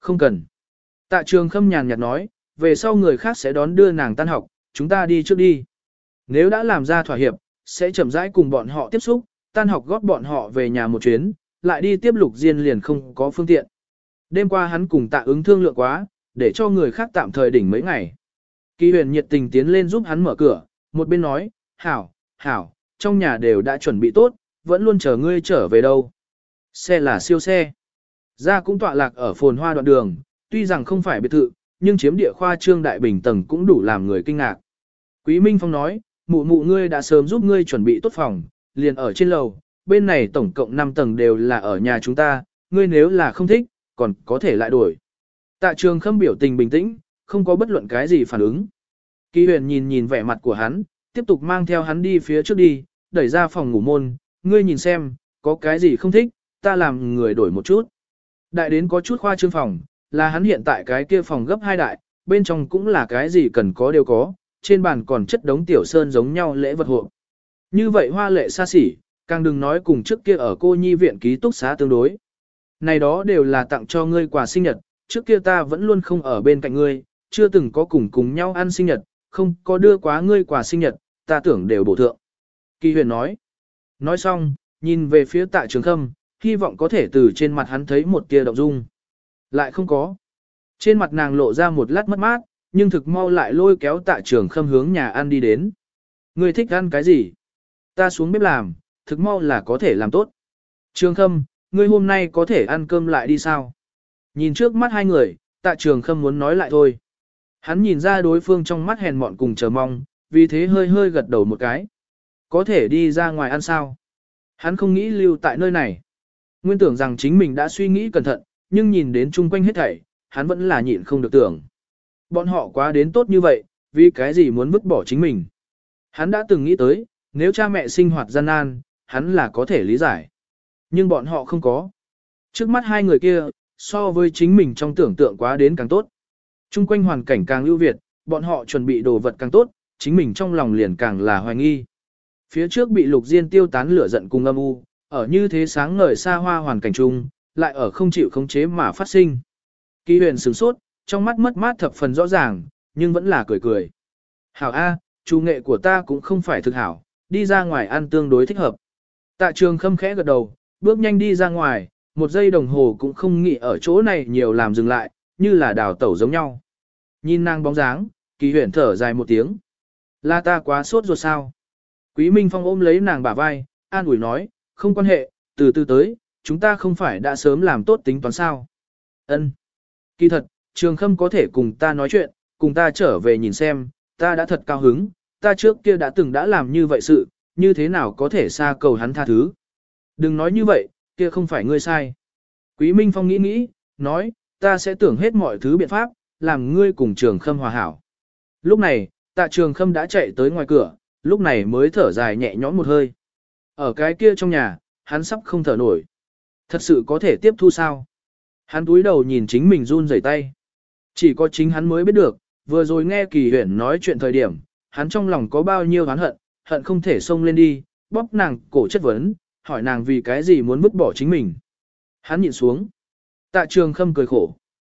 Không cần. Tạ Trường Khâm nhàn nhạt nói, về sau người khác sẽ đón đưa nàng tan học, chúng ta đi trước đi. Nếu đã làm ra thỏa hiệp, sẽ chậm rãi cùng bọn họ tiếp xúc, tan học góp bọn họ về nhà một chuyến, lại đi tiếp Lục Diên liền không có phương tiện. Đêm qua hắn cùng Tạ Ứng thương lượng quá, để cho người khác tạm thời đỉnh mấy ngày. Kỳ Huyền nhiệt tình tiến lên giúp hắn mở cửa, một bên nói, hảo, hảo, trong nhà đều đã chuẩn bị tốt, vẫn luôn chờ ngươi trở về đâu. Xe là siêu xe. Ra cũng tọa lạc ở phồn hoa đoạn đường, tuy rằng không phải biệt thự, nhưng chiếm địa khoa trương đại bình tầng cũng đủ làm người kinh ngạc. Quý Minh Phong nói, mụ mụ ngươi đã sớm giúp ngươi chuẩn bị tốt phòng, liền ở trên lầu, bên này tổng cộng 5 tầng đều là ở nhà chúng ta, ngươi nếu là không thích, còn có thể lại đổi. Tạ Trường Khâm biểu tình bình tĩnh, không có bất luận cái gì phản ứng. Kỳ Huyền nhìn vẻ mặt của hắn, tiếp tục mang theo hắn đi phía trước đi, đẩy ra phòng ngủ môn, ngươi nhìn xem, có cái gì không thích, ta làm người đổi một chút. Đại đến có chút khoa trương phòng, là hắn hiện tại cái kia phòng gấp 2 đại, bên trong cũng là cái gì cần có đều có, trên bàn còn chất đống tiểu sơn giống nhau lễ vật hộp. Như vậy hoa lệ xa xỉ, càng đừng nói cùng trước kia ở cô nhi viện ký túc xá tương đối. Này đó đều là tặng cho ngươi quà sinh nhật, trước kia ta vẫn luôn không ở bên cạnh ngươi, chưa từng có cùng nhau ăn sinh nhật, không có đưa quá ngươi quà sinh nhật, ta tưởng đều bổ thượng. Kỳ Huyền nói. Nói xong, nhìn về phía Tạ Trường Khâm, hy vọng có thể từ trên mặt hắn thấy một tia động dung. Lại không có. Trên mặt nàng lộ ra một lát mất mát, nhưng thực mau lại lôi kéo Tạ Trường Khâm hướng nhà ăn đi đến. Ngươi thích ăn cái gì? Ta xuống bếp làm, thực mau là có thể làm tốt. Trường Khâm, ngươi hôm nay có thể ăn cơm lại đi sao? Nhìn trước mắt hai người, Tạ Trường Khâm muốn nói lại thôi. Hắn nhìn ra đối phương trong mắt hèn mọn cùng chờ mong, vì thế hơi hơi gật đầu một cái. Có thể đi ra ngoài ăn sao? Hắn không nghĩ lưu tại nơi này. Nguyên tưởng rằng chính mình đã suy nghĩ cẩn thận, nhưng nhìn đến chung quanh hết thảy, hắn vẫn là nhịn không được tưởng. Bọn họ quá đến tốt như vậy, vì cái gì muốn vứt bỏ chính mình. Hắn đã từng nghĩ tới, nếu cha mẹ sinh hoạt gian nan, hắn là có thể lý giải. Nhưng bọn họ không có. Trước mắt hai người kia, so với chính mình trong tưởng tượng quá đến càng tốt. Chung quanh hoàn cảnh càng ưu việt, bọn họ chuẩn bị đồ vật càng tốt, chính mình trong lòng liền càng là hoài nghi. Phía trước bị Lục Diên tiêu tán lửa giận cùng âm u, ở như thế sáng ngời xa hoa hoàn cảnh chung, lại ở không chịu khống chế mà phát sinh. Kỳ Huyền sửng sốt, trong mắt mất mát thập phần rõ ràng, nhưng vẫn là cười cười. Hảo A, chủ nghệ của ta cũng không phải thực hảo, đi ra ngoài ăn tương đối thích hợp. Tạ Trường Khâm khẽ gật đầu, bước nhanh đi ra ngoài, một giây đồng hồ cũng không nghĩ ở chỗ này nhiều làm dừng lại, như là đào tẩu giống nhau. Nhìn nàng bóng dáng, Kỳ Huyền thở dài một tiếng. Là ta quá sốt ruột sao? Quý Minh Phong ôm lấy nàng bả vai, an ủi nói, không quan hệ, từ từ tới, chúng ta không phải đã sớm làm tốt tính toán sao. Ân. Kỳ thật, Trường Khâm có thể cùng ta nói chuyện, cùng ta trở về nhìn xem, ta đã thật cao hứng, ta trước kia đã từng đã làm như vậy sự, như thế nào có thể xa cầu hắn tha thứ. Đừng nói như vậy, kia không phải ngươi sai. Quý Minh Phong nghĩ, nói, ta sẽ tưởng hết mọi thứ biện pháp, làm ngươi cùng Trường Khâm hòa hảo. Lúc này, Tạ Trường Khâm đã chạy tới ngoài cửa, lúc này mới thở dài nhẹ nhõm một hơi. Ở cái kia trong nhà, hắn sắp không thở nổi. Thật sự có thể tiếp thu sao? Hắn túi đầu nhìn chính mình run rẩy tay. Chỉ có chính hắn mới biết được, vừa rồi nghe Kỳ Huyền nói chuyện thời điểm, hắn trong lòng có bao nhiêu oán hận, hận không thể xông lên đi, bóp nàng cổ chất vấn, hỏi nàng vì cái gì muốn vứt bỏ chính mình. Hắn nhịn xuống. Tạ Trường Khâm cười khổ.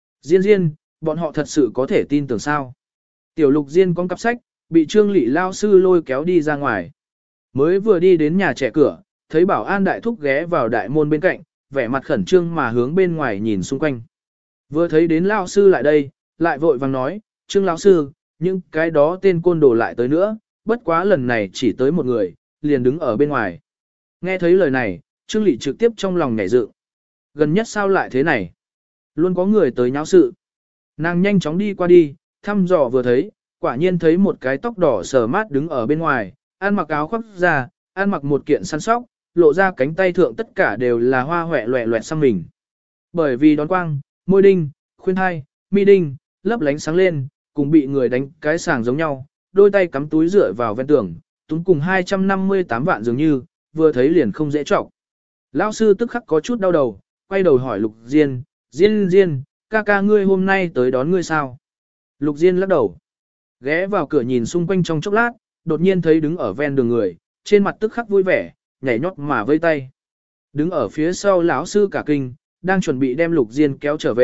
Diên, bọn họ thật sự có thể tin tưởng sao? Tiểu Lục Diên con cặp sách, bị Trương Lị lao sư lôi kéo đi ra ngoài. Mới vừa đi đến nhà trẻ cửa, thấy bảo an đại thúc ghé vào đại môn bên cạnh, vẻ mặt khẩn trương mà hướng bên ngoài nhìn xung quanh. Vừa thấy đến lao sư lại đây, lại vội vàng nói, Trương lão sư, những cái đó tên côn đồ lại tới nữa, bất quá lần này chỉ tới một người, liền đứng ở bên ngoài. Nghe thấy lời này, Trương Lị trực tiếp trong lòng nhảy dựng. Gần nhất sao lại thế này? Luôn có người tới nháo sự. Nàng nhanh chóng đi qua đi, thăm dò vừa thấy, quả nhiên thấy một cái tóc đỏ sờ mát đứng ở bên ngoài, ăn mặc áo khoác da, ăn mặc một kiện săn sóc, lộ ra cánh tay thượng tất cả đều là hoa hoẹ loẹ loẹt sang mình. Bởi vì đón quang, môi đinh, khuyên hai, mi đinh, lấp lánh sáng lên, cùng bị người đánh cái sàng giống nhau, đôi tay cắm túi rửa vào ven tường, túm cùng 258 vạn dường như, vừa thấy liền không dễ trọng. Lão sư tức khắc có chút đau đầu, quay đầu hỏi Lục Diên, Diên, ca ca ngươi hôm nay tới đón ngươi sao? Lục Diên lắc đầu, ghé vào cửa nhìn xung quanh trong chốc lát, đột nhiên thấy đứng ở ven đường người, trên mặt tức khắc vui vẻ, nhảy nhót mà vây tay. Đứng ở phía sau lão sư cả kinh, đang chuẩn bị đem Lục Diên kéo trở về,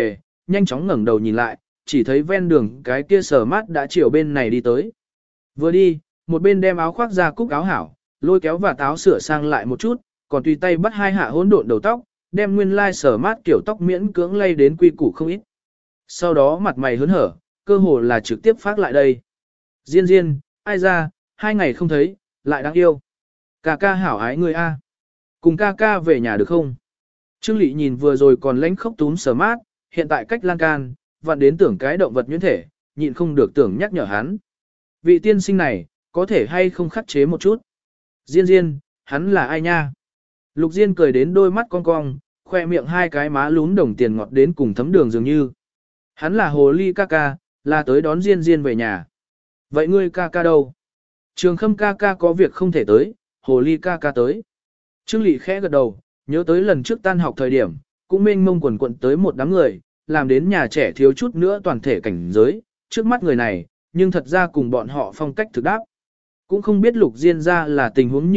nhanh chóng ngẩng đầu nhìn lại, chỉ thấy ven đường cái kia Sở Mát đã chiều bên này đi tới. Vừa đi, một bên đem áo khoác ra cúc áo hảo, lôi kéo và táo sửa sang lại một chút, còn tùy tay bắt hai hạ hỗn độn đầu tóc, đem nguyên lai Sở Mát kiểu tóc miễn cưỡng lay đến quy củ không ít. Sau đó mặt mày hớn hở, cơ hồ là trực tiếp phát lại đây. Diên Diên, ai ra, 2 ngày không thấy, lại đáng yêu. Ca ca hảo ái người a. Cùng ca ca về nhà được không? Trương Lị nhìn vừa rồi còn lánh khóc túm Sở Mát, hiện tại cách lan can, vặn đến tưởng cái động vật nhuyễn thể, nhịn không được tưởng nhắc nhở hắn. Vị tiên sinh này, có thể hay không khắc chế một chút? Diên Diên, hắn là ai nha? Lục Diên cười đến đôi mắt cong cong, khoe miệng hai cái má lún đồng tiền ngọt đến cùng thấm đường dường như. Hắn là hồ ly ca ca, là tới đón Diên Diên về nhà. Vậy ngươi ca ca đâu? Trường Khâm ca ca có việc không thể tới, hồ ly ca ca tới. Trương Lị khẽ gật đầu, nhớ tới lần trước tan học thời điểm, cũng mênh mông quần quận tới một đám người, làm đến nhà trẻ thiếu chút nữa toàn thể cảnh giới, trước mắt người này, nhưng thật ra cùng bọn họ phong cách thực đáp. Cũng không biết Lục Diên ra là tình huống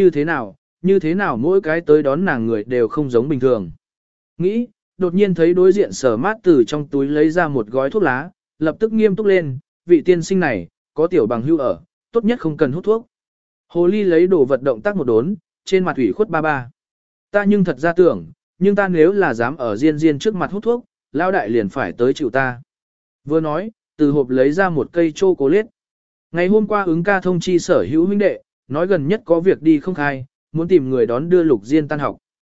như thế nào mỗi cái tới đón nàng người đều không giống bình thường. Nghĩ, đột nhiên thấy đối diện Sở Mát từ trong túi lấy ra một gói thuốc lá, lập tức nghiêm túc lên, vị tiên sinh này, có tiểu bằng hưu ở, tốt nhất không cần hút thuốc. Hồ ly lấy đồ vật động tác một đốn, trên mặt ủy khuất ba ba. Ta nhưng thật ra tưởng, nhưng ta nếu là dám ở Diên Diên trước mặt hút thuốc, lao đại liền phải tới chịu ta. Vừa nói, từ hộp lấy ra một cây chocolate. Ngày hôm qua ứng ca thông chi sở hữu huynh đệ, nói gần nhất có việc đi không khai, muốn tìm người đón đưa Lục Diên tan học.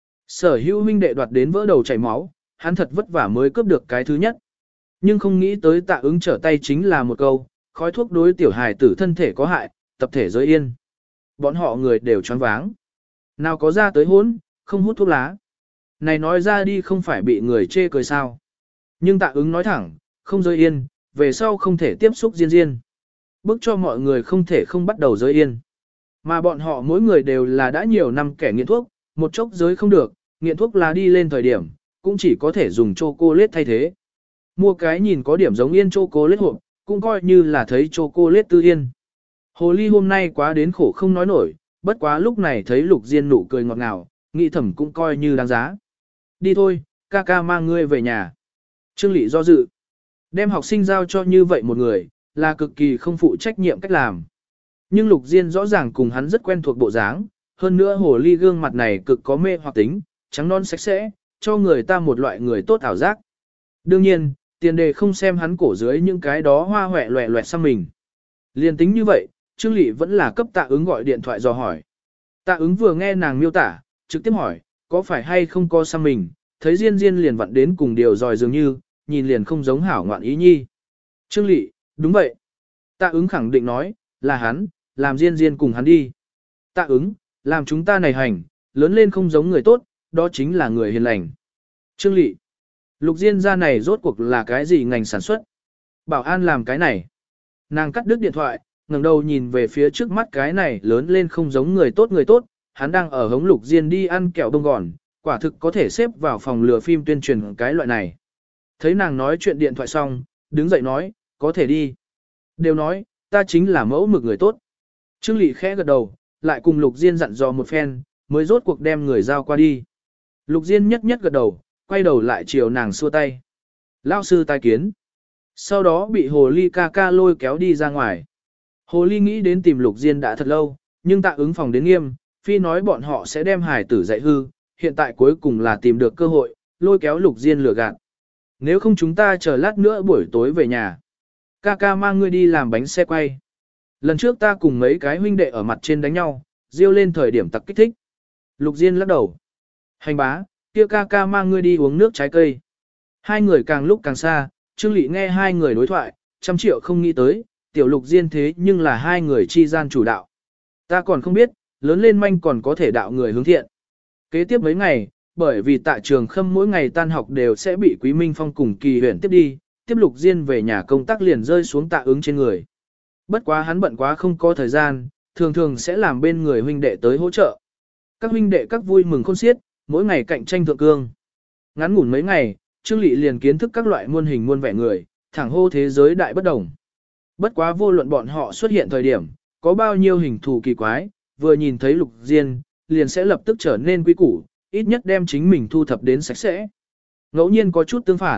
Sở hữu huynh đệ đoạt đến vỡ đầu chảy máu, hắn thật vất vả mới cướp được cái thứ nhất. Nhưng không nghĩ tới Tạ Ứng trở tay chính là một câu, khói thuốc đối tiểu hài tử thân thể có hại, tập thể giới yên. Bọn họ người đều choáng váng. Nào có ra tới hốn, không hút thuốc lá. Này nói ra đi không phải bị người chê cười sao. Nhưng Tạ Ứng nói thẳng, không giới yên, về sau không thể tiếp xúc Diên Diên. Bức cho mọi người không thể không bắt đầu giới yên. Mà bọn họ mỗi người đều là đã nhiều năm kẻ nghiện thuốc, một chốc giới không được, nghiện thuốc lá đi lên thời điểm, cũng chỉ có thể dùng chocolate thay thế. Mua cái nhìn có điểm giống yên chocolate hộp, cũng coi như là thấy chocolate tư yên. Hồ ly hôm nay quá đến khổ không nói nổi, bất quá lúc này thấy Lục Diên nụ cười ngọt ngào, nghĩ thầm cũng coi như đáng giá. Đi thôi, ca ca mang ngươi về nhà. Trương Lị do dự. Đem học sinh giao cho như vậy một người, là cực kỳ không phụ trách nhiệm cách làm. Nhưng Lục Diên rõ ràng cùng hắn rất quen thuộc bộ dáng, hơn nữa hồ ly gương mặt này cực có mê hoặc tính, trắng non sạch sẽ, cho người ta một loại người tốt ảo giác. Đương nhiên, tiền đề không xem hắn cổ dưới những cái đó hoa hoẹ loẹ loẹt sang mình. Liên tính như vậy, Trương Lị vẫn là cấp Tạ Ứng gọi điện thoại dò hỏi. Tạ Ứng vừa nghe nàng miêu tả, trực tiếp hỏi, có phải hay không có sang mình, thấy Diên Diên liền vặn đến cùng điều dòi dường như, nhìn liền không giống hảo ngoạn ý nhi. Trương Lị, đúng vậy. Tạ Ứng khẳng định nói, là hắn, làm Diên Diên cùng hắn đi. Tạ Ứng, làm chúng ta này hành, lớn lên không giống người tốt, đó chính là người hiền lành. Trương Lị, Lục Diên gia này rốt cuộc là cái gì ngành sản xuất? Bảo an làm cái này. Nàng cắt đứt điện thoại, ngẩng đầu nhìn về phía trước mắt cái này lớn lên không giống người tốt, hắn đang ở hống Lục Diên đi ăn kẹo đông gòn, quả thực có thể xếp vào phòng lừa phim tuyên truyền cái loại này. Thấy nàng nói chuyện điện thoại xong, đứng dậy nói, có thể đi. Đều nói, ta chính là mẫu mực người tốt. Trương Lị khẽ gật đầu, lại cùng Lục Diên dặn dò một phen, mới rốt cuộc đem người giao qua đi. Lục Diên nhất nhất gật đầu, quay đầu lại chiều nàng xua tay. Lao sư tai kiến. Sau đó bị hồ ly ca ca lôi kéo đi ra ngoài. Hồ ly nghĩ đến tìm Lục Diên đã thật lâu, nhưng Tạ Ứng phòng đến nghiêm, phi nói bọn họ sẽ đem hài tử dạy hư, hiện tại cuối cùng là tìm được cơ hội, lôi kéo Lục Diên lừa gạt. Nếu không chúng ta chờ lát nữa buổi tối về nhà. Ca ca mang ngươi đi làm bánh xe quay. Lần trước ta cùng mấy cái huynh đệ ở mặt trên đánh nhau, riêu lên thời điểm tặc kích thích. Lục Diên lắc đầu. Hành bá, kia ca ca mang ngươi đi uống nước trái cây. Hai người càng lúc càng xa, Trương Lị nghe hai người đối thoại, 100 triệu không nghĩ tới, tiểu Lục Diên thế nhưng là hai người chi gian chủ đạo. Ta còn không biết, lớn lên manh còn có thể đạo người hướng thiện. Kế tiếp mấy ngày, bởi vì Tạ Trường Khâm mỗi ngày tan học đều sẽ bị Quý Minh Phong cùng Kỳ Huyền tiếp đi, tiếp Lục Diên về nhà công tác liền rơi xuống Tạ Ứng trên người. Bất quá hắn bận quá không có thời gian, thường thường sẽ làm bên người huynh đệ tới hỗ trợ. Các huynh đệ các vui mừng khôn xiết, mỗi ngày cạnh tranh thượng cương. Ngắn ngủn mấy ngày, Trương Lị liền kiến thức các loại muôn hình muôn vẻ người, thẳng hô thế giới đại bất đồng. Bất quá vô luận bọn họ xuất hiện thời điểm, có bao nhiêu hình thù kỳ quái, vừa nhìn thấy Lục Diên, liền sẽ lập tức trở nên quý củ, ít nhất đem chính mình thu thập đến sạch sẽ. Ngẫu nhiên có chút tương phản,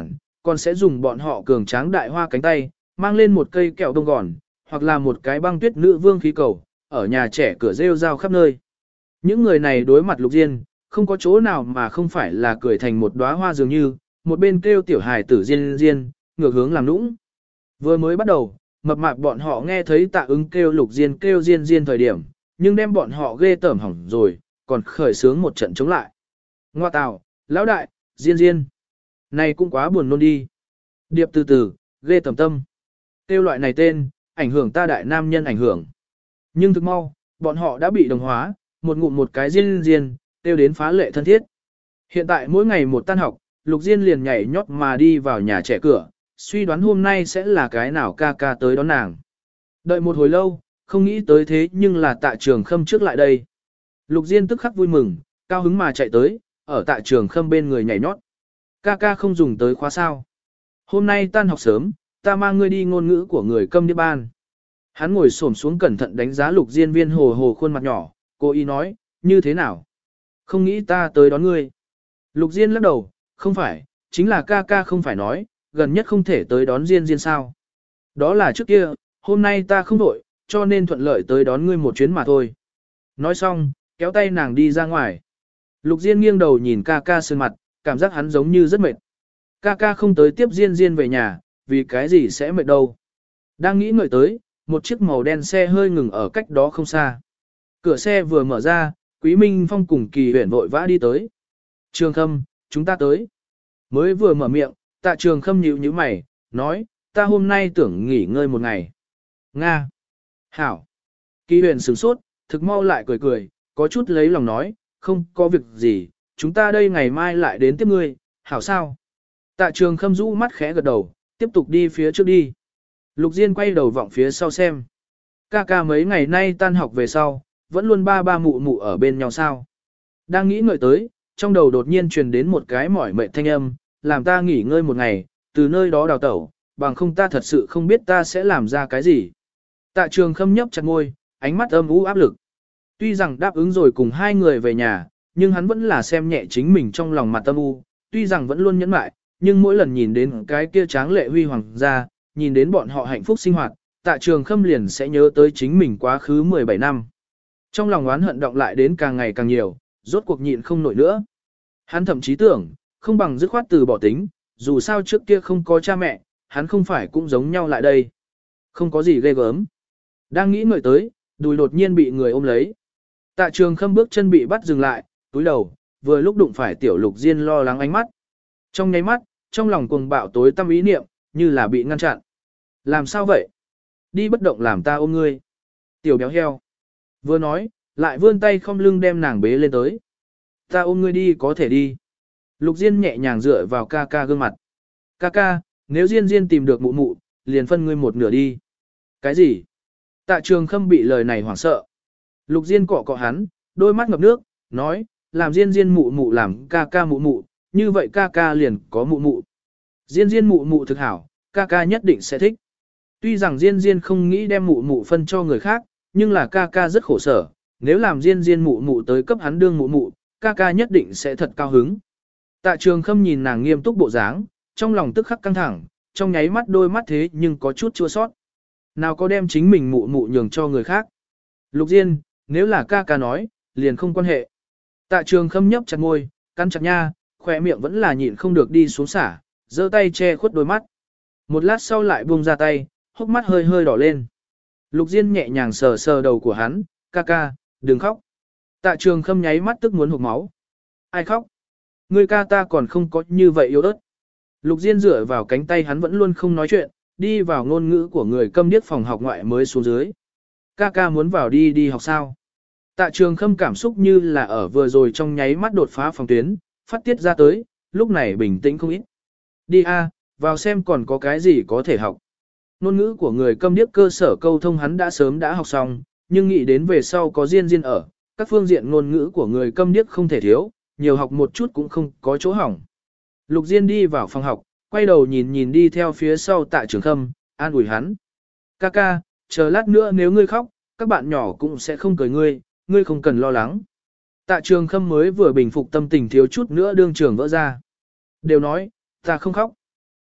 còn sẽ dùng bọn họ cường tráng đại hoa cánh tay, mang lên một cây kẹo đông gòn, hoặc là một cái băng tuyết nữ vương khí cầu, ở nhà trẻ cửa rêu rao khắp nơi. Những người này đối mặt Lục Diên, không có chỗ nào mà không phải là cười thành một đóa hoa dường như, một bên kêu tiểu hài tử Diên Diên, ngược hướng làm nũng. Vừa mới bắt đầu, mập mạp bọn họ nghe thấy Tạ Ứng kêu Lục Diên kêu Diên Diên thời điểm, nhưng đem bọn họ ghê tởm hỏng rồi, còn khởi sướng một trận chống lại. Ngoa tào, lão đại, Diên Diên. Này cũng quá buồn nôn đi. Điệp từ từ, ghê tởm tâm. Kêu loại này tên, ảnh hưởng ta đại nam nhân ảnh hưởng. Nhưng thực mau, bọn họ đã bị đồng hóa, một ngụm một cái Diên Diên, kêu đến phá lệ thân thiết. Hiện tại mỗi ngày một tan học, Lục Diên liền nhảy nhót mà đi vào nhà trẻ cửa, suy đoán hôm nay sẽ là cái nào ca ca tới đón nàng. Đợi một hồi lâu, không nghĩ tới thế nhưng là Tạ Trường Khâm trước lại đây. Lục Diên tức khắc vui mừng, cao hứng mà chạy tới, ở Tạ Trường Khâm bên người nhảy nhót. Ca ca không dùng tới khóa sao. Hôm nay tan học sớm, ta mang ngươi đi ngôn ngữ của người Câm Điếc ban. Hắn ngồi xổm xuống cẩn thận đánh giá Lục Diên viên hồ hồ khuôn mặt nhỏ, cô ý nói, như thế nào? Không nghĩ ta tới đón ngươi. Lục Diên lắc đầu, không phải, chính là ca ca không phải nói, gần nhất không thể tới đón Diên Diên sao. Đó là trước kia, hôm nay ta không đổi, cho nên thuận lợi tới đón ngươi một chuyến mà thôi. Nói xong, kéo tay nàng đi ra ngoài. Lục Diên nghiêng đầu nhìn ca ca sơn mặt, cảm giác hắn giống như rất mệt. Ca ca không tới tiếp Diên Diên về nhà, vì cái gì sẽ mệt đâu. Đang nghĩ ngợi tới, một chiếc màu đen xe hơi ngừng ở cách đó không xa. Cửa xe vừa mở ra, Quý Minh Phong cùng Kỳ Huyền vội vã đi tới. Trường Khâm, chúng ta tới. Mới vừa mở miệng, Tạ Trường Khâm nhíu nhíu mày, nói, ta hôm nay tưởng nghỉ ngơi một ngày. Nga. Hảo. Kỳ Huyền sửng sốt, thực mau lại cười cười, có chút lấy lòng nói, không có việc gì, chúng ta đây ngày mai lại đến tiếp ngươi, hảo sao? Tạ Trường Khâm rũ mắt khẽ gật đầu, tiếp tục đi phía trước đi. Lục Diên quay đầu vọng phía sau xem. Ca ca mấy ngày nay tan học về sau, vẫn luôn ba ba mụ mụ ở bên nhau sao. Đang nghĩ ngợi tới, trong đầu đột nhiên truyền đến một cái mỏi mệt thanh âm, làm ta nghỉ ngơi một ngày, từ nơi đó đào tẩu, bằng không ta thật sự không biết ta sẽ làm ra cái gì. Tạ Trường Khâm nhấp chặt môi, ánh mắt âm u áp lực. Tuy rằng đáp ứng rồi cùng hai người về nhà, nhưng hắn vẫn là xem nhẹ chính mình trong lòng mặt âm u, tuy rằng vẫn luôn nhẫn mại, nhưng mỗi lần nhìn đến cái kia tráng lệ huy hoàng gia, nhìn đến bọn họ hạnh phúc sinh hoạt, Tạ Trường Khâm liền sẽ nhớ tới chính mình quá khứ 17 năm. Trong lòng oán hận động lại đến càng ngày càng nhiều, rốt cuộc nhịn không nổi nữa. Hắn thậm chí tưởng, không bằng dứt khoát từ bỏ tính, dù sao trước kia không có cha mẹ, hắn không phải cũng giống nhau lại đây. Không có gì ghê gớm. Đang nghĩ ngợi tới, đùi đột nhiên bị người ôm lấy. Tạ Trường Khâm bước chân bị bắt dừng lại, túi đầu, vừa lúc đụng phải Tiểu Lục Diên lo lắng ánh mắt. Trong nháy mắt, trong lòng cuồng bạo tối tâm ý niệm, như là bị ngăn chặn. Làm sao vậy? Đi bất động làm ta ôm ngươi. Tiểu béo heo. Vừa nói, lại vươn tay không lưng đem nàng bế lên tới. Ta ôm ngươi đi có thể đi. Lục Diên nhẹ nhàng dựa vào ca ca gương mặt. Ca ca, nếu Diên Diên tìm được mụ mụ, liền phân ngươi một nửa đi. Cái gì? Tạ Trường Khâm bị lời này hoảng sợ. Lục Diên cọ cọ hắn, đôi mắt ngập nước, nói, làm Diên Diên mụ mụ làm ca ca mụ mụ, như vậy ca ca liền có mụ mụ. Diên Diên mụ mụ thực hảo, ca ca nhất định sẽ thích. Tuy rằng Diên Diên không nghĩ đem mụ mụ phân cho người khác, nhưng là ca ca rất khổ sở, nếu làm Diên Diên mụ mụ tới cấp hắn đương mụ mụ, ca ca nhất định sẽ thật cao hứng. Tạ Trường Khâm nhìn nàng nghiêm túc bộ dáng, trong lòng tức khắc căng thẳng, trong nháy mắt đôi mắt thế nhưng có chút chua sót. Nào có đem chính mình mụ mụ nhường cho người khác. Lục Diên, nếu là ca ca nói, liền không quan hệ. Tạ Trường Khâm nhấp chặt môi, cắn chặt nha, khỏe miệng vẫn là nhịn không được đi xuống xả, giơ tay che khuất đôi mắt. Một lát sau lại buông ra tay, hốc mắt hơi hơi đỏ lên. Lục Diên nhẹ nhàng sờ sờ đầu của hắn, ca ca, đừng khóc. Tạ Trường Khâm nháy mắt tức muốn hộc máu. Ai khóc? Người ca ta còn không có như vậy yếu ớt. Lục Diên dựa vào cánh tay hắn vẫn luôn không nói chuyện, đi vào ngôn ngữ của người câm điếc phòng học ngoại mới xuống dưới. Ca ca muốn vào đi học sao? Tạ Trường Khâm cảm xúc như là ở vừa rồi trong nháy mắt đột phá phòng tuyến, phát tiết ra tới, lúc này bình tĩnh không ít. Đi a, vào xem còn có cái gì có thể học. Ngôn ngữ của người câm điếc cơ sở câu thông hắn đã sớm đã học xong, nhưng nghĩ đến về sau có Diên Diên ở, các phương diện ngôn ngữ của người câm điếc không thể thiếu, nhiều học một chút cũng không có chỗ hỏng. Lục Diên đi vào phòng học, quay đầu nhìn đi theo phía sau Tạ Trường Khâm, an ủi hắn. Ca ca, chờ lát nữa nếu ngươi khóc, các bạn nhỏ cũng sẽ không cười ngươi không cần lo lắng. Tạ Trường Khâm mới vừa bình phục tâm tình thiếu chút nữa đương trường vỡ ra. Đều nói, ta không khóc.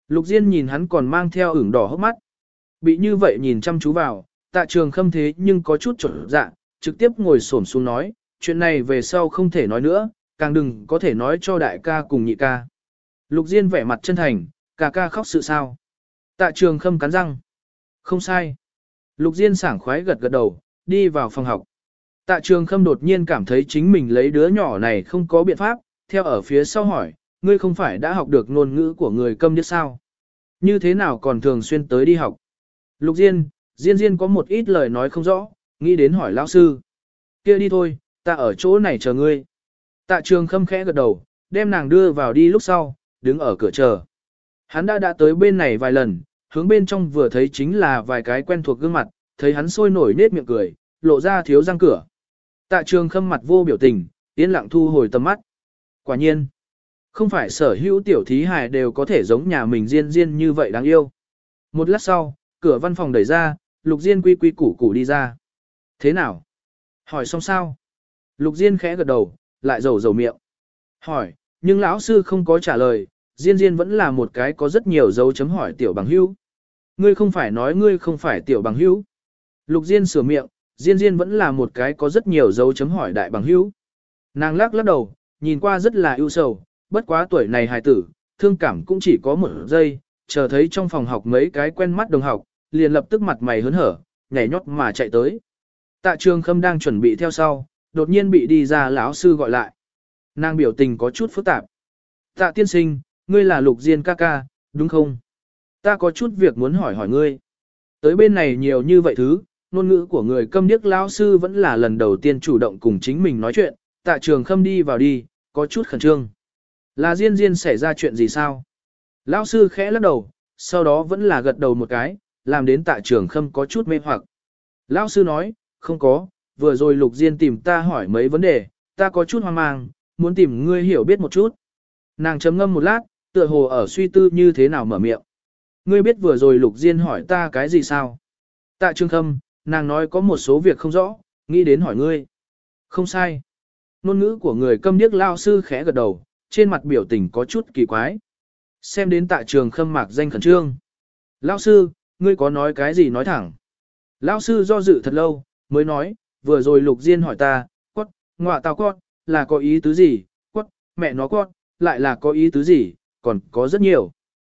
Lục Diên nhìn hắn còn mang theo ửng đỏ hốc mắt. Bị như vậy nhìn chăm chú vào, Tạ Trường Khâm thế nhưng có chút trở dạ, trực tiếp ngồi xổm xuống nói, chuyện này về sau không thể nói nữa, càng đừng có thể nói cho đại ca cùng nhị ca. Lục Diên vẻ mặt chân thành, ca ca khóc sự sao. Tạ Trường Khâm cắn răng. Không sai. Lục Diên sảng khoái gật gật đầu, đi vào phòng học. Tạ Trường Khâm đột nhiên cảm thấy chính mình lấy đứa nhỏ này không có biện pháp, theo ở phía sau hỏi, ngươi không phải đã học được ngôn ngữ của người câm điếc sao? Như thế nào còn thường xuyên tới đi học? Lục Diên có một ít lời nói không rõ, nghĩ đến hỏi lão sư. Kia đi thôi, ta ở chỗ này chờ ngươi. Tạ Trường Khâm khẽ gật đầu, đem nàng đưa vào đi lúc sau, đứng ở cửa chờ. Hắn đã tới bên này vài lần, hướng bên trong vừa thấy chính là vài cái quen thuộc gương mặt, thấy hắn sôi nổi nết miệng cười, lộ ra thiếu răng cửa. Tạ Trường Khâm mặt vô biểu tình, yên lặng thu hồi tầm mắt. Quả nhiên, không phải sở hữu tiểu thí hài đều có thể giống nhà mình Diên như vậy đáng yêu. Một lát sau, cửa văn phòng đẩy ra, Lục Diên quy quy củ củ đi ra. Thế nào? Hỏi xong sao? Lục Diên khẽ gật đầu, lại dầu miệng. Hỏi, nhưng lão sư không có trả lời, Diên vẫn là một cái có rất nhiều dấu chấm hỏi tiểu bằng hữu. Ngươi không phải nói ngươi không phải tiểu bằng hữu. Lục Diên sửa miệng, Diên vẫn là một cái có rất nhiều dấu chấm hỏi đại bằng hữu. Nàng lắc đầu, nhìn qua rất là ưu sầu, bất quá tuổi này hài tử, thương cảm cũng chỉ có một giây, chờ thấy trong phòng học mấy cái quen mắt đồng học, liền lập tức mặt mày hớn hở, nhảy nhót mà chạy tới. Tạ Trường Khâm đang chuẩn bị theo sau, đột nhiên bị đi ra lão sư gọi lại. Nàng biểu tình có chút phức tạp. Tạ tiên sinh, ngươi là Lục Diên ca ca, đúng không? Ta có chút việc muốn hỏi ngươi. Tới bên này nhiều như vậy thứ, ngôn ngữ của người câm điếc lão sư vẫn là lần đầu tiên chủ động cùng chính mình nói chuyện. Tạ Trường Khâm đi vào đi, có chút khẩn trương. Là Diên xảy ra chuyện gì sao? Lão sư khẽ lắc đầu, sau đó vẫn là gật đầu một cái, làm đến Tạ Trường Khâm có chút mê hoặc. Lão sư nói, không có, vừa rồi Lục Diên tìm ta hỏi mấy vấn đề, ta có chút hoang mang, muốn tìm ngươi hiểu biết một chút. Nàng chấm ngâm một lát, tựa hồ ở suy tư như thế nào mở miệng. Ngươi biết vừa rồi Lục Diên hỏi ta cái gì sao? Tạ Trường Khâm, nàng nói có một số việc không rõ, nghĩ đến hỏi ngươi. Không sai. Ngôn ngữ của người câm điếc lao sư khẽ gật đầu, trên mặt biểu tình có chút kỳ quái. Xem đến Tạ Trường Khâm mạc danh khẩn trương. Lao sư, ngươi có nói cái gì nói thẳng. Lao sư do dự thật lâu, mới nói, vừa rồi Lục Diên hỏi ta, quất, ngọa tao quất, là có ý tứ gì, quất, mẹ nó quất, lại là có ý tứ gì, còn có rất nhiều.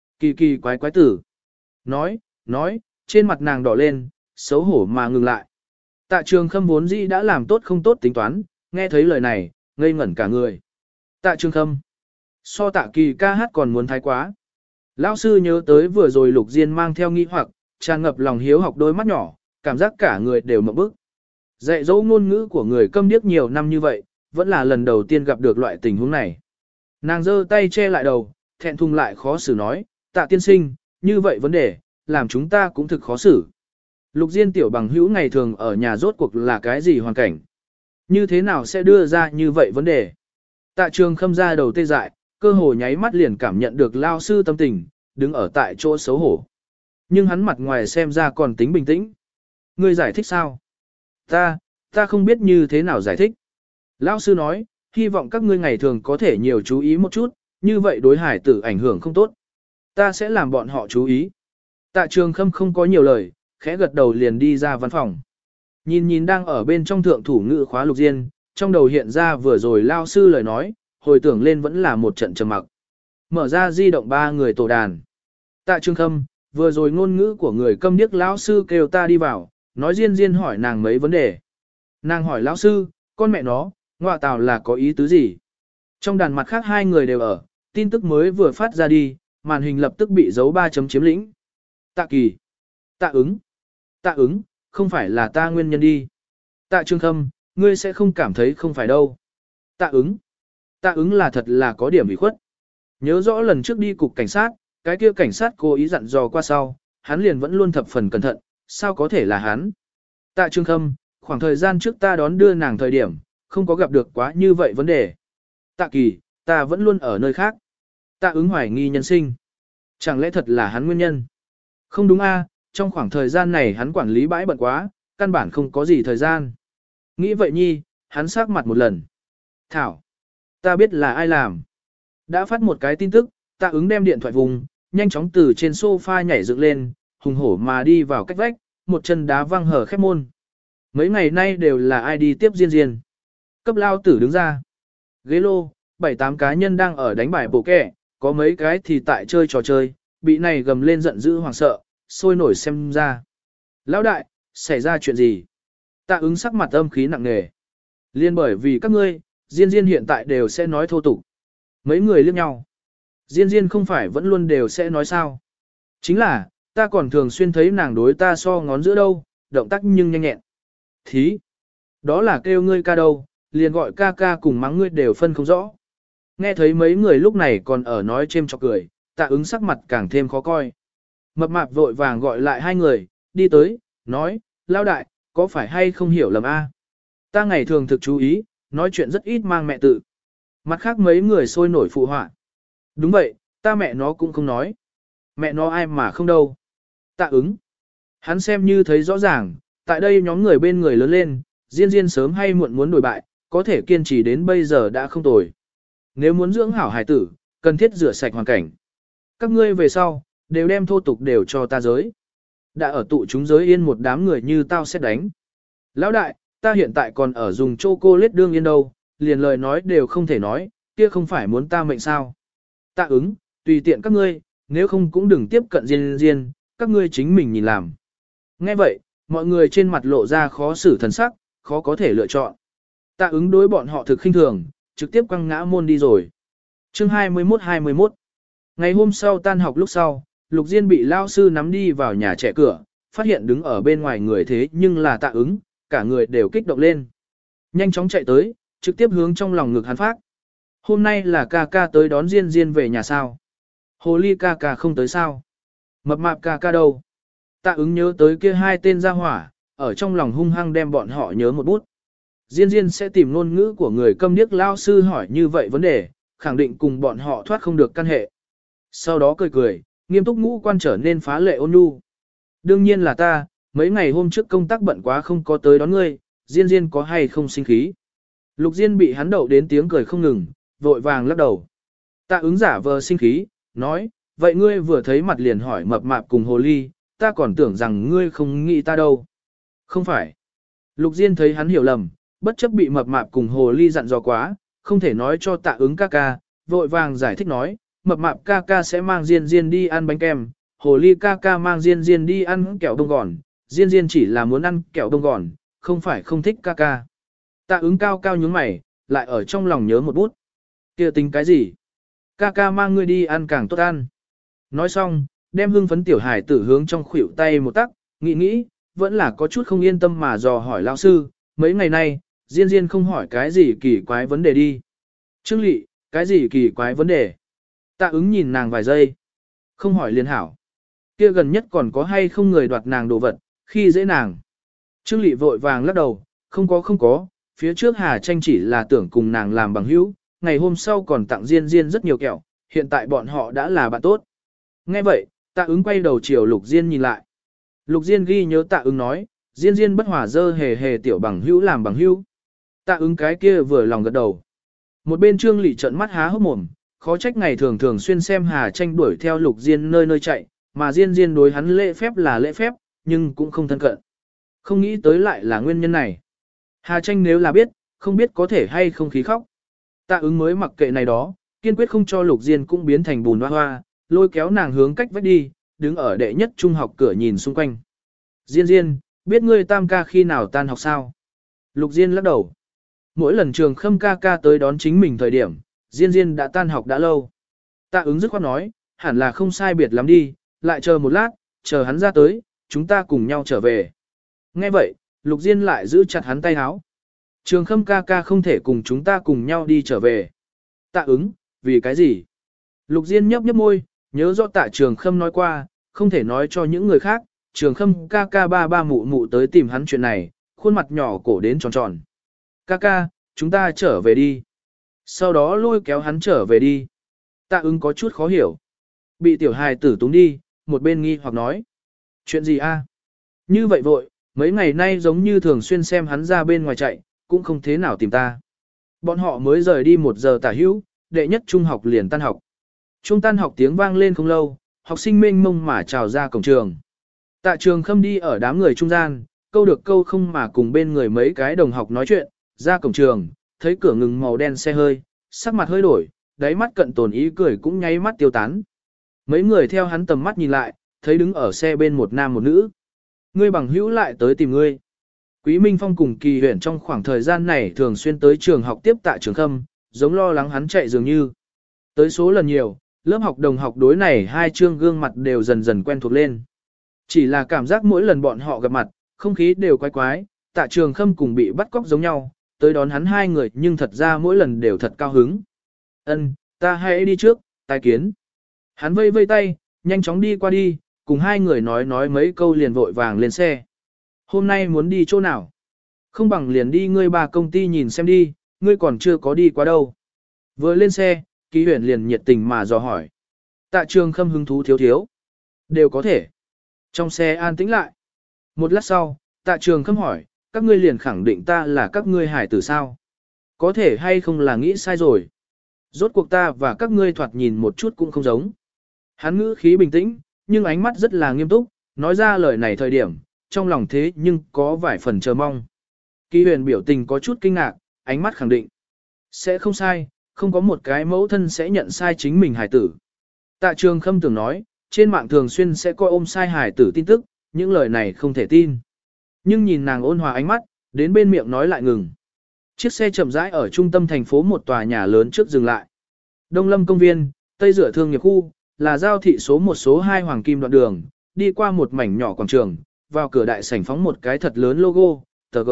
Kỳ quái tử. Nói, trên mặt nàng đỏ lên, xấu hổ mà ngừng lại. Tạ Trường Khâm vốn dĩ đã làm tốt không tốt tính toán, nghe thấy lời này, ngây ngẩn cả người. Tạ Trường Khâm. So Tạ Kỳ ca hát còn muốn thái quá. Lão sư nhớ tới vừa rồi Lục Diên mang theo nghi hoặc, tràn ngập lòng hiếu học đôi mắt nhỏ, cảm giác cả người đều mộng bức. Dạy dỗ ngôn ngữ của người câm điếc nhiều năm như vậy, vẫn là lần đầu tiên gặp được loại tình huống này. Nàng giơ tay che lại đầu, thẹn thùng lại khó xử nói, Tạ tiên sinh, như vậy vấn đề, làm chúng ta cũng thực khó xử. Lục Diên tiểu bằng hữu ngày thường ở nhà rốt cuộc là cái gì hoàn cảnh? Như thế nào sẽ đưa ra như vậy vấn đề? Tạ Trường Khâm ra đầu tê dại, cơ hồ nháy mắt liền cảm nhận được lao sư tâm tình, đứng ở tại chỗ xấu hổ. Nhưng hắn mặt ngoài xem ra còn tính bình tĩnh. Ngươi giải thích sao? Ta không biết như thế nào giải thích. Lão sư nói, hy vọng các ngươi ngày thường có thể nhiều chú ý một chút, như vậy đối hải tử ảnh hưởng không tốt. Ta sẽ làm bọn họ chú ý. Tạ Trường Khâm không có nhiều lời, khẽ gật đầu liền đi ra văn phòng. Nhìn đang ở bên trong thượng thủ ngữ khóa Lục Diên, trong đầu hiện ra vừa rồi lao sư lời nói, hồi tưởng lên vẫn là một trận trầm mặc. Mở ra di động 3 người tổ đàn. Tạ Trường Khâm, vừa rồi ngôn ngữ của người câm điếc lão sư kêu ta đi vào, nói Diên hỏi nàng mấy vấn đề. Nàng hỏi lão sư, con mẹ nó, ngọa tào là có ý tứ gì? Trong đàn mặt khác 2 người đều ở, tin tức mới vừa phát ra đi, màn hình lập tức bị dấu 3 chấm chiếm lĩnh. Tạ Kỳ. Tạ ứng, không phải là ta nguyên nhân đi. Tạ Trường Khâm, ngươi sẽ không cảm thấy không phải đâu. Tạ ứng là thật là có điểm bị khuất. Nhớ rõ lần trước đi cục cảnh sát, cái kia cảnh sát cố ý dặn dò qua sau, hắn liền vẫn luôn thập phần cẩn thận, sao có thể là hắn. Tạ Trường Khâm, khoảng thời gian trước ta đón đưa nàng thời điểm, không có gặp được quá như vậy vấn đề. Tạ Kỳ, ta vẫn luôn ở nơi khác. Tạ ứng hoài nghi nhân sinh. Chẳng lẽ thật là hắn nguyên nhân? Không đúng a, trong khoảng thời gian này hắn quản lý bãi bận quá, căn bản không có gì thời gian. Nghĩ vậy nhi, hắn sắc mặt một lần. Thảo, ta biết là ai làm. Đã phát một cái tin tức, Tạ ứng đem điện thoại vùng, nhanh chóng từ trên sofa nhảy dựng lên, hùng hổ mà đi vào cách vách, một chân đá văng hở khép môn. Mấy ngày nay đều là ai đi tiếp Diên Diên. Cấp lao tử đứng ra. Ghế lô, 7-8 cá nhân đang ở đánh bài bộ kẻ, có mấy cái thì tại chơi trò chơi, bị này gầm lên giận dữ hoảng sợ, sôi nổi xem ra. Lão đại, xảy ra chuyện gì? Tạ ứng sắc mặt âm khí nặng nề. Liên bởi vì các ngươi, Diên Diên hiện tại đều sẽ nói thô tục. Mấy người liếc nhau. Diên Diên không phải vẫn luôn đều sẽ nói sao. Chính là, ta còn thường xuyên thấy nàng đối ta so ngón giữa đâu, động tác nhưng nhanh nhẹn. Thí. Đó là kêu ngươi ca đâu, liền gọi ca ca cùng mắng ngươi đều phân không rõ. Nghe thấy mấy người lúc này còn ở nói chêm chọc cười, Tạ ứng sắc mặt càng thêm khó coi. Mập mạp vội vàng gọi lại hai người, đi tới, nói, lao đại, có phải hay không hiểu lầm a? Ta ngày thường thực chú ý, nói chuyện rất ít mang mẹ tự. Mặt khác mấy người sôi nổi phụ họa. Đúng vậy, ta mẹ nó cũng không nói. Mẹ nó ai mà không đâu. Tạ ứng. Hắn xem như thấy rõ ràng, tại đây nhóm người bên người lớn lên, Diên Diên sớm hay muộn muốn đổi bại, có thể kiên trì đến bây giờ đã không tồi. Nếu muốn dưỡng hảo hài tử, cần thiết rửa sạch hoàn cảnh. Các ngươi về sau, đều đem thô tục đều cho ta giới. Đã ở tụ chúng giới yên một đám người như tao sẽ đánh. Lão đại, ta hiện tại còn ở dùng chocolate đương yên đâu, liền lời nói đều không thể nói, kia không phải muốn ta mệnh sao. Tạ ứng, tùy tiện các ngươi, nếu không cũng đừng tiếp cận Diên Diên, các ngươi chính mình nhìn làm. Nghe vậy, mọi người trên mặt lộ ra khó xử thần sắc, khó có thể lựa chọn. Tạ ứng đối bọn họ thực khinh thường, trực tiếp quăng ngã môn đi rồi. Chương 21-21 Ngày hôm sau tan học lúc sau, Lục Diên bị lao sư nắm đi vào nhà trẻ cửa, phát hiện đứng ở bên ngoài người thế nhưng là Tạ ứng, cả người đều kích động lên. Nhanh chóng chạy tới, trực tiếp hướng trong lòng ngực hắn phát. Hôm nay là ca ca tới đón Diên Diên về nhà sao? Hồ ly ca ca không tới sao? Mập mạp ca ca đâu? Tạ ứng nhớ tới kia hai tên gia hỏa, ở trong lòng hung hăng đem bọn họ nhớ một bút. Diên Diên sẽ tìm ngôn ngữ của người câm điếc lao sư hỏi như vậy vấn đề, khẳng định cùng bọn họ thoát không được căn hệ. Sau đó cười cười, nghiêm túc ngũ quan trở nên phá lệ ôn nhu. Đương nhiên là ta, mấy ngày hôm trước công tác bận quá không có tới đón ngươi, Diên Diên có hay không sinh khí. Lục Diên bị hắn đậu đến tiếng cười không ngừng, vội vàng lắc đầu. Tạ ứng giả vờ sinh khí, nói, vậy ngươi vừa thấy mặt liền hỏi mập mạp cùng hồ ly, ta còn tưởng rằng ngươi không nghĩ ta đâu. Không phải. Lục Diên thấy hắn hiểu lầm, bất chấp bị mập mạp cùng hồ ly dặn dò quá, không thể nói cho Tạ ứng ca ca, vội vàng giải thích nói, mập mạp ca ca sẽ mang Diên Diên đi ăn bánh kem, hồ ly ca ca mang Diên Diên đi ăn kẹo đông gòn, Diên Diên chỉ là muốn ăn kẹo đông gòn, không phải không thích ca ca. Tạ ứng cao cao nhướng mày, lại ở trong lòng nhớ một bút. Kia tính cái gì? Ca ca mang ngươi đi ăn càng tốt ăn. Nói xong, đem hương phấn tiểu hải tử hướng trong khuỷu tay một tắc, nghĩ, vẫn là có chút không yên tâm mà dò hỏi lão sư, mấy ngày nay, Diên Diên không hỏi cái gì kỳ quái vấn đề đi. Trương Lị, cái gì kỳ quái vấn đề? Tạ ứng nhìn nàng vài giây. Không hỏi liền hảo. Kia gần nhất còn có hay không người đoạt nàng đồ vật, khi dễ nàng. Trương Lị vội vàng lắc đầu, không có, phía trước Hà Tranh chỉ là tưởng cùng nàng làm bằng hữu, ngày hôm sau còn tặng Diên Diên rất nhiều kẹo, hiện tại bọn họ đã là bạn tốt. Nghe vậy, Tạ ứng quay đầu chiều Lục Diên nhìn lại. Lục Diên ghi nhớ Tạ ứng nói, Diên Diên bất hòa dơ hề hề tiểu bằng hữu làm bằng hữu. Tạ ứng cái kia vừa lòng gật đầu. Một bên Trương Lị trợn mắt há hốc mồm, khó trách ngày thường xuyên xem Hà Tranh đuổi theo Lục Diên nơi nơi chạy, mà Diên Diên đối hắn lễ phép là lễ phép, nhưng cũng không thân cận. Không nghĩ tới lại là nguyên nhân này. Hà Tranh nếu là biết, không biết có thể hay không khí khóc. Tạ ứng mới mặc kệ này đó, kiên quyết không cho Lục Diên cũng biến thành bùn hoa hoa, lôi kéo nàng hướng cách vách đi, đứng ở đệ nhất trung học cửa nhìn xung quanh. Diên Diên, biết ngươi tam ca khi nào tan học sao? Lục Diên lắc đầu. Mỗi lần trường Khâm ca ca tới đón chính mình thời điểm, Diên Diên đã tan học đã lâu. Tạ ứng dứt khoát nói, hẳn là không sai biệt lắm đi, lại chờ một lát, chờ hắn ra tới, chúng ta cùng nhau trở về. Nghe vậy, Lục Diên lại giữ chặt hắn tay háo. Trường Khâm ca ca không thể cùng chúng ta cùng nhau đi trở về. Tạ ứng, vì cái gì? Lục Diên nhấp nhấp môi, nhớ rõ Tạ Trường Khâm nói qua, không thể nói cho những người khác. Trường Khâm ca ca ba mụ mụ tới tìm hắn chuyện này, khuôn mặt nhỏ cổ đến tròn tròn. Ca ca, chúng ta trở về đi. Sau đó lôi kéo hắn trở về đi. Tạ ứng có chút khó hiểu. Bị tiểu hài tử túng đi, một bên nghi hoặc nói. Chuyện gì a? Như vậy vội, mấy ngày nay giống như thường xuyên xem hắn ra bên ngoài chạy, cũng không thế nào tìm ta. Bọn họ mới rời đi 1 giờ tả hữu, đệ nhất trung học liền tan học. Trung tan học tiếng vang lên không lâu, học sinh mênh mông mà trào ra cổng trường. Tạ Trường Khâm đi ở đám người trung gian, câu được câu không mà cùng bên người mấy cái đồng học nói chuyện, ra cổng trường, thấy cửa ngừng màu đen xe hơi, sắc mặt hơi đổi, đáy mắt cận tồn ý cười cũng nháy mắt tiêu tán. Mấy người theo hắn tầm mắt nhìn lại, thấy đứng ở xe bên một nam một nữ. Ngươi bằng hữu lại tới tìm ngươi. Quý Minh Phong cùng Kỳ Huyền trong khoảng thời gian này thường xuyên tới trường học tiếp Tạ Trường Khâm, giống lo lắng hắn chạy dường như. Tới số lần nhiều, lớp học đồng học đối này hai trương gương mặt đều dần dần quen thuộc lên. Chỉ là cảm giác mỗi lần bọn họ gặp mặt, không khí đều quái quái, Tạ Trường Khâm cùng bị bắt cóc giống nhau, tới đón hắn hai người nhưng thật ra mỗi lần đều thật cao hứng. Ân, ta hãy đi trước, tái kiến. Hắn vây vây tay, nhanh chóng đi qua đi, cùng hai người nói mấy câu liền vội vàng lên xe. Hôm nay muốn đi chỗ nào? Không bằng liền đi ngươi bà công ty nhìn xem đi, ngươi còn chưa có đi qua đâu. Vừa lên xe, Ký Huyền liền nhiệt tình mà dò hỏi. Tạ Trường Khâm hứng thú thiếu. Đều có thể. Trong xe an tĩnh lại. Một lát sau, Tạ Trường Khâm hỏi, các ngươi liền khẳng định ta là các ngươi hải tử sao? Có thể hay không là nghĩ sai rồi? Rốt cuộc ta và các ngươi thoạt nhìn một chút cũng không giống. Hắn ngữ khí bình tĩnh, nhưng ánh mắt rất là nghiêm túc, nói ra lời này thời điểm, trong lòng thế nhưng có vài phần chờ mong. Kỳ Huyền biểu tình có chút kinh ngạc, ánh mắt khẳng định. Sẽ không sai, không có một cái mẫu thân sẽ nhận sai chính mình hải tử. Tạ Trường Khâm tưởng nói, trên mạng thường xuyên sẽ coi ôm sai hải tử tin tức, những lời này không thể tin. Nhưng nhìn nàng ôn hòa ánh mắt, đến bên miệng nói lại ngừng. Chiếc xe chậm rãi ở trung tâm thành phố một tòa nhà lớn trước dừng lại. Đông Lâm công viên, Tây Dựa thương nghiệp khu, là giao thị số 1 số 2 Hoàng Kim đoạn đường, đi qua một mảnh nhỏ quảng trường, vào cửa đại sảnh phóng một cái thật lớn logo, tờ G.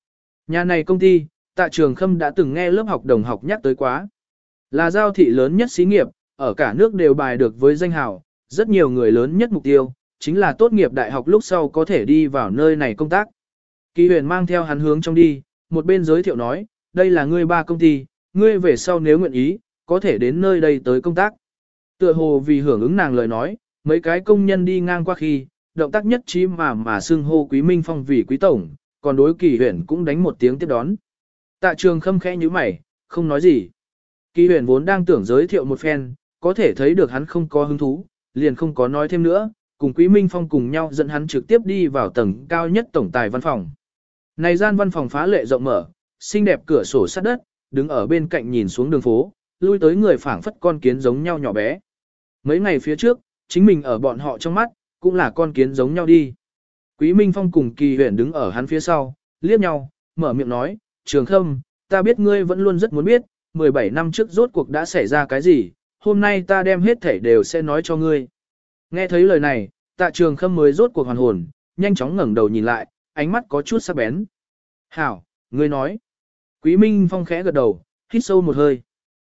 Nhà này công ty, Tạ Trường Khâm đã từng nghe lớp học đồng học nhắc tới quá. Là giao thị lớn nhất xí nghiệp, ở cả nước đều bài được với danh hào, rất nhiều người lớn nhất mục tiêu, chính là tốt nghiệp đại học lúc sau có thể đi vào nơi này công tác. Kỳ Huyền mang theo hắn hướng trong đi, một bên giới thiệu nói, đây là ngươi ba công ty, ngươi về sau nếu nguyện ý, có thể đến nơi đây tới công tác. Tựa hồ vì hưởng ứng nàng lời nói, mấy cái công nhân đi ngang qua khi, động tác nhất trí mà xưng hô Quý Minh Phong vì Quý Tổng, còn đối Kỳ Huyền cũng đánh một tiếng tiếp đón. Tạ Trường Khâm khẽ nhíu mày, không nói gì. Kỳ Huyền vốn đang tưởng giới thiệu một phen, có thể thấy được hắn không có hứng thú, liền không có nói thêm nữa, cùng Quý Minh Phong cùng nhau dẫn hắn trực tiếp đi vào tầng cao nhất tổng tài văn phòng. Này gian văn phòng phá lệ rộng mở, xinh đẹp cửa sổ sát đất, đứng ở bên cạnh nhìn xuống đường phố, lui tới người phảng phất con kiến giống nhau nhỏ bé. Mấy ngày phía trước, chính mình ở bọn họ trong mắt, cũng là con kiến giống nhau đi. Quý Minh Phong cùng Kỳ Huyền đứng ở hắn phía sau, liếc nhau, mở miệng nói, Trường Khâm, ta biết ngươi vẫn luôn rất muốn biết, 17 năm trước rốt cuộc đã xảy ra cái gì, hôm nay ta đem hết thảy đều sẽ nói cho ngươi. Nghe thấy lời này, Tạ Trường Khâm mới rốt cuộc hoàn hồn, nhanh chóng ngẩng đầu nhìn lại, ánh mắt có chút sắc bén. Hảo, ngươi nói. Quý Minh Phong khẽ gật đầu, hít sâu một hơi.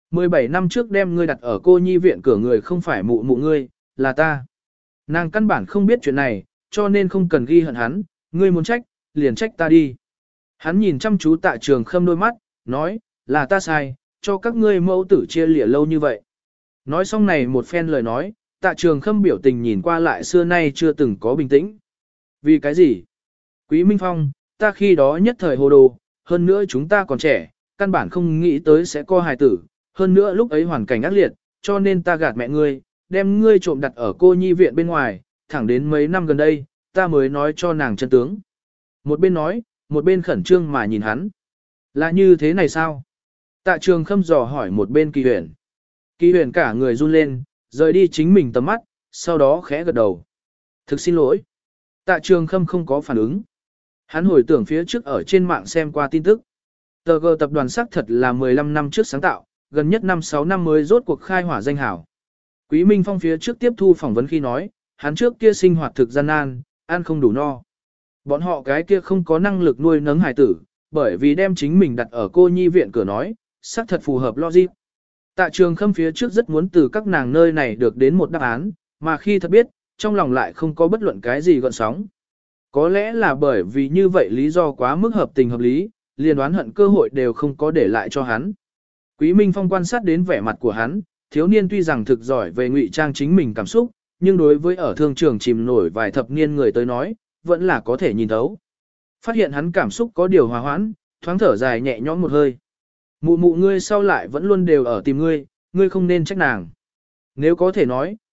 17 năm trước đem ngươi đặt ở cô nhi viện cửa người không phải mụ mụ ngươi, là ta. Nàng căn bản không biết chuyện này, cho nên không cần ghi hận hắn, ngươi muốn trách, liền trách ta đi. Hắn nhìn chăm chú Tạ Trường Khâm đôi mắt, nói, là ta sai, cho các ngươi mẫu tử chia lìa lâu như vậy. Nói xong này một phen lời nói, Tạ Trường Khâm biểu tình nhìn qua lại xưa nay chưa từng có bình tĩnh. Vì cái gì? Quý Minh Phong, ta khi đó nhất thời hồ đồ, hơn nữa chúng ta còn trẻ, căn bản không nghĩ tới sẽ có hài tử, hơn nữa lúc ấy hoàn cảnh ác liệt, cho nên ta gạt mẹ ngươi, đem ngươi trộm đặt ở cô nhi viện bên ngoài, thẳng đến mấy năm gần đây, ta mới nói cho nàng chân tướng. Một bên nói, một bên khẩn trương mà nhìn hắn. Là như thế này sao? Tạ Trường Khâm dò hỏi một bên Kỳ Huyền. Kỳ Huyền cả người run lên, rời đi chính mình tầm mắt, sau đó khẽ gật đầu. Thực xin lỗi. Tạ Trường Khâm không có phản ứng. Hắn hồi tưởng phía trước ở trên mạng xem qua tin tức. Tờ G tập đoàn xác thật là 15 năm trước sáng tạo, gần nhất 5-6 năm mới rốt cuộc khai hỏa danh hảo. Quý Minh Phong phía trước tiếp thu phỏng vấn khi nói, hắn trước kia sinh hoạt thực gian nan, ăn không đủ no. Bọn họ cái kia không có năng lực nuôi nấng hài tử, bởi vì đem chính mình đặt ở cô nhi viện cửa nói, xác thật phù hợp logic. Tạ Trường Khâm phía trước rất muốn từ các nàng nơi này được đến một đáp án, mà khi thật biết, trong lòng lại không có bất luận cái gì gợn sóng. Có lẽ là bởi vì như vậy lý do quá mức hợp tình hợp lý, liền đoán hận cơ hội đều không có để lại cho hắn. Quý Minh Phong quan sát đến vẻ mặt của hắn, thiếu niên tuy rằng thực giỏi về ngụy trang chính mình cảm xúc, nhưng đối với ở thương trường chìm nổi vài thập niên người tới nói, vẫn là có thể nhìn thấu. Phát hiện hắn cảm xúc có điều hòa hoãn, thoáng thở dài nhẹ nhõm một hơi. Mụ mụ ngươi sau lại vẫn luôn đều ở tìm ngươi, ngươi không nên trách nàng. Nếu có thể nói,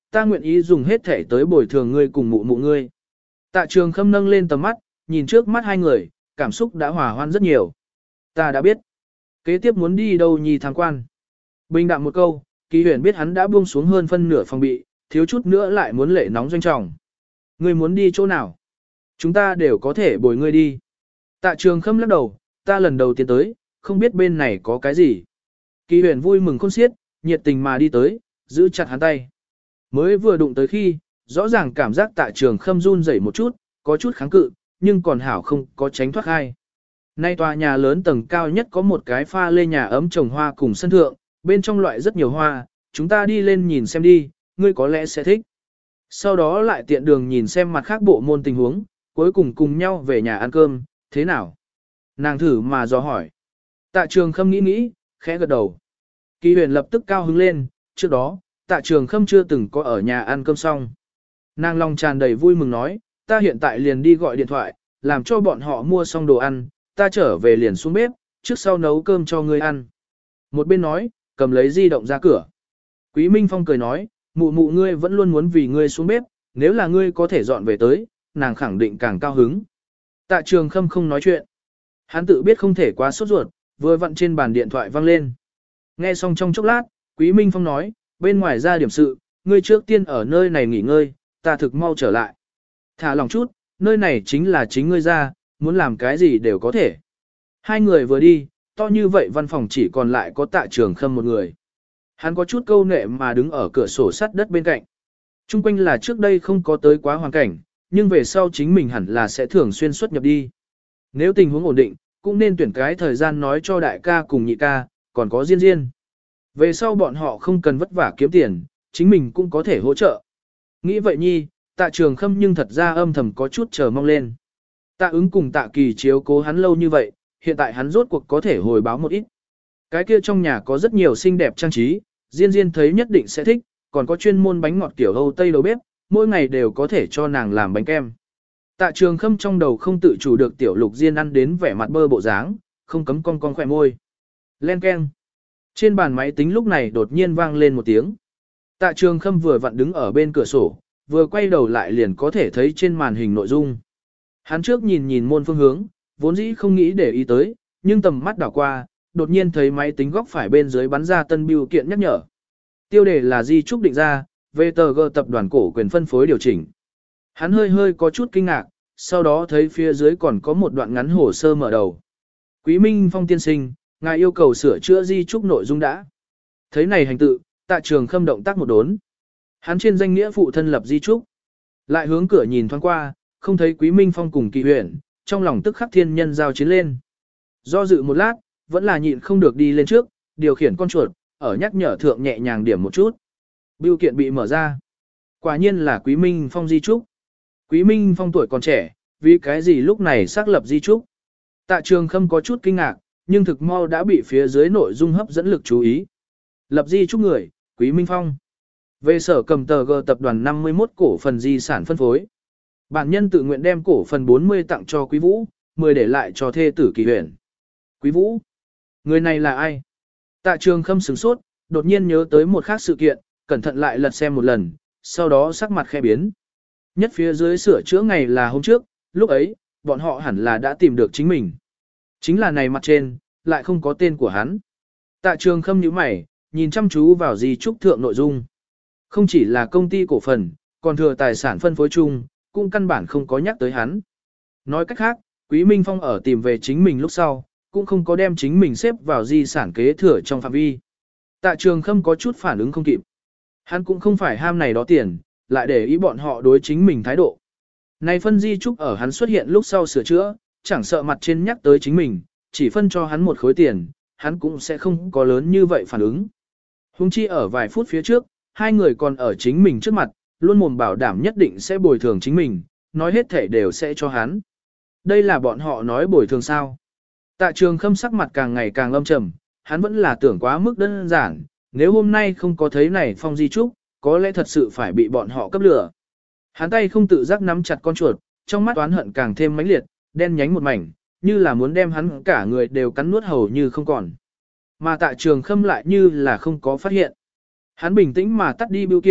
ta nguyện ý dùng hết thể tới bồi thường ngươi cùng mụ mụ ngươi. Tạ Trường Khâm nâng lên tầm mắt, nhìn trước mắt hai người, cảm xúc đã hòa hoãn rất nhiều. Ta đã biết. Kế tiếp muốn đi đâu nhì tham quan. Bình đạm một câu, Kỳ Huyền biết hắn đã buông xuống hơn phân nửa phòng bị, thiếu chút nữa lại muốn lệ nóng doanh trọng. Ngươi muốn đi chỗ nào? Chúng ta đều có thể bồi ngươi đi. Tạ Trường Khâm lắc đầu, ta lần đầu tiên tới, không biết bên này có cái gì. Kỳ Huyền vui mừng khôn xiết, nhiệt tình mà đi tới, giữ chặt hắn tay. Mới vừa đụng tới khi, rõ ràng cảm giác Tạ Trường Khâm run rẩy một chút, có chút kháng cự, nhưng còn hảo không có tránh thoát hai. Nay tòa nhà lớn tầng cao nhất có một cái pha lê nhà ấm trồng hoa cùng sân thượng, bên trong loại rất nhiều hoa, chúng ta đi lên nhìn xem đi, ngươi có lẽ sẽ thích. Sau đó lại tiện đường nhìn xem mặt khác bộ môn tình huống, cuối cùng cùng nhau về nhà ăn cơm, thế nào? Nàng thử mà dò hỏi. Tạ Trường Khâm nghĩ, khẽ gật đầu. Kỳ Huyền lập tức cao hứng lên, trước đó, Tạ Trường Khâm chưa từng có ở nhà ăn cơm xong. Nàng lòng tràn đầy vui mừng nói, ta hiện tại liền đi gọi điện thoại, làm cho bọn họ mua xong đồ ăn, ta trở về liền xuống bếp, trước sau nấu cơm cho ngươi ăn. Một bên nói, cầm lấy di động ra cửa. Quý Minh Phong cười nói, mụ mụ ngươi vẫn luôn muốn vì ngươi xuống bếp, nếu là ngươi có thể dọn về tới, nàng khẳng định càng cao hứng. Tạ Trường Khâm không nói chuyện. Hắn tự biết không thể quá sốt ruột, vừa vặn trên bàn điện thoại vang lên. Nghe xong trong chốc lát, Quý Minh Phong nói, bên ngoài ra điểm sự, ngươi trước tiên ở nơi này nghỉ ngơi, ta thực mau trở lại. Thả lòng chút, nơi này chính là chính ngươi ra, muốn làm cái gì đều có thể. Hai người vừa đi, to như vậy văn phòng chỉ còn lại có Tạ Trường Khâm một người. Hắn có chút câu nệ mà đứng ở cửa sổ sắt đất bên cạnh. Trung quanh là trước đây không có tới quá hoàn cảnh, nhưng về sau chính mình hẳn là sẽ thường xuyên xuất nhập đi. Nếu tình huống ổn định, cũng nên tuyển cái thời gian nói cho đại ca cùng nhị ca, còn có Diên Diên. Về sau bọn họ không cần vất vả kiếm tiền, chính mình cũng có thể hỗ trợ. Nghĩ vậy nhi, Tạ Trường Khâm nhưng thật ra âm thầm có chút chờ mong lên. Tạ ứng cùng Tạ Kỳ chiếu cố hắn lâu như vậy, hiện tại hắn rốt cuộc có thể hồi báo một ít. Cái kia trong nhà có rất nhiều xinh đẹp trang trí, Diên Diên thấy nhất định sẽ thích, còn có chuyên môn bánh ngọt kiểu Âu Tây đầu bếp, mỗi ngày đều có thể cho nàng làm bánh kem. Tạ Trường Khâm trong đầu không tự chủ được tiểu Lục Diên ăn đến vẻ mặt bơ bộ dáng, không cấm cong khỏe môi. Len keng. Trên bàn máy tính lúc này đột nhiên vang lên một tiếng. Tạ Trường Khâm vừa vặn đứng ở bên cửa sổ, vừa quay đầu lại liền có thể thấy trên màn hình nội dung. Hắn trước nhìn môn phương hướng, vốn dĩ không nghĩ để ý tới, nhưng tầm mắt đảo qua, đột nhiên thấy máy tính góc phải bên dưới bắn ra tân bưu kiện nhắc nhở. Tiêu đề là di trúc định ra, VTG tập đoàn cổ quyền phân phối điều chỉnh. Hắn hơi có chút kinh ngạc, sau đó thấy phía dưới còn có một đoạn ngắn hồ sơ mở đầu. Quý Minh Phong tiên sinh, ngài yêu cầu sửa chữa di trúc nội dung đã. Thấy này hành tự, Tạ Trường Khâm động tác một đốn. Hắn trên danh nghĩa phụ thân lập di trúc. Lại hướng cửa nhìn thoáng qua, không thấy Quý Minh Phong cùng Kỳ Huyền, trong lòng tức khắc thiên nhân giao chiến lên. Do dự một lát, vẫn là nhịn không được đi lên trước, điều khiển con chuột, ở nhắc nhở thượng nhẹ nhàng điểm một chút. Bưu kiện bị mở ra. Quả nhiên là Quý Minh Phong di trúc. Quý Minh Phong tuổi còn trẻ, vì cái gì lúc này xác lập di trúc. Tạ Trường Khâm có chút kinh ngạc, nhưng thực mau đã bị phía dưới nội dung hấp dẫn lực chú ý. Lập di trúc người, Quý Minh Phong. Về sở cầm tờ G tập đoàn 51 cổ phần di sản phân phối. Bản nhân tự nguyện đem cổ phần 40 tặng cho Quý Vũ, 10 để lại cho thê tử Kỳ Huyền. Quý Vũ? Người này là ai? Tạ Trường Khâm sửng sốt, đột nhiên nhớ tới một khác sự kiện, cẩn thận lại lật xem một lần, sau đó sắc mặt khẽ biến. Nhất phía dưới sửa chữa ngày là hôm trước, lúc ấy, bọn họ hẳn là đã tìm được chính mình. Chính là này mặt trên, lại không có tên của hắn. Tạ Trường Khâm nhíu mày, nhìn chăm chú vào di trúc thượng nội dung. Không chỉ là công ty cổ phần, còn thừa tài sản phân phối chung, cũng căn bản không có nhắc tới hắn. Nói cách khác, Quý Minh Phong ở tìm về chính mình lúc sau, cũng không có đem chính mình xếp vào di sản kế thừa trong phạm vi. Tạ Trường Khâm có chút phản ứng không kịp. Hắn cũng không phải ham này đó tiền, lại để ý bọn họ đối chính mình thái độ. Này phân di trúc ở hắn xuất hiện lúc sau sửa chữa, chẳng sợ mặt trên nhắc tới chính mình, chỉ phân cho hắn một khối tiền, hắn cũng sẽ không có lớn như vậy phản ứng. Hùng chi ở vài phút phía trước, hai người còn ở chính mình trước mặt, luôn mồm bảo đảm nhất định sẽ bồi thường chính mình, nói hết thể đều sẽ cho hắn. Đây là bọn họ nói bồi thường sao. Tạ Trường Khâm sắc mặt càng ngày càng âm trầm, hắn vẫn là tưởng quá mức đơn giản, nếu hôm nay không có thấy này phong di trúc, có lẽ thật sự phải bị bọn họ cấp lửa. Hắn tay không tự giác nắm chặt con chuột, trong mắt oán hận càng thêm mãnh liệt, đen nhánh một mảnh, như là muốn đem hắn cả người đều cắn nuốt hầu như không còn. Mà Tạ Trường Khâm lại như là không có phát hiện. Hắn bình tĩnh mà tắt đi bưu kiện,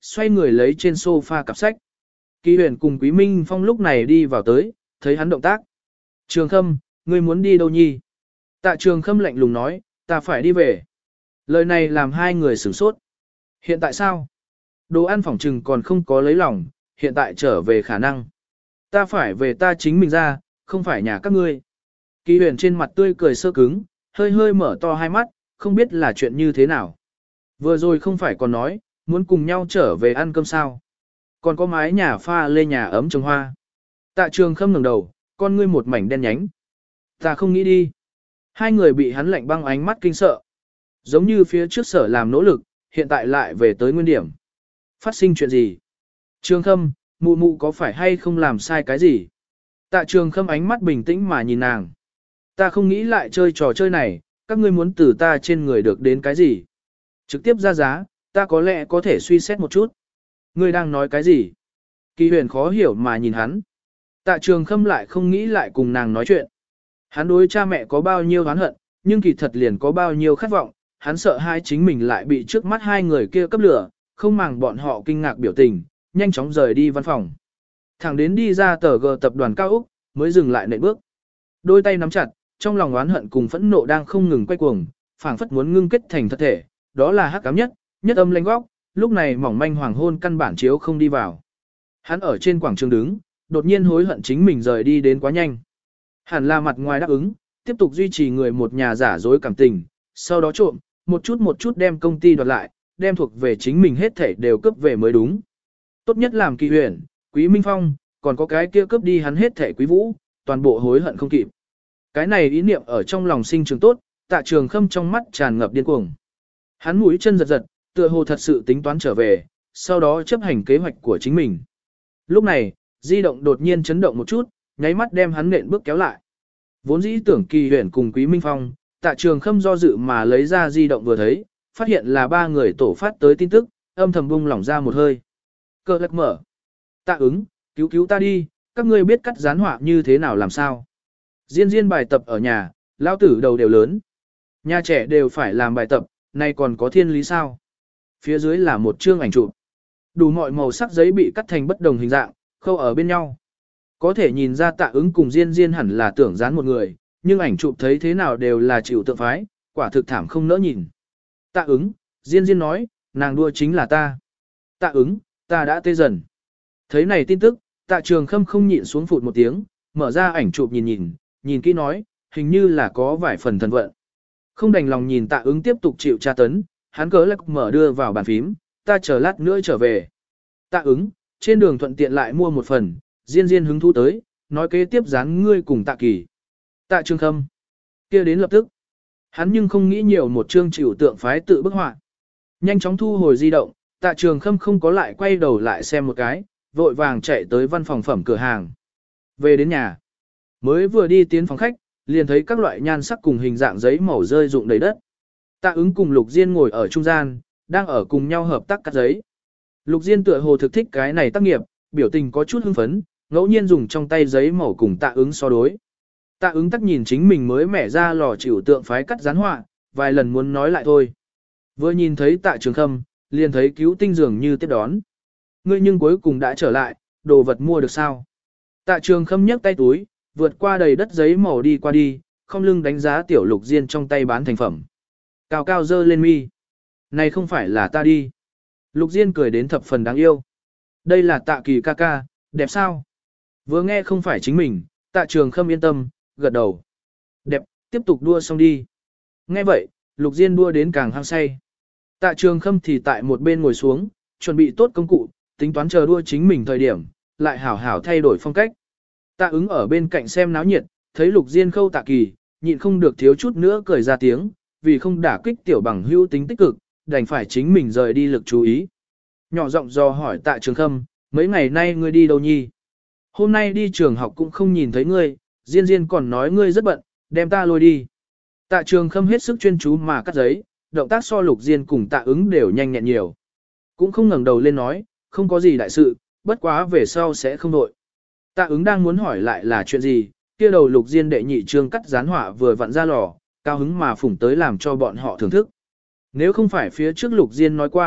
xoay người lấy trên sofa cặp sách. Kỳ Huyền cùng Quý Minh Phong lúc này đi vào tới, thấy hắn động tác. Trường Khâm, ngươi muốn đi đâu nhi? Tạ Trường Khâm lạnh lùng nói, ta phải đi về. Lời này làm hai người sửng sốt. Hiện tại sao? Đồ ăn phỏng trừng còn không có lấy lòng, hiện tại trở về khả năng. Ta phải về ta chính mình ra, không phải nhà các ngươi. Kỳ Huyền trên mặt tươi cười sơ cứng, hơi hơi mở to hai mắt, không biết là chuyện như thế nào. Vừa rồi không phải còn nói, muốn cùng nhau trở về ăn cơm sao. Còn có mái nhà pha lê nhà ấm trồng hoa. Tạ Trường Khâm ngẩng đầu, con ngươi một mảnh đen nhánh. Ta không nghĩ đi. Hai người bị hắn lạnh băng ánh mắt kinh sợ. Giống như phía trước sở làm nỗ lực, hiện tại lại về tới nguyên điểm. Phát sinh chuyện gì? Trường Khâm, mụ mụ có phải hay không làm sai cái gì? Tạ Trường Khâm ánh mắt bình tĩnh mà nhìn nàng. Ta không nghĩ lại chơi trò chơi này, các ngươi muốn từ ta trên người được đến cái gì? Trực tiếp ra giá, ta có lẽ có thể suy xét một chút. Ngươi đang nói cái gì? Kỳ Huyền khó hiểu mà nhìn hắn. Tạ Trường Khâm lại không nghĩ lại cùng nàng nói chuyện. Hắn đối cha mẹ có bao nhiêu oán hận, nhưng kỳ thật liền có bao nhiêu khát vọng, hắn sợ hai chính mình lại bị trước mắt hai người kia cấp lửa, không màng bọn họ kinh ngạc biểu tình, nhanh chóng rời đi văn phòng. Thẳng đến đi ra tờ G tập đoàn cao Úc, mới dừng lại nệm bước. Đôi tay nắm chặt, trong lòng oán hận cùng phẫn nộ đang không ngừng quay cuồng, phảng phất muốn ngưng kết thành thật thể, đó là hắc ám nhất, nhất âm lãnh góc, lúc này mỏng manh hoàng hôn căn bản chiếu không đi vào. Hắn ở trên quảng trường đứng, đột nhiên hối hận chính mình rời đi đến quá nhanh. Hẳn là mặt ngoài đáp ứng, tiếp tục duy trì người một nhà giả dối cảm tình, sau đó trộm, một chút đem công ty đoạt lại, đem thuộc về chính mình hết thảy đều cướp về mới đúng. Tốt nhất làm Kỳ Huyền, Quý Minh Phong, còn có cái kia cướp đi hắn hết thảy Quý Vũ, toàn bộ hối hận không kịp. Cái này ý niệm ở trong lòng sinh trường tốt, Tạ Trường Khâm trong mắt tràn ngập điên cuồng. Hắn mũi chân giật giật, tựa hồ thật sự tính toán trở về, sau đó chấp hành kế hoạch của chính mình. Lúc này, di động đột nhiên chấn động một chút, nháy mắt đem hắn nện bước kéo lại. Vốn dĩ tưởng Kỳ Huyền cùng Quý Minh Phong, Tạ Trường Khâm do dự mà lấy ra di động vừa thấy, phát hiện là ba người tổ phát tới tin tức, âm thầm bung lỏng ra một hơi. Cờ lật mở. Tạ ứng, cứu ta đi, các ngươi biết cắt gián họa như thế nào làm sao. Diên bài tập ở nhà, lao tử đầu đều lớn. Nhà trẻ đều phải làm bài tập, nay còn có thiên lý sao. Phía dưới là một chương ảnh chụp. Đủ mọi màu sắc giấy bị cắt thành bất đồng hình dạng, khâu ở bên nhau. Có thể nhìn ra Tạ ứng cùng Diên hẳn là tưởng dán một người, nhưng ảnh chụp thấy thế nào đều là chịu tượng phái, quả thực thảm không nỡ nhìn. Tạ ứng, Diên nói, nàng đua chính là ta. Tạ ứng, ta đã tê dần. Thấy này tin tức, Tạ Trường Khâm không nhịn xuống phụt một tiếng, mở ra ảnh chụp nhìn kỹ nói, hình như là có vài phần thần vận. Không đành lòng nhìn Tạ ứng tiếp tục chịu tra tấn, hắn cớ lắc mở đưa vào bàn phím, ta chờ lát nữa trở về. Tạ ứng, trên đường thuận tiện lại mua một phần, Diên hứng thú tới, nói kế tiếp dán ngươi cùng Tạ Kỳ. Tạ Trường Khâm, kia đến lập tức. Hắn nhưng không nghĩ nhiều một chương chịu tượng phái tự bức họa. Nhanh chóng thu hồi di động, Tạ Trường Khâm không có lại quay đầu lại xem một cái, vội vàng chạy tới văn phòng phẩm cửa hàng. Về đến nhà, mới vừa đi tiến phòng khách, liền thấy các loại nhan sắc cùng hình dạng giấy màu rơi rụng đầy đất. Tạ ứng cùng Lục Diên ngồi ở trung gian, đang ở cùng nhau hợp tác cắt giấy. Lục Diên tựa hồ thực thích cái này tác nghiệp, biểu tình có chút hưng phấn, ngẫu nhiên dùng trong tay giấy màu cùng Tạ ứng so đối. Tạ ứng tắc nhìn chính mình mới mẻ ra lò chịu tượng phái cắt gián họa, vài lần muốn nói lại thôi. Vừa nhìn thấy Tạ Trường Khâm, liền thấy cứu tinh dường như tiếp đón. Ngươi nhưng cuối cùng đã trở lại, đồ vật mua được sao? Tạ Trường Khâm nhấc tay túi, vượt qua đầy đất giấy màu đi qua đi, không lưng đánh giá tiểu Lục Diên trong tay bán thành phẩm. Cao cao dơ lên mi. Này không phải là ta đi. Lục Diên cười đến thập phần đáng yêu. Đây là Tạ Kỳ ca ca, đẹp sao? Vừa nghe không phải chính mình, Tạ Trường Khâm yên tâm, gật đầu. Đẹp, tiếp tục đua xong đi. Nghe vậy, Lục Diên đua đến càng hăng say. Tạ Trường Khâm thì tại một bên ngồi xuống, chuẩn bị tốt công cụ, tính toán chờ đua chính mình thời điểm, lại hảo hảo thay đổi phong cách. Tạ ứng ở bên cạnh xem náo nhiệt, thấy Lục Diên khâu Tạ Kỳ, nhịn không được thiếu chút nữa cười ra tiếng, vì không đả kích tiểu bằng hữu tính tích cực, đành phải chính mình rời đi lực chú ý. Nhỏ giọng do hỏi Tạ Trường Khâm, mấy ngày nay ngươi đi đâu nhi? Hôm nay đi trường học cũng không nhìn thấy ngươi, Diên còn nói ngươi rất bận, đem ta lôi đi. Tạ Trường Khâm hết sức chuyên chú mà cắt giấy, động tác so Lục Diên cùng Tạ ứng đều nhanh nhẹn nhiều. Cũng không ngẩng đầu lên nói, không có gì đại sự, bất quá về sau sẽ không đội. Tạ ứng đang muốn hỏi lại là chuyện gì, kia đầu Lục Diên đệ nhị trương cắt gián họa vừa vặn ra lò, cao hứng mà phủng tới làm cho bọn họ thưởng thức. Nếu không phải phía trước Lục Diên nói qua,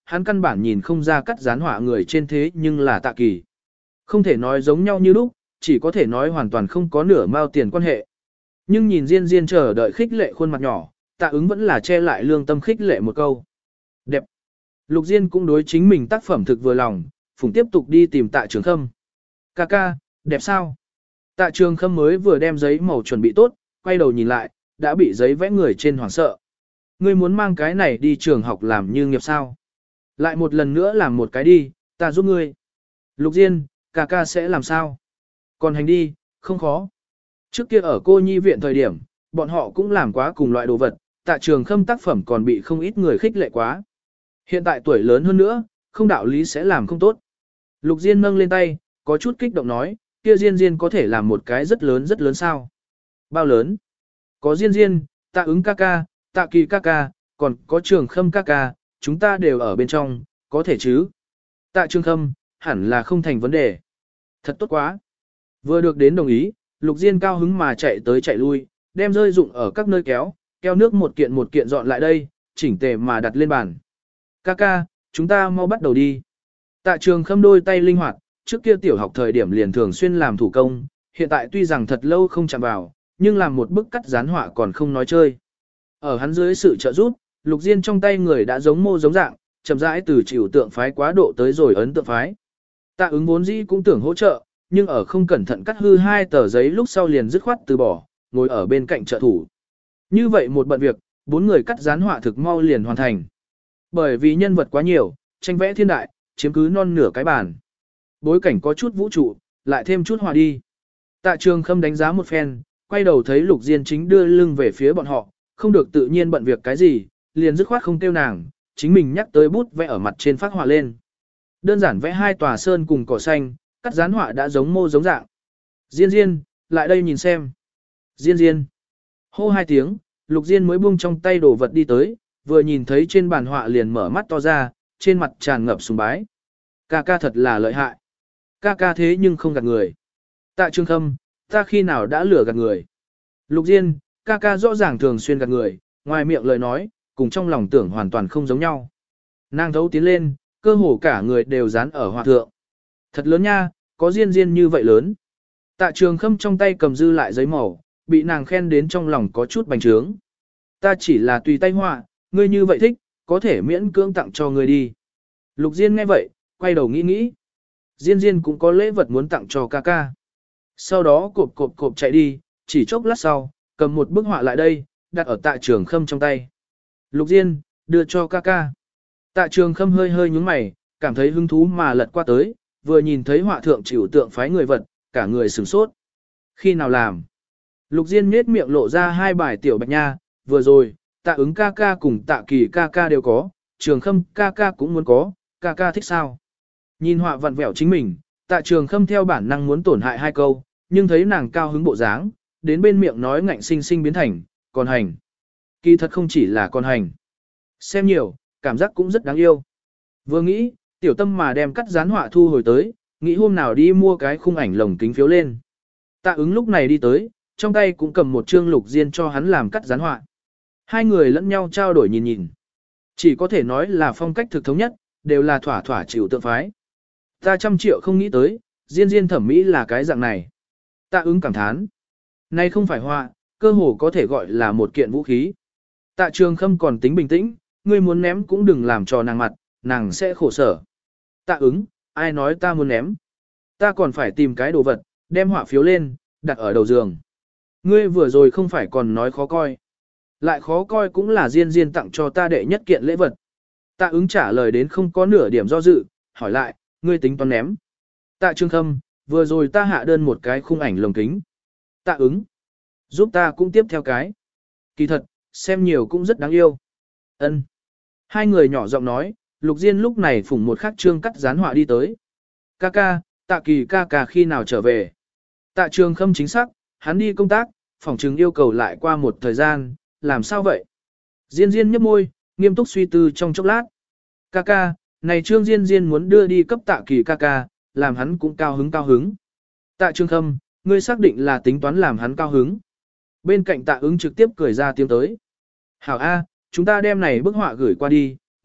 hắn căn bản nhìn không ra cắt dán họa người trên thế nhưng là Tạ Kỳ. Không thể nói giống nhau như lúc, chỉ có thể nói hoàn toàn không có nửa mao tiền quan hệ. Nhưng nhìn Diên Diên chờ đợi khích lệ khuôn mặt nhỏ, Tạ ứng vẫn là che lại lương tâm khích lệ một câu. Đẹp. Lục Diên cũng đối chính mình tác phẩm thực vừa lòng, phùng tiếp tục đi tìm Tạ Trường Khâm. Ca ca, đẹp sao? Tạ Trường Khâm mới vừa đem giấy màu chuẩn bị tốt, quay đầu nhìn lại, đã bị giấy vẽ người trên hoảng sợ. Ngươi muốn mang cái này đi trường học làm như nghiệp sao? Lại một lần nữa làm một cái đi, ta giúp ngươi. Lục Diên, ca ca sẽ làm sao? Còn hành đi, không khó. Trước kia ở cô nhi viện thời điểm, bọn họ cũng làm quá cùng loại đồ vật, Tạ Trường Khâm tác phẩm còn bị không ít người khích lệ quá. Hiện tại tuổi lớn hơn nữa, không đạo lý sẽ làm không tốt. Lục Diên nâng lên tay, có chút kích động nói, kia Diên Diên có thể làm một cái rất lớn sao? Bao lớn? Có Diên Diên, Tạ ứng ca ca, Tạ Kỳ ca ca, còn có Trường Khâm ca ca, chúng ta đều ở bên trong, có thể chứ? Tạ Trường Khâm, hẳn là không thành vấn đề. Thật tốt quá. Vừa được đến đồng ý, Lục Diên cao hứng mà chạy tới chạy lui, đem rơi dụng ở các nơi keo nước một kiện dọn lại đây, chỉnh tề mà đặt lên bàn. Ca, chúng ta mau bắt đầu đi. Tạ Trường Khâm đôi tay linh hoạt, trước kia tiểu học thời điểm liền thường xuyên làm thủ công, hiện tại tuy rằng thật lâu không chạm vào, nhưng làm một bức cắt dán họa còn không nói chơi. Ở hắn dưới sự trợ giúp, Lục Diên trong tay người đã giống mô giống dạng, chậm rãi từ chịu tượng phái quá độ tới rồi ấn tượng phái. Tạ ứng vốn dĩ cũng tưởng hỗ trợ, nhưng ở không cẩn thận cắt hư 2 tờ giấy lúc sau liền dứt khoát từ bỏ, ngồi ở bên cạnh trợ thủ. Như vậy một bận việc, 4 người cắt dán họa thực mau liền hoàn thành. Bởi vì nhân vật quá nhiều, tranh vẽ thiên đại, chiếm cứ non nửa cái bàn. Bối cảnh có chút vũ trụ, lại thêm chút họa đi. Tạ Trường Khâm đánh giá một phen, quay đầu thấy Lục Diên chính đưa lưng về phía bọn họ, không được tự nhiên bận việc cái gì, liền dứt khoát không tiêu nàng, chính mình nhắc tới bút vẽ ở mặt trên phác họa lên. Đơn giản vẽ 2 tòa sơn cùng cỏ xanh, cắt dán họa đã giống mô giống dạng. Diên Diên, lại đây nhìn xem. Diên Diên. Hô 2 tiếng, Lục Diên mới buông trong tay đồ vật đi tới, vừa nhìn thấy trên bàn họa liền mở mắt to ra, trên mặt tràn ngập sùng bái. Ca ca thật là lợi hại. Ca ca thế nhưng không gạt người. Tạ Trường Khâm, ta khi nào đã lừa gạt người. Lục Diên, ca ca rõ ràng thường xuyên gạt người, ngoài miệng lời nói, cùng trong lòng tưởng hoàn toàn không giống nhau. Nàng thấu tiến lên, cơ hồ cả người đều dán ở họa thượng. Thật lớn nha, có Diên Diên như vậy lớn. Tạ Trường Khâm trong tay cầm dư lại giấy màu, bị nàng khen đến trong lòng có chút bành trướng. Ta chỉ là tùy tay họa, ngươi như vậy thích, có thể miễn cưỡng tặng cho ngươi đi. Lục Diên nghe vậy, quay đầu nghĩ nghĩ. Diên Diên cũng có lễ vật muốn tặng cho ca ca. Sau đó cộp chạy đi, chỉ chốc lát sau, cầm một bức họa lại đây, đặt ở Tạ Trường Khâm trong tay. Lục Diên, đưa cho ca ca. Tạ Trường Khâm hơi nhúng mày, cảm thấy hứng thú mà lật qua tới, vừa nhìn thấy họa thượng chịu tượng phái người vật, cả người sửng sốt. Khi nào làm? Lục Diên nhếch miệng lộ ra 2 bài tiểu bạch nha, vừa rồi, Tạ ứng ca ca cùng Tạ Kỳ ca ca đều có, Trường Khâm ca ca cũng muốn có, ca ca thích sao? Nhìn họa vặn vẹo chính mình, Tạ Trường Khâm theo bản năng muốn tổn hại 2 câu, nhưng thấy nàng cao hứng bộ dáng, đến bên miệng nói ngạnh sinh sinh biến thành, còn hành. Kỳ thật không chỉ là con hành. Xem nhiều, cảm giác cũng rất đáng yêu. Vừa nghĩ, tiểu tâm mà đem cắt dán họa thu hồi tới, nghĩ hôm nào đi mua cái khung ảnh lồng kính phiếu lên. Tạ ứng lúc này đi tới, trong tay cũng cầm một chương Lục Diên cho hắn làm cắt dán họa. 2 người lẫn nhau trao đổi nhìn. Chỉ có thể nói là phong cách thực thống nhất, đều là thỏa chịu tượng phái. Ta 100 triệu không nghĩ tới, Diên thẩm mỹ là cái dạng này. Tạ ứng cảm thán. Này không phải họa, cơ hồ có thể gọi là một kiện vũ khí. Tạ Trường Khâm còn tính bình tĩnh, ngươi muốn ném cũng đừng làm cho nàng mặt, nàng sẽ khổ sở. Tạ ứng, ai nói ta muốn ném? Ta còn phải tìm cái đồ vật, đem họa phiếu lên, đặt ở đầu giường. Ngươi vừa rồi không phải còn nói khó coi. Lại khó coi cũng là Diên tặng cho ta đệ nhất kiện lễ vật. Tạ ứng trả lời đến không có nửa điểm do dự, hỏi lại, ngươi tính toán ném. Tạ Trường Khâm, vừa rồi ta hạ đơn một cái khung ảnh lồng kính. Tạ ứng, giúp ta cũng tiếp theo cái. Kỳ thật, xem nhiều cũng rất đáng yêu. Ân. 2 người nhỏ giọng nói, Lục Diên lúc này phủng một khắc trương cắt dán họa đi tới. Ca ca, Tạ Kỳ ca ca khi nào trở về? Tạ Trường Khâm chính xác, hắn đi công tác, phòng trừng yêu cầu lại qua một thời gian, làm sao vậy? Diên nhấp môi, nghiêm túc suy tư trong chốc lát. Ca ca, này Trương Diên muốn đưa đi cấp Tạ Kỳ ca ca, làm hắn cũng cao hứng. Tạ Trường Khâm, ngươi xác định là tính toán làm hắn cao hứng. Bên cạnh Tạ ứng trực tiếp cười ra tiếng tới. Hảo A, chúng ta đem này bức họa gửi qua đi,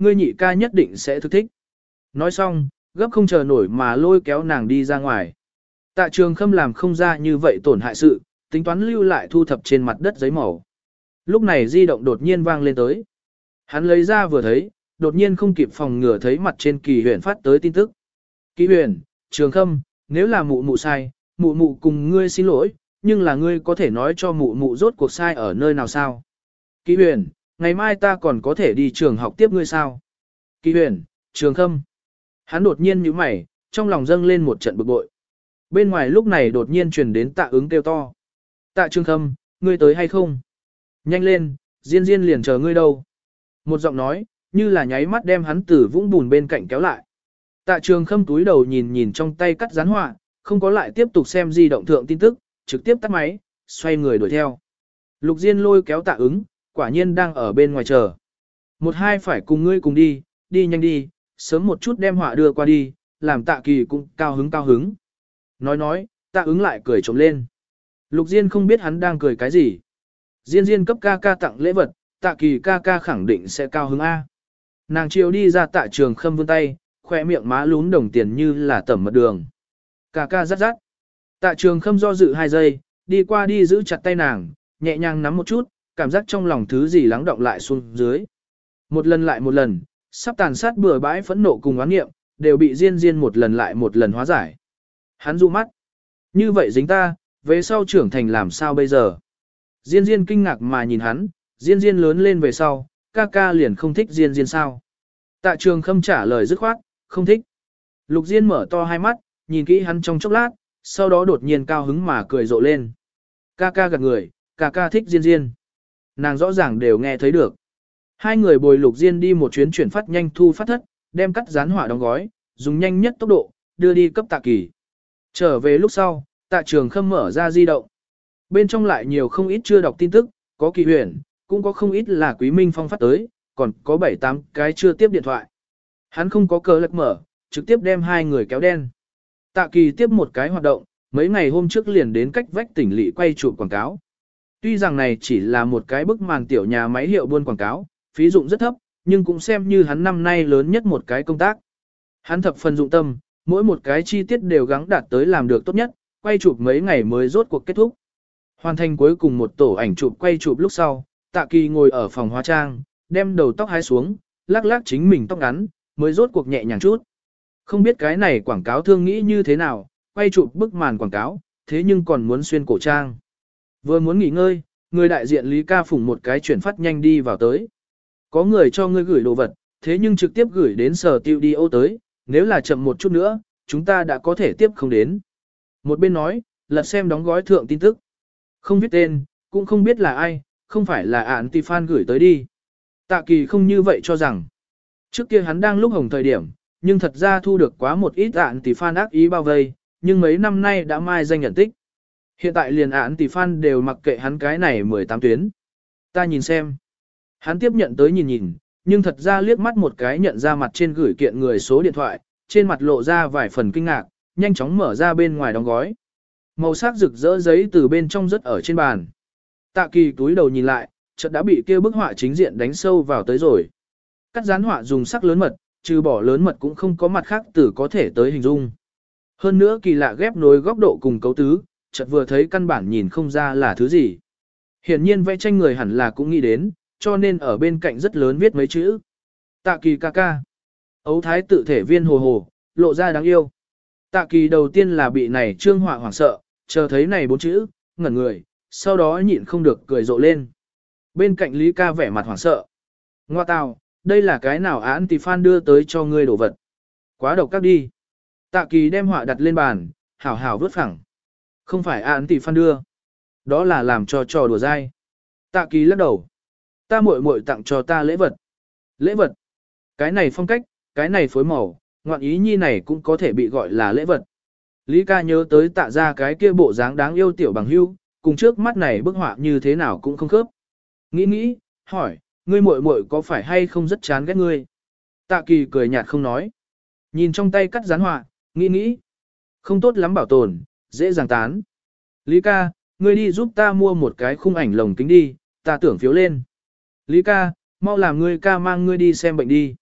ngươi nhị ca nhất định sẽ thực thích. Nói xong, gấp không chờ nổi mà lôi kéo nàng đi ra ngoài. Tạ Trường Khâm làm không ra như vậy tổn hại sự, tính toán lưu lại thu thập trên mặt đất giấy màu. Lúc này di động đột nhiên vang lên tới. Hắn lấy ra vừa thấy, đột nhiên không kịp phòng ngừa thấy mặt trên Kỳ Huyền phát tới tin tức. Kỳ Huyền, Trường Khâm, nếu là mụ mụ sai, mụ mụ cùng ngươi xin lỗi, nhưng là ngươi có thể nói cho mụ mụ rốt cuộc sai ở nơi nào sao? Kỳ Huyền, ngày mai ta còn có thể đi trường học tiếp ngươi sao? Kỳ Huyền, Trường Khâm. Hắn đột nhiên nhíu mày, trong lòng dâng lên một trận bực bội. Bên ngoài lúc này đột nhiên truyền đến Tạ Ứng kêu to. Tạ Trường Khâm, ngươi tới hay không? Nhanh lên, Diên Diên liền chờ ngươi đâu. Một giọng nói, như là nháy mắt đem hắn từ vũng bùn bên cạnh kéo lại. Tạ Trường Khâm túi đầu nhìn nhìn trong tay cắt dán họa, không có lại tiếp tục xem di động thượng tin tức, trực tiếp tắt máy, xoay người đuổi theo. Lục Diên lôi kéo Tạ Ứng, quả nhiên đang ở bên ngoài chờ. Một hai phải cùng ngươi cùng đi, đi nhanh đi, sớm một chút đem họa đưa qua đi, làm Tạ Kỳ cũng cao hứng cao hứng. Nói, Tạ Ứng lại cười trộm lên. Lục Diên không biết hắn đang cười cái gì. Diên Diên cấp ca ca tặng lễ vật, Tạ Kỳ ca ca khẳng định sẽ cao hứng A. Nàng chiều đi ra Tạ Trường Khâm vươn tay, khoe miệng má lún đồng tiền như là tẩm mật đường. Ca ca rắt rắt. Tạ Trường Khâm do dự 2 giây, đi qua đi giữ chặt tay nàng, nhẹ nhàng nắm một chút, cảm giác trong lòng thứ gì lắng động lại xuống dưới. Một lần lại một lần, sắp tàn sát bừa bãi phẫn nộ cùng oán nghiệm, đều bị Diên Diên một lần lại một lần hóa giải. Hắn du mắt. Như vậy dính ta, về sau trưởng thành làm sao bây giờ? Diên Diên kinh ngạc mà nhìn hắn, Diên Diên lớn lên về sau, ca ca liền không thích Diên Diên sao? Tạ Trường Khâm trả lời dứt khoát, không thích. Lục Diên mở to hai mắt, nhìn kỹ hắn trong chốc lát, sau đó đột nhiên cao hứng mà cười rộ lên. Ca ca gật người, ca ca thích Diên Diên. Nàng rõ ràng đều nghe thấy được. Hai người bồi Lục Diên đi một chuyến chuyển phát nhanh thu phát thất, đem cắt dán họa đóng gói, dùng nhanh nhất tốc độ, đưa đi cấp Tạ Kỳ. Trở về lúc sau, Tạ Trường Khâm mở ra di động. Bên trong lại nhiều không ít chưa đọc tin tức, có Kỳ Huyền, cũng có không ít là Quý Minh Phong phát tới, còn có 7-8 cái chưa tiếp điện thoại. Hắn không có cờ lật mở, trực tiếp đem hai người kéo đen. Tạ Kỳ tiếp một cái hoạt động, mấy ngày hôm trước liền đến cách vách tỉnh lỵ quay chụp quảng cáo. Tuy rằng này chỉ là một cái bức màn tiểu nhà máy hiệu buôn quảng cáo, phí dụng rất thấp, nhưng cũng xem như hắn năm nay lớn nhất một cái công tác. Hắn thập phần dụng tâm, mỗi một cái chi tiết đều gắng đạt tới làm được tốt nhất, quay chụp mấy ngày mới rốt cuộc kết thúc. Hoàn thành cuối cùng một tổ ảnh chụp quay chụp lúc sau, Tạ Kỳ ngồi ở phòng hóa trang, đem đầu tóc hái xuống, lắc lắc chính mình tóc ngắn, mới rốt cuộc nhẹ nhàng chút. Không biết cái này quảng cáo thương nghĩ như thế nào, quay chụp bức màn quảng cáo, thế nhưng còn muốn xuyên cổ trang. Vừa muốn nghỉ ngơi, người đại diện Lý Ca phủng một cái chuyển phát nhanh đi vào tới. Có người cho ngươi gửi đồ vật, thế nhưng trực tiếp gửi đến sở tiêu đi ô tới, nếu là chậm một chút nữa, chúng ta đã có thể tiếp không đến. Một bên nói, lật xem đóng gói thượng tin tức. Không biết tên, cũng không biết là ai, không phải là Antifan gửi tới đi. Tạ Kỳ không như vậy cho rằng. Trước kia hắn đang lúc hồng thời điểm, nhưng thật ra thu được quá một ít Antifan ác ý bao vây, nhưng mấy năm nay đã mai danh nhận tích. Hiện tại liền Antifan đều mặc kệ hắn cái này 18 tuyến. Ta nhìn xem. Hắn tiếp nhận tới nhìn nhìn, nhưng thật ra liếc mắt một cái nhận ra mặt trên gửi kiện người số điện thoại, trên mặt lộ ra vài phần kinh ngạc, nhanh chóng mở ra bên ngoài đóng gói. Màu sắc rực rỡ giấy từ bên trong rất ở trên bàn. Tạ Kỳ túi đầu nhìn lại, chợt đã bị kia bức họa chính diện đánh sâu vào tới rồi. Cắt dán họa dùng sắc lớn mật, trừ bỏ lớn mật cũng không có mặt khác từ có thể tới hình dung. Hơn nữa kỳ lạ ghép nối góc độ cùng cấu tứ, chợt vừa thấy căn bản nhìn không ra là thứ gì. Hiển nhiên vẽ tranh người hẳn là cũng nghĩ đến, cho nên ở bên cạnh rất lớn viết mấy chữ. Tạ Kỳ ca ca. Ấu thái tự thể viên hồ hồ, lộ ra đáng yêu. Tạ Kỳ đầu tiên là bị này trương họa hoảng sợ, chờ thấy này 4 chữ, ngẩn người, sau đó nhịn không được cười rộ lên. Bên cạnh Lý Ca vẻ mặt hoảng sợ. Ngoa tào, đây là cái nào án thì Phan đưa tới cho ngươi đổ vật. Quá độc các đi. Tạ Kỳ đem họa đặt lên bàn, hảo hảo vớt phẳng. Không phải án thì Phan đưa. Đó là làm cho trò đùa dai. Tạ Kỳ lắc đầu. Ta muội muội tặng cho ta lễ vật. Lễ vật. Cái này phong cách, cái này phối màu, ngoạn ý nhi này cũng có thể bị gọi là lễ vật. Lý Ca nhớ tới Tạ ra cái kia bộ dáng đáng yêu tiểu bằng hưu, cùng trước mắt này bức họa như thế nào cũng không khớp. Nghĩ, hỏi, ngươi muội muội có phải hay không rất chán ghét ngươi? Tạ Kỳ cười nhạt không nói. Nhìn trong tay cắt dán họa, nghĩ. Không tốt lắm bảo tồn, dễ dàng tán. Lý Ca, ngươi đi giúp ta mua một cái khung ảnh lồng kính đi, ta tưởng phiếu lên. Lý Ca, mau làm ngươi ca mang ngươi đi xem bệnh đi.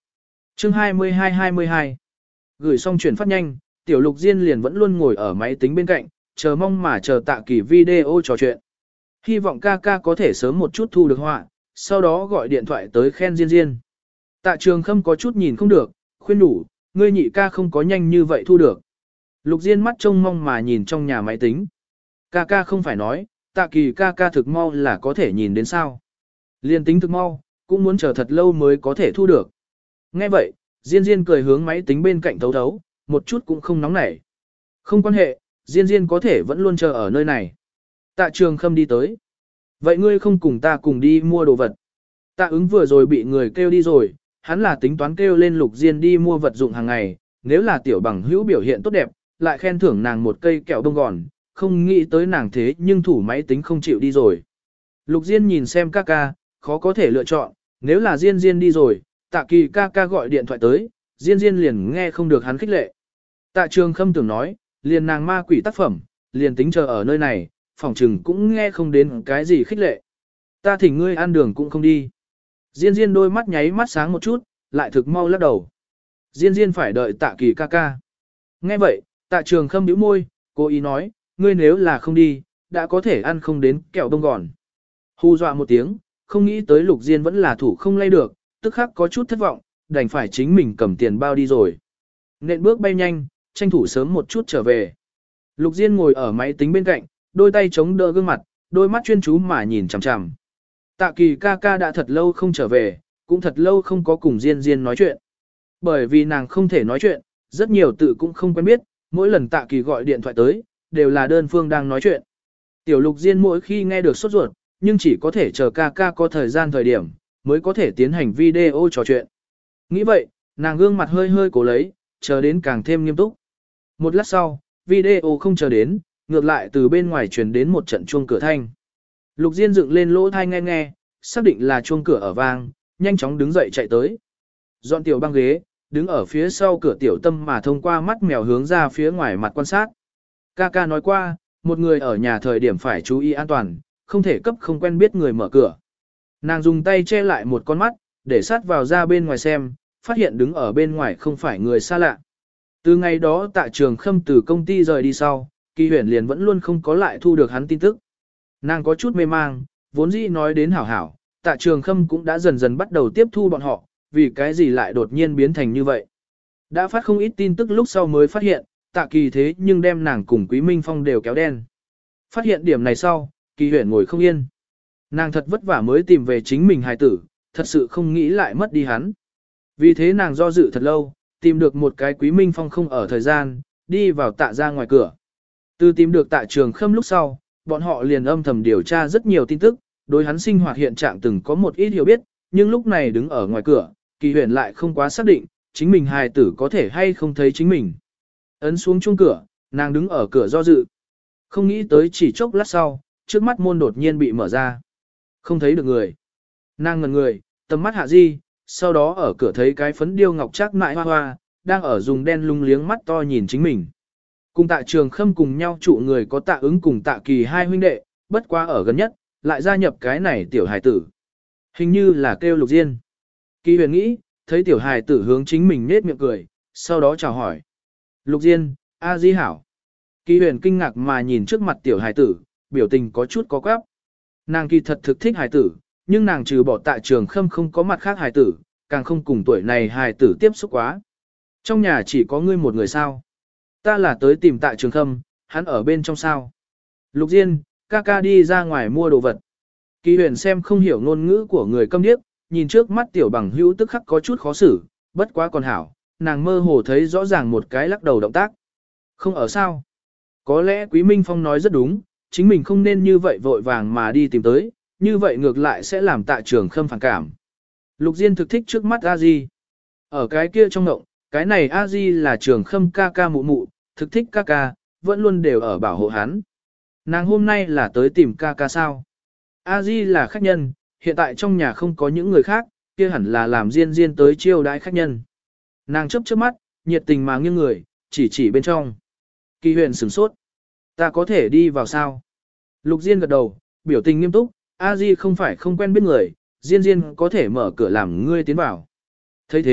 Chương 22-22 Gửi xong chuyển phát nhanh, Tiểu Lục Diên liền vẫn luôn ngồi ở máy tính bên cạnh, chờ mong mà chờ Tạ Kỳ video trò chuyện. Hy vọng ca ca có thể sớm một chút thu được họa, sau đó gọi điện thoại tới khen Diên Diên. Tạ Trường Khâm có chút nhìn không được, khuyên đủ, ngươi nhị ca không có nhanh như vậy thu được. Lục Diên mắt trông mong mà nhìn trong nhà máy tính. Ca ca không phải nói, Tạ Kỳ ca ca thực mau là có thể nhìn đến sao. Liên tính thực mau, cũng muốn chờ thật lâu mới có thể thu được. Nghe vậy, Diên Diên cười hướng máy tính bên cạnh thấu thấu, một chút cũng không nóng nảy. Không quan hệ, Diên Diên có thể vẫn luôn chờ ở nơi này. Tạ Trường Khâm đi tới. Vậy ngươi không cùng ta cùng đi mua đồ vật. Tạ ứng vừa rồi bị người kêu đi rồi, hắn là tính toán kêu lên Lục Diên đi mua vật dụng hàng ngày, nếu là tiểu bằng hữu biểu hiện tốt đẹp, lại khen thưởng nàng một cây kẹo bông gòn, không nghĩ tới nàng thế nhưng thủ máy tính không chịu đi rồi. Lục Diên nhìn xem ca ca, khó có thể lựa chọn, nếu là Diên Diên đi rồi, Tạ Kỳ ca ca gọi điện thoại tới, Diên Diên liền nghe không được hắn khích lệ. Tạ Trường Khâm tưởng nói, liền nàng ma quỷ tác phẩm, liền tính chờ ở nơi này, phỏng chừng cũng nghe không đến cái gì khích lệ. Ta thỉnh ngươi ăn đường cũng không đi. Diên Diên đôi mắt nháy mắt sáng một chút, lại thực mau lắc đầu. Diên Diên phải đợi Tạ Kỳ ca ca. Nghe vậy, Tạ Trường Khâm bĩu môi, cố ý nói, ngươi nếu là không đi, đã có thể ăn không đến kẹo bông gòn. Hù dọa một tiếng, không nghĩ tới Lục Diên vẫn là thủ không lay được, tức khắc có chút thất vọng, đành phải chính mình cầm tiền bao đi rồi. Nện bước bay nhanh, tranh thủ sớm một chút trở về. Lục Diên ngồi ở máy tính bên cạnh, đôi tay chống đỡ gương mặt, đôi mắt chuyên chú mà nhìn chằm chằm. Tạ Kỳ ca ca đã thật lâu không trở về, cũng thật lâu không có cùng Diên Diên nói chuyện. Bởi vì nàng không thể nói chuyện, rất nhiều tự cũng không quen biết, mỗi lần Tạ Kỳ gọi điện thoại tới, đều là đơn phương đang nói chuyện. Tiểu Lục Diên mỗi khi nghe được sốt ruột, nhưng chỉ có thể chờ ca ca có thời gian thời điểm, mới có thể tiến hành video trò chuyện. Nghĩ vậy, nàng gương mặt hơi hơi cố lấy, chờ đến càng thêm nghiêm túc. Một lát sau, video không chờ đến, ngược lại từ bên ngoài truyền đến một trận chuông cửa thanh. Lục Diên dựng lên lỗ thai nghe nghe, xác định là chuông cửa ở vang, nhanh chóng đứng dậy chạy tới. Dọn tiểu băng ghế, đứng ở phía sau cửa tiểu tâm mà thông qua mắt mèo hướng ra phía ngoài mặt quan sát. Ca ca nói qua, một người ở nhà thời điểm phải chú ý an toàn, không thể cấp không quen biết người mở cửa. Nàng dùng tay che lại một con mắt, để sát vào ra bên ngoài xem, phát hiện đứng ở bên ngoài không phải người xa lạ. Từ ngày đó Tạ Trường Khâm từ công ty rời đi sau, Kỳ Huyền liền vẫn luôn không có lại thu được hắn tin tức. Nàng có chút mê mang, vốn dĩ nói đến hảo hảo, Tạ Trường Khâm cũng đã dần dần bắt đầu tiếp thu bọn họ, vì cái gì lại đột nhiên biến thành như vậy. Đã phát không ít tin tức lúc sau mới phát hiện, Tạ Kỳ thế nhưng đem nàng cùng Quý Minh Phong đều kéo đen. Phát hiện điểm này sau, Kỳ Huyền ngồi không yên. Nàng thật vất vả mới tìm về chính mình hài tử, thật sự không nghĩ lại mất đi hắn. Vì thế nàng do dự thật lâu, tìm được một cái Quý Minh Phong không ở thời gian, đi vào Tạ ra ngoài cửa. Từ tìm được Tạ Trường Khâm lúc sau, bọn họ liền âm thầm điều tra rất nhiều tin tức, đối hắn sinh hoạt hiện trạng từng có một ít hiểu biết, nhưng lúc này đứng ở ngoài cửa, Kỳ Huyền lại không quá xác định, chính mình hài tử có thể hay không thấy chính mình. Ấn xuống chuông cửa, nàng đứng ở cửa do dự. Không nghĩ tới chỉ chốc lát sau, trước mắt môn đột nhiên bị mở ra. Không thấy được người. Nàng ngẩn người, tầm mắt hạ di, sau đó ở cửa thấy cái phấn điêu ngọc trác mại hoa hoa, đang ở dùng đen lung liếng mắt to nhìn chính mình. Cùng Tạ Trường Khâm cùng nhau trụ người có Tạ Ứng cùng Tạ Kỳ hai huynh đệ, bất quá ở gần nhất, lại gia nhập cái này tiểu hài tử. Hình như là kêu Lục Diên. Kỳ Huyền nghĩ, thấy tiểu hài tử hướng chính mình nết miệng cười, sau đó chào hỏi. Lục Diên, A Di hảo. Kỳ Huyền kinh ngạc mà nhìn trước mặt tiểu hài tử, biểu tình có chút có quáp. Nàng kỳ thật thực thích hài tử, nhưng nàng trừ bỏ Tạ Trường Khâm không có mặt khác hài tử, càng không cùng tuổi này hài tử tiếp xúc quá. Trong nhà chỉ có ngươi một người sao? Ta là tới tìm Tạ Trường Khâm, hắn ở bên trong sao? Lục Diên, ca ca đi ra ngoài mua đồ vật. Kỳ Huyền xem không hiểu ngôn ngữ của người câm điếc, nhìn trước mắt tiểu bằng hữu tức khắc có chút khó xử, bất quá còn hảo, nàng mơ hồ thấy rõ ràng một cái lắc đầu động tác. Không ở sao? Có lẽ Quý Minh Phong nói rất đúng, chính mình không nên như vậy vội vàng mà đi tìm tới, như vậy ngược lại sẽ làm Tạ Trường Khâm phản cảm. Lục Diên thực thích trước mắt A-di. Ở cái kia trong ngộng, cái này A-di là Trường Khâm ca ca mụ mụ, thực thích ca ca, vẫn luôn đều ở bảo hộ hắn. Nàng hôm nay là tới tìm ca ca sao? A-di là khách nhân, hiện tại trong nhà không có những người khác, kia hẳn là làm Diên Diên tới chiêu đãi khách nhân. Nàng chớp chớp mắt, nhiệt tình mà nghiêng người, chỉ bên trong. Kỳ Huyền sửng sốt. Ta có thể đi vào sao? Lục Diên gật đầu, biểu tình nghiêm túc, A-di không phải không quen biết người, Diên Diên có thể mở cửa làm ngươi tiến vào. Thấy thế,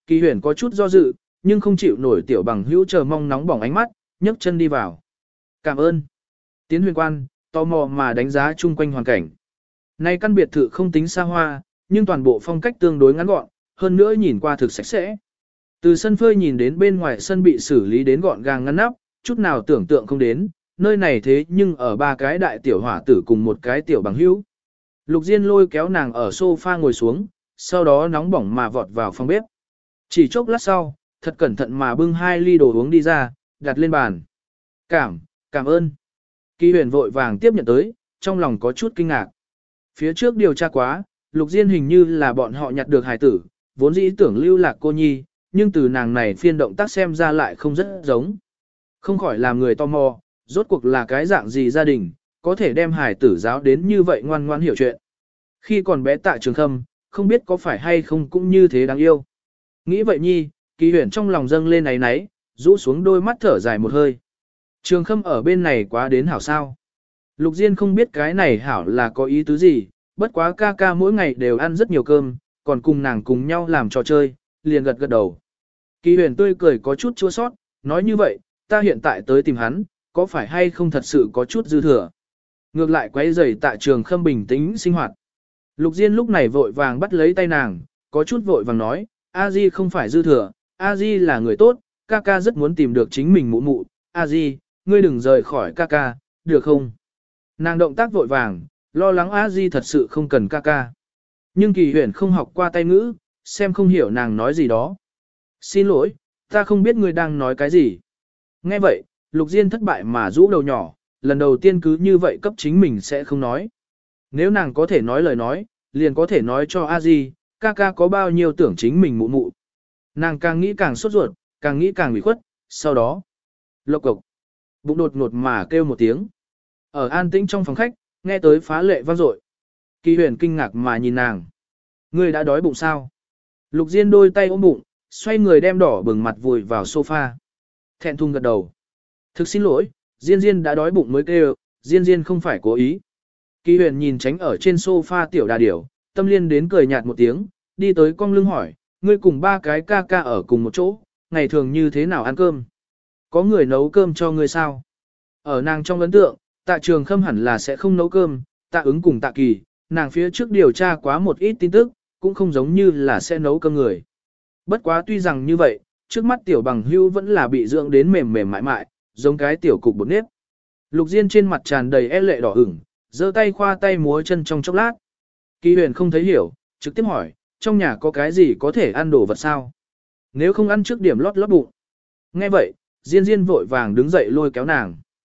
Kỳ Huyền có chút do dự, nhưng không chịu nổi tiểu bằng hữu chờ mong nóng bỏng ánh mắt, nhấc chân đi vào. Cảm ơn. Tiến Huyền quan, tò mò mà đánh giá chung quanh hoàn cảnh. Nay căn biệt thự không tính xa hoa, nhưng toàn bộ phong cách tương đối ngắn gọn, hơn nữa nhìn qua thực sạch sẽ. Từ sân phơi nhìn đến bên ngoài sân bị xử lý đến gọn gàng ngăn nắp, chút nào tưởng tượng không đến, nơi này thế nhưng ở ba cái đại tiểu hỏa tử cùng một cái tiểu bằng hữu. Lục Diên lôi kéo nàng ở sofa ngồi xuống, sau đó nóng bỏng mà vọt vào phòng bếp. Chỉ chốc lát sau, thật cẩn thận mà bưng 2 ly đồ uống đi ra, đặt lên bàn. Cảm ơn. Kỳ Huyền vội vàng tiếp nhận tới, trong lòng có chút kinh ngạc. Phía trước điều tra quá, Lục Diên hình như là bọn họ nhặt được hài tử, vốn dĩ tưởng lưu lạc cô nhi, nhưng từ nàng này phiên động tác xem ra lại không rất giống. Không khỏi làm người tò mò, rốt cuộc là cái dạng gì gia đình, có thể đem hài tử giáo đến như vậy ngoan ngoan hiểu chuyện. Khi còn bé Tạ Trường Khâm, không biết có phải hay không cũng như thế đáng yêu. Nghĩ vậy nhi, Kỳ Huyền trong lòng dâng lên náy, rũ xuống đôi mắt thở dài một hơi. Trường Khâm ở bên này quá đến hảo sao. Lục Diên không biết cái này hảo là có ý tứ gì, bất quá ca ca mỗi ngày đều ăn rất nhiều cơm, còn cùng nàng cùng nhau làm trò chơi, liền gật gật đầu. Kỳ Huyền tươi cười có chút chua sót, nói như vậy, ta hiện tại tới tìm hắn, có phải hay không thật sự có chút dư thừa. Ngược lại quấy rầy Tạ Trường Khâm bình tĩnh sinh hoạt. Lục Diên lúc này vội vàng bắt lấy tay nàng, có chút vội vàng nói, A Di không phải dư thừa, A Di là người tốt, ca ca rất muốn tìm được chính mình mụ mụ, A Di, ngươi đừng rời khỏi ca ca, được không? Nàng động tác vội vàng, lo lắng A Di thật sự không cần ca ca. Nhưng Kỳ Huyền không học qua tay ngữ, xem không hiểu nàng nói gì đó. Xin lỗi, ta không biết ngươi đang nói cái gì. Nghe vậy, Lục Diên thất bại mà rũ đầu nhỏ, lần đầu tiên cứ như vậy cấp chính mình sẽ không nói. Nếu nàng có thể nói lời nói, liền có thể nói cho A Di, ca ca có bao nhiêu tưởng chính mình mụ mụ. Nàng càng nghĩ càng sốt ruột, càng nghĩ càng ủy khuất, sau đó. Lộc cộc. Bụng đột ngột mà kêu một tiếng. Ở an tĩnh trong phòng khách, nghe tới phá lệ vang dội. Kỳ Huyền kinh ngạc mà nhìn nàng. Ngươi đã đói bụng sao? Lục Diên đôi tay ôm bụng, xoay người đem đỏ bừng mặt vùi vào sofa. Thẹn thùng gật đầu. Thực xin lỗi, Diên Diên đã đói bụng mới kêu, Diên Diên không phải cố ý. Kỳ Huyền nhìn tránh ở trên sofa tiểu đà điểu, tâm liên đến cười nhạt một tiếng, đi tới cong lưng hỏi, ngươi cùng ba cái ca ca ở cùng một chỗ, ngày thường như thế nào ăn cơm? Có người nấu cơm cho ngươi sao? Ở nàng trong ấn tượng, Tạ Trường Khâm hẳn là sẽ không nấu cơm, Tạ Ứng cùng Tạ Kỳ, nàng phía trước điều tra quá một ít tin tức, cũng không giống như là sẽ nấu cơm người. Bất quá tuy rằng như vậy, trước mắt tiểu bằng hưu vẫn là bị dưỡng đến mềm mềm mại mại, giống cái tiểu cục bột nếp. Lục Diên trên mặt tràn đầy e lệ đỏ ửng, giơ tay khoa tay múa chân trong chốc lát. Kỳ Huyền không thấy hiểu, trực tiếp hỏi, trong nhà có cái gì có thể ăn đồ vật sao? Nếu không ăn trước điểm lót lót bụng. Nghe vậy, Diên Diên vội vàng đứng dậy lôi kéo nàng.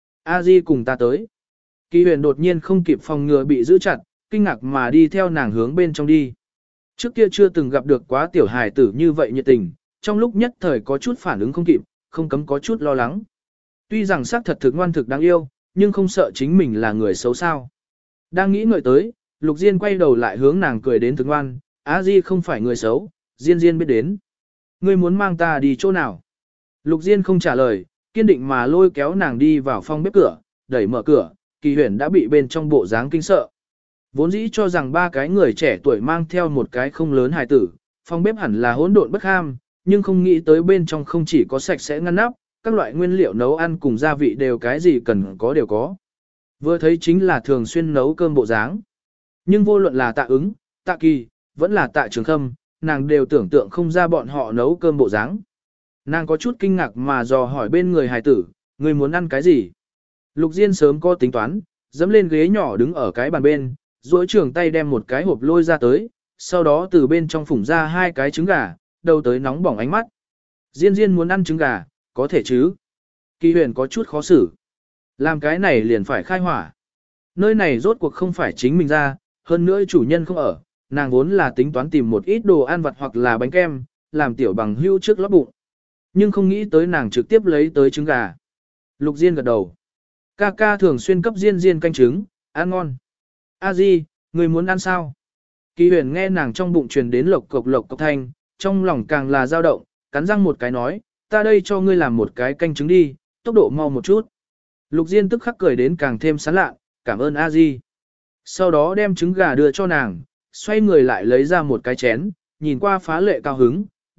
A Di cùng ta tới. Kỳ Huyền đột nhiên không kịp phòng ngừa bị giữ chặt, kinh ngạc mà đi theo nàng hướng bên trong đi. Trước kia chưa từng gặp được quá tiểu hài tử như vậy nhiệt tình, trong lúc nhất thời có chút phản ứng không kịp, không cấm có chút lo lắng. Tuy rằng xác thật thực ngoan thực đáng yêu, nhưng không sợ chính mình là người xấu sao. Đang nghĩ ngợi tới, Lục Diên quay đầu lại hướng nàng cười đến thực ngoan, A Di không phải người xấu, Diên Diên biết đến. Ngươi muốn mang ta đi chỗ nào? Lục Diên không trả lời, kiên định mà lôi kéo nàng đi vào phòng bếp cửa, đẩy mở cửa, Kỳ Huyền đã bị bên trong bộ dáng kinh sợ. Vốn dĩ cho rằng ba cái người trẻ tuổi mang theo một cái không lớn hài tử, phòng bếp hẳn là hỗn độn bất ham, nhưng không nghĩ tới bên trong không chỉ có sạch sẽ ngăn nắp, các loại nguyên liệu nấu ăn cùng gia vị đều cái gì cần có đều có. Vừa thấy chính là thường xuyên nấu cơm bộ dáng. Nhưng vô luận là Tạ Ứng, Tạ Kỳ, vẫn là Tạ Trường Khâm, nàng đều tưởng tượng không ra bọn họ nấu cơm bộ dáng. Nàng có chút kinh ngạc mà dò hỏi bên người hài tử, người muốn ăn cái gì? Lục Diên sớm có tính toán, dẫm lên ghế nhỏ đứng ở cái bàn bên, duỗi trường tay đem một cái hộp lôi ra tới, sau đó từ bên trong phủng ra 2 cái trứng gà, đầu tới nóng bỏng ánh mắt. Diên Diên muốn ăn trứng gà, có thể chứ? Kỳ Huyền có chút khó xử. Làm cái này liền phải khai hỏa. Nơi này rốt cuộc không phải chính mình ra, hơn nữa chủ nhân không ở, nàng vốn là tính toán tìm một ít đồ ăn vặt hoặc là bánh kem, làm tiểu bằng hưu trước lót bụng. Nhưng không nghĩ tới nàng trực tiếp lấy tới trứng gà. Lục Diên gật đầu. Ca ca thường xuyên cấp Diên Diên canh trứng, ăn ngon. A Di, người muốn ăn sao? Kỳ Huyền nghe nàng trong bụng truyền đến lộc cộc thanh, trong lòng càng là dao động, cắn răng một cái nói, ta đây cho ngươi làm một cái canh trứng đi, tốc độ mau một chút. Lục Diên tức khắc cười đến càng thêm sán lạ, cảm ơn A Di. Sau đó đem trứng gà đưa cho nàng, xoay người lại lấy ra một cái chén, nhìn qua phá lệ cao hứng,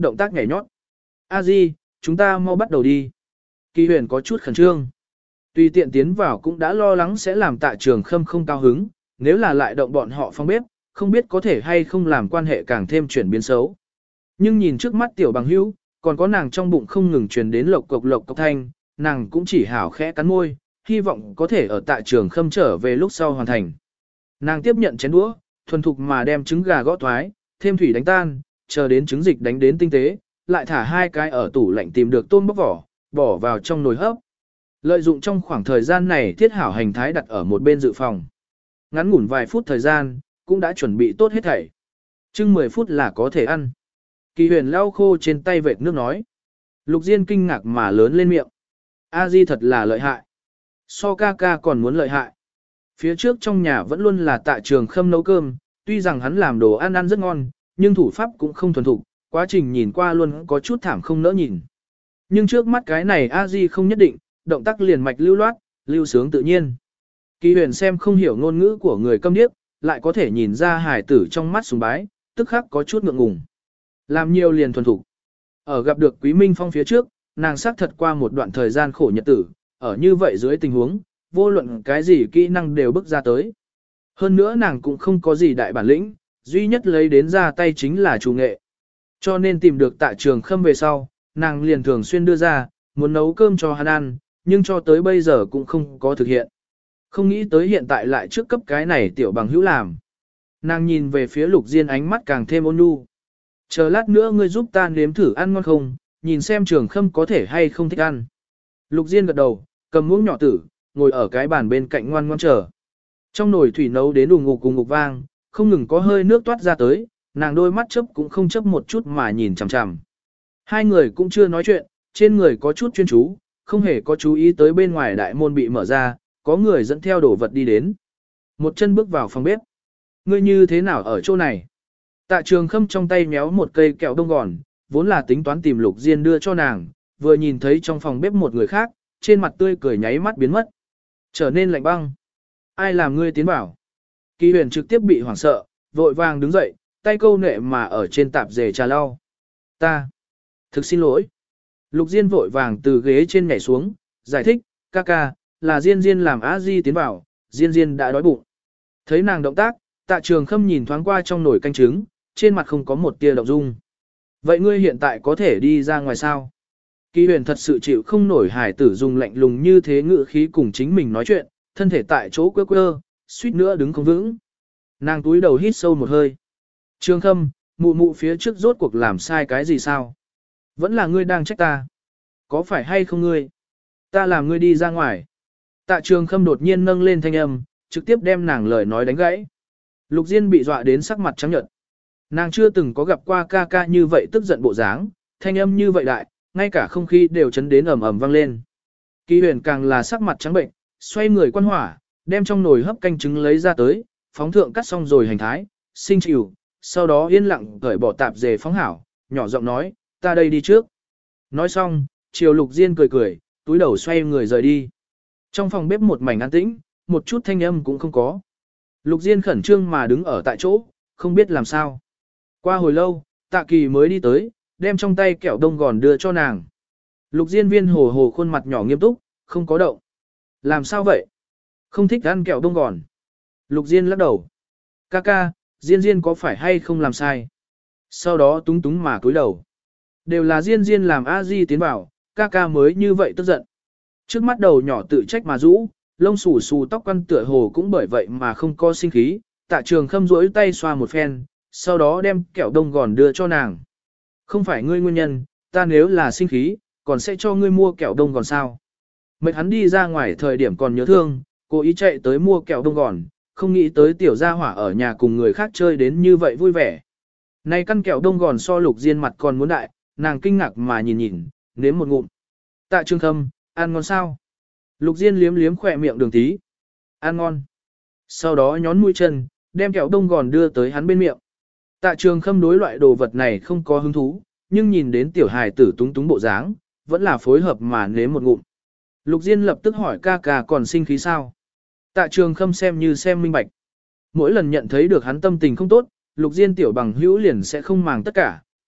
động tác nhảy nhót. A Di, chúng ta mau bắt đầu đi. Kỳ huyền có chút khẩn trương. Tùy tiện tiến vào cũng đã lo lắng sẽ làm Tạ Trường Khâm không cao hứng, nếu là lại động bọn họ phòng bếp, không biết có thể hay không làm quan hệ càng thêm chuyển biến xấu. Nhưng nhìn trước mắt tiểu bằng hữu, còn có nàng trong bụng không ngừng truyền đến lộc cộc thanh, nàng cũng chỉ hảo khẽ cắn môi, hy vọng có thể ở Tạ Trường Khâm trở về lúc sau hoàn thành. Nàng tiếp nhận chén đũa, thuần thục mà đem trứng gà gõ thoái, thêm thủy đánh tan, chờ đến trứng dịch đánh đến tinh tế, lại thả 2 cái ở tủ lạnh tìm được tôm bóc vỏ, bỏ vào trong nồi hấp. Lợi dụng trong khoảng thời gian này thiết hảo hành thái đặt ở một bên dự phòng. Ngắn ngủn vài phút thời gian, cũng đã chuẩn bị tốt hết thảy. Chừng 10 phút là có thể ăn. Kỳ huyền lau khô trên tay vệt nước nói. Lục Diên kinh ngạc mà lớn lên miệng. A Di thật là lợi hại. So ca ca còn muốn lợi hại. Phía trước trong nhà vẫn luôn là Tạ Trường Khâm nấu cơm, tuy rằng hắn làm đồ ăn rất ngon, nhưng thủ pháp cũng không thuần thục, quá trình nhìn qua luôn có chút thảm không nỡ nhìn. Nhưng trước mắt cái này A Di không nhất định, động tác liền mạch lưu loát, lưu sướng tự nhiên. Kỳ huyền xem không hiểu ngôn ngữ của người câm điếc, lại có thể nhìn ra hài tử trong mắt sùng bái, tức khắc có chút ngượng ngùng. Làm nhiều liền thuần thục. Ở gặp được Quý Minh Phong phía trước, nàng xác thật qua một đoạn thời gian khổ nhật tử, ở như vậy dưới tình huống, vô luận cái gì kỹ năng đều bước ra tới. Hơn nữa nàng cũng không có gì đại bản lĩnh, duy nhất lấy đến ra tay chính là chủ nghệ. Cho nên tìm được Tạ Trường Khâm về sau, nàng liền thường xuyên đưa ra, muốn nấu cơm cho hắn ăn, nhưng cho tới bây giờ cũng không có thực hiện. Không nghĩ tới hiện tại lại trước cấp cái này tiểu bằng hữu làm. Nàng nhìn về phía Lục Diên ánh mắt càng thêm ôn nhu. Chờ lát nữa ngươi giúp ta nếm thử ăn ngon không, nhìn xem Trường Khâm có thể hay không thích ăn. Lục Diên gật đầu, cầm muỗng nhỏ tử, ngồi ở cái bàn bên cạnh ngoan ngoãn chờ. Trong nồi thủy nấu đến ùng ngục vang, không ngừng có hơi nước toát ra tới, nàng đôi mắt chớp cũng không chớp một chút mà nhìn chằm chằm. Hai người cũng chưa nói chuyện, trên người có chút chuyên chú, không hề có chú ý tới bên ngoài đại môn bị mở ra, có người dẫn theo đồ vật đi đến. Một chân bước vào phòng bếp. Ngươi như thế nào ở chỗ này? Tạ Trường Khâm trong tay méo một cây kẹo đông gòn, vốn là tính toán tìm Lục Diên đưa cho nàng, vừa nhìn thấy trong phòng bếp một người khác, trên mặt tươi cười nháy mắt biến mất. Trở nên lạnh băng. Ai làm ngươi tiến vào? Kỳ huyền trực tiếp bị hoảng sợ, vội vàng đứng dậy, tay câu nệ mà ở trên tạp dề trà lau. Ta. Thực xin lỗi. Lục Diên vội vàng từ ghế trên nhảy xuống, giải thích, ca ca, là Diên Diên làm A Di tiến vào, Diên Diên đã đói bụng. Thấy nàng động tác, Tạ Trường Khâm nhìn thoáng qua trong nồi canh trứng, trên mặt không có một tia động dung. Vậy ngươi hiện tại có thể đi ra ngoài sao? Kỳ huyền thật sự chịu không nổi hải tử dùng lạnh lùng như thế ngữ khí cùng chính mình nói chuyện, thân thể tại chỗ quơ quơ, suýt nữa đứng không vững. Nàng túi đầu hít sâu một hơi. Trường Khâm, mụ mụ phía trước rốt cuộc làm sai cái gì sao? Vẫn là ngươi đang trách ta. Có phải hay không ngươi? Ta làm ngươi đi ra ngoài. Tạ Trường Khâm đột nhiên nâng lên thanh âm, trực tiếp đem nàng lời nói đánh gãy. Lục Diên bị dọa đến sắc mặt trắng nhợt. Nàng chưa từng có gặp qua ca ca như vậy tức giận bộ dáng, thanh âm như vậy đại, ngay cả không khí đều chấn đến ầm ầm vang lên. Kỳ huyền càng là sắc mặt trắng bệnh, xoay người quan hỏa, đem trong nồi hấp canh trứng lấy ra tới, phóng thượng cắt xong rồi hành thái, sinh chịu, sau đó yên lặng cởi bỏ tạp dề phóng hảo, nhỏ giọng nói, ta đây đi trước. Nói xong, Triều Lục Diên cười cười, túi đầu xoay người rời đi. Trong phòng bếp một mảnh an tĩnh, một chút thanh âm cũng không có. Lục Diên khẩn trương mà đứng ở tại chỗ, không biết làm sao. Qua hồi lâu, Tạ Kỳ mới đi tới, đem trong tay kẹo đông gòn đưa cho nàng. Lục Diên viên hồ hồ khuôn mặt nhỏ nghiêm túc, không có động. Làm sao vậy? Không thích ăn kẹo đông gòn. Lục Diên lắc đầu. Ca ca, Diên Diên có phải hay không làm sai? Sau đó túng túng mà cúi đầu. Đều là Diên Diên làm A Di tiến vào, ca ca mới như vậy tức giận. Trước mắt đầu nhỏ tự trách mà rũ, lông xù xù tóc quăn tựa hồ cũng bởi vậy mà không có sinh khí. Tạ Trường Khâm duỗi tay xoa một phen, sau đó đem kẹo đông gòn đưa cho nàng. Không phải ngươi nguyên nhân, ta nếu là sinh khí, còn sẽ cho ngươi mua kẹo đông gòn sao. Mệt hắn đi ra ngoài thời điểm còn nhớ thương, cố ý chạy tới mua kẹo đông gòn, không nghĩ tới tiểu gia hỏa ở nhà cùng người khác chơi đến như vậy vui vẻ. Này căn kẹo đông gòn so Lục Diên mặt còn muốn đại, nàng kinh ngạc mà nhìn, nếm một ngụm. Tạ Trường Khâm, ăn ngon sao? Lục Diên liếm liếm khỏe miệng đường tí. Ăn ngon. Sau đó nhón mũi chân, đem kẹo đông gòn đưa tới hắn bên miệng. Tạ Trường Khâm đối loại đồ vật này không có hứng thú, nhưng nhìn đến tiểu hài tử túng túng bộ dáng, vẫn là phối hợp mà nếm một ngụm. Lục Diên lập tức hỏi ca ca còn sinh khí sao? Tạ Trường Khâm xem như xem minh bạch. Mỗi lần nhận thấy được hắn tâm tình không tốt, Lục Diên tiểu bằng hữu liền sẽ không màng tất cả,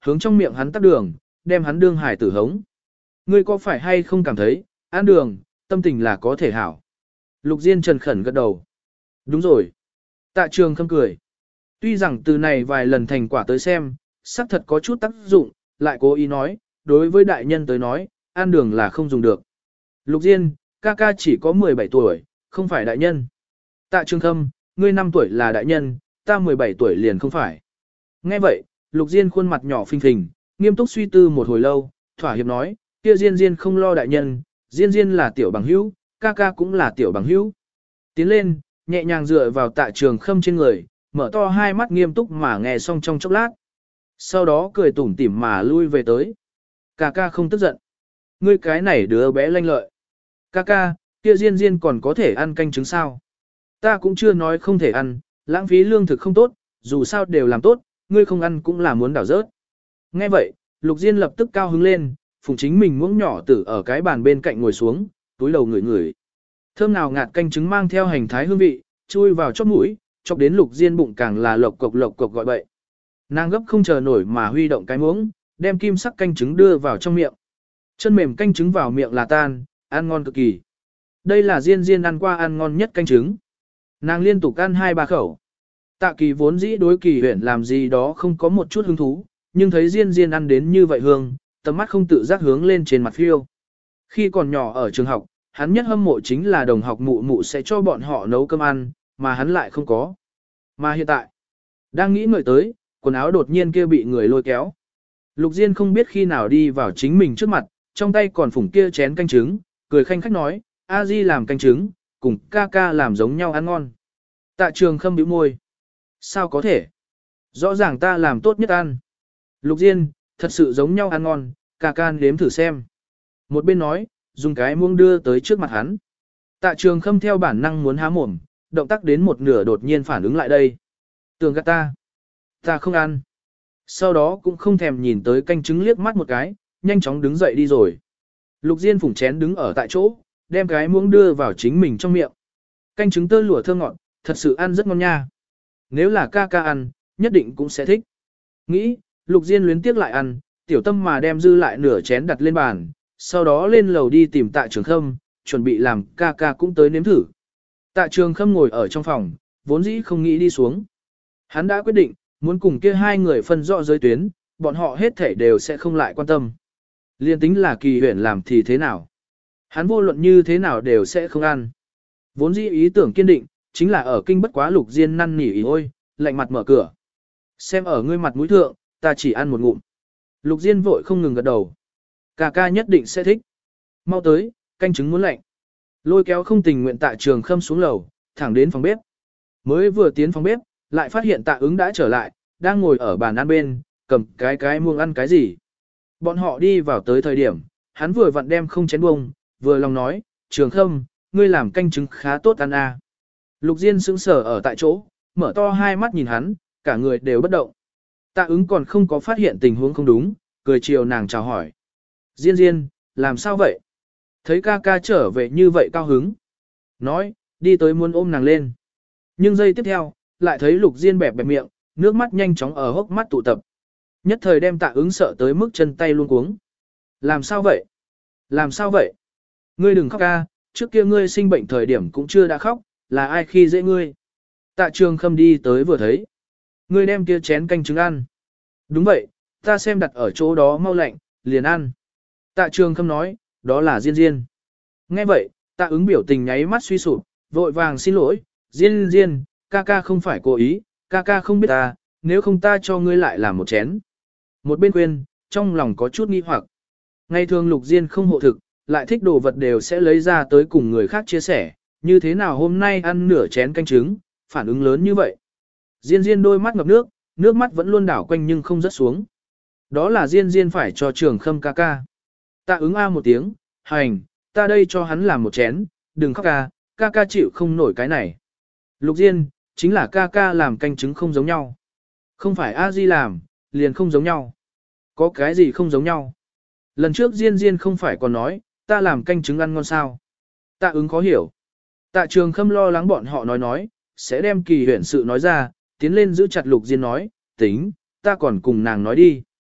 hướng trong miệng hắn tắc đường, đem hắn đương hải tử hống. Ngươi có phải hay không cảm thấy, ăn đường, tâm tình là có thể hảo. Lục Diên trần khẩn gật đầu. Đúng rồi. Tạ Trường Khâm cười. Tuy rằng từ này vài lần thành quả tới xem, xác thật có chút tác dụng, lại cố ý nói, đối với đại nhân tới nói, ăn đường là không dùng được. Lục Diên, ca ca chỉ có 17 tuổi, không phải đại nhân. Tạ Trường Khâm, ngươi 5 tuổi là đại nhân, ta 17 tuổi liền không phải. Nghe vậy, Lục Diên khuôn mặt nhỏ phình phình, nghiêm túc suy tư một hồi lâu, thỏa hiệp nói, kia Diên Diên không lo đại nhân, Diên Diên là tiểu bằng hữu, ca ca cũng là tiểu bằng hữu. Tiến lên, nhẹ nhàng dựa vào Tạ Trường Khâm trên người, mở to hai mắt nghiêm túc mà nghe xong trong chốc lát. Sau đó cười tủm tỉm mà lui về tới. Ca ca không tức giận. Ngươi cái này đứa bé lanh lợi. Ca ca, kia Diên Diên còn có thể ăn canh trứng sao? Ta cũng chưa nói không thể ăn, lãng phí lương thực không tốt, dù sao đều làm tốt, ngươi không ăn cũng là muốn đảo rớt. Nghe vậy, Lục Diên lập tức cao hứng lên, phùng chính mình muỗng nhỏ tử ở cái bàn bên cạnh ngồi xuống, túi đầu ngửi ngửi. Thơm nào ngạt canh trứng mang theo hành thái hương vị, chui vào chóp mũi, chọc đến Lục Diên bụng càng là lộc cộc gọi bậy. Nàng gấp không chờ nổi mà huy động cái muỗng, đem kim sắc canh trứng đưa vào trong miệng. Chân mềm canh trứng vào miệng là tan, ăn ngon cực kỳ. Đây là Diên Diên ăn qua ăn ngon nhất canh trứng. Nàng liên tục ăn 2-3 khẩu. Tạ Kỳ vốn dĩ đối Kỳ Huyền làm gì đó không có một chút hứng thú, nhưng thấy Diên Diên ăn đến như vậy hương, tầm mắt không tự giác hướng lên trên mặt phiêu. Khi còn nhỏ ở trường học, hắn nhất hâm mộ chính là đồng học mụ mụ sẽ cho bọn họ nấu cơm ăn, mà hắn lại không có. Mà hiện tại, đang nghĩ ngợi tới, quần áo đột nhiên kia bị người lôi kéo. Lục Diên không biết khi nào đi vào chính mình trước mặt, trong tay còn phủng kia chén canh trứng, cười khanh khách nói, A Di làm canh trứng, cùng ca ca làm giống nhau ăn ngon. Tạ Trường Khâm bĩu môi. Sao có thể? Rõ ràng ta làm tốt nhất ăn. Lục Diên, thật sự giống nhau ăn ngon, ca ca nếm thử xem. Một bên nói, dùng cái muỗng đưa tới trước mặt hắn. Tạ Trường Khâm theo bản năng muốn há mồm, động tác đến một nửa đột nhiên phản ứng lại đây. Tưởng gạt ta. Ta không ăn. Sau đó cũng không thèm nhìn tới canh trứng liếc mắt một cái, nhanh chóng đứng dậy đi rồi. Lục Diên phủng chén đứng ở tại chỗ, đem cái muỗng đưa vào chính mình trong miệng. Canh trứng tơ lụa thơm ngọt, thật sự ăn rất ngon nha. Nếu là ca ca ăn, nhất định cũng sẽ thích. Nghĩ, Lục Diên luyến tiếc lại ăn, tiểu tâm mà đem dư lại nửa chén đặt lên bàn, sau đó lên lầu đi tìm Tạ Trường Khâm, chuẩn bị làm ca ca cũng tới nếm thử. Tạ Trường Khâm ngồi ở trong phòng, vốn dĩ không nghĩ đi xuống. Hắn đã quyết định, muốn cùng kia hai người phân rõ giới tuyến, bọn họ hết thể đều sẽ không lại quan tâm. Liên tính là Kỳ Huyền làm thì thế nào? Hắn vô luận như thế nào đều sẽ không ăn. Vốn dĩ ý tưởng kiên định, chính là ở kinh bất quá Lục Diên năn nỉ ý ôi, lạnh mặt mở cửa. Xem ở ngươi mặt mũi thượng, ta chỉ ăn một ngụm. Lục Diên vội không ngừng gật đầu. Ca ca nhất định sẽ thích. Mau tới, canh trứng muốn lạnh. Lôi kéo không tình nguyện Tạ Trường Khâm xuống lầu, thẳng đến phòng bếp. Mới vừa tiến phòng bếp, lại phát hiện Tạ Ứng đã trở lại, đang ngồi ở bàn ăn bên, cầm cái muông ăn cái gì. Bọn họ đi vào tới thời điểm, hắn vừa vặn đem không chén bông, vừa lòng nói, Trường Khâm, ngươi làm canh trứng khá tốt ăn à. Lục Diên sững sờ ở tại chỗ, mở to hai mắt nhìn hắn, cả người đều bất động. Tạ Ứng còn không có phát hiện tình huống không đúng, cười chiều nàng chào hỏi. Diên Diên, làm sao vậy? Thấy ca ca trở về như vậy cao hứng. Nói, đi tới muốn ôm nàng lên. Nhưng giây tiếp theo, lại thấy Lục Diên bẹp bẹp miệng, nước mắt nhanh chóng ở hốc mắt tụ tập. Nhất thời đem Tạ Ứng sợ tới mức chân tay luôn cuống. Làm sao vậy? Làm sao vậy? Ngươi đừng khóc ca, trước kia ngươi sinh bệnh thời điểm cũng chưa đã khóc, là ai khi dễ ngươi? Tạ Trường Khâm đi tới vừa thấy. Ngươi đem kia chén canh trứng ăn. Đúng vậy, ta xem đặt ở chỗ đó mau lạnh, liền ăn. Tạ Trường Khâm nói, đó là Diên Diên. Nghe vậy, Tạ Ứng biểu tình nháy mắt suy sụp, vội vàng xin lỗi, Diên Diên, ca ca không phải cố ý, ca ca không biết ta, nếu không ta cho ngươi lại làm một chén. Một bên quên, trong lòng có chút nghi hoặc. Ngày thường Lục Diên không hộ thực, lại thích đồ vật đều sẽ lấy ra tới cùng người khác chia sẻ, như thế nào hôm nay ăn nửa chén canh trứng, phản ứng lớn như vậy. Diên Diên đôi mắt ngập nước, nước mắt vẫn luôn đảo quanh nhưng không rớt xuống. Đó là Diên Diên phải cho Trường Khâm ca ca. Tạ Ứng a một tiếng, hành, ta đây cho hắn làm một chén, đừng khóc ca, ca ca chịu không nổi cái này. Lục Diên, chính là ca ca làm canh trứng không giống nhau. Không phải A Di làm, liền không giống nhau. Có cái gì không giống nhau? Lần trước Diên Diên không phải còn nói, ta làm canh trứng ăn ngon sao? Tạ Ứng khó hiểu. Tạ Trường Khâm lo lắng bọn họ nói, sẽ đem Kỳ Huyền sự nói ra, tiến lên giữ chặt Lục Diên nói, tính, ta còn cùng nàng nói đi.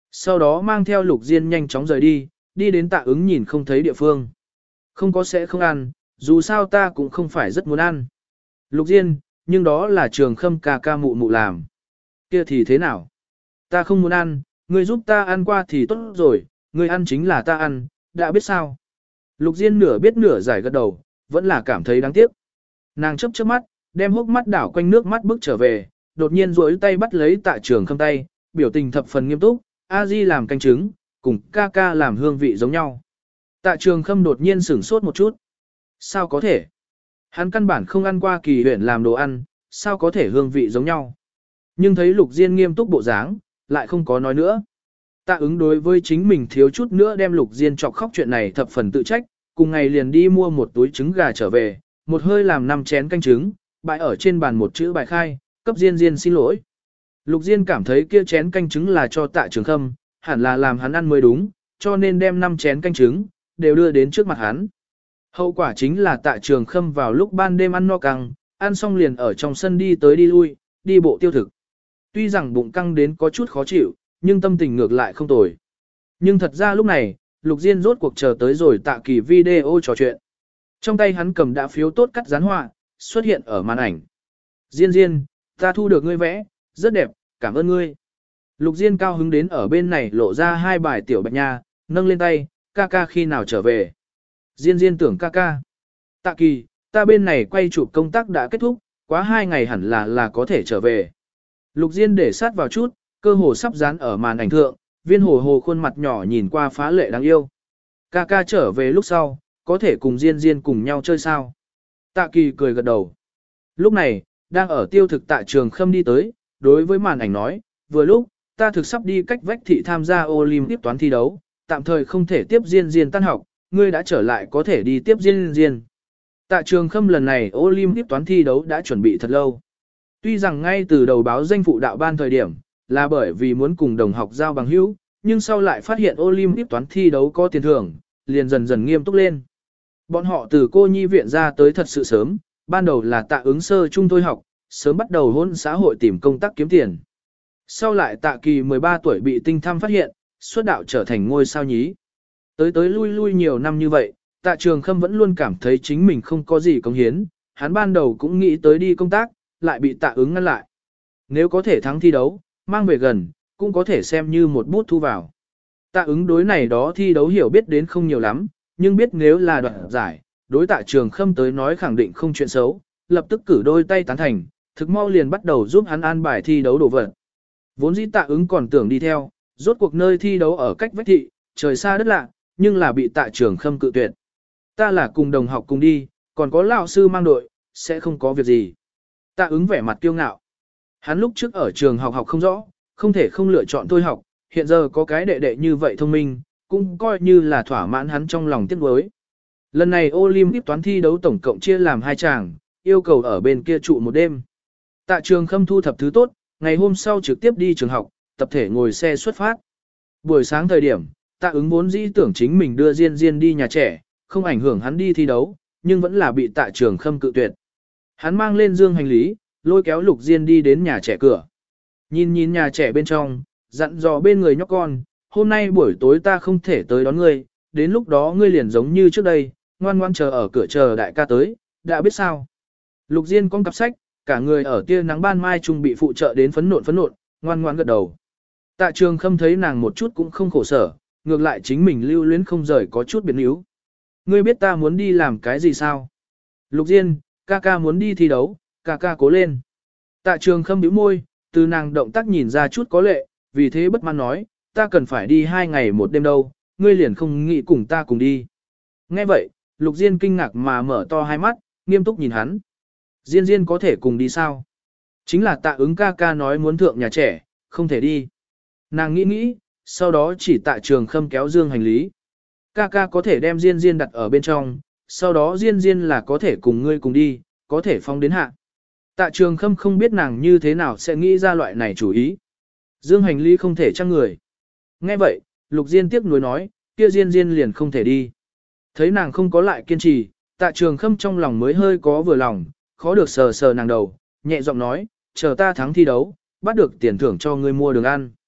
Sau đó mang theo Lục Diên nhanh chóng rời đi, đi đến Tạ Ứng nhìn không thấy địa phương. Không có sẽ không ăn, dù sao ta cũng không phải rất muốn ăn. Lục Diên, nhưng đó là Trường Khâm ca ca mụ mụ làm. Kia thì thế nào? Ta không muốn ăn, ngươi giúp ta ăn qua thì tốt rồi, ngươi ăn chính là ta ăn, đã biết sao? Lục Diên nửa biết nửa giải gật đầu, vẫn là cảm thấy đáng tiếc. Nàng chớp chớp mắt, đem hốc mắt đảo quanh nước mắt bước trở về, đột nhiên duỗi tay bắt lấy Tạ Trường Khâm tay, biểu tình thập phần nghiêm túc, A Di làm canh trứng, cùng ca ca làm hương vị giống nhau. Tạ Trường Khâm đột nhiên sửng sốt một chút. Sao có thể? Hắn căn bản không ăn qua Kỳ Huyển làm đồ ăn, sao có thể hương vị giống nhau? Nhưng thấy Lục Diên nghiêm túc bộ dáng, lại không có nói nữa. Tạ Ứng đối với chính mình thiếu chút nữa đem Lục Diên chọc khóc chuyện này thập phần tự trách, cùng ngày liền đi mua một túi trứng gà trở về, một hơi làm 5 chén canh trứng, bãi ở trên bàn một chữ bài khai, cấp Diên xin lỗi. Lục Diên cảm thấy kia chén canh trứng là cho Tạ Trường Khâm, hẳn là làm hắn ăn mới đúng, cho nên đem 5 chén canh trứng, đều đưa đến trước mặt hắn. Hậu quả chính là Tạ Trường Khâm vào lúc ban đêm ăn no căng, ăn xong liền ở trong sân đi tới đi lui, đi bộ tiêu thực. Tuy rằng bụng căng đến có chút khó chịu, nhưng tâm tình ngược lại không tồi. Nhưng thật ra lúc này, Lục Diên rốt cuộc chờ tới rồi Tạ Kỳ video trò chuyện. Trong tay hắn cầm đã phiếu tốt cắt dán họa, xuất hiện ở màn ảnh. Diên, ta thu được ngươi vẽ, rất đẹp, cảm ơn ngươi. Lục Diên cao hứng đến ở bên này lộ ra 2 bài tiểu bạch nha, nâng lên tay, ca ca khi nào trở về. Diên tưởng ca ca. Tạ Kỳ, ta bên này quay chụp công tác đã kết thúc, quá 2 ngày hẳn là có thể trở về. Lục Diên để sát vào chút, cơ hồ sắp dán ở màn ảnh thượng, viên hồ khuôn mặt nhỏ nhìn qua phá lệ đáng yêu. Ca ca trở về lúc sau, có thể cùng Diên cùng nhau chơi sao? Tạ Kỳ cười gật đầu. Lúc này, đang ở tiêu thực Tạ Trường Khâm đi tới, đối với màn ảnh nói, vừa lúc, ta thực sắp đi cách vách thị tham gia Olympic toán thi đấu, tạm thời không thể tiếp Diên tan học, ngươi đã trở lại có thể đi tiếp Diên. Tạ Trường Khâm lần này Olympic toán thi đấu đã chuẩn bị thật lâu. Tuy rằng ngay từ đầu báo danh phụ đạo ban thời điểm, là bởi vì muốn cùng đồng học giao bằng hữu, nhưng sau lại phát hiện Olympic toán thi đấu có tiền thưởng, liền dần dần nghiêm túc lên. Bọn họ từ cô nhi viện ra tới thật sự sớm, ban đầu là Tạ Ứng sơ trung thôi học, sớm bắt đầu hôn xã hội tìm công tác kiếm tiền. Sau lại Tạ Kỳ 13 tuổi bị tinh thăm phát hiện, xuất đạo trở thành ngôi sao nhí. Tới lui nhiều năm như vậy, Tạ Trường Khâm vẫn luôn cảm thấy chính mình không có gì cống hiến, hắn ban đầu cũng nghĩ tới đi công tác, lại bị Tạ Ứng ngăn lại. Nếu có thể thắng thi đấu, mang về gần, cũng có thể xem như một bút thu vào. Tạ Ứng đối này đó thi đấu hiểu biết đến không nhiều lắm, nhưng biết nếu là đoạt giải, đối Tạ Trường Khâm tới nói khẳng định không chuyện xấu, lập tức cử đôi tay tán thành, thực mau liền bắt đầu giúp hắn an bài thi đấu đồ vật. Vốn dĩ Tạ Ứng còn tưởng đi theo, rốt cuộc nơi thi đấu ở cách vách thị, trời xa đất lạ, nhưng là bị Tạ Trường Khâm cự tuyệt. Ta là cùng đồng học cùng đi, còn có lão sư mang đội, sẽ không có việc gì. Tạ Ứng vẻ mặt kiêu ngạo. Hắn lúc trước ở trường học không rõ, không thể không lựa chọn thôi học, hiện giờ có cái đệ đệ như vậy thông minh, cũng coi như là thỏa mãn hắn trong lòng tiếc nuối. Lần này Olympic toán thi đấu tổng cộng chia làm 2 chàng, yêu cầu ở bên kia trụ một đêm. Tạ Trường Khâm thu thập thứ tốt, ngày hôm sau trực tiếp đi trường học, tập thể ngồi xe xuất phát. Buổi sáng thời điểm, Tạ Ứng vốn dĩ tưởng chính mình đưa Diên đi nhà trẻ, không ảnh hưởng hắn đi thi đấu, nhưng vẫn là bị Tạ Trường Khâm cự tuyệt. Hắn mang lên dương hành lý, lôi kéo Lục Diên đi đến nhà trẻ cửa. Nhìn nhà trẻ bên trong, dặn dò bên người nhóc con, hôm nay buổi tối ta không thể tới đón ngươi, đến lúc đó ngươi liền giống như trước đây, ngoan ngoan chờ ở cửa chờ đại ca tới, đã biết sao. Lục Diên con cặp sách, cả người ở tia nắng ban mai trung bị phụ trợ đến phấn nộn, ngoan ngoan gật đầu. Tạ Trường Khâm thấy nàng một chút cũng không khổ sở, ngược lại chính mình lưu luyến không rời có chút biến yếu. Ngươi biết ta muốn đi làm cái gì sao? Lục Diên, ca ca muốn đi thi đấu, ca ca cố lên. Tạ Trường Khâm bĩu môi, từ nàng động tác nhìn ra chút có lệ, vì thế bất mãn nói, ta cần phải đi 2 ngày một đêm đâu, ngươi liền không nghĩ cùng ta cùng đi. Nghe vậy, Lục Diên kinh ngạc mà mở to hai mắt, nghiêm túc nhìn hắn. Diên có thể cùng đi sao? Chính là Tạ Ứng ca ca nói muốn thượng nhà trẻ, không thể đi. Nàng nghĩ, sau đó chỉ Tạ Trường Khâm kéo dương hành lý. Ca ca có thể đem Diên đặt ở bên trong, sau đó Diên là có thể cùng ngươi cùng đi, có thể phong đến hạ. Tạ Trường Khâm không biết nàng như thế nào sẽ nghĩ ra loại này chủ ý. Dương hành lý không thể trang người. Nghe vậy, Lục Diên tiếc nuối nói, kia Diên liền không thể đi. Thấy nàng không có lại kiên trì, Tạ Trường Khâm trong lòng mới hơi có vừa lòng, khó được sờ sờ nàng đầu, nhẹ giọng nói, chờ ta thắng thi đấu, bắt được tiền thưởng cho ngươi mua đường ăn.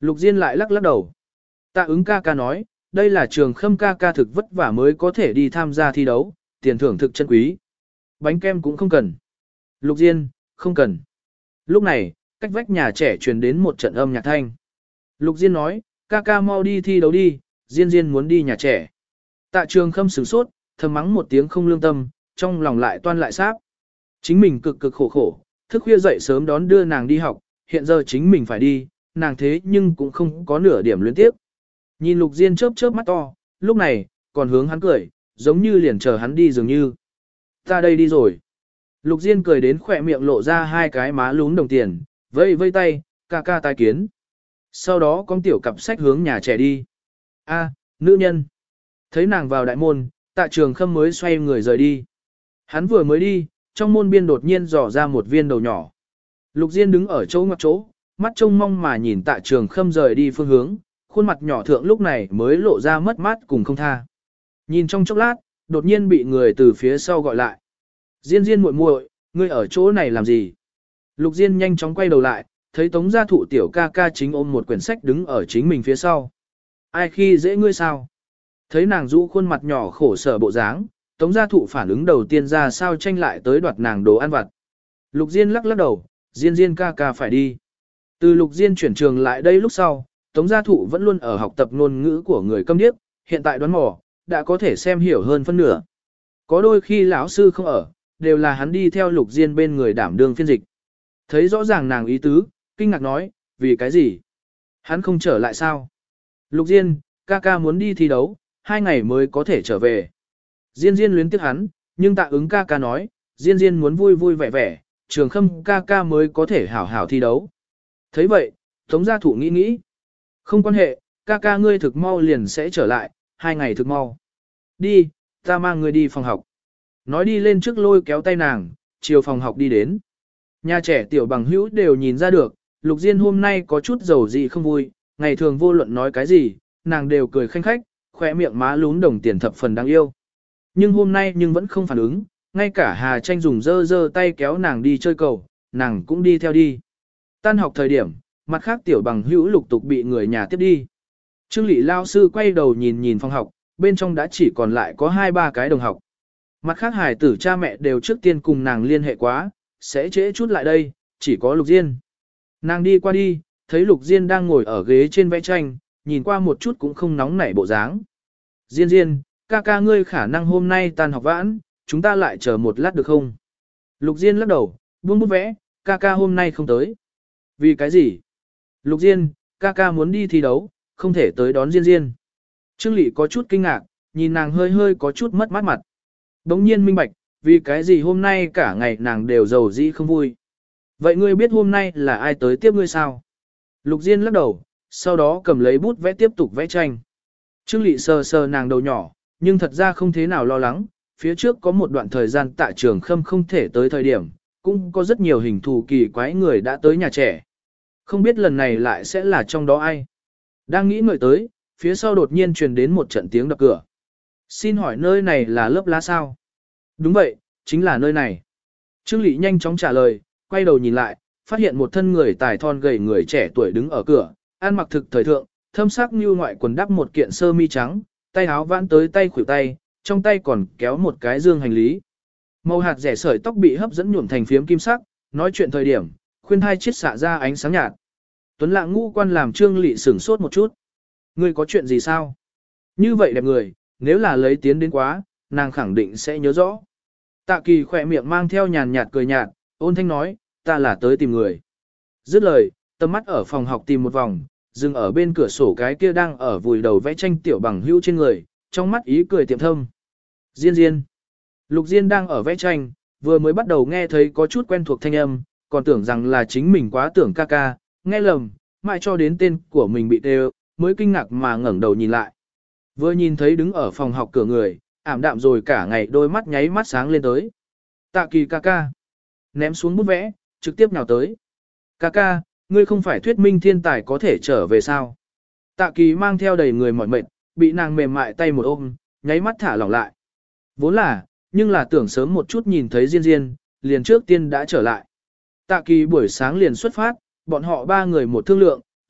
Lục Diên lại lắc lắc đầu. Tạ ứng ca ca nói, đây là Trường Khâm ca ca thực vất vả mới có thể đi tham gia thi đấu, tiền thưởng thực chân quý. Bánh kem cũng không cần. Lục Diên, không cần. Lúc này, cách vách nhà trẻ truyền đến một trận âm nhạc thanh. Lục Diên nói, ca ca mau đi thi đấu đi, Diên Diên muốn đi nhà trẻ. Tạ Trường Khâm sửng sốt, thầm mắng một tiếng không lương tâm, trong lòng lại toan lại sáp. Chính mình cực cực khổ khổ, thức khuya dậy sớm đón đưa nàng đi học, hiện giờ chính mình phải đi, nàng thế nhưng cũng không có nửa điểm luyến tiếp. Nhìn Lục Diên chớp chớp mắt to, lúc này, còn hướng hắn cười, giống như liền chờ hắn đi dường như. Ta đây đi rồi. Lục Diên cười đến khỏe miệng lộ ra hai cái má lún đồng tiền, vây vây tay, ca ca tai kiến. Sau đó con tiểu cặp sách hướng nhà trẻ đi. A, nữ nhân. Thấy nàng vào đại môn, Tạ Trường Khâm mới xoay người rời đi. Hắn vừa mới đi, trong môn biên đột nhiên dò ra một viên đầu nhỏ. Lục Diên đứng ở chỗ ngoặc chỗ, mắt trông mong mà nhìn Tạ Trường Khâm rời đi phương hướng, khuôn mặt nhỏ thượng lúc này mới lộ ra mất mát cùng không tha. Nhìn trong chốc lát, đột nhiên bị người từ phía sau gọi lại. Diên Diên muội muội, ngươi ở chỗ này làm gì? Lục Diên nhanh chóng quay đầu lại, thấy Tống gia thụ tiểu ca ca chính ôm một quyển sách đứng ở chính mình phía sau. Ai khi dễ ngươi sao? Thấy nàng rũ khuôn mặt nhỏ khổ sở bộ dáng, Tống gia thụ phản ứng đầu tiên ra sao tranh lại tới đoạt nàng đồ ăn vặt. Lục Diên lắc lắc đầu, Diên Diên ca ca phải đi. Từ Lục Diên chuyển trường lại đây lúc sau, Tống gia thụ vẫn luôn ở học tập ngôn ngữ của người câm điếc, hiện tại đoán mò, đã có thể xem hiểu hơn phân nửa. Có đôi khi lão sư không ở, đều là hắn đi theo Lục Diên bên người đảm đương phiên dịch. Thấy rõ ràng nàng ý tứ, kinh ngạc nói, vì cái gì? Hắn không trở lại sao? Lục Diên, ca ca muốn đi thi đấu, 2 ngày mới có thể trở về. Diên Diên luyến tiếc hắn, nhưng Tạ ứng ca ca nói, Diên Diên muốn vui vui vẻ vẻ, Trường Khâm ca ca mới có thể hảo hảo thi đấu. Thấy vậy, Tống gia thụ nghĩ nghĩ. Không quan hệ, ca ca ngươi thực mau liền sẽ trở lại, 2 ngày thực mau. Đi, ta mang ngươi đi phòng học. Nói đi lên trước lôi kéo tay nàng, chiều phòng học đi đến. Nhà trẻ tiểu bằng hữu đều nhìn ra được, Lục Diên hôm nay có chút dầu gì không vui, ngày thường vô luận nói cái gì, nàng đều cười khanh khách, khỏe miệng má lún đồng tiền thập phần đáng yêu. Nhưng hôm nay nhưng vẫn không phản ứng, ngay cả Hà Tranh dùng dơ dơ tay kéo nàng đi chơi cầu, nàng cũng đi theo đi. Tan học thời điểm, mặt khác tiểu bằng hữu lục tục bị người nhà tiếp đi. Trương Lị lao sư quay đầu nhìn nhìn phòng học, bên trong đã chỉ còn lại có 2-3 cái đồng học. Mặt khác hài tử cha mẹ đều trước tiên cùng nàng liên hệ quá, sẽ trễ chút lại đây, chỉ có Lục Diên. Nàng đi qua đi, thấy Lục Diên đang ngồi ở ghế trên vẽ tranh, nhìn qua một chút cũng không nóng nảy bộ dáng. Diên Diên, ca ca ngươi khả năng hôm nay tan học vãn, chúng ta lại chờ một lát được không? Lục Diên lắc đầu, buông bút vẽ, ca ca hôm nay không tới. Vì cái gì? Lục Diên, ca ca muốn đi thi đấu, không thể tới đón Diên Diên. Trương Lị có chút kinh ngạc, nhìn nàng hơi hơi có chút mất mát mặt. Đống nhiên minh bạch, vì cái gì hôm nay cả ngày nàng đều giàu dĩ không vui. Vậy ngươi biết hôm nay là ai tới tiếp ngươi sao? Lục Diên lắc đầu, sau đó cầm lấy bút vẽ tiếp tục vẽ tranh. Trương Lị sờ sờ nàng đầu nhỏ, nhưng thật ra không thế nào lo lắng, phía trước có một đoạn thời gian Tạ Trường Khâm không thể tới thời điểm, cũng có rất nhiều hình thù kỳ quái người đã tới nhà trẻ. Không biết lần này lại sẽ là trong đó ai. Đang nghĩ ngợi tới, phía sau đột nhiên truyền đến một trận tiếng đập cửa. Xin hỏi nơi này là lớp lá sao? Đúng vậy, chính là nơi này. Trương Lị nhanh chóng trả lời, quay đầu nhìn lại, phát hiện một thân người tài thon gầy người trẻ tuổi đứng ở cửa, ăn mặc thực thời thượng, thâm sắc như ngoại quần đắp một kiện sơ mi trắng, tay áo vãn tới tay khuỷu tay, trong tay còn kéo một cái dương hành lý. Màu hạt rẻ sợi tóc bị hấp dẫn nhuộm thành phiếm kim sắc, nói chuyện thời điểm, khuyên hai chiết xạ ra ánh sáng nhạt. Tuấn Lạng ngũ quan làm Trương Lị sửng sốt một chút. Ngươi có chuyện gì sao? Như vậy đẹp người, nếu là lấy tiến đến quá, nàng khẳng định sẽ nhớ rõ. Tạ Kỳ khỏe miệng mang theo nhàn nhạt cười nhạt, ôn thanh nói, ta là tới tìm người. Dứt lời, tầm mắt ở phòng học tìm một vòng, dừng ở bên cửa sổ cái kia đang ở vùi đầu vẽ tranh tiểu bằng hữu trên người, trong mắt ý cười tiệm thâm. Diên Diên. Lục Diên đang ở vẽ tranh, vừa mới bắt đầu nghe thấy có chút quen thuộc thanh âm, còn tưởng rằng là chính mình quá tưởng ca ca, nghe lầm, mãi cho đến tên của mình bị đều, mới kinh ngạc mà ngẩng đầu nhìn lại. Vừa nhìn thấy đứng ở phòng học cửa người, ảm đạm rồi cả ngày đôi mắt nháy mắt sáng lên tới. Tạ Kỳ ca ca. Ném xuống bút vẽ, trực tiếp nhào tới. Ca ca, ngươi không phải thuyết minh thiên tài có thể trở về sao? Tạ Kỳ mang theo đầy người mỏi mệt, bị nàng mềm mại tay một ôm, nháy mắt thả lỏng lại. Vốn là, nhưng là tưởng sớm một chút nhìn thấy Diên Diên, liền trước tiên đã trở lại. Tạ Kỳ buổi sáng liền xuất phát, bọn họ 3 người một thương lượng,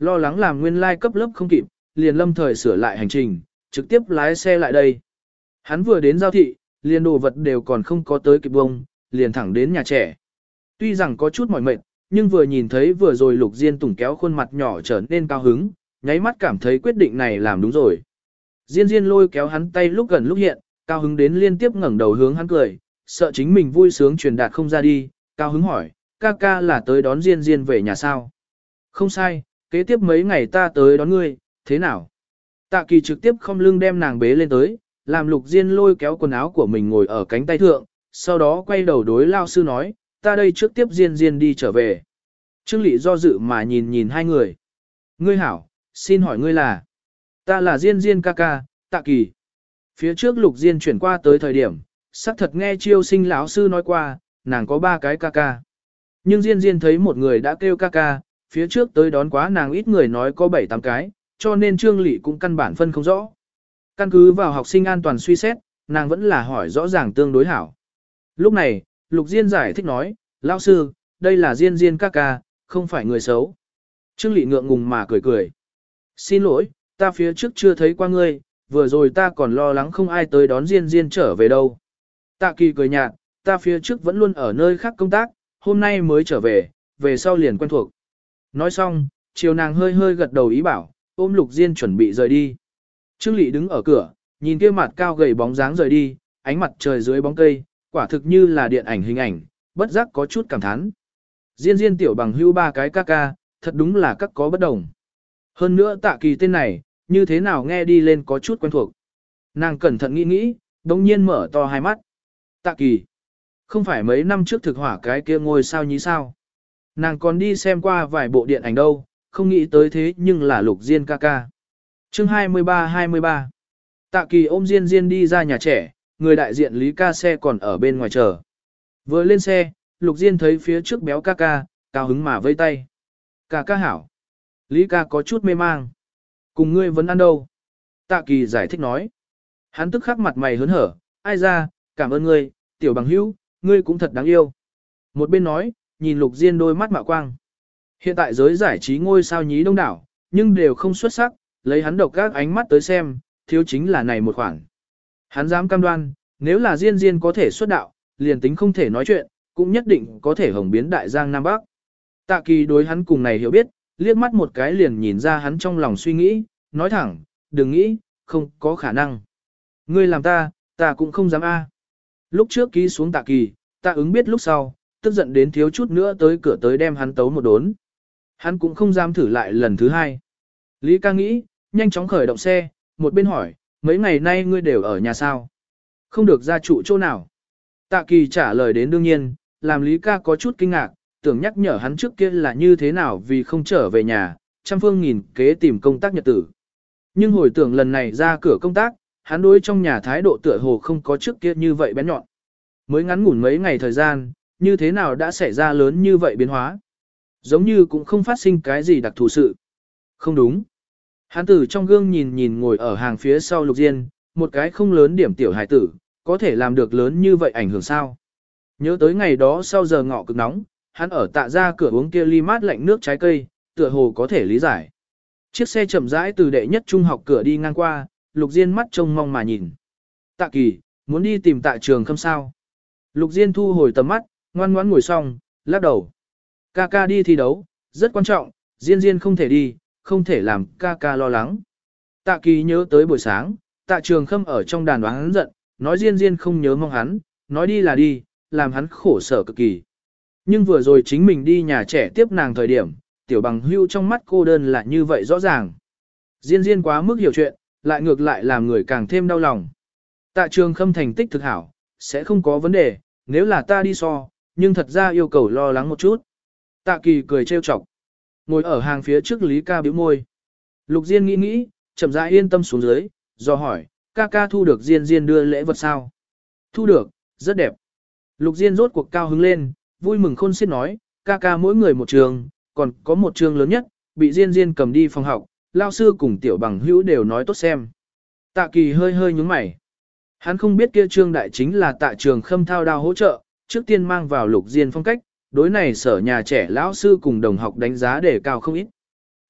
Lo lắng làm nguyên lai cấp lớp không kịp, liền lâm thời sửa lại hành trình, trực tiếp lái xe lại đây. Hắn vừa đến giao thị, liền đồ vật đều còn không có tới kịp bông, liền thẳng đến nhà trẻ. Tuy rằng có chút mỏi mệt, nhưng vừa nhìn thấy vừa rồi Lục Diên Tùng kéo khuôn mặt nhỏ trở nên cao hứng, nháy mắt cảm thấy quyết định này làm đúng rồi. Diên Diên lôi kéo hắn tay lúc gần lúc hiện, cao hứng đến liên tiếp ngẩng đầu hướng hắn cười, sợ chính mình vui sướng truyền đạt không ra đi, cao hứng hỏi, ca ca là tới đón Diên Diên về nhà sao? Không sai, kế tiếp mấy ngày ta tới đón ngươi, thế nào? Tạ Kỳ trực tiếp không lưng đem nàng bế lên tới, làm Lục Diên lôi kéo quần áo của mình ngồi ở cánh tay thượng, sau đó quay đầu đối lao sư nói, ta đây trước tiếp Diên Diên đi trở về. Trương Lị do dự mà nhìn nhìn hai người. Ngươi hảo, xin hỏi ngươi là? Ta là Diên Diên ca ca, Tạ Kỳ. Phía trước Lục Diên chuyển qua tới thời điểm, xác thật nghe Chiêu Sinh lão sư nói qua, nàng có 3 cái ca ca. Nhưng Diên Diên thấy một người đã kêu ca ca, phía trước tới đón quá nàng ít người nói có 7-8 cái, cho nên Trương Lị cũng căn bản phân không rõ. Căn cứ vào học sinh an toàn suy xét, nàng vẫn là hỏi rõ ràng tương đối hảo. Lúc này, Lục Diên giải thích nói, lão sư, đây là Diên Diên ca ca, không phải người xấu. Trương Lị ngượng ngùng mà cười cười. Xin lỗi, ta phía trước chưa thấy qua ngươi, vừa rồi ta còn lo lắng không ai tới đón Diên Diên trở về đâu. Tạ Kỳ cười nhạt, ta phía trước vẫn luôn ở nơi khác công tác, hôm nay mới trở về, về sau liền quen thuộc. Nói xong, chiều nàng hơi hơi gật đầu ý bảo, ôm Lục Diên chuẩn bị rời đi. Trương Lị đứng ở cửa, nhìn kia mặt cao gầy bóng dáng rời đi, ánh mặt trời dưới bóng cây, quả thực như là điện ảnh hình ảnh, bất giác có chút cảm thán. Diên Diên tiểu bằng hưu 3 cái ca ca, thật đúng là các có bất đồng. Hơn nữa Tạ Kỳ tên này, như thế nào nghe đi lên có chút quen thuộc. Nàng cẩn thận nghĩ nghĩ, đồng nhiên mở to hai mắt. Tạ Kỳ, không phải mấy năm trước thực hỏa cái kia ngôi sao nhí sao. Nàng còn đi xem qua vài bộ điện ảnh đâu, không nghĩ tới thế nhưng là Lục Diên ca ca. Chương 23. Tạ Kỳ ôm Diên Diên đi ra nhà trẻ, người đại diện Lý ca xe còn ở bên ngoài chờ. Vừa lên xe, Lục Diên thấy phía trước béo ca ca, cao hứng mà vây tay. Ca ca hảo. Lý ca có chút mê mang. Cùng ngươi vẫn ăn đâu? Tạ Kỳ giải thích nói. Hắn tức khắc mặt mày hớn hở, ai ra, cảm ơn ngươi, tiểu bằng hữu, ngươi cũng thật đáng yêu. Một bên nói, nhìn Lục Diên đôi mắt mạo quang. Hiện tại giới giải trí ngôi sao nhí đông đảo, nhưng đều không xuất sắc, lấy hắn độc các ánh mắt tới xem, thiếu chính là này một khoản. Hắn dám cam đoan, nếu là Diên Diên có thể xuất đạo, liền tính không thể nói chuyện, cũng nhất định có thể hồng biến đại giang Nam Bắc. Tạ Kỳ đối hắn cùng này hiểu biết, liếc mắt một cái liền nhìn ra hắn trong lòng suy nghĩ, nói thẳng, đừng nghĩ, không có khả năng. Ngươi làm ta cũng không dám a. Lúc trước ký xuống Tạ Kỳ, Tạ ứng biết lúc sau, tức giận đến thiếu chút nữa tới cửa tới đem hắn tấu một đốn. Hắn cũng không dám thử lại lần thứ hai. Lý ca nghĩ, nhanh chóng khởi động xe, một bên hỏi, mấy ngày nay ngươi đều ở nhà sao? Không được ra trụ chỗ nào? Tạ Kỳ trả lời đến đương nhiên, làm Lý ca có chút kinh ngạc, tưởng nhắc nhở hắn trước kia là như thế nào vì không trở về nhà, trăm phương nghìn kế tìm công tác nhật tử. Nhưng hồi tưởng lần này ra cửa công tác, hắn đối trong nhà thái độ tựa hồ không có trước kia như vậy bén nhọn. Mới ngắn ngủn mấy ngày thời gian, như thế nào đã xảy ra lớn như vậy biến hóa. Giống như cũng không phát sinh cái gì đặc thù sự. Không đúng. Hắn từ trong gương nhìn nhìn ngồi ở hàng phía sau Lục Diên, một cái không lớn điểm tiểu hải tử, có thể làm được lớn như vậy ảnh hưởng sao. Nhớ tới ngày đó sau giờ ngọ cực nóng, hắn ở tạ ra cửa uống kia ly mát lạnh nước trái cây, tựa hồ có thể lý giải. Chiếc xe chậm rãi từ đệ nhất trung học cửa đi ngang qua, Lục Diên mắt trông mong mà nhìn. Tạ Kỳ, muốn đi tìm Tạ Trường Khâm sao? Lục Diên thu hồi tầm mắt, ngoan ngoãn ngồi xong, lắc đầu. Ca ca đi thi đấu, rất quan trọng, Diên Diên không thể đi, không thể làm ca ca lo lắng. Tạ Kỳ nhớ tới buổi sáng, Tạ Trường Khâm ở trong đàn đoán hắn giận, nói Diên Diên không nhớ mong hắn, nói đi là đi, làm hắn khổ sở cực kỳ. Nhưng vừa rồi chính mình đi nhà trẻ tiếp nàng thời điểm, tiểu bằng hưu trong mắt cô đơn là như vậy rõ ràng. Diên Diên quá mức hiểu chuyện, lại ngược lại làm người càng thêm đau lòng. Tạ Trường Khâm thành tích thực hảo, sẽ không có vấn đề, nếu là ta đi so, nhưng thật ra yêu cầu lo lắng một chút. Tạ Kỳ cười trêu chọc. Ngồi ở hàng phía trước Lý ca bĩu môi. Lục Diên nghĩ nghĩ, chậm rãi yên tâm xuống dưới, do hỏi, ca ca thu được Diên Diên đưa lễ vật sao? Thu được, rất đẹp. Lục Diên rốt cuộc cao hứng lên, vui mừng khôn xiết nói, ca ca mỗi người một trường, còn có một trường lớn nhất, bị Diên Diên cầm đi phòng học, lao sư cùng tiểu bằng hữu đều nói tốt xem. Tạ Kỳ hơi hơi nhúng mày. Hắn không biết kia trương đại chính là Tạ Trường Khâm thao đao hỗ trợ, trước tiên mang vào Lục Diên phong cách, đối này sở nhà trẻ lão sư cùng đồng học đánh giá đề cao không ít.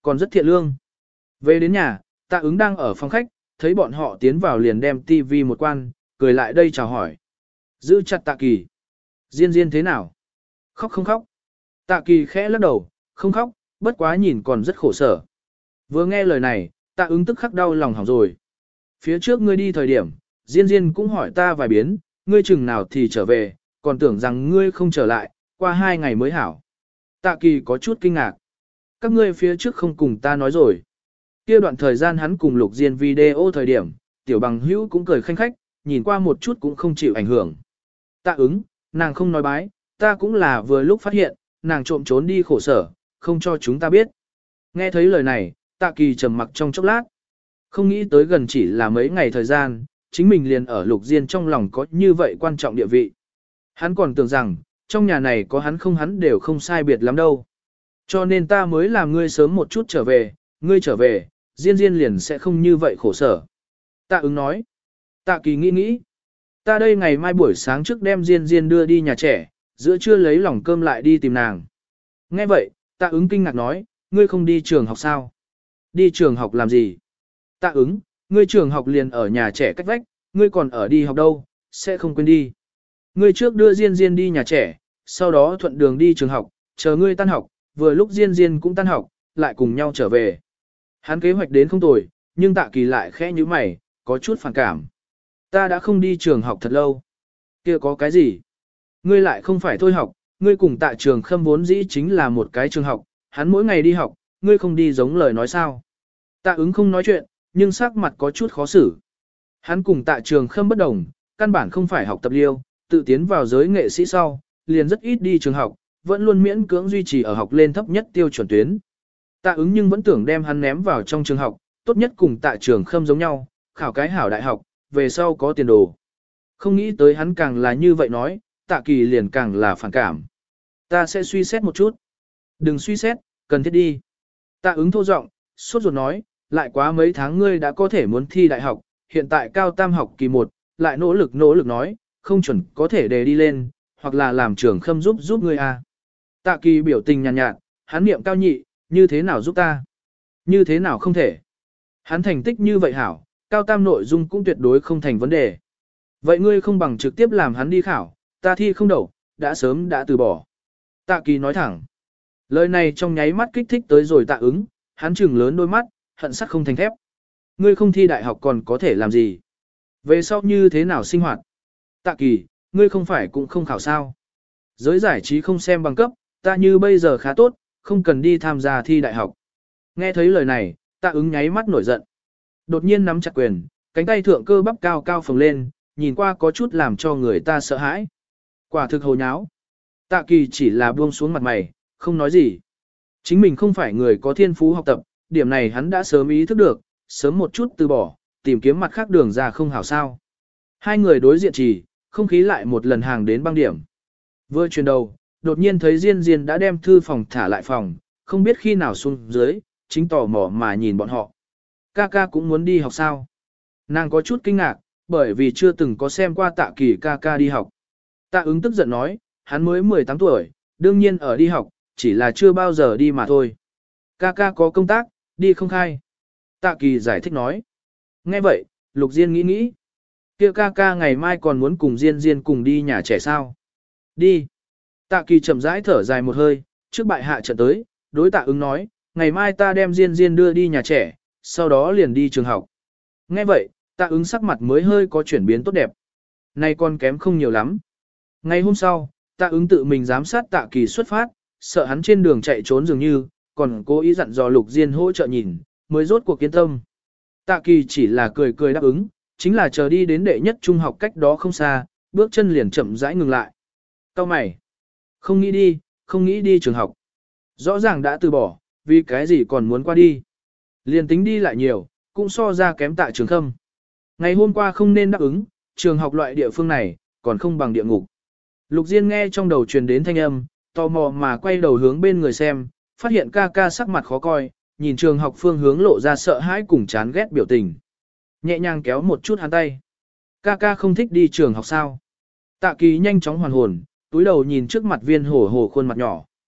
còn rất thiện lương. Về đến nhà, Tạ Ứng đang ở phòng khách, thấy bọn họ tiến vào liền đem tivi một quan, cười lại đây chào hỏi. Giữ chặt Tạ Kỳ. Diên Diên thế nào? Khóc không khóc? Tạ Kỳ khẽ lắc đầu, không khóc, bất quá nhìn còn rất khổ sở. Vừa nghe lời này, Tạ Ứng tức khắc đau lòng hỏng rồi. Phía trước ngươi đi thời điểm, Diên Diên cũng hỏi ta vài biến, ngươi chừng nào thì trở về, còn tưởng rằng ngươi không trở lại, qua 2 ngày mới hảo. Tạ Kỳ có chút kinh ngạc. Các ngươi phía trước không cùng ta nói rồi. Kia đoạn thời gian hắn cùng Lục Diên video thời điểm, tiểu bằng hữu cũng cười khanh khách, nhìn qua một chút cũng không chịu ảnh hưởng. Tạ Ứng, nàng không nói bái, ta cũng là vừa lúc phát hiện, nàng trộm trốn đi khổ sở, không cho chúng ta biết. Nghe thấy lời này, Tạ Kỳ trầm mặc trong chốc lát. Không nghĩ tới gần chỉ là mấy ngày thời gian, chính mình liền ở Lục Diên trong lòng có như vậy quan trọng địa vị. Hắn còn tưởng rằng, trong nhà này có hắn không hắn đều không sai biệt lắm đâu. Cho nên ta mới làm ngươi sớm một chút trở về, ngươi trở về, Diên Diên liền sẽ không như vậy khổ sở. Tạ Ứng nói. Tạ Kỳ nghĩ. Ta đây ngày mai buổi sáng trước đem Diên Diên đưa đi nhà trẻ, giữa trưa lấy lòng cơm lại đi tìm nàng. Nghe vậy, Tạ Ứng kinh ngạc nói, ngươi không đi trường học sao? Đi trường học làm gì? Tạ Ứng, ngươi trường học liền ở nhà trẻ cách vách, ngươi còn ở đi học đâu, sẽ không quên đi. Ngươi trước đưa Diên Diên đi nhà trẻ, sau đó thuận đường đi trường học, chờ ngươi tan học, vừa lúc Diên Diên cũng tan học, lại cùng nhau trở về. Hắn kế hoạch đến không tồi, nhưng Tạ Kỳ lại khẽ như mày, có chút phản cảm. Ta đã không đi trường học thật lâu. Kia có cái gì? Ngươi lại không phải thôi học, ngươi cùng Tạ Trường Khâm vốn dĩ chính là một cái trường học, hắn mỗi ngày đi học, ngươi không đi giống lời nói sao. Tạ Ứng không nói chuyện, nhưng sắc mặt có chút khó xử. Hắn cùng Tạ Trường Khâm bất đồng, căn bản không phải học tập liêu, tự tiến vào giới nghệ sĩ sau, liền rất ít đi trường học, vẫn luôn miễn cưỡng duy trì ở học lên thấp nhất tiêu chuẩn tuyến. Tạ Ứng nhưng vẫn tưởng đem hắn ném vào trong trường học, tốt nhất cùng Tạ Trường Khâm giống nhau, khảo cái hảo đại học, về sau có tiền đồ. Không nghĩ tới hắn càng là như vậy nói, Tạ Kỳ liền càng là phản cảm. Ta sẽ suy xét một chút. Đừng suy xét, cần thiết đi. Tạ Ứng thô giọng, sốt ruột nói, lại quá mấy tháng ngươi đã có thể muốn thi đại học, hiện tại cao tam học kỳ 1, lại nỗ lực nói, không chuẩn có thể đề đi lên, hoặc là làm Trường Khâm giúp ngươi à. Tạ Kỳ biểu tình nhàn nhạt, hắn niệm cao nhị, như thế nào giúp ta? Như thế nào không thể? Hắn thành tích như vậy hảo, cao tam nội dung cũng tuyệt đối không thành vấn đề. Vậy ngươi không bằng trực tiếp làm hắn đi khảo, ta thi không đậu, đã sớm đã từ bỏ. Tạ Kỳ nói thẳng. Lời này trong nháy mắt kích thích tới rồi Tạ Ứng, hắn trừng lớn đôi mắt, hận sắt không thành thép. Ngươi không thi đại học còn có thể làm gì? Về sau như thế nào sinh hoạt? Tạ Kỳ, ngươi không phải cũng không khảo sao? Giới giải trí không xem bằng cấp, ta như bây giờ khá tốt, không cần đi tham gia thi đại học. Nghe thấy lời này, Tạ Ứng nháy mắt nổi giận. Đột nhiên nắm chặt quyền, cánh tay thượng cơ bắp cao cao phồng lên, nhìn qua có chút làm cho người ta sợ hãi. Quả thực hồ nháo. Tạ Kỳ chỉ là buông xuống mặt mày, không nói gì. Chính mình không phải người có thiên phú học tập, điểm này hắn đã sớm ý thức được, sớm một chút từ bỏ, tìm kiếm mặt khác đường ra không hảo sao. Hai người đối diện chỉ, không khí lại một lần hàng đến băng điểm. Vừa chuyển đầu, đột nhiên thấy Diên Diên đã đem thư phòng thả lại phòng, không biết khi nào xuống dưới, chính tò mò mà nhìn bọn họ. Ca ca cũng muốn đi học sao? Nàng có chút kinh ngạc, bởi vì chưa từng có xem qua Tạ Kỳ ca ca đi học. Tạ Ứng tức giận nói, hắn mới 18 tuổi, đương nhiên ở đi học, chỉ là chưa bao giờ đi mà thôi. Ca ca có công tác, đi không khai. Tạ Kỳ giải thích nói. Nghe vậy, Lục Diên nghĩ. Kia ca ca ngày mai còn muốn cùng Diên Diên cùng đi nhà trẻ sao? Đi. Tạ Kỳ chậm rãi thở dài một hơi, trước bại hạ trận tới, đối Tạ Ứng nói, ngày mai ta đem Diên Diên đưa đi nhà trẻ, sau đó liền đi trường học. Nghe vậy, Tạ Ứng sắc mặt mới hơi có chuyển biến tốt đẹp. Nay còn kém không nhiều lắm. Ngày hôm sau, Tạ Ứng tự mình giám sát Tạ Kỳ xuất phát, sợ hắn trên đường chạy trốn dường như, còn cố ý dặn dò Lục Diên hỗ trợ nhìn, mới rốt cuộc yên tâm. Tạ Kỳ chỉ là cười đáp ứng, chính là chờ đi đến đệ nhất trung học cách đó không xa, bước chân liền chậm rãi ngừng lại. Cao mày, không nghĩ đi trường học. Rõ ràng đã từ bỏ, vì cái gì còn muốn qua đi. Liền tính đi lại nhiều, cũng so ra kém Tạ Trường Khâm. Ngày hôm qua không nên đáp ứng, trường học loại địa phương này, còn không bằng địa ngục. Lục Diên nghe trong đầu truyền đến thanh âm, tò mò mà quay đầu hướng bên người xem, phát hiện ca ca sắc mặt khó coi, nhìn trường học phương hướng lộ ra sợ hãi cùng chán ghét biểu tình. Nhẹ nhàng kéo một chút hắn tay. Ca ca không thích đi trường học sao? Tạ Kỳ nhanh chóng hoàn hồn, túi đầu nhìn trước mặt viên hổ khuôn mặt nhỏ.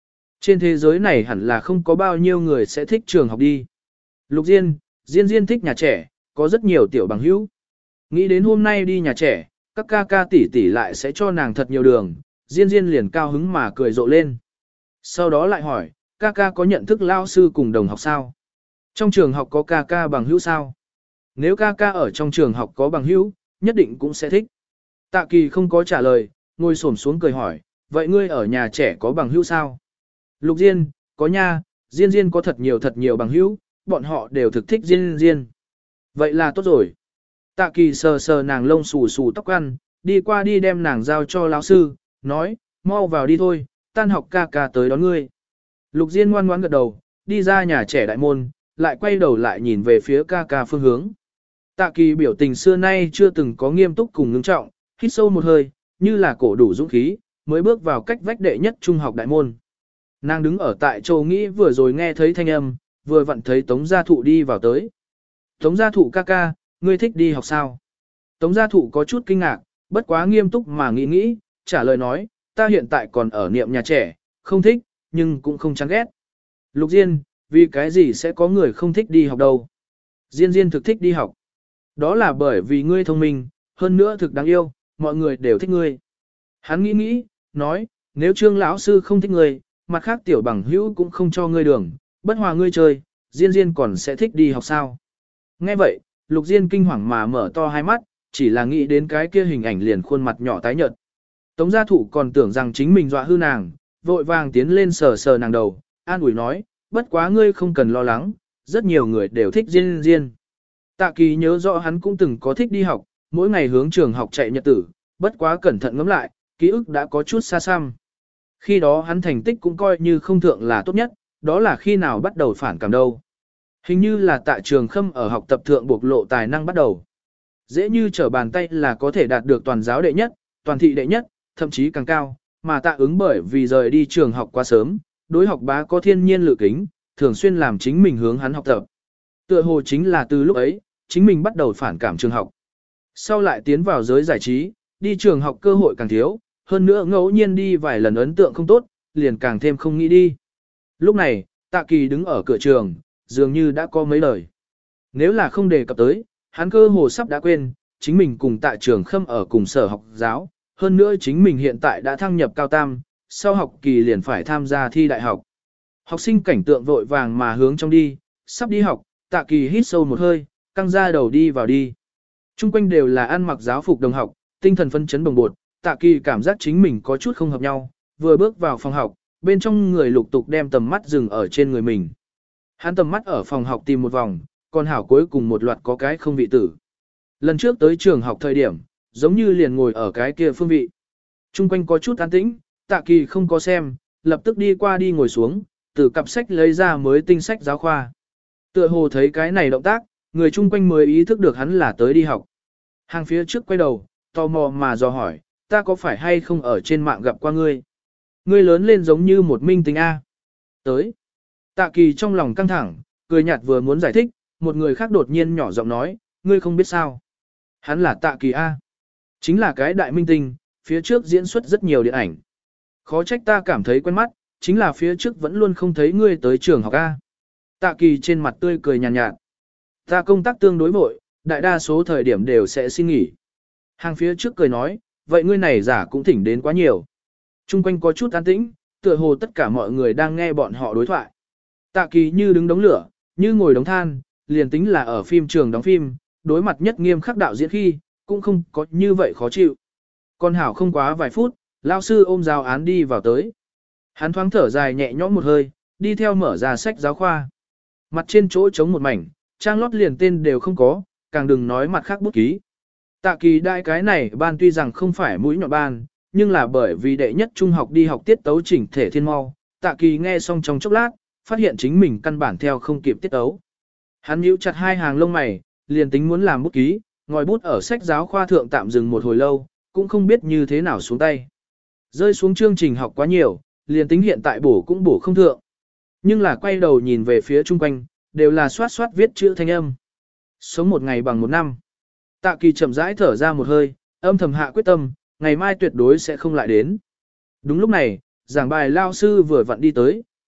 Trên thế giới này hẳn là không có bao nhiêu người sẽ thích trường học đi. Lục Diên thích nhà trẻ, có rất nhiều tiểu bằng hữu. Nghĩ đến hôm nay đi nhà trẻ, các ca ca tỷ tỷ lại sẽ cho nàng thật nhiều đường, Diên liền cao hứng mà cười rộ lên. Sau đó lại hỏi, ca ca có nhận thức lao sư cùng đồng học sao? Trong trường học có ca ca bằng hữu sao? Nếu ca ca ở trong trường học có bằng hữu, nhất định cũng sẽ thích. Tạ Kỳ không có trả lời, ngồi xổm xuống cười hỏi, vậy ngươi ở nhà trẻ có bằng hữu sao? Lục Diên, có nha, Diên có thật nhiều bằng hữu, bọn họ đều thực thích Diên. Vậy là tốt rồi. Tạ Kỳ sờ sờ nàng lông xù xù tóc ăn, đi qua đi đem nàng giao cho lão sư, nói, mau vào đi thôi, tan học ca ca tới đón ngươi. Lục Diên ngoan ngoãn gật đầu, đi ra nhà trẻ đại môn, lại quay đầu lại nhìn về phía ca ca phương hướng. Tạ Kỳ biểu tình xưa nay chưa từng có nghiêm túc cùng ngưng trọng, hít sâu một hơi, như là cổ đủ dũng khí, mới bước vào cách vách đệ nhất trung học đại môn. Nàng đứng ở tại chỗ nghĩ vừa rồi nghe thấy thanh âm, vừa vặn thấy Tống Gia Thụ đi vào tới. Tống Gia Thụ ca ca, ngươi thích đi học sao? Tống Gia Thụ có chút kinh ngạc, bất quá nghiêm túc mà nghĩ, trả lời nói, ta hiện tại còn ở niệm nhà trẻ, không thích, nhưng cũng không chán ghét. Lục Diên, vì cái gì sẽ có người không thích đi học đâu? Diên thực thích đi học. Đó là bởi vì ngươi thông minh, hơn nữa thực đáng yêu, mọi người đều thích ngươi. Hắn nghĩ, nói, nếu Trương lão sư không thích ngươi, mặt khác tiểu bằng hữu cũng không cho ngươi đường, bất hòa ngươi chơi, Diên còn sẽ thích đi học sao? Nghe vậy, Lục Diên kinh hoàng mà mở to hai mắt, chỉ là nghĩ đến cái kia hình ảnh liền khuôn mặt nhỏ tái nhợt. Tống Gia Thụ còn tưởng rằng chính mình dọa hư nàng, vội vàng tiến lên sờ sờ nàng đầu, an ủi nói, bất quá ngươi không cần lo lắng, rất nhiều người đều thích Diên. Tạ Kỳ nhớ rõ hắn cũng từng có thích đi học, mỗi ngày hướng trường học chạy nhật tử, bất quá cẩn thận ngẫm lại, ký ức đã có chút xa xăm. Khi đó hắn thành tích cũng coi như không thượng là tốt nhất, đó là khi nào bắt đầu phản cảm đâu. Hình như là tại trường Khâm ở học tập thượng bộc lộ tài năng bắt đầu. Dễ như trở bàn tay là có thể đạt được toàn giáo đệ nhất, toàn thị đệ nhất, thậm chí càng cao, mà Tạ Ứng bởi vì rời đi trường học quá sớm, đối học bá có thiên nhiên lự kính, thường xuyên làm chính mình hướng hắn học tập. Tựa hồ chính là từ lúc ấy, chính mình bắt đầu phản cảm trường học. Sau lại tiến vào giới giải trí, đi trường học cơ hội càng thiếu, hơn nữa ngẫu nhiên đi vài lần ấn tượng không tốt, liền càng thêm không nghĩ đi. Lúc này, Tạ Kỳ đứng ở cửa trường, dường như đã có mấy lời. Nếu là không đề cập tới, hắn cơ hồ sắp đã quên, chính mình cùng Tạ Trường Khâm ở cùng sở học giáo, hơn nữa chính mình hiện tại đã thăng nhập cao tam, sau học kỳ liền phải tham gia thi đại học. Học sinh cảnh tượng vội vàng mà hướng trong đi, sắp đi học, Tạ Kỳ hít sâu một hơi, căng ra đầu đi vào đi. Trung quanh đều là ăn mặc giáo phục đồng học, tinh thần phân chấn bồng bột, Tạ Kỳ cảm giác chính mình có chút không hợp nhau, vừa bước vào phòng học, bên trong người lục tục đem tầm mắt dừng ở trên người mình. Hắn tầm mắt ở phòng học tìm một vòng, còn hảo cuối cùng một loạt có cái không vị tử. Lần trước tới trường học thời điểm, giống như liền ngồi ở cái kia phương vị. Trung quanh có chút an tĩnh, Tạ Kỳ không có xem, lập tức đi qua đi ngồi xuống, từ cặp sách lấy ra mới tinh sách giáo khoa. Tựa hồ thấy cái này động tác, người chung quanh mới ý thức được hắn là tới đi học. Hàng phía trước quay đầu, tò mò mà dò hỏi, ta có phải hay không ở trên mạng gặp qua ngươi? Ngươi lớn lên giống như một minh tinh A. Tới. Tạ Kỳ trong lòng căng thẳng, cười nhạt vừa muốn giải thích, một người khác đột nhiên nhỏ giọng nói, ngươi không biết sao. Hắn là Tạ Kỳ A. Chính là cái đại minh tinh, phía trước diễn xuất rất nhiều điện ảnh. Khó trách ta cảm thấy quen mắt, chính là phía trước vẫn luôn không thấy ngươi tới trường học A. Tạ Kỳ trên mặt tươi cười nhàn nhạt. Ta công tác tương đối vội, đại đa số thời điểm đều sẽ xin nghỉ. Hàng phía trước cười nói, vậy ngươi này giả cũng thỉnh đến quá nhiều. Trung quanh có chút an tĩnh, tựa hồ tất cả mọi người đang nghe bọn họ đối thoại. Tạ Kỳ như đứng đống lửa, như ngồi đống than, liền tính là ở phim trường đóng phim, đối mặt nhất nghiêm khắc đạo diễn khi, cũng không có như vậy khó chịu. Con hảo không quá vài phút, lao sư ôm giáo án đi vào tới. Hắn thoáng thở dài nhẹ nhõm một hơi, đi theo mở ra sách giáo khoa. Mặt trên chỗ trống một mảnh, trang lót liền tên đều không có, càng đừng nói mặt khác bút ký. Tạ Kỳ đại cái này ban tuy rằng không phải mũi nhọn ban, nhưng là bởi vì đệ nhất trung học đi học tiết tấu chỉnh thể thiên mau. Tạ Kỳ nghe xong trong chốc lát, phát hiện chính mình căn bản theo không kịp tiết tấu. Hắn nhíu chặt hai hàng lông mày, liền tính muốn làm bút ký, ngòi bút ở sách giáo khoa thượng tạm dừng một hồi lâu, cũng không biết như thế nào xuống tay. Rơi xuống chương trình học quá nhiều, liền tính hiện tại bổ cũng bổ không thượng. Nhưng là quay đầu nhìn về phía chung quanh, đều là xoát xoát viết chữ thanh âm. Sống một ngày bằng một năm. Tạ Kỳ chậm rãi thở ra một hơi, âm thầm hạ quyết tâm, ngày mai tuyệt đối sẽ không lại đến. Đúng lúc này, giảng bài lao sư vừa vặn đi tới,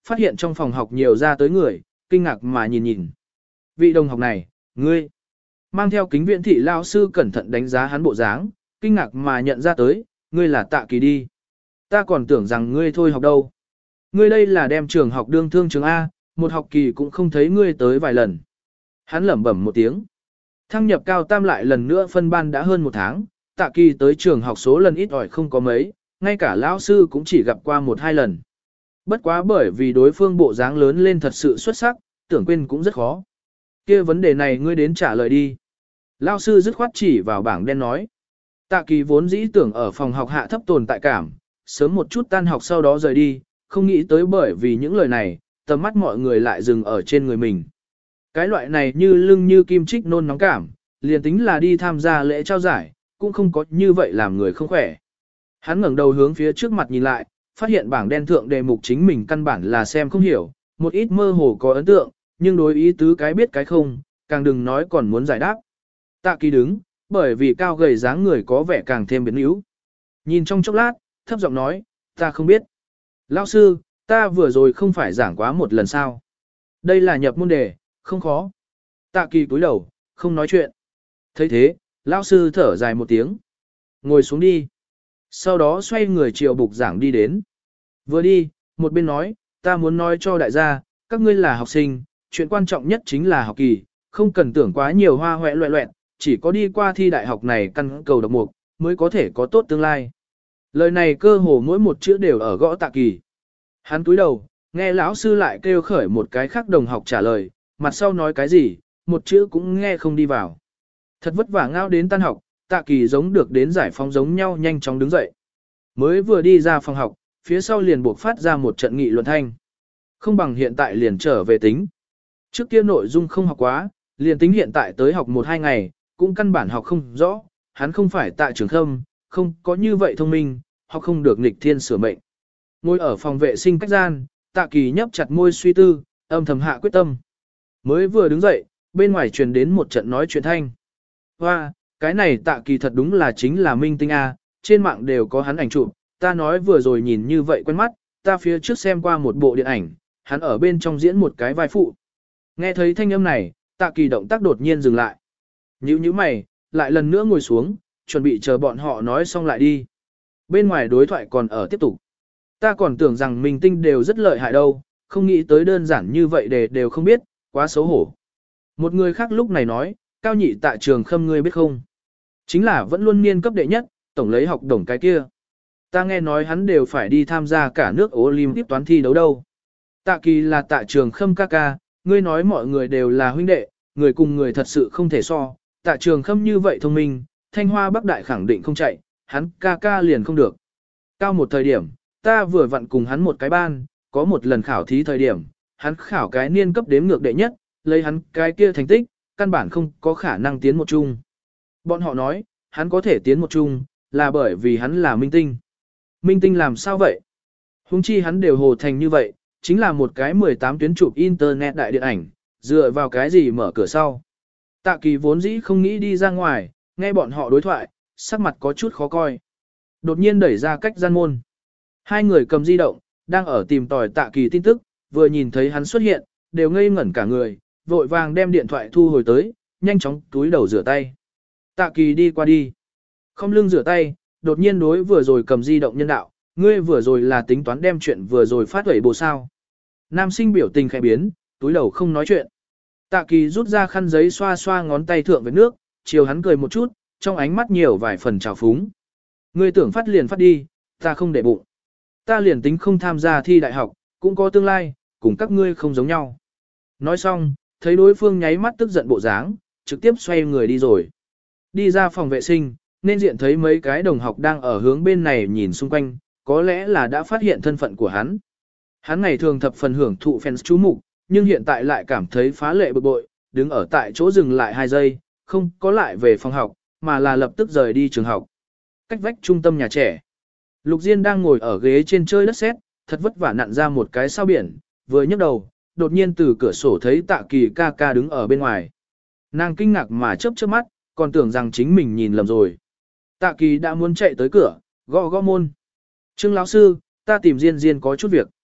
phát hiện trong phòng học nhiều ra tới người, kinh ngạc mà nhìn nhìn. Vị đồng học này, ngươi, mang theo kính viễn thị lao sư cẩn thận đánh giá hắn bộ dáng, kinh ngạc mà nhận ra tới, ngươi là Tạ Kỳ đi. Ta còn tưởng rằng ngươi thôi học đâu. Ngươi đây là đem trường học đương thương trường A, một học kỳ cũng không thấy ngươi tới vài lần. Hắn lẩm bẩm một tiếng. Thăng nhập cao tam lại lần nữa phân ban đã hơn một tháng, Tạ Kỳ tới trường học số lần ít ỏi không có mấy, ngay cả lão sư cũng chỉ gặp qua một hai lần. Bất quá bởi vì đối phương bộ dáng lớn lên thật sự xuất sắc, tưởng quên cũng rất khó. Kia vấn đề này ngươi đến trả lời đi. Lão sư dứt khoát chỉ vào bảng đen nói. Tạ Kỳ vốn dĩ tưởng ở phòng học hạ thấp tồn tại cảm, sớm một chút tan học sau đó rời đi, không nghĩ tới bởi vì những lời này, tầm mắt mọi người lại dừng ở trên người mình. Cái loại này như lưng như kim chích nôn nóng cảm, liền tính là đi tham gia lễ trao giải, cũng không có như vậy làm người không khỏe. Hắn ngẩng đầu hướng phía trước mặt nhìn lại, phát hiện bảng đen thượng đề mục chính mình căn bản là xem không hiểu, một ít mơ hồ có ấn tượng, nhưng đối ý tứ cái biết cái không, càng đừng nói còn muốn giải đáp. Tạ Kỳ đứng, bởi vì cao gầy dáng người có vẻ càng thêm biến yếu. Nhìn trong chốc lát, thấp giọng nói, ta không biết. Lão sư, ta vừa rồi không phải giảng quá một lần sao. Đây là nhập môn đề, không khó. Tạ Kỳ cúi đầu, không nói chuyện. Thấy thế, lão sư thở dài một tiếng. Ngồi xuống đi. Sau đó xoay người chiều bục giảng đi đến. Vừa đi, một bên nói, ta muốn nói cho đại gia, các ngươi là học sinh, chuyện quan trọng nhất chính là học kỳ, không cần tưởng quá nhiều hoa hoẹ loẹ loẹn, chỉ có đi qua thi đại học này căn cầu độc mục, mới có thể có tốt tương lai. Lời này cơ hồ mỗi một chữ đều ở gõ Tạ Kỳ. Hắn cúi đầu, nghe lão sư lại kêu khởi một cái khác đồng học trả lời, mặt sau nói cái gì, một chữ cũng nghe không đi vào. Thật vất vả ngao đến tan học, Tạ Kỳ giống được đến giải phóng giống nhau nhanh chóng đứng dậy. Mới vừa đi ra phòng học, phía sau liền buộc phát ra một trận nghị luận thanh. Không bằng hiện tại liền trở về tính. Trước kia nội dung không học quá, liền tính hiện tại tới học 1-2 ngày, cũng căn bản học không rõ, hắn không phải Tạ Trường Khâm, không có như vậy thông minh, học không được nghịch thiên sửa mệnh. Ngồi ở phòng vệ sinh cách gian, Tạ Kỳ nhấp chặt môi suy tư, âm thầm hạ quyết tâm. Mới vừa đứng dậy, bên ngoài truyền đến một trận nói chuyện thanh. Hoa, cái này Tạ Kỳ thật đúng là chính là minh tinh A, trên mạng đều có hắn ảnh chụp, ta nói vừa rồi nhìn như vậy quen mắt, ta phía trước xem qua một bộ điện ảnh, hắn ở bên trong diễn một cái vai phụ. Nghe thấy thanh âm này, Tạ Kỳ động tác đột nhiên dừng lại. Nhíu mày, lại lần nữa ngồi xuống, chuẩn bị chờ bọn họ nói xong lại đi. Bên ngoài đối thoại còn ở tiếp tục. Ta còn tưởng rằng minh tinh đều rất lợi hại đâu, không nghĩ tới đơn giản như vậy đều không biết, quá xấu hổ. Một người khác lúc này nói, Cao Nhị Tạ Trường Khâm ngươi biết không? Chính là vẫn luôn niên cấp đệ nhất, tổng lấy học đồng cái kia. Ta nghe nói hắn đều phải đi tham gia cả nước Olympic toán thi đấu đâu. Tạ Kỳ là Tạ Trường Khâm ca ca, ngươi nói mọi người đều là huynh đệ, người cùng người thật sự không thể so. Tạ Trường Khâm như vậy thông minh, Thanh Hoa Bắc Đại khẳng định không chạy, hắn ca ca liền không được. Cao một thời điểm, ta vừa vặn cùng hắn một cái ban, có một lần khảo thí thời điểm, hắn khảo cái niên cấp đếm ngược đệ nhất, lấy hắn cái kia thành tích, căn bản không có khả năng tiến một chung. Bọn họ nói, hắn có thể tiến một chung, là bởi vì hắn là minh tinh. Minh tinh làm sao vậy? Hùng chi hắn đều hồ thành như vậy, chính là một cái 18 tuyến chụp internet đại điện ảnh, dựa vào cái gì mở cửa sau. Tạ Kỳ vốn dĩ không nghĩ đi ra ngoài, nghe bọn họ đối thoại, sắc mặt có chút khó coi. Đột nhiên đẩy ra cách gian môn. Hai người cầm di động, đang ở tìm tòi Tạ Kỳ tin tức, vừa nhìn thấy hắn xuất hiện, đều ngây ngẩn cả người, vội vàng đem điện thoại thu hồi tới, nhanh chóng túi đầu rửa tay. Tạ Kỳ đi qua đi. Không lưng rửa tay, đột nhiên đối vừa rồi cầm di động nhân đạo, ngươi vừa rồi là tính toán đem chuyện vừa rồi phát huẩy bộ sao. Nam sinh biểu tình khẽ biến, túi đầu không nói chuyện. Tạ Kỳ rút ra khăn giấy xoa xoa ngón tay thượng với nước, chiều hắn cười một chút, trong ánh mắt nhiều vài phần trào phúng. Ngươi tưởng phát liền phát đi, ta không để bụng. Ta liền tính không tham gia thi đại học, cũng có tương lai, cùng các ngươi không giống nhau. Nói xong, thấy đối phương nháy mắt tức giận bộ dáng, trực tiếp xoay người đi rồi. Đi ra phòng vệ sinh, nên diện thấy mấy cái đồng học đang ở hướng bên này nhìn xung quanh, có lẽ là đã phát hiện thân phận của hắn. Hắn ngày thường thập phần hưởng thụ fans chú mục, nhưng hiện tại lại cảm thấy phá lệ bực bội, đứng ở tại chỗ dừng lại 2 giây, không có lại về phòng học, mà là lập tức rời đi trường học. Cách vách trung tâm nhà trẻ. Lục Diên đang ngồi ở ghế trên chơi đất sét, thật vất vả nặn ra một cái sao biển, vừa nhấc đầu, đột nhiên từ cửa sổ thấy Tạ Kỳ ca ca đứng ở bên ngoài. Nàng kinh ngạc mà chớp chớp mắt, còn tưởng rằng chính mình nhìn lầm rồi. Tạ Kỳ đã muốn chạy tới cửa, gõ gõ môn. Trương lão sư, ta tìm Diên Diên có chút việc.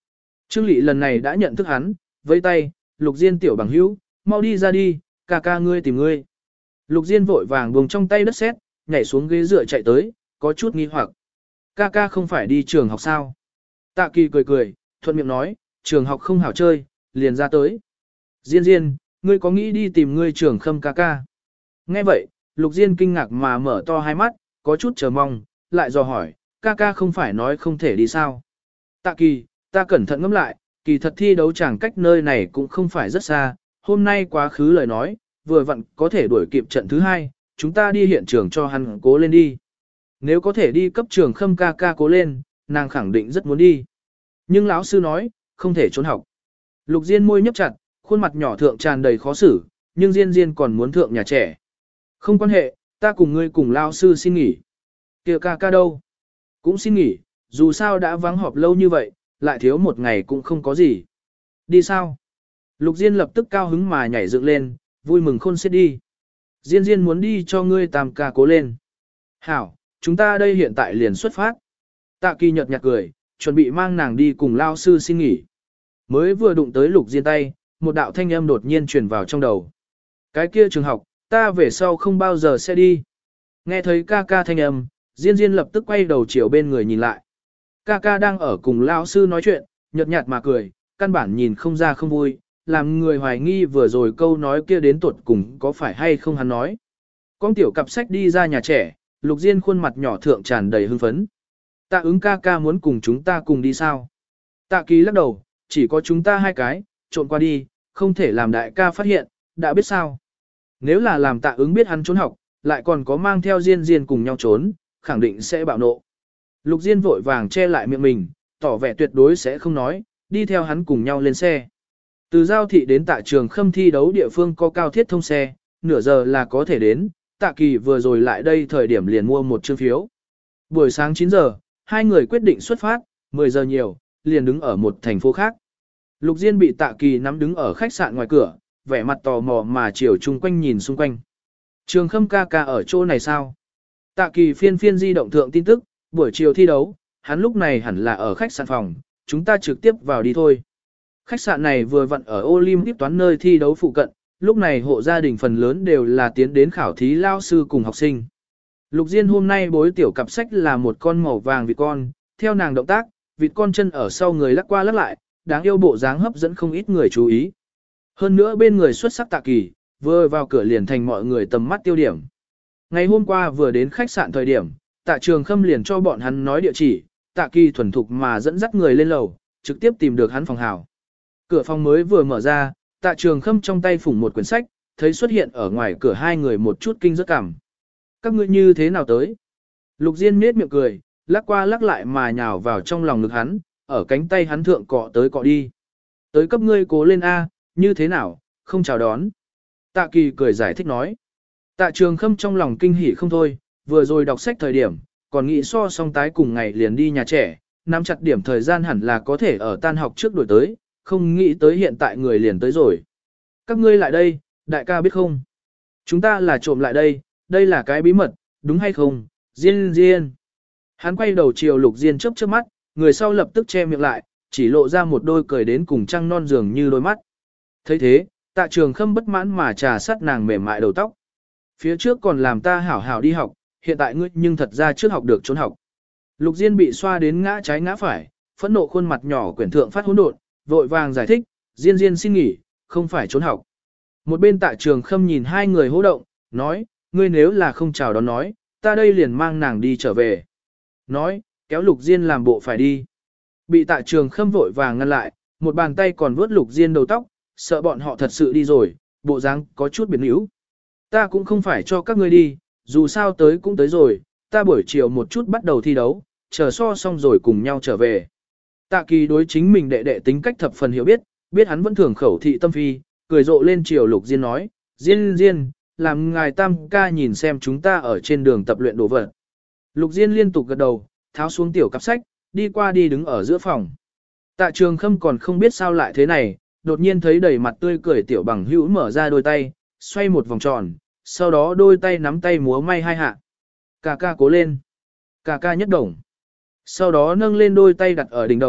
Trương Lị lần này đã nhận thức hắn, vẫy tay, Lục Diên tiểu bằng hữu, mau đi ra đi, ca ca ngươi tìm ngươi. Lục Diên vội vàng buông trong tay đất sét, nhảy xuống ghế dựa chạy tới, có chút nghi hoặc. Ca ca không phải đi trường học sao? Tạ Kỳ cười cười, thuận miệng nói, trường học không hảo chơi, liền ra tới. Diên Diên, ngươi có nghĩ đi tìm ngươi trường Khâm ca ca? Nghe vậy, Lục Diên kinh ngạc mà mở to hai mắt, có chút chờ mong, lại dò hỏi, ca ca không phải nói không thể đi sao? Tạ Kỳ, ta cẩn thận ngẫm lại, kỳ thật thi đấu chẳng cách nơi này cũng không phải rất xa, hôm nay quá khứ lời nói, vừa vặn có thể đuổi kịp trận thứ hai, chúng ta đi hiện trường cho hắn cố lên đi. Nếu có thể đi cấp trường Khâm ca ca cố lên, nàng khẳng định rất muốn đi. Nhưng lão sư nói, không thể trốn học. Lục Diên môi nhấp chặt, khuôn mặt nhỏ thượng tràn đầy khó xử, nhưng Diên Diên còn muốn thượng nhà trẻ. Không quan hệ, ta cùng ngươi cùng lão sư xin nghỉ. Kìa ca ca đâu? Cũng xin nghỉ, dù sao đã vắng họp lâu như vậy, lại thiếu một ngày cũng không có gì. Đi sao? Lục Diên lập tức cao hứng mà nhảy dựng lên, vui mừng khôn xiết đi. Diên Diên muốn đi cho ngươi tam ca cố lên. Hảo, chúng ta đây hiện tại liền xuất phát. Tạ Kỳ nhợt nhạt cười, chuẩn bị mang nàng đi cùng lao sư xin nghỉ. Mới vừa đụng tới Lục Diên tay, một đạo thanh âm đột nhiên truyền vào trong đầu. Cái kia trường học, ta về sau không bao giờ sẽ đi. Nghe thấy ca ca thanh âm, Diên Diên lập tức quay đầu chiều bên người nhìn lại. Ca ca đang ở cùng lao sư nói chuyện, nhợt nhạt mà cười, căn bản nhìn không ra không vui, làm người hoài nghi vừa rồi câu nói kia đến tuột cùng có phải hay không hắn nói. Con tiểu cặp sách đi ra nhà trẻ, Lục Diên khuôn mặt nhỏ thượng tràn đầy hưng phấn. Tạ ứng ca ca muốn cùng chúng ta cùng đi sao? Tạ Kỳ lắc đầu, chỉ có chúng ta hai cái, trộn qua đi, không thể làm đại ca phát hiện, đã biết sao. Nếu là làm Tạ ứng biết hắn trốn học, lại còn có mang theo Diên Diên cùng nhau trốn, khẳng định sẽ bạo nộ. Lục Diên vội vàng che lại miệng mình, tỏ vẻ tuyệt đối sẽ không nói, đi theo hắn cùng nhau lên xe. Từ Giao thị đến Tạ Trường Khâm thi đấu địa phương có cao thiết thông xe, nửa giờ là có thể đến, Tạ Kỳ vừa rồi lại đây thời điểm liền mua một chương phiếu. Buổi sáng 9 giờ, hai người quyết định xuất phát, 10 giờ nhiều, liền đứng ở một thành phố khác. Lục Diên bị Tạ Kỳ nắm đứng ở khách sạn ngoài cửa, vẻ mặt tò mò mà chiều chung quanh nhìn xung quanh. Trường Khâm ca ca ở chỗ này sao? Tạ Kỳ phiên phiên di động thượng tin tức, buổi chiều thi đấu, hắn lúc này hẳn là ở khách sạn phòng, chúng ta trực tiếp vào đi thôi. Khách sạn này vừa vặn ở Olympic toán nơi thi đấu phụ cận, lúc này hộ gia đình phần lớn đều là tiến đến khảo thí lao sư cùng học sinh. Lục Diên hôm nay bối tiểu cặp sách là một con màu vàng vịt con, theo nàng động tác, vịt con chân ở sau người lắc qua lắc lại, đáng yêu bộ dáng hấp dẫn không ít người chú ý. Hơn nữa bên người xuất sắc Tạ Kỳ, vừa vào cửa liền thành mọi người tầm mắt tiêu điểm. Ngày hôm qua vừa đến khách sạn thời điểm, Tạ Trường Khâm liền cho bọn hắn nói địa chỉ, Tạ Kỳ thuần thục mà dẫn dắt người lên lầu, trực tiếp tìm được hắn phòng hảo. Cửa phòng mới vừa mở ra, Tạ Trường Khâm trong tay phủng một quyển sách, thấy xuất hiện ở ngoài cửa hai người một chút kinh rất cảm. Các ngươi như thế nào tới? Lục Diên nết miệng cười, lắc qua lắc lại mà nhào vào trong lòng ngực hắn, ở cánh tay hắn thượng cọ tới cọ đi. Tới cấp ngươi cố lên A, như thế nào, không chào đón. Tạ Kỳ cười giải thích nói. Tạ Trường Khâm trong lòng kinh hỉ không thôi, vừa rồi đọc sách thời điểm, còn nghĩ so song tái cùng ngày liền đi nhà trẻ, nắm chặt điểm thời gian hẳn là có thể ở tan học trước đổi tới, không nghĩ tới hiện tại người liền tới rồi. Các ngươi lại đây, đại ca biết không? Chúng ta là trộm lại đây, đây là cái bí mật, đúng hay không? Diên Diên. Hắn quay đầu chiều Lục Diên chớp chớp mắt, người sau lập tức che miệng lại, chỉ lộ ra một đôi cười đến cùng trăng non dường như đôi mắt. Thấy thế, Tạ Trường Khâm bất mãn mà trà sát nàng mềm mại đầu tóc. Phía trước còn làm ta hảo hảo đi học, hiện tại ngươi nhưng thật ra trước học được trốn học. Lục Diên bị xoa đến ngã trái ngã phải, phẫn nộ khuôn mặt nhỏ quyển thượng phát hỗn độn, vội vàng giải thích, Diên Diên xin nghỉ, không phải trốn học. Một bên Tạ Trường Khâm nhìn hai người hô động, nói, ngươi nếu là không chào đón nói, ta đây liền mang nàng đi trở về. Nói, kéo Lục Diên làm bộ phải đi. Bị Tạ Trường Khâm vội vàng ngăn lại, một bàn tay còn vuốt Lục Diên đầu tóc, sợ bọn họ thật sự đi rồi, bộ dáng có chút biến yếu. Ta cũng không phải cho các ngươi đi, dù sao tới cũng tới rồi, ta buổi chiều một chút bắt đầu thi đấu, chờ so xong rồi cùng nhau trở về. Tạ Kỳ đối chính mình đệ đệ tính cách thập phần hiểu biết, biết hắn vẫn thường khẩu thị tâm phi, cười rộ lên chiều Lục Diên nói, Diên Diên, làm ngài tam ca nhìn xem chúng ta ở trên đường tập luyện đồ vật. Lục Diên liên tục gật đầu, tháo xuống tiểu cặp sách, đi qua đi đứng ở giữa phòng. Tạ Trường Khâm còn không biết sao lại thế này, đột nhiên thấy đầy mặt tươi cười tiểu bằng hữu mở ra đôi tay, xoay một vòng tròn, sau đó đôi tay nắm tay múa may hai hạ. Cà ca cố lên. Cà ca nhất đồng. Sau đó nâng lên đôi tay đặt ở đỉnh đầu,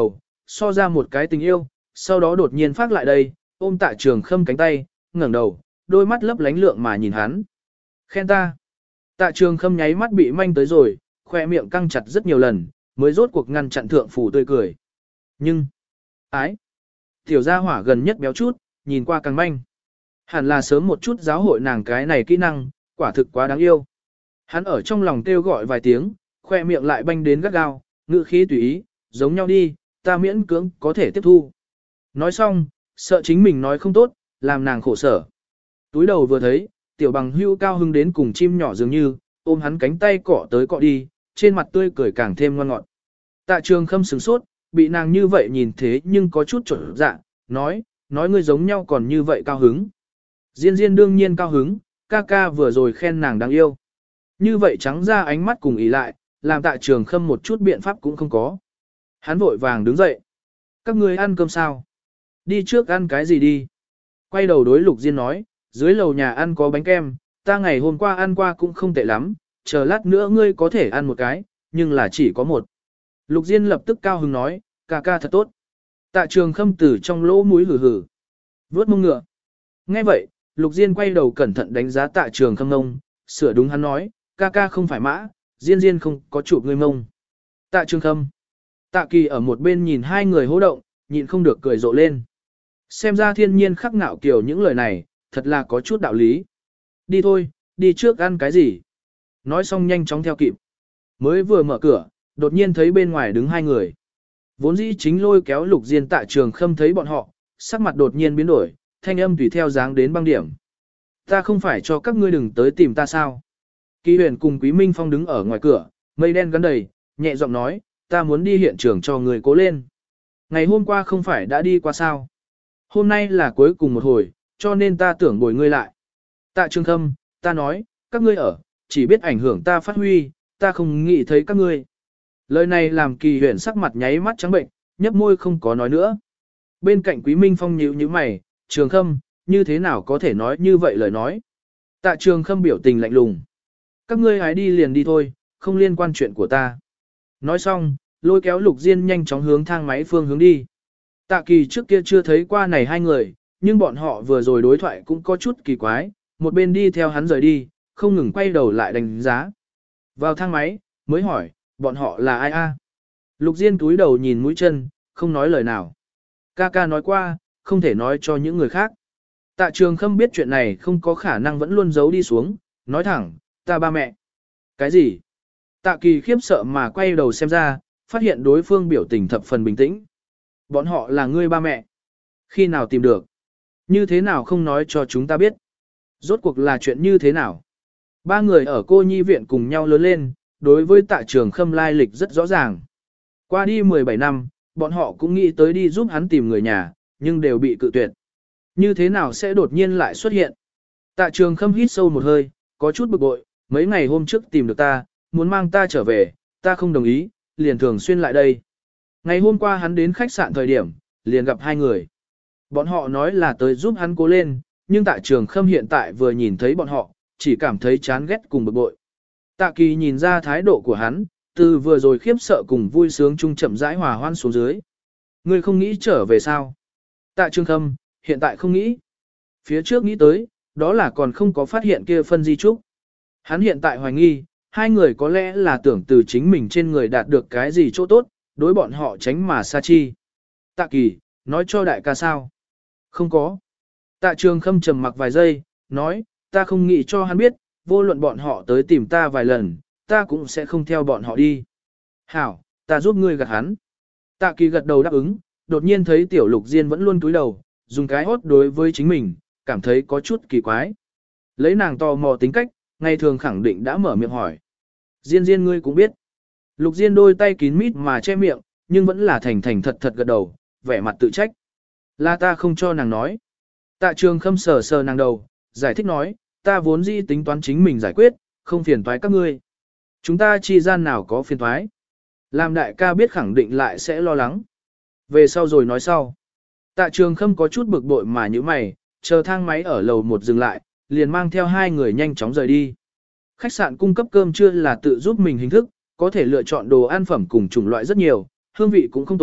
so ra một cái tình yêu, sau đó đột nhiên phát lại đây, ôm Tạ Trường Khâm cánh tay, ngẩng đầu, đôi mắt lấp lánh lượng mà nhìn hắn. Khen ta. Tạ Trường Khâm nháy mắt bị manh tới rồi, khoe miệng căng chặt rất nhiều lần, mới rốt cuộc ngăn chặn thượng phủ tươi cười. Nhưng, ái, tiểu gia hỏa gần nhất béo chút, nhìn qua càng manh. Hẳn là sớm một chút giáo hội nàng cái này kỹ năng, quả thực quá đáng yêu. Hắn ở trong lòng kêu gọi vài tiếng, khoe miệng lại banh đến gắt gao, ngữ khí tùy ý, giống nhau đi, ta miễn cưỡng có thể tiếp thu. Nói xong, sợ chính mình nói không tốt, làm nàng khổ sở. Túi đầu vừa thấy, tiểu bằng hưu cao hưng đến cùng chim nhỏ dường như, ôm hắn cánh tay cọ tới cọ đi, trên mặt tươi cười càng thêm ngon ngọt. Tạ Trường Khâm sửng sốt, bị nàng như vậy nhìn thế nhưng có chút trở dạ, nói ngươi giống nhau còn như vậy cao hứng. Diên Diên đương nhiên cao hứng, ca ca vừa rồi khen nàng đáng yêu. Như vậy trắng ra ánh mắt cùng ý lại, làm Tạ Trường Khâm một chút biện pháp cũng không có. Hắn vội vàng đứng dậy. Các ngươi ăn cơm sao? Đi trước ăn cái gì đi? Quay đầu đối Lục Diên nói, dưới lầu nhà ăn có bánh kem, ta ngày hôm qua ăn qua cũng không tệ lắm, chờ lát nữa ngươi có thể ăn một cái, nhưng là chỉ có một. Lục Diên lập tức cao hứng nói, ca ca thật tốt. Tạ Trường Khâm từ trong lỗ mũi hử hử, vuốt mông ngựa. Nghe vậy, Lục Diên quay đầu cẩn thận đánh giá Tạ Trường Khâm ngông, sửa đúng hắn nói, ca ca không phải mã, Diên Diên không có chụp ngươi mông. Tạ Trường Khâm. Tạ Kỳ ở một bên nhìn hai người hô động, nhịn không được cười rộ lên. Xem ra thiên nhiên khắc ngạo kiểu những lời này, thật là có chút đạo lý. Đi thôi, đi trước ăn cái gì? Nói xong nhanh chóng theo kịp. Mới vừa mở cửa, đột nhiên thấy bên ngoài đứng hai người. Vốn dĩ chính lôi kéo Lục Diên Tạ Trường Khâm thấy bọn họ, sắc mặt đột nhiên biến đổi, thanh âm tùy theo dáng đến băng điểm. Ta không phải cho các ngươi đừng tới tìm ta sao? Kỳ Huyền cùng Quý Minh Phong đứng ở ngoài cửa, mây đen gắn đầy, nhẹ giọng nói, ta muốn đi hiện trường cho người cố lên. Ngày hôm qua không phải đã đi qua sao? Hôm nay là cuối cùng một hồi, cho nên ta tưởng bồi ngươi lại. Tạ Trường Khâm, ta nói, các ngươi ở, chỉ biết ảnh hưởng ta phát huy, ta không nghĩ thấy các ngươi. Lời này làm Kỳ Huyền sắc mặt nháy mắt trắng bệnh, nhấp môi không có nói nữa. Bên cạnh Quý Minh Phong nhíu nhíu mày, Trường Khâm, như thế nào có thể nói như vậy lời nói. Tạ Trường Khâm biểu tình lạnh lùng. Các ngươi hãy đi liền đi thôi, không liên quan chuyện của ta. Nói xong, lôi kéo Lục Diên nhanh chóng hướng thang máy phương hướng đi. Tạ Kỳ trước kia chưa thấy qua này hai người, nhưng bọn họ vừa rồi đối thoại cũng có chút kỳ quái, một bên đi theo hắn rời đi, không ngừng quay đầu lại đánh giá. Vào thang máy, mới hỏi, bọn họ là ai a? Lục Diên túi đầu nhìn mũi chân, không nói lời nào. Ca ca nói qua, không thể nói cho những người khác. Tạ Trường Khâm biết chuyện này không có khả năng vẫn luôn giấu đi xuống, nói thẳng, ta ba mẹ. Cái gì? Tạ Kỳ khiếp sợ mà quay đầu xem ra, phát hiện đối phương biểu tình thập phần bình tĩnh. Bọn họ là ngươi ba mẹ. Khi nào tìm được? Như thế nào không nói cho chúng ta biết? Rốt cuộc là chuyện như thế nào? Ba người ở cô nhi viện cùng nhau lớn lên, đối với Tạ Trường Khâm lai lịch rất rõ ràng. Qua đi 17 năm, bọn họ cũng nghĩ tới đi giúp hắn tìm người nhà, nhưng đều bị cự tuyệt. Như thế nào sẽ đột nhiên lại xuất hiện? Tạ Trường Khâm hít sâu một hơi, có chút bực bội, mấy ngày hôm trước tìm được ta, muốn mang ta trở về, ta không đồng ý, liền thường xuyên lại đây. Ngày hôm qua hắn đến khách sạn thời điểm, liền gặp hai người. Bọn họ nói là tới giúp hắn cố lên, nhưng Tạ Trường Khâm hiện tại vừa nhìn thấy bọn họ, chỉ cảm thấy chán ghét cùng bực bội. Tạ Kỳ nhìn ra thái độ của hắn, từ vừa rồi khiếp sợ cùng vui sướng chung chậm rãi hòa hoan xuống dưới. Ngươi không nghĩ trở về sao? Tạ Trường Khâm, hiện tại không nghĩ. Phía trước nghĩ tới, đó là còn không có phát hiện kia phân di trúc. Hắn hiện tại hoài nghi, hai người có lẽ là tưởng từ chính mình trên người đạt được cái gì chỗ tốt, đối bọn họ tránh mà xa chi. Tạ Kỳ, nói cho đại ca sao? Không có. Tạ Trường Khâm trầm mặc vài giây, nói, ta không nghĩ cho hắn biết, vô luận bọn họ tới tìm ta vài lần, ta cũng sẽ không theo bọn họ đi. Hảo, ta giúp ngươi gạt hắn. Tạ Kỳ gật đầu đáp ứng, đột nhiên thấy Tiểu Lục Diên vẫn luôn cúi đầu, dùng cái hốt đối với chính mình, cảm thấy có chút kỳ quái. Lấy nàng tò mò tính cách, ngày thường khẳng định đã mở miệng hỏi. Diên Diên ngươi cũng biết. Lục Diên đôi tay kín mít mà che miệng, nhưng vẫn là thành thành thật thật gật đầu, vẻ mặt tự trách. Là ta không cho nàng nói. Tạ Trường Khâm sờ sờ nàng đầu, giải thích nói, ta vốn dĩ tính toán chính mình giải quyết, không phiền toái các ngươi. Chúng ta chi gian nào có phiền toái. Làm đại ca biết khẳng định lại sẽ lo lắng. Về sau rồi nói sau. Tạ Trường Khâm có chút bực bội mà như mày, chờ thang máy ở lầu 1 dừng lại, liền mang theo hai người nhanh chóng rời đi. Khách sạn cung cấp cơm trưa là tự giúp mình hình thức, có thể lựa chọn đồ ăn phẩm cùng chủng loại rất nhiều, hương vị cũng không tồi,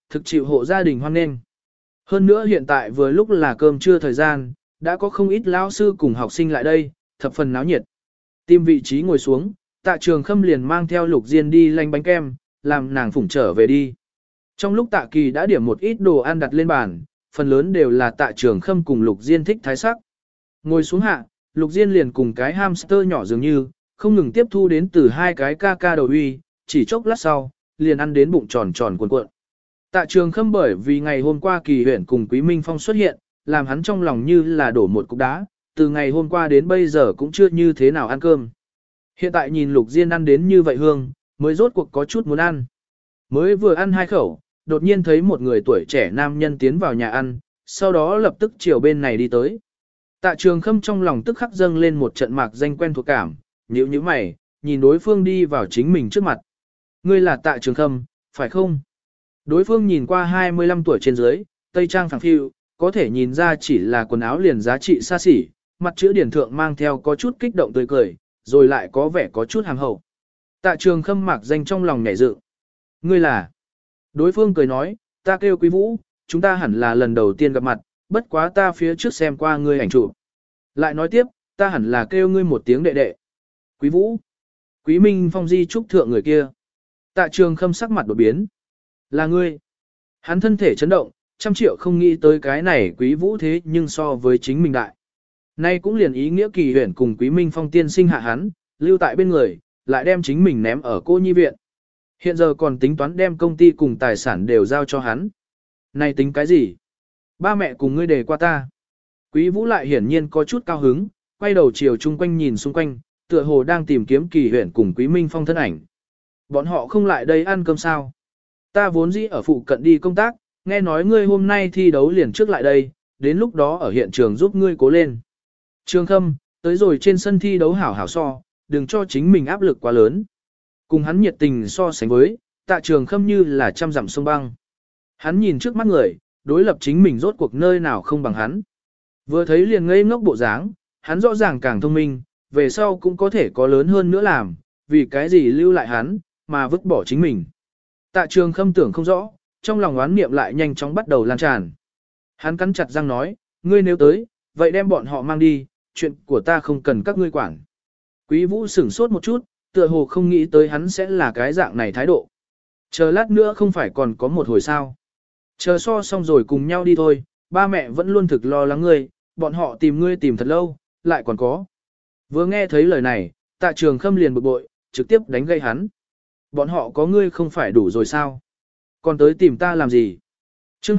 thực chịu hộ gia đình hoan nghênh. Hơn nữa hiện tại vừa lúc là cơm trưa thời gian, đã có không ít lão sư cùng học sinh lại đây, thập phần náo nhiệt. Tìm vị trí ngồi xuống, Tạ Trường Khâm liền mang theo Lục Diên đi lanh bánh kem, làm nàng phủng trở về đi. Trong lúc Tạ Kỳ đã điểm một ít đồ ăn đặt lên bàn, phần lớn đều là Tạ Trường Khâm cùng Lục Diên thích thái sắc. Ngồi xuống hạ, Lục Diên liền cùng cái hamster nhỏ dường như, không ngừng tiếp thu đến từ hai cái ca ca đầu uy, chỉ chốc lát sau, liền ăn đến bụng tròn tròn cuộn cuộn. Tạ Trường Khâm bởi vì ngày hôm qua Kỳ Huyển cùng Quý Minh Phong xuất hiện, làm hắn trong lòng như là đổ một cục đá, từ ngày hôm qua đến bây giờ cũng chưa như thế nào ăn cơm. Hiện tại nhìn Lục Diên ăn đến như vậy hương, mới rốt cuộc có chút muốn ăn. Mới vừa ăn hai khẩu, đột nhiên thấy một người tuổi trẻ nam nhân tiến vào nhà ăn, sau đó lập tức chiều bên này đi tới. Tạ Trường Khâm trong lòng tức khắc dâng lên một trận mạc danh quen thuộc cảm, nhíu nhíu mày, nhìn đối phương đi vào chính mình trước mặt. Ngươi là Tạ Trường Khâm, phải không? Đối phương nhìn qua 25 tuổi trên dưới, tây trang phẳng phiu, có thể nhìn ra chỉ là quần áo liền giá trị xa xỉ, mặt chữ điển thượng mang theo có chút kích động tươi cười, rồi lại có vẻ có chút hàm hậu. Tạ Trường Khâm mạc danh trong lòng nhảy dựng. Ngươi là? Đối phương cười nói, ta kêu Quý Vũ, chúng ta hẳn là lần đầu tiên gặp mặt, bất quá ta phía trước xem qua ngươi ảnh chụp. Lại nói tiếp, ta hẳn là kêu ngươi một tiếng đệ đệ. Quý Vũ. Quý Minh Phong di trúc thượng người kia. Tạ Trường Khâm sắc mặt đột biến. Là ngươi. Hắn thân thể chấn động, 100 triệu không nghĩ tới cái này Quý Vũ thế nhưng so với chính mình đại. Nay cũng liền ý nghĩa Kỳ Huyển cùng Quý Minh Phong tiên sinh hạ hắn, lưu tại bên người, lại đem chính mình ném ở cô nhi viện. Hiện giờ còn tính toán đem công ty cùng tài sản đều giao cho hắn. Này tính cái gì? Ba mẹ cùng ngươi đề qua ta. Quý Vũ lại hiển nhiên có chút cao hứng, quay đầu chiều chung quanh nhìn xung quanh, tựa hồ đang tìm kiếm Kỳ Huyển cùng Quý Minh Phong thân ảnh. Bọn họ không lại đây ăn cơm sao? Ta vốn dĩ ở phụ cận đi công tác, nghe nói ngươi hôm nay thi đấu liền trước lại đây, đến lúc đó ở hiện trường giúp ngươi cố lên. Trường Khâm, tới rồi trên sân thi đấu hảo hảo so, đừng cho chính mình áp lực quá lớn. Cùng hắn nhiệt tình so sánh với, Tạ Trường Khâm như là trăm dặm sông băng. Hắn nhìn trước mắt người, đối lập chính mình rốt cuộc nơi nào không bằng hắn. Vừa thấy liền ngây ngốc bộ dáng, hắn rõ ràng càng thông minh, về sau cũng có thể có lớn hơn nữa làm, vì cái gì lưu lại hắn, mà vứt bỏ chính mình. Tạ Trường Khâm tưởng không rõ, trong lòng oán niệm lại nhanh chóng bắt đầu lan tràn. Hắn cắn chặt răng nói, ngươi nếu tới, vậy đem bọn họ mang đi, chuyện của ta không cần các ngươi quản. Quý Vũ sửng sốt một chút, tựa hồ không nghĩ tới hắn sẽ là cái dạng này thái độ. Chờ lát nữa không phải còn có một hồi sao. Chờ so xong rồi cùng nhau đi thôi, ba mẹ vẫn luôn thực lo lắng ngươi, bọn họ tìm ngươi tìm thật lâu, lại còn có. Vừa nghe thấy lời này, Tạ Trường Khâm liền bực bội, trực tiếp đánh gây hắn. Bọn họ có ngươi không phải đủ rồi sao? Còn tới tìm ta làm gì? Chương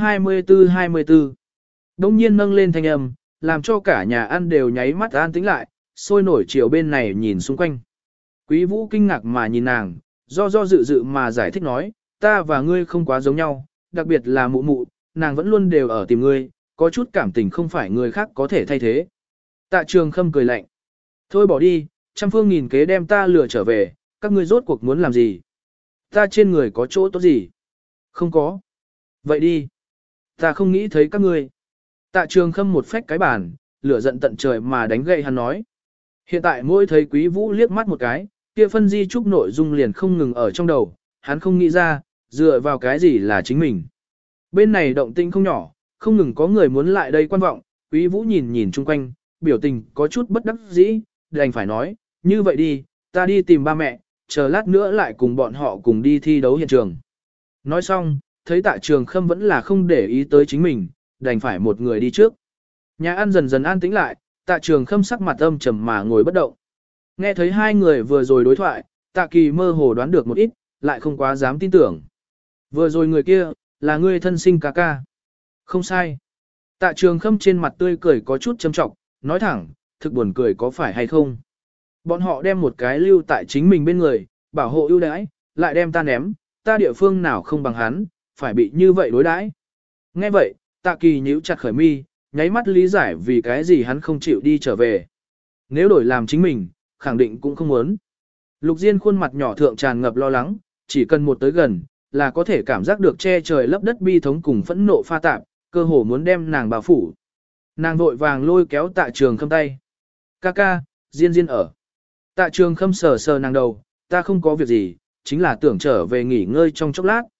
24. Đông nhiên nâng lên thanh âm, làm cho cả nhà ăn đều nháy mắt an tĩnh lại, sôi nổi chiều bên này nhìn xung quanh. Quý Vũ kinh ngạc mà nhìn nàng, do dự dự mà giải thích nói, ta và ngươi không quá giống nhau, đặc biệt là mụ mụ, nàng vẫn luôn đều ở tìm ngươi, có chút cảm tình không phải người khác có thể thay thế. Tạ Trường Khâm cười lạnh. Thôi bỏ đi, trăm phương nghìn kế đem ta lừa trở về, các ngươi rốt cuộc muốn làm gì? Ta trên người có chỗ tốt gì? Không có. Vậy đi. Ta không nghĩ thấy các ngươi. Tạ Trường Khâm một phách cái bàn, lửa giận tận trời mà đánh gậy hắn nói. Hiện tại mỗi thấy Quý Vũ liếc mắt một cái, kia phân di trúc nội dung liền không ngừng ở trong đầu, hắn không nghĩ ra, dựa vào cái gì là chính mình. Bên này động tĩnh không nhỏ, không ngừng có người muốn lại đây quan vọng, Quý Vũ nhìn nhìn chung quanh, biểu tình có chút bất đắc dĩ, đành phải nói, như vậy đi, ta đi tìm ba mẹ, chờ lát nữa lại cùng bọn họ cùng đi thi đấu hiện trường. Nói xong, thấy Tạ Trường Khâm vẫn là không để ý tới chính mình, đành phải một người đi trước. Nhà ăn dần dần an tĩnh lại, Tạ Trường Khâm sắc mặt âm trầm mà ngồi bất động. Nghe thấy hai người vừa rồi đối thoại, Tạ Kỳ mơ hồ đoán được một ít, lại không quá dám tin tưởng. Vừa rồi người kia, là người thân sinh ca ca. Không sai. Tạ Trường Khâm trên mặt tươi cười có chút châm trọng, nói thẳng, thực buồn cười có phải hay không. Bọn họ đem một cái lưu tại chính mình bên người, bảo hộ ưu đãi, lại đem ta ném, ta địa phương nào không bằng hắn, phải bị như vậy đối đãi. Nghe vậy, Tạ Kỳ nhíu chặt khởi mi, nháy mắt lý giải vì cái gì hắn không chịu đi trở về. Nếu đổi làm chính mình, khẳng định cũng không muốn. Lục Diên khuôn mặt nhỏ thượng tràn ngập lo lắng, chỉ cần một tới gần, là có thể cảm giác được che trời lấp đất bi thống cùng phẫn nộ pha tạp, cơ hồ muốn đem nàng bao phủ. Nàng vội vàng lôi kéo Tạ Trường Khâm tay. Ca, Diên ở. Tạ Trường Khâm sờ nàng đầu, ta không có việc gì, chính là tưởng trở về nghỉ ngơi trong chốc lát.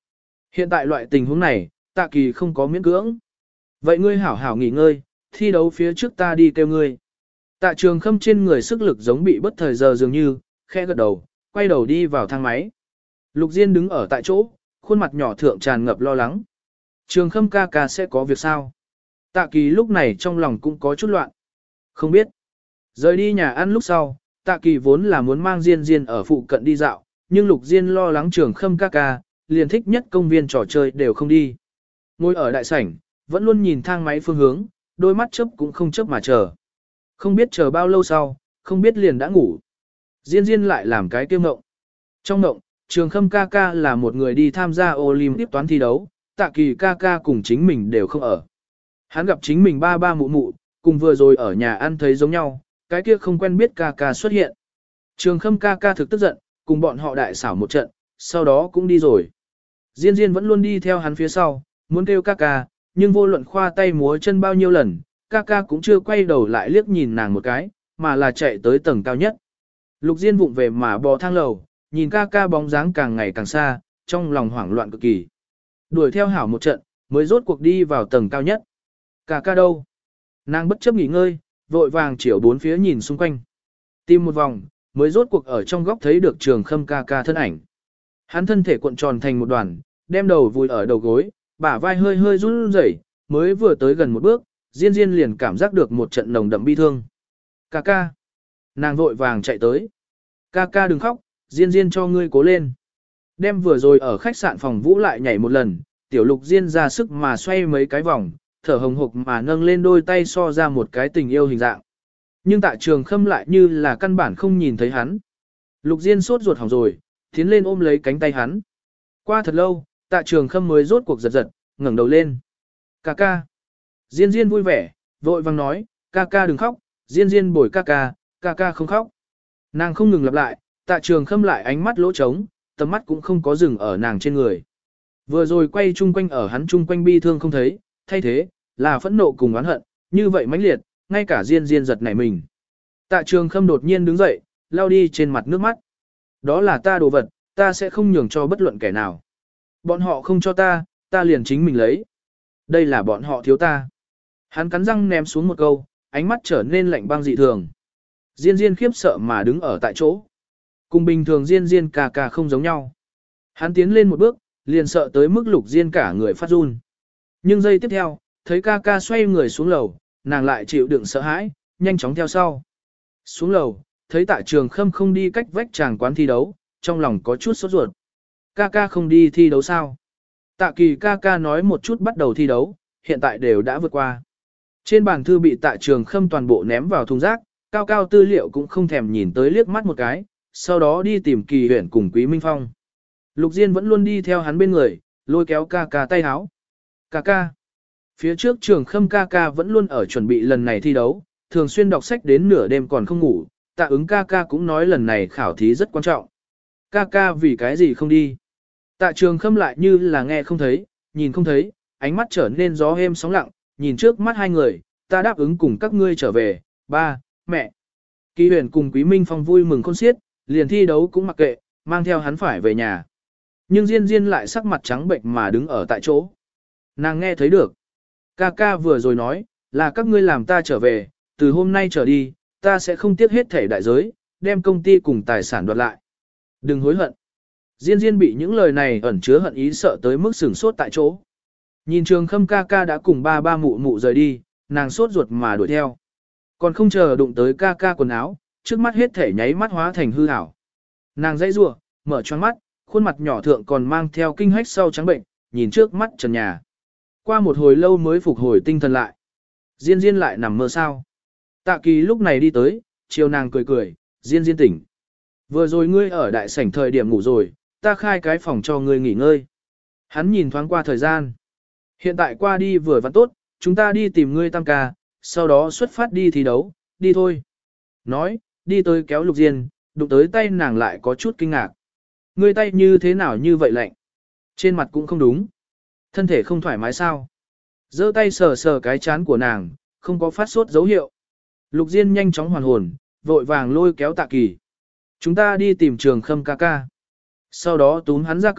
Hiện tại loại tình huống này, Tạ Kỳ không có miễn cưỡng. Vậy ngươi hảo hảo nghỉ ngơi, thi đấu phía trước ta đi kêu ngươi. Tạ Trường Khâm trên người sức lực giống bị bất thời giờ dường như, khẽ gật đầu, quay đầu đi vào thang máy. Lục Diên đứng ở tại chỗ, khuôn mặt nhỏ thượng tràn ngập lo lắng. Trường Khâm ca ca sẽ có việc sao? Tạ Kỳ lúc này trong lòng cũng có chút loạn. Không biết. Rời đi nhà ăn lúc sau, Tạ Kỳ vốn là muốn mang Diên Diên ở phụ cận đi dạo, nhưng Lục Diên lo lắng Trường Khâm ca ca, liền thích nhất công viên trò chơi đều không đi. Ngồi ở đại sảnh, vẫn luôn nhìn thang máy phương hướng, đôi mắt chớp cũng không chớp mà chờ. Không biết chờ bao lâu sau, không biết liền đã ngủ. Diên Diên lại làm cái kiêu ngộng. Trong ngộng, Trường Khâm ca ca là một người đi tham gia Olympic toán thi đấu, Tạ Kỳ ca ca cùng chính mình đều không ở. Hắn gặp chính mình ba ba mụ mụ, cùng vừa rồi ở nhà ăn thấy giống nhau, cái kia không quen biết ca ca xuất hiện. Trường Khâm ca ca thực tức giận, cùng bọn họ đại xảo một trận, sau đó cũng đi rồi. Diên Diên vẫn luôn đi theo hắn phía sau, muốn kêu ca ca, nhưng vô luận khoa tay múa chân bao nhiêu lần, ca ca cũng chưa quay đầu lại liếc nhìn nàng một cái, mà là chạy tới tầng cao nhất. Lục Diên vụng về mà bò thang lầu, nhìn ca ca bóng dáng càng ngày càng xa, trong lòng hoảng loạn cực kỳ. Đuổi theo hảo một trận, mới rốt cuộc đi vào tầng cao nhất. Ca ca đâu? Nàng bất chấp nghỉ ngơi, vội vàng chiều bốn phía nhìn xung quanh. Tìm một vòng, mới rốt cuộc ở trong góc thấy được Trường Khâm ca ca thân ảnh. Hắn thân thể cuộn tròn thành một đoàn, đem đầu vùi ở đầu gối, bả vai hơi hơi run rẩy, mới vừa tới gần một bước, Diên Diên liền cảm giác được một trận nồng đậm bi thương. Ca ca. Nàng vội vàng chạy tới. Ca ca đừng khóc, Diên Diên cho ngươi cố lên. Đem vừa rồi ở khách sạn phòng Vũ lại nhảy một lần, tiểu Lục Diên ra sức mà xoay mấy cái vòng, thở hồng hộc mà nâng lên đôi tay so ra một cái tình yêu hình dạng. Nhưng Tạ Trường Khâm lại như là căn bản không nhìn thấy hắn. Lục Diên sốt ruột hỏng rồi, tiến lên ôm lấy cánh tay hắn. Qua thật lâu, Tạ Trường Khâm mới rốt cuộc giật giật, ngẩng đầu lên. Ca ca. Diên Diên vui vẻ, vội vàng nói, ca ca đừng khóc, Diên Diên bồi ca ca không khóc. Nàng không ngừng lặp lại, Tạ Trường Khâm lại ánh mắt lỗ trống, tầm mắt cũng không có dừng ở nàng trên người. Vừa rồi quay chung quanh ở hắn chung quanh bi thương không thấy, thay thế, là phẫn nộ cùng oán hận, như vậy mãnh liệt, ngay cả Diên Diên giật nảy mình. Tạ Trường Khâm đột nhiên đứng dậy, lau đi trên mặt nước mắt. Đó là ta đồ vật, ta sẽ không nhường cho bất luận kẻ nào. Bọn họ không cho ta, ta liền chính mình lấy. Đây là bọn họ thiếu ta. Hắn cắn răng ném xuống một câu, ánh mắt trở nên lạnh băng dị thường. Diên Diên khiếp sợ mà đứng ở tại chỗ. Cùng bình thường Diên Diên ca ca không giống nhau. Hắn tiến lên một bước, liền sợ tới mức Lục Diên cả người phát run. Nhưng giây tiếp theo, thấy ca ca xoay người xuống lầu, nàng lại chịu đựng sợ hãi, nhanh chóng theo sau. Xuống lầu, thấy Tạ Trường Khâm không đi cách vách tràng quán thi đấu, trong lòng có chút sốt ruột. Ca ca không đi thi đấu sao? Tạ Kỳ ca ca nói một chút bắt đầu thi đấu, hiện tại đều đã vượt qua. Trên bàn thư bị Tạ Trường Khâm toàn bộ ném vào thùng rác, cao cao tư liệu cũng không thèm nhìn tới liếc mắt một cái, sau đó đi tìm Kỳ Huyền cùng Quý Minh Phong. Lục Diên vẫn luôn đi theo hắn bên người, lôi kéo ca ca tay háo. Ca ca. Phía trước Trường Khâm ca ca vẫn luôn ở chuẩn bị lần này thi đấu, thường xuyên đọc sách đến nửa đêm còn không ngủ, Tạ Ứng ca ca cũng nói lần này khảo thí rất quan trọng. Ca ca vì cái gì không đi? Tạ Trường Khâm lại như là nghe không thấy, nhìn không thấy, ánh mắt trở nên gió êm sóng lặng, nhìn trước mắt hai người, ta đáp ứng cùng các ngươi trở về, ba, mẹ. Kỳ Huyền cùng Quý Minh Phong vui mừng khôn xiết, liền thi đấu cũng mặc kệ, mang theo hắn phải về nhà. Nhưng Diên Diên lại sắc mặt trắng bệnh mà đứng ở tại chỗ. Nàng nghe thấy được. Ca ca vừa rồi nói, là các ngươi làm ta trở về, từ hôm nay trở đi, ta sẽ không tiếc hết thể đại giới, đem công ty cùng tài sản đoạt lại. Đừng hối hận. Diên Diên bị những lời này ẩn chứa hận ý sợ tới mức sửng sốt tại chỗ. Nhìn Trường Khâm ca ca đã cùng ba ba mụ mụ rời đi, nàng sốt ruột mà đuổi theo. Còn không chờ đụng tới ca ca quần áo, trước mắt hết thể nháy mắt hóa thành hư ảo. Nàng dãy rủa, mở choáng mắt, khuôn mặt nhỏ thượng còn mang theo kinh hách sau trắng bệnh, nhìn trước mắt trần nhà. Qua một hồi lâu mới phục hồi tinh thần lại. Diên Diên lại nằm mơ sao. Tạ Kỳ lúc này đi tới, chiều nàng cười cười, Diên Diên tỉnh. Vừa rồi ngươi ở đại sảnh thời điểm ngủ rồi, ta khai cái phòng cho ngươi nghỉ ngơi. Hắn nhìn thoáng qua thời gian. Hiện tại qua đi vừa vặn tốt, chúng ta đi tìm ngươi tam ca, sau đó xuất phát đi thi đấu, đi thôi. Nói, đi tới kéo Lục Diên, đụng tới tay nàng lại có chút kinh ngạc. Ngươi tay như thế nào như vậy lạnh? Trên mặt cũng không đúng. Thân thể không thoải mái sao? Giơ tay sờ sờ cái chán của nàng, không có phát sốt dấu hiệu. Lục Diên nhanh chóng hoàn hồn, vội vàng lôi kéo Tạ Kỳ. Chúng ta đi tìm Trường Khâm ca ca. Sau đó túm hắn ra cửa,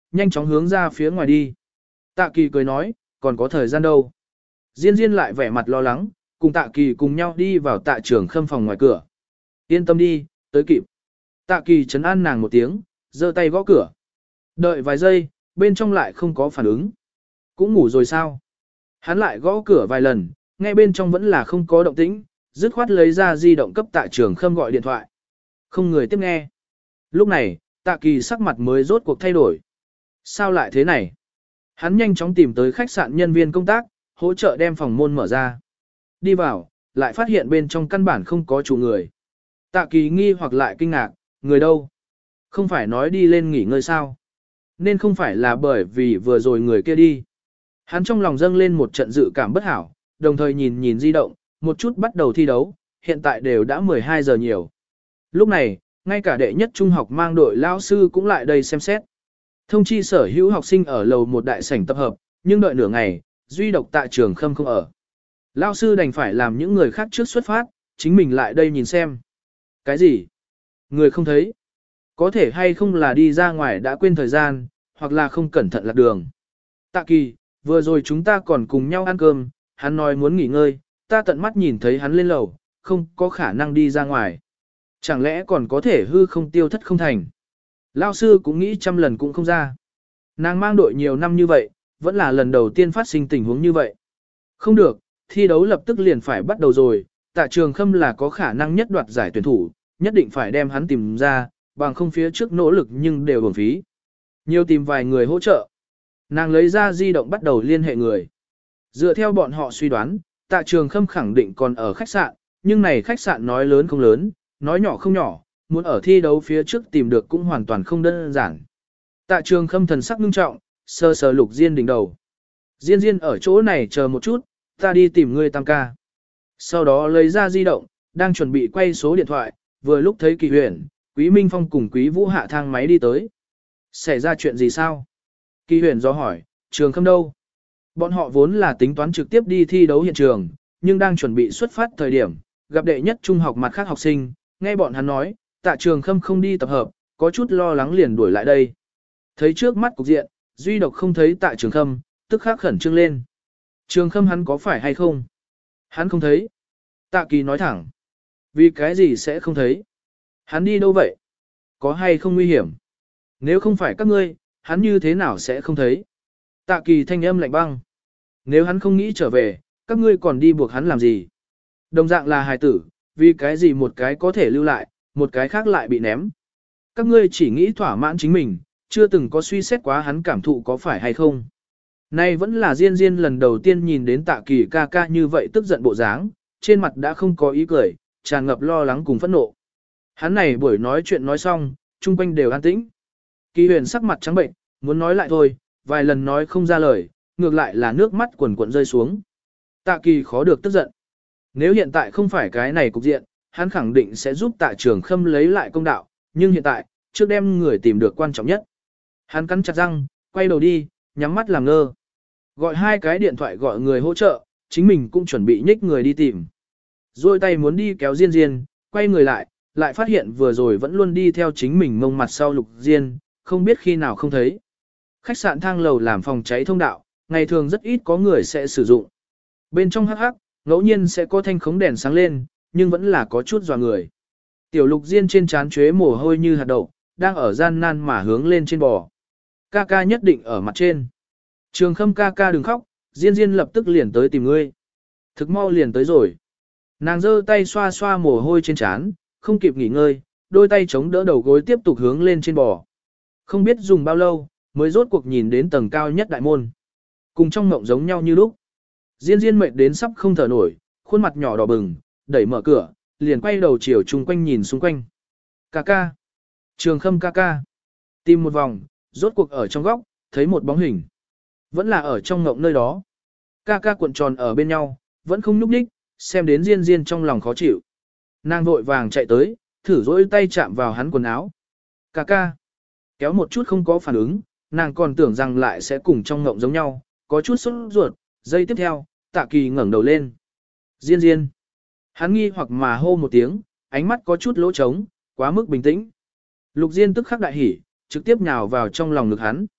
nhanh chóng hướng ra phía ngoài đi. Tạ Kỳ cười nói, còn có thời gian đâu. Diên Diên lại vẻ mặt lo lắng, cùng Tạ Kỳ cùng nhau đi vào Tạ Trường Khâm phòng ngoài cửa. Yên tâm đi, tới kịp. Tạ Kỳ trấn an nàng một tiếng, giơ tay gõ cửa. Đợi vài giây, bên trong lại không có phản ứng. Cũng ngủ rồi sao? Hắn lại gõ cửa vài lần, nghe bên trong vẫn là không có động tĩnh, dứt khoát lấy ra di động cấp Tạ Trường Khâm gọi điện thoại. Không người tiếp nghe. Lúc này, Tạ Kỳ sắc mặt mới rốt cuộc thay đổi. Sao lại thế này? Hắn nhanh chóng tìm tới khách sạn nhân viên công tác, hỗ trợ đem phòng môn mở ra. Đi vào, lại phát hiện bên trong căn bản không có chủ người. Tạ Kỳ nghi hoặc lại kinh ngạc, người đâu? Không phải nói đi lên nghỉ ngơi sao? Nên không phải là bởi vì vừa rồi người kia đi. Hắn trong lòng dâng lên một trận dự cảm bất hảo, đồng thời nhìn nhìn di động, một chút bắt đầu thi đấu, hiện tại đều đã 12 giờ nhiều. Lúc này, ngay cả đệ nhất trung học mang đội lao sư cũng lại đây xem xét. Thông chi sở hữu học sinh ở lầu một đại sảnh tập hợp, nhưng đợi nửa ngày, duy độc Tạ Trường Khâm không ở. Lao sư đành phải làm những người khác trước xuất phát, chính mình lại đây nhìn xem. Cái gì? Người không thấy. Có thể hay không là đi ra ngoài đã quên thời gian, hoặc là không cẩn thận lạc đường. Tạ Kỳ, vừa rồi chúng ta còn cùng nhau ăn cơm, hắn nói muốn nghỉ ngơi, ta tận mắt nhìn thấy hắn lên lầu, không có khả năng đi ra ngoài. Chẳng lẽ còn có thể hư không tiêu thất không thành. Lao sư cũng nghĩ trăm lần cũng không ra. Nàng mang đội nhiều năm như vậy, vẫn là lần đầu tiên phát sinh tình huống như vậy. Không được, thi đấu lập tức liền phải bắt đầu rồi, Tạ Trường Khâm là có khả năng nhất đoạt giải tuyển thủ, nhất định phải đem hắn tìm ra, bằng không phía trước nỗ lực nhưng đều uổng phí. Nhiều tìm vài người hỗ trợ. Nàng lấy ra di động bắt đầu liên hệ người. Dựa theo bọn họ suy đoán, Tạ Trường Khâm khẳng định còn ở khách sạn, nhưng này khách sạn nói lớn không lớn, nói nhỏ không nhỏ, muốn ở thi đấu phía trước tìm được cũng hoàn toàn không đơn giản. Tạ Trường Khâm thần sắc nghiêm trọng, sờ sờ Lục Diên đỉnh đầu. Diên Diên ở chỗ này chờ một chút, ta đi tìm ngươi tam ca. Sau đó lấy ra di động, đang chuẩn bị quay số điện thoại, vừa lúc thấy Kỳ Huyền, Quý Minh Phong cùng Quý Vũ hạ thang máy đi tới. Xảy ra chuyện gì sao? Kỳ Huyền do hỏi, Trường Khâm đâu? Bọn họ vốn là tính toán trực tiếp đi thi đấu hiện trường, nhưng đang chuẩn bị xuất phát thời điểm, gặp đệ nhất trung học mặt khác học sinh, nghe bọn hắn nói, Tạ Trường Khâm không đi tập hợp, có chút lo lắng liền đuổi lại đây. Thấy trước mắt cục diện, duy độc không thấy Tạ Trường Khâm, tức khắc khẩn trương lên. Trường Khâm hắn có phải hay không? Hắn không thấy. Tạ Kỳ nói thẳng. Vì cái gì sẽ không thấy? Hắn đi đâu vậy? Có hay không nguy hiểm? Nếu không phải các ngươi, hắn như thế nào sẽ không thấy? Tạ Kỳ thanh âm lạnh băng. Nếu hắn không nghĩ trở về, các ngươi còn đi buộc hắn làm gì? Đồng dạng là hài tử, vì cái gì một cái có thể lưu lại, một cái khác lại bị ném. Các ngươi chỉ nghĩ thỏa mãn chính mình, chưa từng có suy xét quá hắn cảm thụ có phải hay không. Nay vẫn là Diên Diên lần đầu tiên nhìn đến Tạ Kỳ ca ca như vậy tức giận bộ dáng, trên mặt đã không có ý cười, tràn ngập lo lắng cùng phẫn nộ. Hắn này buổi nói chuyện nói xong, chung quanh đều an tĩnh. Kỳ Huyền sắc mặt trắng bệnh, muốn nói lại thôi, vài lần nói không ra lời, ngược lại là nước mắt quần quần rơi xuống. Tạ Kỳ khó được tức giận. Nếu hiện tại không phải cái này cục diện, hắn khẳng định sẽ giúp Tạ Trường Khâm lấy lại công đạo, nhưng hiện tại, trước đem người tìm được quan trọng nhất. Hắn cắn chặt răng, quay đầu đi, nhắm mắt làm ngơ. Gọi hai cái điện thoại gọi người hỗ trợ, chính mình cũng chuẩn bị nhích người đi tìm. Rồi tay muốn đi kéo Diên Diên, quay người lại phát hiện vừa rồi vẫn luôn đi theo chính mình mông mặt sau Lục Diên, không biết khi nào không thấy. Khách sạn thang lầu làm phòng cháy thông đạo, ngày thường rất ít có người sẽ sử dụng. Bên trong hắc hắc, ngẫu nhiên sẽ có thanh khống đèn sáng lên, nhưng vẫn là có chút dò người. Tiểu Lục Diên trên trán chuế mồ hôi như hạt đậu, đang ở gian nan mà hướng lên trên bò. Ca ca nhất định ở mặt trên. Trường Khâm ca ca đừng khóc, Diên Diên lập tức liền tới tìm ngươi. Thực mau liền tới rồi. Nàng giơ tay xoa xoa mồ hôi trên trán, không kịp nghỉ ngơi, đôi tay chống đỡ đầu gối tiếp tục hướng lên trên bò. Không biết dùng bao lâu, mới rốt cuộc nhìn đến tầng cao nhất đại môn. Cùng trong mộng giống nhau như lúc. Diên Diên mệt đến sắp không thở nổi, khuôn mặt nhỏ đỏ bừng, đẩy mở cửa, liền quay đầu chiều chung quanh nhìn xung quanh. Ca ca. Trường Khâm ca ca. Tìm một vòng, rốt cuộc ở trong góc, thấy một bóng hình. Vẫn là ở trong ngộng nơi đó. Ca ca cuộn tròn ở bên nhau, vẫn không nhúc nhích, xem đến Diên Diên trong lòng khó chịu. Nàng vội vàng chạy tới, thử dỗi tay chạm vào hắn quần áo. Ca ca. Kéo một chút không có phản ứng, nàng còn tưởng rằng lại sẽ cùng trong ngộng giống nhau, có chút sốt ruột. Giây tiếp theo, Tạ Kỳ ngẩng đầu lên. Diên Diên. Hắn nghi hoặc mà hô một tiếng, ánh mắt có chút lỗ trống, quá mức bình tĩnh. Lục Diên tức khắc đại hỉ, trực tiếp nhào vào trong lòng ngực hắn.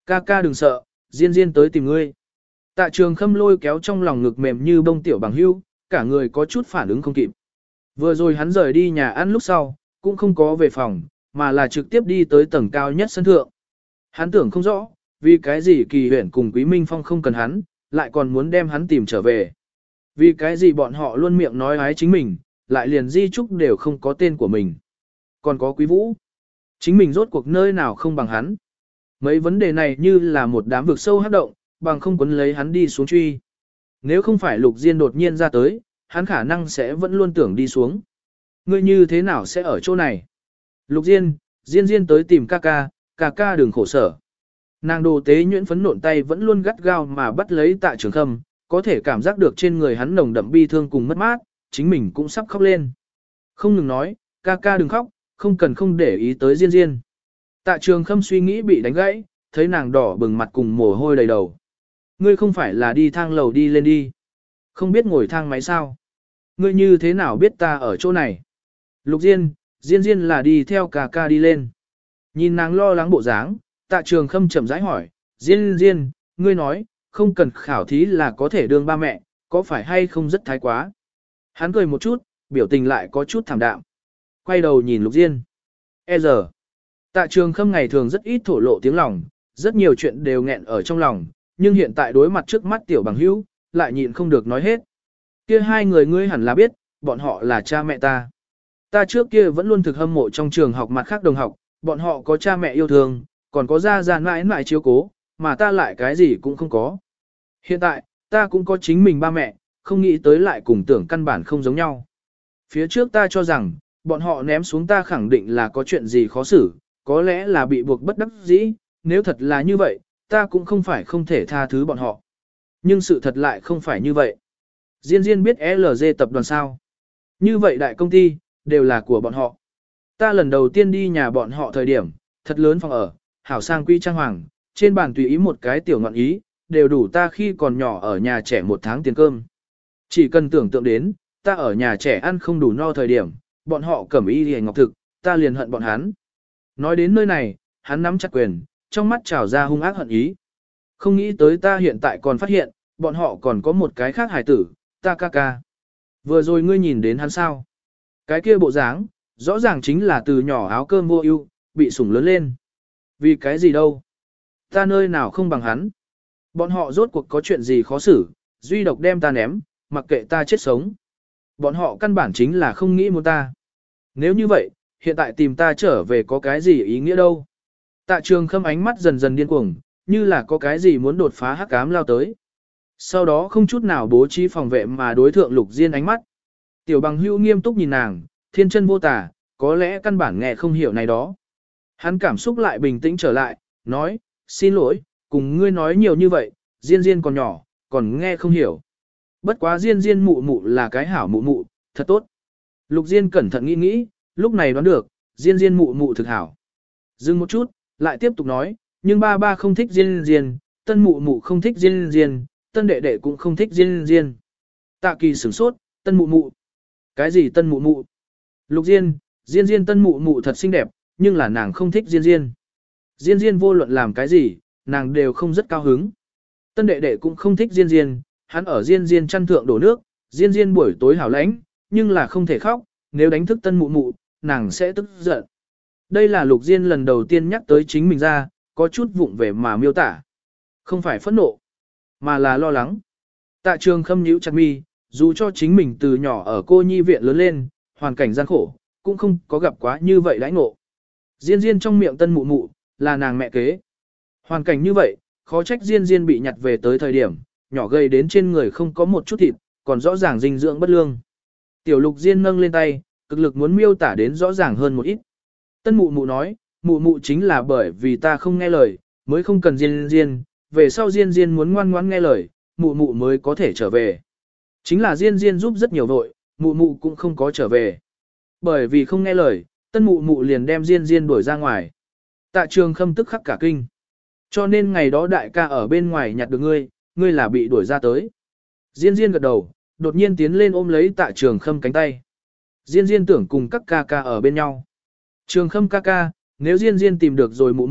Ca ca đừng sợ, Diên Diên tới tìm ngươi. Tạ Trường Khâm lôi kéo trong lòng ngực mềm như bông tiểu bằng hưu, cả người có chút phản ứng không kịp. Vừa rồi hắn rời đi nhà ăn lúc sau, cũng không có về phòng, mà là trực tiếp đi tới tầng cao nhất sân thượng. Hắn tưởng không rõ, vì cái gì Kỳ Huyển cùng Quý Minh Phong không cần hắn, lại còn muốn đem hắn tìm trở về. Vì cái gì bọn họ luôn miệng nói ái chính mình, lại liền di trúc đều không có tên của mình. Còn có Quý Vũ, chính mình rốt cuộc nơi nào không bằng hắn. Mấy vấn đề này như là một đám vực sâu hắc động, bằng không quấn lấy hắn đi xuống truy. Nếu không phải Lục Diên đột nhiên ra tới, hắn khả năng sẽ vẫn luôn tưởng đi xuống. Ngươi như thế nào sẽ ở chỗ này? Lục Diên, Diên Diên tới tìm ca ca đừng khổ sở. Nàng đồ tế nhuyễn phấn nộn tay vẫn luôn gắt gao mà bắt lấy Tạ Trường Khâm, có thể cảm giác được trên người hắn nồng đậm bi thương cùng mất mát, chính mình cũng sắp khóc lên. Không ngừng nói, ca đừng khóc, không cần không để ý tới Diên Diên. Tạ Trường Khâm suy nghĩ bị đánh gãy, thấy nàng đỏ bừng mặt cùng mồ hôi đầy đầu. Ngươi không phải là đi thang lầu đi lên đi. Không biết ngồi thang máy sao? Ngươi như thế nào biết ta ở chỗ này? Lục Diên, Diên là đi theo ca đi lên. Nhìn nàng lo lắng bộ dáng, Tạ Trường Khâm chậm rãi hỏi, Diên, ngươi nói, không cần khảo thí là có thể đương ba mẹ, có phải hay không rất thái quá? Hắn cười một chút, biểu tình lại có chút thảm đạm. Quay đầu nhìn Lục Diên. Giờ. Tạ Trường Khâm ngày thường rất ít thổ lộ tiếng lòng, rất nhiều chuyện đều nghẹn ở trong lòng, nhưng hiện tại đối mặt trước mắt tiểu bằng hữu, lại nhịn không được nói hết. Kia hai người ngươi hẳn là biết, bọn họ là cha mẹ ta. Ta trước kia vẫn luôn thực hâm mộ trong trường học mặt khác đồng học, bọn họ có cha mẹ yêu thương, còn có gia mãi mãi chiếu cố, mà ta lại cái gì cũng không có. Hiện tại, ta cũng có chính mình ba mẹ, không nghĩ tới lại cùng tưởng căn bản không giống nhau. Phía trước ta cho rằng, bọn họ ném xuống ta khẳng định là có chuyện gì khó xử, có lẽ là bị buộc bất đắc dĩ, nếu thật là như vậy, ta cũng không phải không thể tha thứ bọn họ. Nhưng sự thật lại không phải như vậy. Diên biết LG tập đoàn sao. Như vậy đại công ty, đều là của bọn họ. Ta lần đầu tiên đi nhà bọn họ thời điểm, thật lớn phòng ở, hảo sang quý trang hoàng, trên bàn tùy ý một cái tiểu ngọn ý, đều đủ ta khi còn nhỏ ở nhà trẻ một tháng tiền cơm. Chỉ cần tưởng tượng đến, ta ở nhà trẻ ăn không đủ no thời điểm, bọn họ cẩm y hề ngọc thực, ta liền hận bọn hắn. Nói đến nơi này, hắn nắm chặt quyền, trong mắt trào ra hung ác hận ý. Không nghĩ tới ta hiện tại còn phát hiện, bọn họ còn có một cái khác hài tử, ta ca. Vừa rồi ngươi nhìn đến hắn sao? Cái kia bộ dáng, rõ ràng chính là từ nhỏ áo cơm vô ưu, bị sủng lớn lên. Vì cái gì đâu? Ta nơi nào không bằng hắn? Bọn họ rốt cuộc có chuyện gì khó xử, duy độc đem ta ném, mặc kệ ta chết sống. Bọn họ căn bản chính là không nghĩ muốn ta. Nếu như vậy, hiện tại tìm ta trở về có cái gì ý nghĩa đâu? Tạ Trường Khâm ánh mắt dần dần điên cuồng, như là có cái gì muốn đột phá hắc ám lao tới. Sau đó không chút nào bố trí phòng vệ mà đối thượng Lục Diên ánh mắt. Tiểu bằng hưu nghiêm túc nhìn nàng, thiên chân vô tả, có lẽ căn bản nghe không hiểu này đó. Hắn cảm xúc lại bình tĩnh trở lại, nói, xin lỗi, cùng ngươi nói nhiều như vậy, Diên còn nhỏ, còn nghe không hiểu. Bất quá Diên mụ mụ là cái hảo mụ mụ, thật tốt. Lục Diên cẩn thận nghĩ nghĩ, lúc này đoán được, Diên mụ mụ thực hảo. Dừng một chút, lại tiếp tục nói, nhưng ba không thích Diên, tân mụ mụ không thích Diên, tân đệ đệ cũng không thích Diên. Tạ Kỳ sửng sốt, tân mụ mụ. Cái gì tân mụ mụ? Lục Diên tân mụ mụ thật xinh đẹp, nhưng là nàng không thích Diên. Diên vô luận làm cái gì, nàng đều không rất cao hứng. Tân đệ đệ cũng không thích Diên, hắn ở Diên chăn thượng đổ nước, Diên buổi tối hảo lãnh, nhưng là không thể khóc, nếu đánh thức tân mụ mụ, nàng sẽ tức giận. Đây là Lục Diên lần đầu tiên nhắc tới chính mình ra, có chút vụng về mà miêu tả. Không phải phẫn nộ, mà là lo lắng. Tạ Trường Khâm nhíu chặt mi, dù cho chính mình từ nhỏ ở cô nhi viện lớn lên, hoàn cảnh gian khổ, cũng không có gặp quá như vậy đãi ngộ. Diên trong miệng tân mụ mụ, là nàng mẹ kế. Hoàn cảnh như vậy, khó trách Diên bị nhặt về tới thời điểm, nhỏ gầy đến trên người không có một chút thịt, còn rõ ràng dinh dưỡng bất lương. Tiểu Lục Diên nâng lên tay, cực lực muốn miêu tả đến rõ ràng hơn một ít. Tân mụ mụ nói, mụ mụ chính là bởi vì ta không nghe lời, mới không cần Diên, về sau Diên muốn ngoan ngoãn nghe lời, mụ mụ mới có thể trở về. Chính là Diên giúp rất nhiều vội, mụ mụ cũng không có trở về. Bởi vì không nghe lời, tân mụ mụ liền đem Diên đuổi ra ngoài. Tạ Trường Khâm tức khắc cả kinh. Cho nên ngày đó đại ca ở bên ngoài nhặt được ngươi là bị đuổi ra tới. Diên gật đầu, đột nhiên tiến lên ôm lấy Tạ Trường Khâm cánh tay. Diên tưởng cùng các ca ở bên nhau. Trường Khâm ca, nếu Diên tìm được rồi mụ mụ,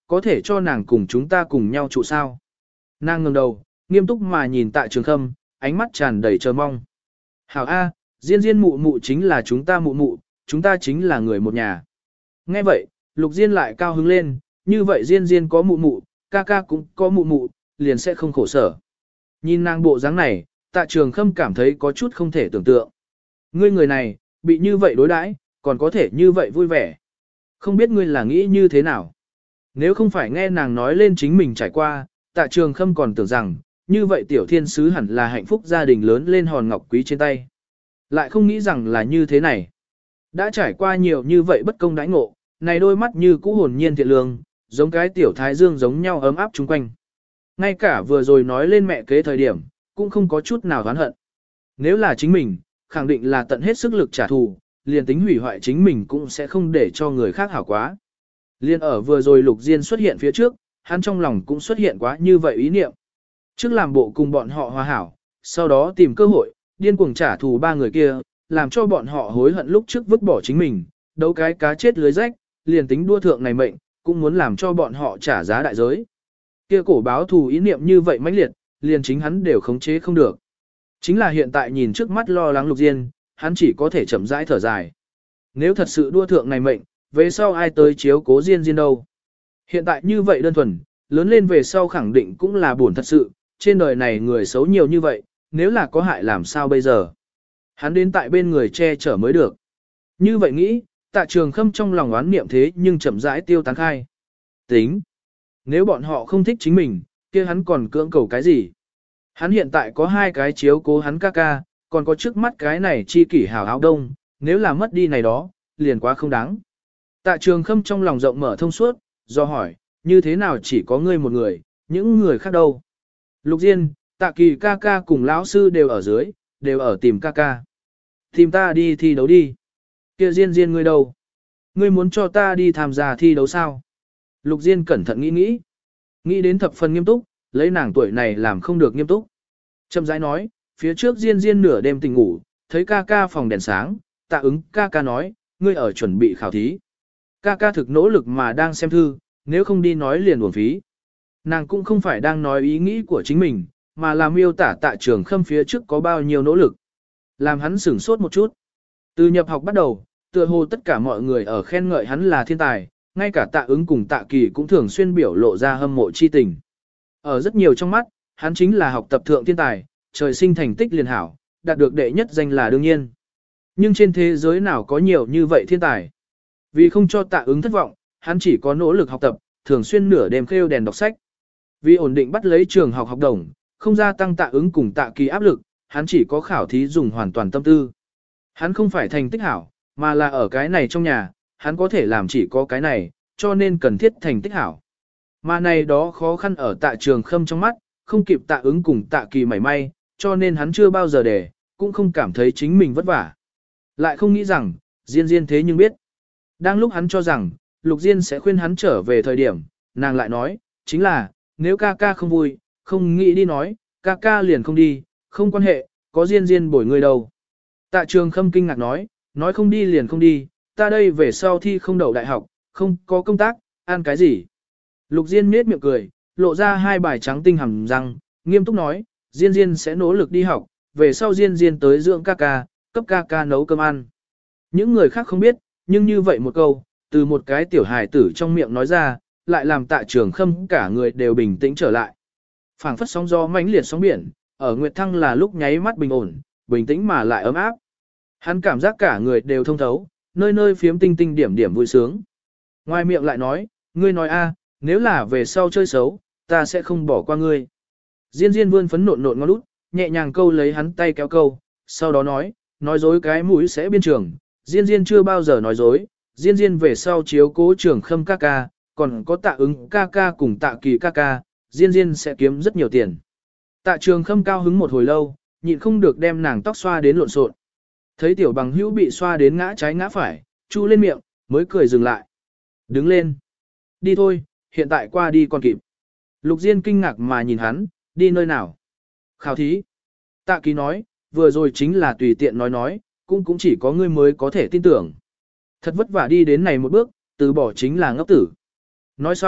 có thể cho nàng cùng chúng ta cùng nhau trụ sao. Nàng ngẩng đầu, nghiêm túc mà nhìn Tạ Trường Khâm, ánh mắt tràn đầy chờ mong. Hảo A, Diên Diên mụ mụ chính là chúng ta mụ mụ, chúng ta chính là người một nhà. Nghe vậy, Lục Diên lại cao hứng lên, như vậy Diên Diên có mụ mụ, ca ca cũng có mụ mụ, liền sẽ không khổ sở. Nhìn nàng bộ dáng này, Tạ Trường Khâm cảm thấy có chút không thể tưởng tượng. Ngươi người này, bị như vậy đối đãi, còn có thể như vậy vui vẻ. Không biết ngươi là nghĩ như thế nào. Nếu không phải nghe nàng nói lên chính mình trải qua, Tạ Trường Khâm còn tưởng rằng, như vậy tiểu thiên sứ hẳn là hạnh phúc gia đình lớn lên hòn ngọc quý trên tay. Lại không nghĩ rằng là như thế này. Đã trải qua nhiều như vậy bất công đãi ngộ, này đôi mắt như cũ hồn nhiên thiện lương, giống cái tiểu thái dương giống nhau ấm áp chung quanh. Ngay cả vừa rồi nói lên mẹ kế thời điểm, cũng không có chút nào oán hận. Nếu là chính mình, khẳng định là tận hết sức lực trả thù, liền tính hủy hoại chính mình cũng sẽ không để cho người khác hảo quá. Liên ở vừa rồi Lục Diên xuất hiện phía trước, hắn trong lòng cũng xuất hiện quá như vậy ý niệm. Trước làm bộ cùng bọn họ hòa hảo, sau đó tìm cơ hội, điên cuồng trả thù ba người kia, làm cho bọn họ hối hận lúc trước vứt bỏ chính mình, đấu cái cá chết lưới rách, liền tính đua thượng này mệnh, cũng muốn làm cho bọn họ trả giá đại giới. Kia cổ báo thù ý niệm như vậy mãnh liệt, liền chính hắn đều khống chế không được. Chính là hiện tại nhìn trước mắt lo lắng Lục Diên, hắn chỉ có thể chậm rãi thở dài. Nếu thật sự đua thượng này mệnh, về sau ai tới chiếu cố Diên Diên đâu. Hiện tại như vậy đơn thuần, lớn lên về sau khẳng định cũng là buồn thật sự, trên đời này người xấu nhiều như vậy, nếu là có hại làm sao bây giờ. Hắn đến tại bên người che chở mới được. Như vậy nghĩ, Tạ Trường Khâm trong lòng oán niệm thế nhưng chậm rãi tiêu tán khai. Tính. Nếu bọn họ không thích chính mình, kia hắn còn cưỡng cầu cái gì? Hắn hiện tại có hai cái chiếu cố hắn ca ca, còn có trước mắt cái này chi kỷ hảo áo đông, nếu là mất đi này đó, liền quá không đáng. Tạ Trường Khâm trong lòng rộng mở thông suốt, do hỏi, như thế nào chỉ có ngươi một người, những người khác đâu? Lục Diên, Tạ Kỳ ca ca cùng lão sư đều ở dưới, đều ở tìm ca ca. Tìm ta đi thi đấu đi. Kia Diên Diên ngươi đâu? Ngươi muốn cho ta đi tham gia thi đấu sao? Lục Diên cẩn thận nghĩ. Nghĩ đến thập phần nghiêm túc, lấy nàng tuổi này làm không được nghiêm túc. Chậm rãi nói, phía trước Diên Diên nửa đêm tỉnh ngủ, thấy ca ca phòng đèn sáng, Tạ ứng ca ca nói, ngươi ở chuẩn bị khảo thí. Ca ca thực nỗ lực mà đang xem thư, nếu không đi nói liền uổng phí. Nàng cũng không phải đang nói ý nghĩ của chính mình, mà là miêu tả Tạ Trường Khâm phía trước có bao nhiêu nỗ lực. Làm hắn sửng sốt một chút. Từ nhập học bắt đầu, tựa hồ tất cả mọi người ở khen ngợi hắn là thiên tài, ngay cả Tạ ứng cùng Tạ Kỳ cũng thường xuyên biểu lộ ra hâm mộ chi tình. Ở rất nhiều trong mắt, hắn chính là học tập thượng thiên tài, trời sinh thành tích liền hảo, đạt được đệ nhất danh là đương nhiên. Nhưng trên thế giới nào có nhiều như vậy thiên tài? Vì không cho Tạ ứng thất vọng, hắn chỉ có nỗ lực học tập, thường xuyên nửa đêm khêu đèn đọc sách. Vì ổn định bắt lấy trường học học đồng, không gia tăng Tạ ứng cùng Tạ Kỳ áp lực, hắn chỉ có khảo thí dùng hoàn toàn tâm tư. Hắn không phải thành tích hảo, mà là ở cái này trong nhà, hắn có thể làm chỉ có cái này, cho nên cần thiết thành tích hảo. Mà này đó khó khăn ở Tạ Trường Khâm trong mắt, không kịp Tạ ứng cùng Tạ Kỳ mảy may, cho nên hắn chưa bao giờ để, cũng không cảm thấy chính mình vất vả. Lại không nghĩ rằng, Diên Diên thế nhưng biết. Đang lúc hắn cho rằng, Lục Diên sẽ khuyên hắn trở về thời điểm, nàng lại nói, chính là, nếu ca ca không vui, không nghĩ đi nói, ca ca liền không đi, không quan hệ, có Diên Diên bồi người đâu. Tạ Trường Khâm kinh ngạc nói không đi liền không đi, ta đây về sau thi không đậu đại học, không có công tác, ăn cái gì. Lục Diên nết miệng cười, lộ ra hai bài trắng tinh hàm răng, nghiêm túc nói, Diên Diên sẽ nỗ lực đi học, về sau Diên Diên tới dưỡng ca ca, cấp ca ca nấu cơm ăn. Những người khác không biết, nhưng như vậy một câu, từ một cái tiểu hài tử trong miệng nói ra, lại làm Tạ Trường Khâm cả người đều bình tĩnh trở lại. Phảng phất sóng gió mãnh liệt sóng biển, ở Nguyệt Thăng là lúc nháy mắt bình ổn, bình tĩnh mà lại ấm áp. Hắn cảm giác cả người đều thông thấu, nơi nơi phiếm tinh tinh điểm điểm vui sướng. Ngoài miệng lại nói, ngươi nói a, nếu là về sau chơi xấu, ta sẽ không bỏ qua ngươi. Diên Diên vươn phấn nộn nộn ngón út, nhẹ nhàng câu lấy hắn tay kéo câu, sau đó nói dối cái mũi sẽ biên trường. Diên Diên chưa bao giờ nói dối, Diên Diên về sau chiếu cố Trường Khâm ca ca, còn có Tạ ứng ca ca cùng Tạ Kỳ ca ca, Diên Diên sẽ kiếm rất nhiều tiền. Tạ Trường Khâm cao hứng một hồi lâu, nhịn không được đem nàng tóc xoa đến lộn xộn. Thấy tiểu bằng hữu bị xoa đến ngã trái ngã phải, chu lên miệng, mới cười dừng lại. Đứng lên. Đi thôi, hiện tại qua đi còn kịp. Lục Diên kinh ngạc mà nhìn hắn, đi nơi nào? Khảo thí. Tạ Kỳ nói, vừa rồi chính là tùy tiện nói, cũng chỉ có ngươi mới có thể tin tưởng. Thật vất vả đi đến này một bước, từ bỏ chính là ngốc tử. Nói xong,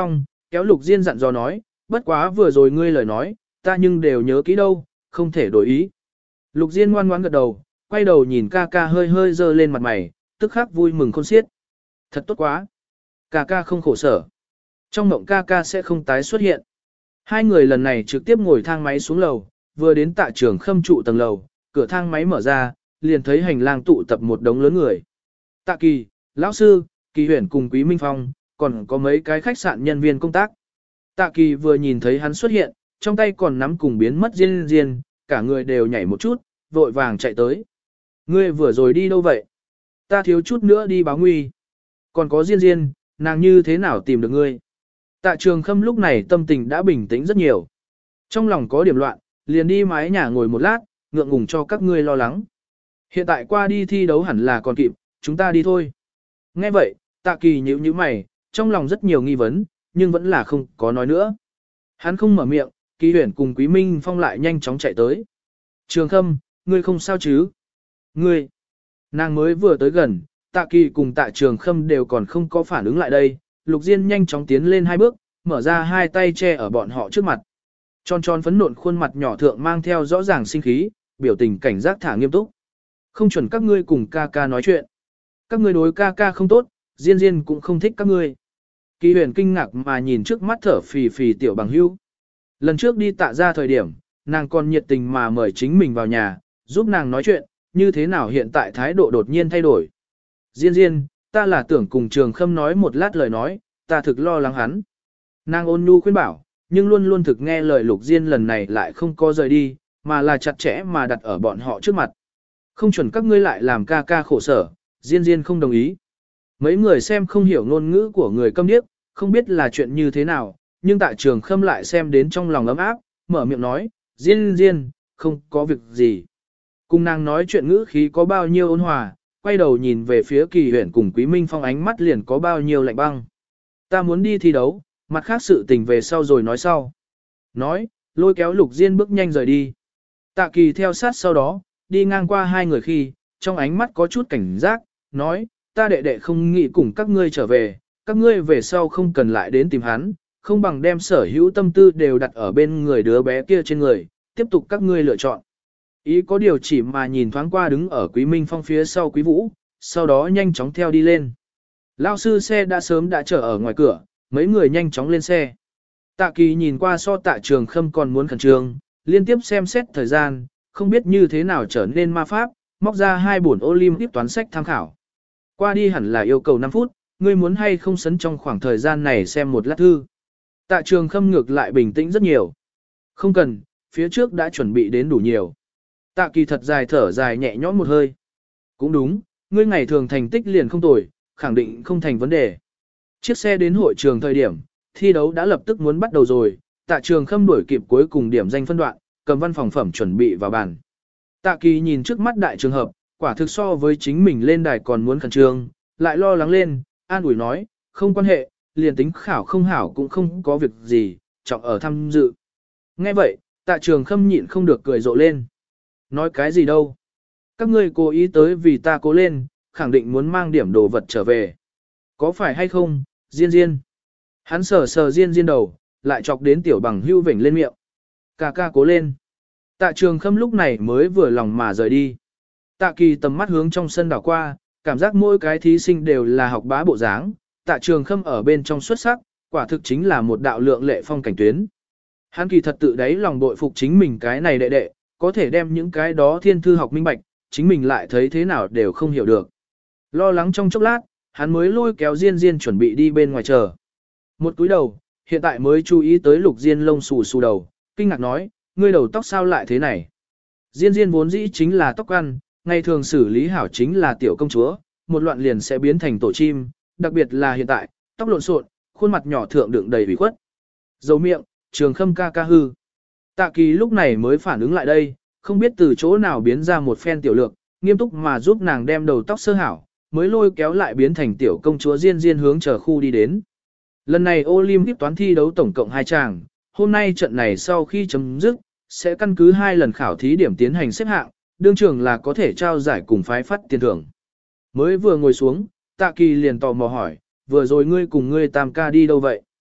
kéo Lục Diên dặn dò nói, bất quá vừa rồi ngươi lời nói, ta nhưng đều nhớ kỹ đâu, không thể đổi ý. Lục Diên ngoan ngoãn gật đầu, quay đầu nhìn ca ca hơi hơi dơ lên mặt mày, tức khắc vui mừng khôn xiết. Thật tốt quá. Ca ca không khổ sở. Trong mộng ca ca sẽ không tái xuất hiện. Hai người lần này trực tiếp ngồi thang máy xuống lầu, vừa đến Tạ Trường Khâm trụ tầng lầu, cửa thang máy mở ra, liền thấy hành lang tụ tập một đống lớn người. Tạ Kỳ, lão sư, Kỳ Huyền cùng Quý Minh Phong, còn có mấy cái khách sạn nhân viên công tác. Tạ Kỳ vừa nhìn thấy hắn xuất hiện, trong tay còn nắm cùng biến mất Diên Diên, cả người đều nhảy một chút, vội vàng chạy tới. Ngươi vừa rồi đi đâu vậy? Ta thiếu chút nữa đi báo nguy. Còn có Diên Diên, nàng như thế nào tìm được ngươi? Tạ Trường Khâm lúc này tâm tình đã bình tĩnh rất nhiều. Trong lòng có điểm loạn, liền đi mái nhà ngồi một lát, ngượng ngùng cho các ngươi lo lắng. Hiện tại qua đi thi đấu hẳn là còn kịp, chúng ta đi thôi. Nghe vậy, Tạ Kỳ nhíu nhíu mày, trong lòng rất nhiều nghi vấn, nhưng vẫn là không có nói nữa. Hắn không mở miệng, Kỳ Huyền cùng Quý Minh Phong lại nhanh chóng chạy tới. Trường Khâm, ngươi không sao chứ? Ngươi, nàng mới vừa tới gần, Tạ Kỳ cùng Tạ Trường Khâm đều còn không có phản ứng lại đây. Lục Diên nhanh chóng tiến lên hai bước, mở ra hai tay che ở bọn họ trước mặt. Tròn tròn phấn nộn khuôn mặt nhỏ thượng mang theo rõ ràng sinh khí, biểu tình cảnh giác thả nghiêm túc. Không chuẩn các ngươi cùng ca ca nói chuyện. Các ngươi đối ca ca không tốt, Diên Diên cũng không thích các ngươi. Kỳ Huyền kinh ngạc mà nhìn trước mắt thở phì phì tiểu bằng hưu. Lần trước đi Tạ ra thời điểm, nàng còn nhiệt tình mà mời chính mình vào nhà, giúp nàng nói chuyện, như thế nào hiện tại thái độ đột nhiên thay đổi. Diên Diên, ta là tưởng cùng Trường Khâm nói một lát lời nói, ta thực lo lắng hắn. Nàng ôn nhu khuyên bảo, nhưng luôn luôn thực nghe lời Lục Diên lần này lại không có rời đi, mà là chặt chẽ mà đặt ở bọn họ trước mặt. Không chuẩn các ngươi lại làm ca ca khổ sở, Diên Diên không đồng ý. Mấy người xem không hiểu ngôn ngữ của người câm điếc, không biết là chuyện như thế nào, nhưng Tạ Trường Khâm lại xem đến trong lòng ấm áp, mở miệng nói, Diên Diên, không có việc gì. Cùng nàng nói chuyện ngữ khí có bao nhiêu ôn hòa, quay đầu nhìn về phía Kỳ Huyền cùng Quý Minh Phong ánh mắt liền có bao nhiêu lạnh băng. Ta muốn đi thi đấu, mặt khác sự tình về sau rồi nói sau. Nói, lôi kéo Lục Diên bước nhanh rời đi. Tạ Kỳ theo sát sau đó, đi ngang qua hai người khi, trong ánh mắt có chút cảnh giác, nói, ta đệ đệ không nghĩ cùng các ngươi trở về, các ngươi về sau không cần lại đến tìm hắn, không bằng đem sở hữu tâm tư đều đặt ở bên người đứa bé kia trên người, tiếp tục các ngươi lựa chọn. Ý có điều chỉ mà nhìn thoáng qua đứng ở Quý Minh Phong phía sau Quý Vũ, sau đó nhanh chóng theo đi lên. Lao sư xe đã sớm đã chờ ở ngoài cửa, mấy người nhanh chóng lên xe. Tạ Kỳ nhìn qua so Tạ Trường Khâm còn muốn khẩn trương, liên tiếp xem xét thời gian, không biết như thế nào trở nên ma pháp, móc ra hai bổn Olympic toán sách tham khảo. Qua đi hẳn là yêu cầu 5 phút, ngươi muốn hay không sấn trong khoảng thời gian này xem một lát thư. Tạ Trường Khâm ngược lại bình tĩnh rất nhiều. Không cần, phía trước đã chuẩn bị đến đủ nhiều. Tạ Kỳ thật dài thở dài nhẹ nhõm một hơi. Cũng đúng, ngươi ngày thường thành tích liền không tồi, khẳng định không thành vấn đề. Chiếc xe đến hội trường thời điểm, thi đấu đã lập tức muốn bắt đầu rồi, Tạ Trường Khâm đuổi kịp cuối cùng điểm danh phân đoạn, cầm văn phòng phẩm chuẩn bị vào bàn. Tạ Kỳ nhìn trước mắt đại trường hợp, quả thực so với chính mình lên đài còn muốn khẩn trương, lại lo lắng lên, an ủi nói, không quan hệ, liền tính khảo không hảo cũng không có việc gì, trọng ở tham dự. Nghe vậy, Tạ Trường Khâm nhịn không được cười rộ lên. Nói cái gì đâu? Các ngươi cố ý tới vì ta cố lên, khẳng định muốn mang điểm đồ vật trở về. Có phải hay không, Diên Diên? Hắn sờ sờ Diên Diên đầu, lại chọc đến tiểu bằng hưu vểnh lên miệng. Ca ca cố lên. Tạ Trường Khâm lúc này mới vừa lòng mà rời đi. Tạ Kỳ tầm mắt hướng trong sân đảo qua, cảm giác mỗi cái thí sinh đều là học bá bộ dáng. Tạ Trường Khâm ở bên trong xuất sắc, quả thực chính là một đạo lượng lệ phong cảnh tuyến. Hắn kỳ thật tự đáy lòng bội phục chính mình cái này đệ đệ, có thể đem những cái đó thiên thư học minh bạch, chính mình lại thấy thế nào đều không hiểu được. Lo lắng trong chốc lát, hắn mới lôi kéo Diên Diên chuẩn bị đi bên ngoài chờ. Một túi đầu, hiện tại mới chú ý tới Lục Diên lông xù xù đầu, kinh ngạc nói, ngươi đầu tóc sao lại thế này? Diên Diên vốn dĩ chính là tóc ăn, ngày thường xử lý hảo chính là tiểu công chúa, một loạn liền sẽ biến thành tổ chim, đặc biệt là hiện tại, tóc lộn xộn, khuôn mặt nhỏ thượng đựng đầy ủy khuất. Dầu miệng, Trường Khâm ca ca hư. Tạ Kỳ lúc này mới phản ứng lại đây, không biết từ chỗ nào biến ra một phen tiểu lược, nghiêm túc mà giúp nàng đem đầu tóc sơ hảo, mới lôi kéo lại biến thành tiểu công chúa Diên Diên hướng chờ khu đi đến. Lần này Olympic toán thi đấu tổng cộng 2 tràng, hôm nay trận này sau khi chấm dứt, sẽ căn cứ 2 lần khảo thí điểm tiến hành xếp hạng, đương trường là có thể trao giải cùng phái phát tiền thưởng. Mới vừa ngồi xuống, Tạ Kỳ liền tò mò hỏi, vừa rồi ngươi cùng ngươi tam ca đi đâu vậy?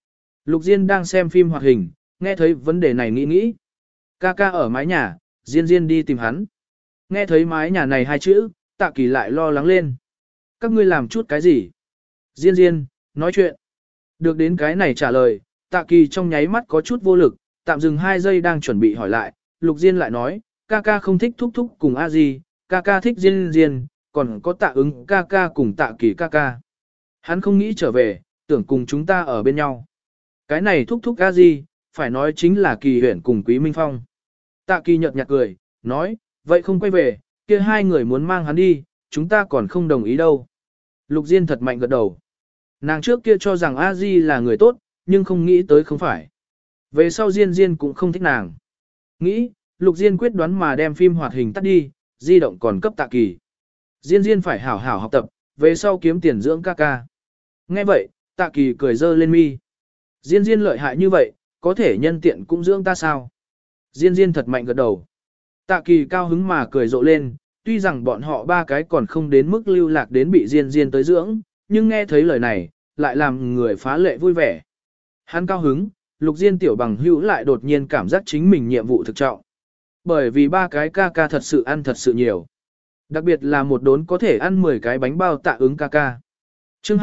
Lục Diên đang xem phim hoạt hình, nghe thấy vấn đề này nghĩ. Ca ca ở mái nhà, Diên Diên đi tìm hắn. Nghe thấy mái nhà này hai chữ, Tạ Kỳ lại lo lắng lên. Các ngươi làm chút cái gì? Diên Diên, nói chuyện. Được đến cái này trả lời, Tạ Kỳ trong nháy mắt có chút vô lực, tạm dừng 2 giây đang chuẩn bị hỏi lại. Lục Diên lại nói, ca ca không thích thúc thúc cùng a di, ca ca thích Diên Diên, còn có Tạ Ứng ca ca cùng Tạ Kỳ ca ca. Hắn không nghĩ trở về, tưởng cùng chúng ta ở bên nhau. Cái này thúc thúc a di, phải nói chính là Kỳ Huyển cùng Quý Minh Phong. Tạ Kỳ nhợt nhạt cười, nói, vậy không quay về, kia hai người muốn mang hắn đi, chúng ta còn không đồng ý đâu. Lục Diên thật mạnh gật đầu. Nàng trước kia cho rằng a di là người tốt, nhưng không nghĩ tới không phải. Về sau Diên Diên cũng không thích nàng. Nghĩ, Lục Diên quyết đoán mà đem phim hoạt hình tắt đi, di động còn cấp Tạ Kỳ. Diên Diên phải hảo hảo học tập, về sau kiếm tiền dưỡng ca ca. Nghe vậy, Tạ Kỳ cười dơ lên mi. Diên Diên lợi hại như vậy, có thể nhân tiện cũng dưỡng ta sao? Diên Diên thật mạnh gật đầu. Tạ Kỳ cao hứng mà cười rộ lên, tuy rằng bọn họ ba cái còn không đến mức lưu lạc đến bị Diên Diên tới dưỡng, nhưng nghe thấy lời này, lại làm người phá lệ vui vẻ. Hắn cao hứng, Lục Diên tiểu bằng hữu lại đột nhiên cảm giác chính mình nhiệm vụ thực trọng. Bởi vì ba cái ca ca thật sự ăn thật sự nhiều. Đặc biệt là một đốn có thể ăn 10 cái bánh bao Tạ Ứng ca ca. Chương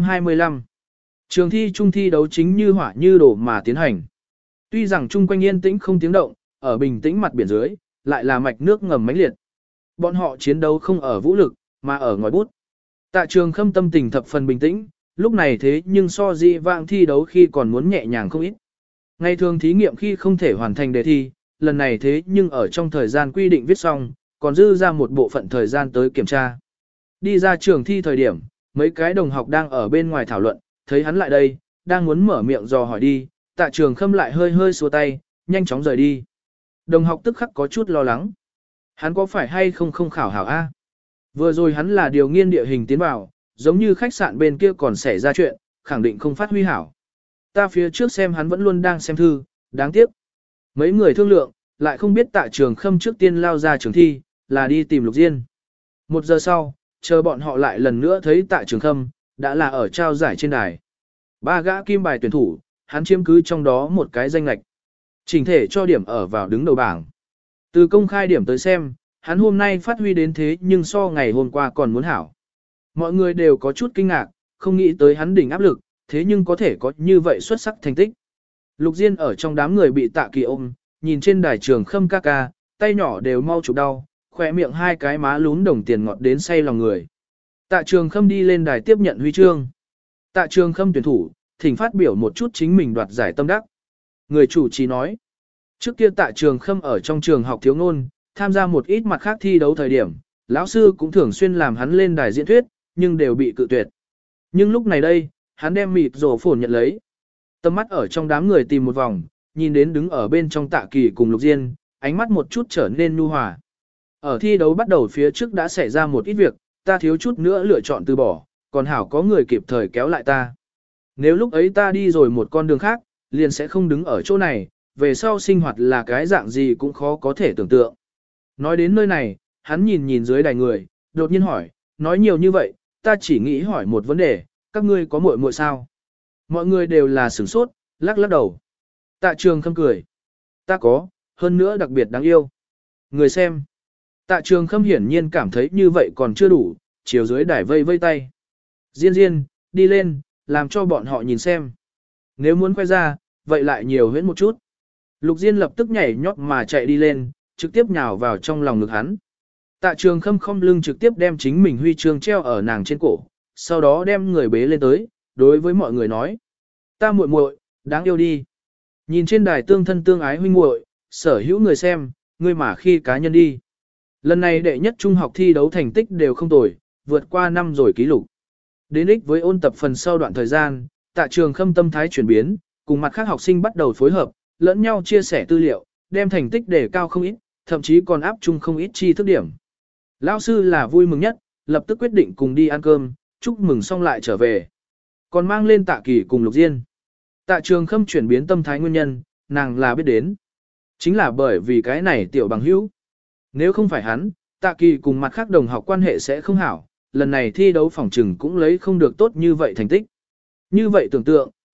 25. Trường thi trung thi đấu chính như hỏa như đổ mà tiến hành. Tuy rằng chung quanh yên tĩnh không tiếng động, ở bình tĩnh mặt biển dưới, lại là mạch nước ngầm mãnh liệt. Bọn họ chiến đấu không ở vũ lực, mà ở ngòi bút. Tạ Trường Khâm tâm tình thập phần bình tĩnh, lúc này thế nhưng so dị vãng thi đấu khi còn muốn nhẹ nhàng không ít. Ngày thường thí nghiệm khi không thể hoàn thành đề thi, lần này thế nhưng ở trong thời gian quy định viết xong, còn dư ra một bộ phận thời gian tới kiểm tra. Đi ra trường thi thời điểm, mấy cái đồng học đang ở bên ngoài thảo luận, thấy hắn lại đây, đang muốn mở miệng dò hỏi đi, Tạ Trường Khâm lại hơi hơi xua tay, nhanh chóng rời đi. Đồng học tức khắc có chút lo lắng. Hắn có phải hay không khảo hảo A? Vừa rồi hắn là điều nghiên địa hình tiến vào, giống như khách sạn bên kia còn xảy ra chuyện, khẳng định không phát huy hảo. Ta phía trước xem hắn vẫn luôn đang xem thư, đáng tiếc. Mấy người thương lượng, lại không biết Tạ Trường Khâm trước tiên lao ra trường thi, là đi tìm Lục Diên. 1 giờ sau, chờ bọn họ lại lần nữa thấy Tạ Trường Khâm, đã là ở trao giải trên đài. 3 gã kim bài tuyển thủ, hắn chiếm cứ trong đó một cái danh lệch. Chỉnh thể cho điểm ở vào đứng đầu bảng. Từ công khai điểm tới xem, hắn hôm nay phát huy đến thế nhưng so ngày hôm qua còn muốn hảo. Mọi người đều có chút kinh ngạc, không nghĩ tới hắn đỉnh áp lực, thế nhưng có thể có như vậy xuất sắc thành tích. Lục Diên ở trong đám người bị Tạ Kỳ ôm, nhìn trên đài Trường Khâm ca ca, tay nhỏ đều mau chụp đau, khỏe miệng 2 cái má lún đồng tiền ngọt đến say lòng người. Tạ Trường Khâm đi lên đài tiếp nhận huy chương. Tạ Trường Khâm tuyển thủ, thỉnh phát biểu một chút chính mình đoạt giải tâm đắc. Người chủ trì nói, trước kia Tạ Trường Khâm ở trong trường học thiếu ngôn, tham gia một ít mặt khác thi đấu thời điểm, lão sư cũng thường xuyên làm hắn lên đài diễn thuyết, nhưng đều bị cự tuyệt. Nhưng lúc này đây, hắn đem mịt rổ phồn nhận lấy. Tầm mắt ở trong đám người tìm một vòng, nhìn đến đứng ở bên trong Tạ Kỳ cùng Lục Diên, ánh mắt một chút trở nên nhu hòa. Ở thi đấu bắt đầu phía trước đã xảy ra một ít việc, ta thiếu chút nữa lựa chọn từ bỏ, còn hảo có người kịp thời kéo lại ta. Nếu lúc ấy ta đi rồi một con đường khác, liền sẽ không đứng ở chỗ này, về sau sinh hoạt là cái dạng gì cũng khó có thể tưởng tượng. Nói đến nơi này, hắn nhìn dưới đài người, đột nhiên hỏi, nói nhiều như vậy, ta chỉ nghĩ hỏi một vấn đề, các ngươi có muội muội sao? Mọi người đều là sửng sốt, lắc lắc đầu. Tạ Trường Khâm cười. Ta có, hơn nữa đặc biệt đáng yêu. Người xem. Tạ Trường Khâm hiển nhiên cảm thấy như vậy còn chưa đủ, chiều dưới đài vây vây tay. Diên Diên, đi lên, làm cho bọn họ nhìn xem. Nếu muốn khoe ra, vậy lại nhiều huyễn một chút. Lục Diên lập tức nhảy nhót mà chạy đi lên, trực tiếp nhào vào trong lòng ngực hắn. Tạ Trường Khâm không lưng trực tiếp đem chính mình huy chương treo ở nàng trên cổ, sau đó đem người bế lên tới, đối với mọi người nói. Ta muội muội, đáng yêu đi. Nhìn trên đài tương thân tương ái huynh muội, sở hữu người xem, ngươi mà khi cá nhân đi. Lần này đệ nhất trung học thi đấu thành tích đều không tồi, vượt qua năm rồi kỷ lục. Đến ích với ôn tập phần sau đoạn thời gian, Tạ Trường Khâm tâm thái chuyển biến, cùng mặt khác học sinh bắt đầu phối hợp, lẫn nhau chia sẻ tư liệu, đem thành tích đề cao không ít, thậm chí còn áp chung không ít chi thức điểm. Lão sư là vui mừng nhất, lập tức quyết định cùng đi ăn cơm, chúc mừng xong lại trở về. Còn mang lên Tạ Kỳ cùng Lục Diên. Tạ Trường Khâm chuyển biến tâm thái nguyên nhân, nàng là biết đến. Chính là bởi vì cái này tiểu bằng hữu. Nếu không phải hắn, Tạ Kỳ cùng mặt khác đồng học quan hệ sẽ không hảo, lần này thi đấu phỏng trừng cũng lấy không được tốt như vậy thành tích. Như vậy tưởng tượng,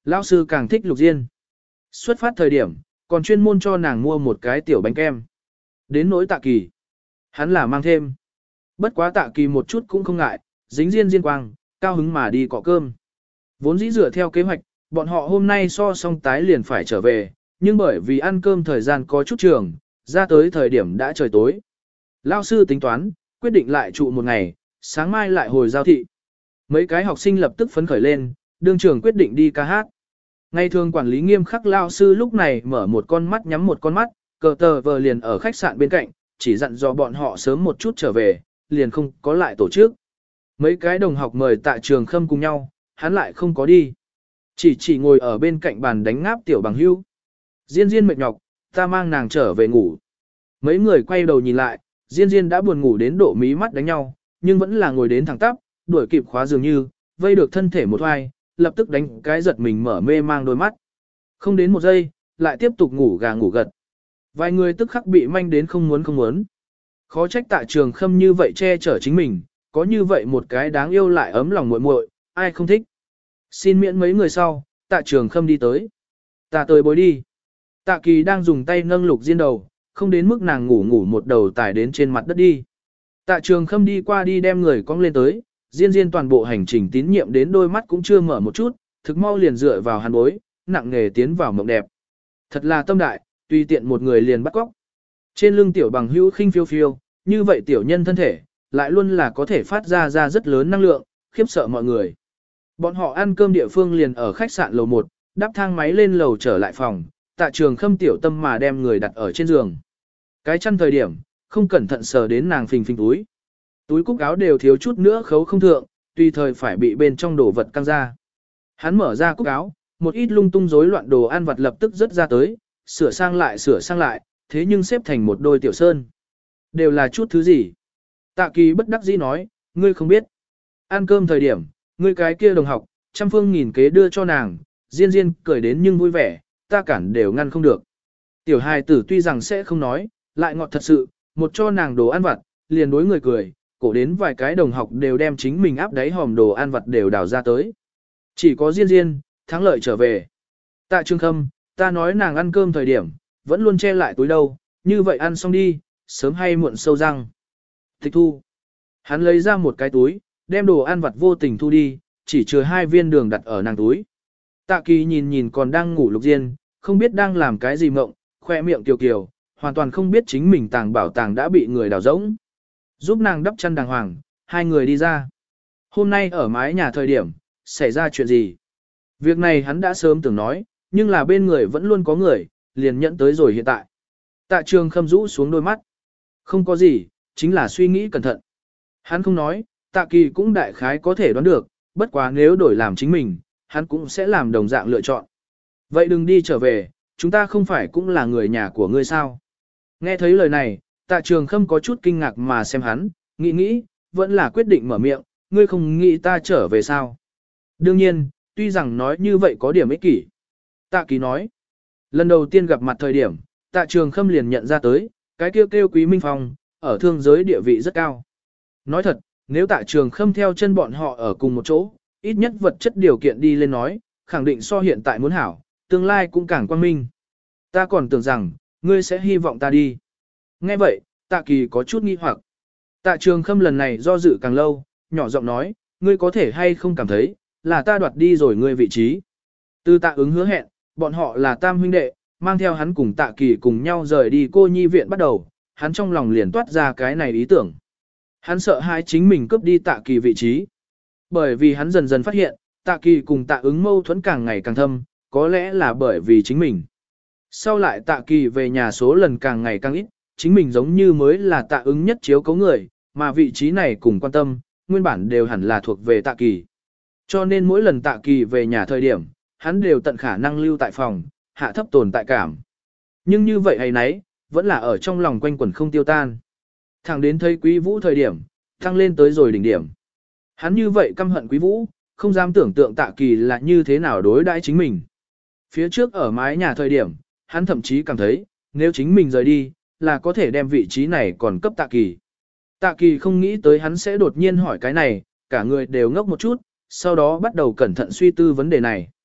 lão sư càng thích Lục Diên. Xuất phát thời điểm, còn chuyên môn cho nàng mua một cái tiểu bánh kem. Đến nỗi Tạ Kỳ, hắn là mang thêm. Bất quá Tạ Kỳ một chút cũng không ngại, dính Diên quang, cao hứng mà đi cọ cơm. Vốn dĩ dựa theo kế hoạch, bọn họ hôm nay so xong tái liền phải trở về, nhưng bởi vì ăn cơm thời gian có chút trường, ra tới thời điểm đã trời tối. Lão sư tính toán, quyết định lại trụ một ngày, sáng mai lại hồi giao thị. Mấy cái học sinh lập tức phấn khởi lên, đương trưởng quyết định đi ca hát. Ngày thường quản lý nghiêm khắc lão sư lúc này mở một con mắt nhắm một con mắt, cờ tờ vờ liền ở khách sạn bên cạnh, chỉ dặn dò bọn họ sớm một chút trở về, liền không có lại tổ chức. Mấy cái đồng học mời Tạ Trường Khâm cùng nhau, hắn lại không có đi. Chỉ ngồi ở bên cạnh bàn đánh ngáp tiểu bằng hưu. Diên mệt nhọc, ta mang nàng trở về ngủ. Mấy người quay đầu nhìn lại, Diên đã buồn ngủ đến độ mí mắt đánh nhau, nhưng vẫn là ngồi đến thẳng tắp, đuổi kịp khóa dường như, vây được thân thể một hoài, lập tức đánh cái giật mình mở mê mang đôi mắt. Không đến một giây, lại tiếp tục ngủ gà ngủ gật. Vài người tức khắc bị manh đến không muốn. Khó trách Tạ Trường Khâm như vậy che chở chính mình, có như vậy một cái đáng yêu lại ấm lòng muội muội, ai không thích. Xin miễn mấy người sau, Tạ Trường Khâm đi tới. Ta tới bối đi. Tạ Kỳ đang dùng tay nâng Lục Diên đầu, không đến mức nàng ngủ một đầu tải đến trên mặt đất đi. Tạ Trường Khâm đi qua đi đem người cong lên tới, Diên toàn bộ hành trình tín nhiệm đến đôi mắt cũng chưa mở một chút, thực mau liền dựa vào hắn bối, nặng nghề tiến vào mộng đẹp. Thật là tâm đại, tùy tiện một người liền bắt cóc. Trên lưng tiểu bằng hữu khinh phiêu phiêu, như vậy tiểu nhân thân thể, lại luôn là có thể phát ra rất lớn năng lượng, khiếp sợ mọi người. Bọn họ ăn cơm địa phương liền ở khách sạn lầu 1, đáp thang máy lên lầu trở lại phòng, Tạ Trường Khâm tiểu tâm mà đem người đặt ở trên giường. Cái chăn thời điểm, không cẩn thận sờ đến nàng phình túi. Túi cúc áo đều thiếu chút nữa khấu không thượng, tùy thời phải bị bên trong đồ vật căng ra. Hắn mở ra cúc áo, một ít lung tung rối loạn đồ ăn vặt lập tức rớt ra tới, sửa sang lại, thế nhưng xếp thành một đôi tiểu sơn. Đều là chút thứ gì? Tạ Kỳ bất đắc dĩ nói, ngươi không biết. Ăn cơm thời điểm, ngươi cái kia đồng học, trăm phương nghìn kế đưa cho nàng, Diên cười đến nhưng vui vẻ, ta cản đều ngăn không được. Tiểu hài tử tuy rằng sẽ không nói, lại ngọt thật sự, một cho nàng đồ ăn vặt, liền đối người cười, cổ đến vài cái đồng học đều đem chính mình áp đáy hòm đồ ăn vặt đều đào ra tới. Chỉ có Diên, thắng lợi trở về. Tạ Trường Khâm, ta nói nàng ăn cơm thời điểm, vẫn luôn che lại túi đâu, như vậy ăn xong đi, sớm hay muộn sâu răng. Tịch thu. Hắn lấy ra một cái túi, đem đồ ăn vặt vô tình thu đi, chỉ chừa 2 viên đường đặt ở nàng túi. Tạ Kỳ nhìn còn đang ngủ Lục Diên, không biết đang làm cái gì mộng, khoe miệng kiều, hoàn toàn không biết chính mình tàng bảo tàng đã bị người đào rỗng. Giúp nàng đắp chăn đàng hoàng, 2 người đi ra. Hôm nay ở mái nhà thời điểm, xảy ra chuyện gì? Việc này hắn đã sớm từng nói, nhưng là bên người vẫn luôn có người, liền nhận tới rồi hiện tại. Tạ Trường Khâm rũ xuống đôi mắt. Không có gì, chính là suy nghĩ cẩn thận. Hắn không nói, Tạ Kỳ cũng đại khái có thể đoán được, bất quá nếu đổi làm chính mình, hắn cũng sẽ làm đồng dạng lựa chọn. Vậy đừng đi trở về, chúng ta không phải cũng là người nhà của ngươi sao? Nghe thấy lời này, Tạ Trường Khâm có chút kinh ngạc mà xem hắn, nghĩ, vẫn là quyết định mở miệng, ngươi không nghĩ ta trở về sao? Đương nhiên, tuy rằng nói như vậy có điểm ích kỷ. Tạ Kỳ nói, lần đầu tiên gặp mặt thời điểm, Tạ Trường Khâm liền nhận ra tới, cái kêu Quý Minh Phong, ở thương giới địa vị rất cao. Nói thật, nếu Tạ Trường Khâm theo chân bọn họ ở cùng một chỗ, ít nhất vật chất điều kiện đi lên nói, khẳng định so hiện tại muốn hảo, tương lai cũng càng quang minh. Ta còn tưởng rằng, ngươi sẽ hy vọng ta đi. Nghe vậy, Tạ Kỳ có chút nghi hoặc. Tạ Trường Khâm lần này do dự càng lâu, nhỏ giọng nói, ngươi có thể hay không cảm thấy, là ta đoạt đi rồi ngươi vị trí. Từ Tạ Ứng hứa hẹn, bọn họ là tam huynh đệ, mang theo hắn cùng Tạ Kỳ cùng nhau rời đi cô nhi viện bắt đầu, hắn trong lòng liền toát ra cái này ý tưởng. Hắn sợ hãi chính mình cướp đi Tạ Kỳ vị trí. Bởi vì hắn dần dần phát hiện, Tạ Kỳ cùng Tạ Ứng mâu thuẫn càng ngày càng thâm, có lẽ là bởi vì chính mình. Sau lại Tạ Kỳ về nhà số lần càng ngày càng ít, chính mình giống như mới là Tạ Ứng nhất chiếu cấu người, mà vị trí này cùng quan tâm, nguyên bản đều hẳn là thuộc về Tạ Kỳ. Cho nên mỗi lần Tạ Kỳ về nhà thời điểm, hắn đều tận khả năng lưu tại phòng, hạ thấp tồn tại cảm. Nhưng như vậy hay nấy, vẫn là ở trong lòng quanh quẩn không tiêu tan. Thẳng đến thấy Quý Vũ thời điểm, thăng lên tới rồi đỉnh điểm. Hắn như vậy căm hận Quý Vũ, không dám tưởng tượng Tạ Kỳ là như thế nào đối đãi chính mình. Phía trước ở mái nhà thời điểm, hắn thậm chí cảm thấy, nếu chính mình rời đi, là có thể đem vị trí này còn cấp Tạ Kỳ. Tạ Kỳ không nghĩ tới hắn sẽ đột nhiên hỏi cái này, cả người đều ngốc một chút, sau đó bắt đầu cẩn thận suy tư vấn đề này.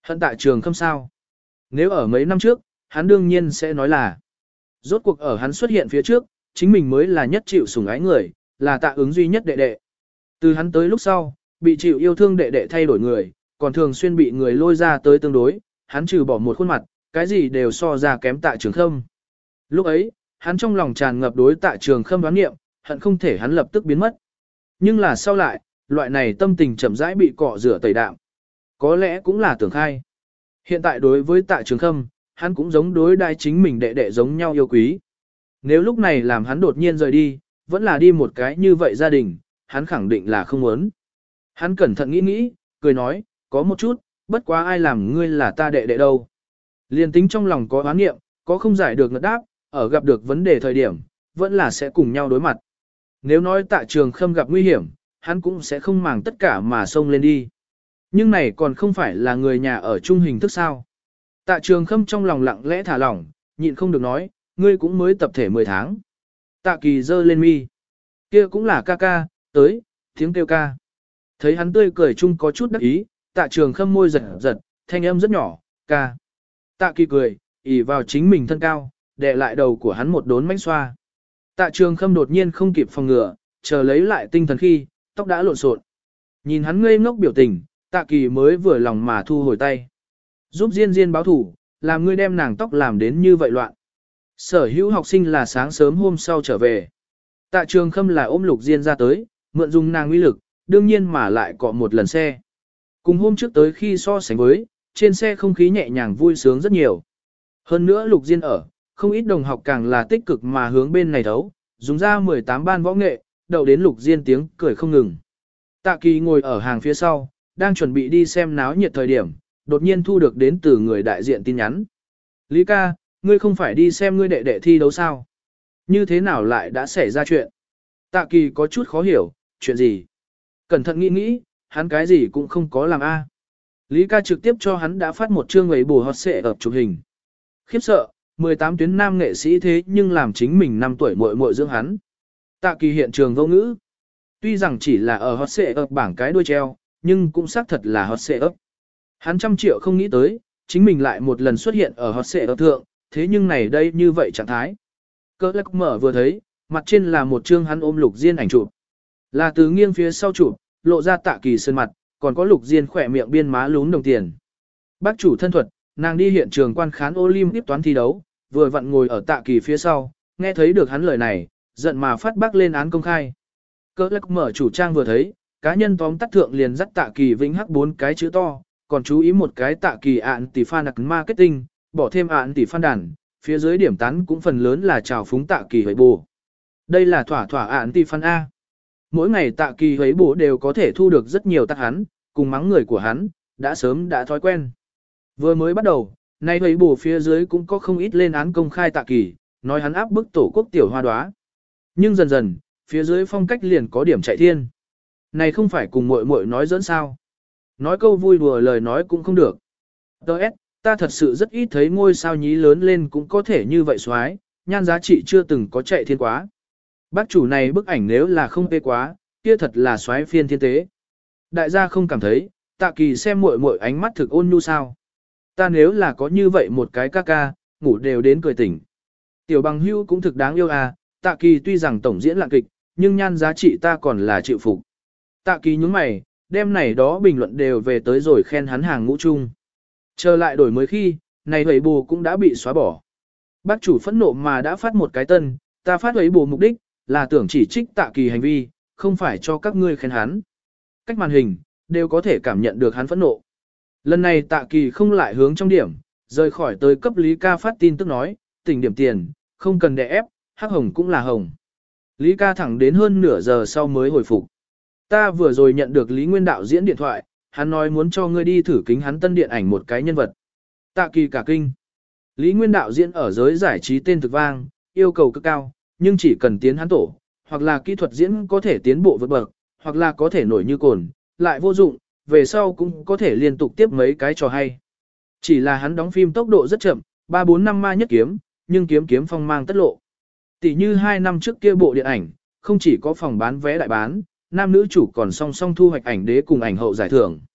Hận Tạ Trường Khâm sao? Nếu ở mấy năm trước, hắn đương nhiên sẽ nói là. Rốt cuộc ở hắn xuất hiện phía trước, chính mình mới là nhất chịu sủng ái người, là Tạ Ứng duy nhất đệ đệ. Từ hắn tới lúc sau, bị chịu yêu thương đệ đệ thay đổi người, còn thường xuyên bị người lôi ra tới tương đối, hắn trừ bỏ một khuôn mặt, cái gì đều so ra kém Tạ Trường Khâm. Lúc ấy, hắn trong lòng tràn ngập đối Tạ Trường Khâm đoán nghiệm, hận không thể hắn lập tức biến mất. Nhưng là sau lại, loại này tâm tình chậm rãi bị cọ rửa tẩy đạm. Có lẽ cũng là tưởng khai. Hiện tại đối với Tạ Trường Khâm, hắn cũng giống đối đai chính mình đệ đệ giống nhau yêu quý. Nếu lúc này làm hắn đột nhiên rời đi, vẫn là đi một cái như vậy gia đình, hắn khẳng định là không muốn. Hắn cẩn thận nghĩ nghĩ, cười nói, có một chút, bất quá ai làm ngươi là ta đệ đệ đâu. Liên tính trong lòng có oán nghiệm, có không giải được ngật đáp, ở gặp được vấn đề thời điểm, vẫn là sẽ cùng nhau đối mặt. Nếu nói Tạ Trường Khâm gặp nguy hiểm, hắn cũng sẽ không màng tất cả mà xông lên đi. Nhưng này còn không phải là người nhà ở chung hình thức sao. Tạ Trường Khâm trong lòng lặng lẽ thả lỏng, nhịn không được nói, ngươi cũng mới tập thể 10 tháng. Tạ Kỳ giơ lên mi. Kia cũng là ca ca, tới, tiếng kêu ca. Thấy hắn tươi cười chung có chút đắc ý, Tạ Trường Khâm môi giật giật, thanh âm rất nhỏ, ca. Tạ Kỳ cười, ỉ vào chính mình thân cao, đè lại đầu của hắn một đốn mánh xoa. Tạ Trường Khâm đột nhiên không kịp phòng ngừa, chờ lấy lại tinh thần khi, tóc đã lộn xộn. Nhìn hắn ngây ngốc biểu tình, Tạ Kỳ mới vừa lòng mà thu hồi tay. Giúp Diên Diên báo thủ, làm ngươi đem nàng tóc làm đến như vậy loạn. Sở hữu học sinh là sáng sớm hôm sau trở về. Tạ Trường Khâm là ôm Lục Diên ra tới, mượn dùng nàng uy lực, đương nhiên mà lại cọ một lần xe. Cùng hôm trước tới khi so sánh với, trên xe không khí nhẹ nhàng vui sướng rất nhiều. Hơn nữa Lục Diên ở, không ít đồng học càng là tích cực mà hướng bên này thấu, dùng ra 18 ban võ nghệ, đậu đến Lục Diên tiếng cười không ngừng. Tạ Kỳ ngồi ở hàng phía sau, đang chuẩn bị đi xem náo nhiệt thời điểm, đột nhiên thu được đến từ người đại diện tin nhắn. Lý ca, ngươi không phải đi xem ngươi đệ đệ thi đấu sao? Như thế nào lại đã xảy ra chuyện? Tạ Kỳ có chút khó hiểu, chuyện gì? Cẩn thận nghĩ nghĩ, hắn cái gì cũng không có làm a. Lý ca trực tiếp cho hắn đã phát một chương ấy bù hot xệ ập chụp hình. Khiếp sợ, 18 tuyến nam nghệ sĩ thế nhưng làm chính mình 5 tuổi muội muội dưỡng hắn. Tạ Kỳ hiện trường vô ngữ. Tuy rằng chỉ là ở hot xệ ập bảng cái đuôi treo, nhưng cũng xác thật là hot xệ ập. Hắn trăm triệu không nghĩ tới, chính mình lại một lần xuất hiện ở hot xệ ập thượng, thế nhưng này đây như vậy trạng thái. Cơ lắc mở vừa thấy, mặt trên là một chương hắn ôm Lục Diên ảnh chụp. Là từ nghiêng phía sau chụp, lộ ra Tạ Kỳ sơn mặt, còn có Lục Diên khỏe miệng biên má lún đồng tiền. Bác chủ thân thuật, nàng đi hiện trường quan khán Olympic toán thi đấu, vừa vặn ngồi ở Tạ Kỳ phía sau, nghe thấy được hắn lời này, giận mà phát bác lên án công khai. Cơ lắc mở chủ trang vừa thấy, cá nhân tóm tắt thượng liền dắt Tạ Kỳ vĩnh hắc 4 cái chữ to, còn chú ý một cái Tạ Kỳ ạn tỷ fan đặc marketing, bỏ thêm ạn tỷ fan đàn, phía dưới điểm tán cũng phần lớn là chào phúng Tạ Kỳ hấy bù. Đây là thỏa thỏa ạn tỷ fan A. Mỗi ngày Tạ Kỳ hấy bù đều có thể thu được rất nhiều tắc hắn, cùng mắng người của hắn, đã sớm đã thói quen. Vừa mới bắt đầu, nay hấy bù phía dưới cũng có không ít lên án công khai Tạ Kỳ, nói hắn áp bức tổ quốc tiểu hoa đoá. Nhưng dần dần, phía dưới phong cách liền có điểm chạy thiên. Này không phải cùng muội muội nói dẫn sao. Nói câu vui đùa lời nói cũng không được. Đợt, ta thật sự rất ít thấy ngôi sao nhí lớn lên cũng có thể như vậy xoái, nhan giá trị chưa từng có chạy thiên quá. Bác chủ này bức ảnh nếu là không tê quá, kia thật là xoái phiên thiên tế. Đại gia không cảm thấy, Tạ Kỳ xem muội muội ánh mắt thực ôn nhu sao. Ta nếu là có như vậy một cái ca ca, ngủ đều đến cười tỉnh. Tiểu bằng hưu cũng thực đáng yêu à, Tạ Kỳ tuy rằng tổng diễn lạng kịch, nhưng nhan giá trị ta còn là chịu phục. Tạ Kỳ nhướng mày, đêm này đó bình luận đều về tới rồi khen hắn hàng ngũ chung. Trở lại đổi mới khi, này hủy bù cũng đã bị xóa bỏ. Bác chủ phẫn nộ mà đã phát một cái tân, ta phát hủy bù mục đích, là tưởng chỉ trích Tạ Kỳ hành vi, không phải cho các ngươi khen hắn. Cách màn hình, đều có thể cảm nhận được hắn phẫn nộ. Lần này Tạ Kỳ không lại hướng trong điểm, rời khỏi tới cấp Lý ca phát tin tức nói, tỉnh điểm tiền, không cần đè ép, hắc hồng cũng là hồng. Lý ca thẳng đến hơn nửa giờ sau mới hồi phục. Ta vừa rồi nhận được Lý Nguyên đạo diễn điện thoại, hắn nói muốn cho ngươi đi thử kính hắn tân điện ảnh một cái nhân vật. Tạ Kỳ cả kinh. Lý Nguyên đạo diễn ở giới giải trí tên thực vang, yêu cầu cực cao, nhưng chỉ cần tiến hắn tổ, hoặc là kỹ thuật diễn có thể tiến bộ vượt bậc, hoặc là có thể nổi như cồn, lại vô dụng, về sau cũng có thể liên tục tiếp mấy cái trò hay. Chỉ là hắn đóng phim tốc độ rất chậm, 3-4 năm ma nhất kiếm, nhưng kiếm kiếm phong mang tất lộ. Tỷ như 2 năm trước kia bộ điện ảnh, không chỉ có phòng bán vé đại bán, nam nữ chủ còn song song thu hoạch ảnh đế cùng ảnh hậu giải thưởng.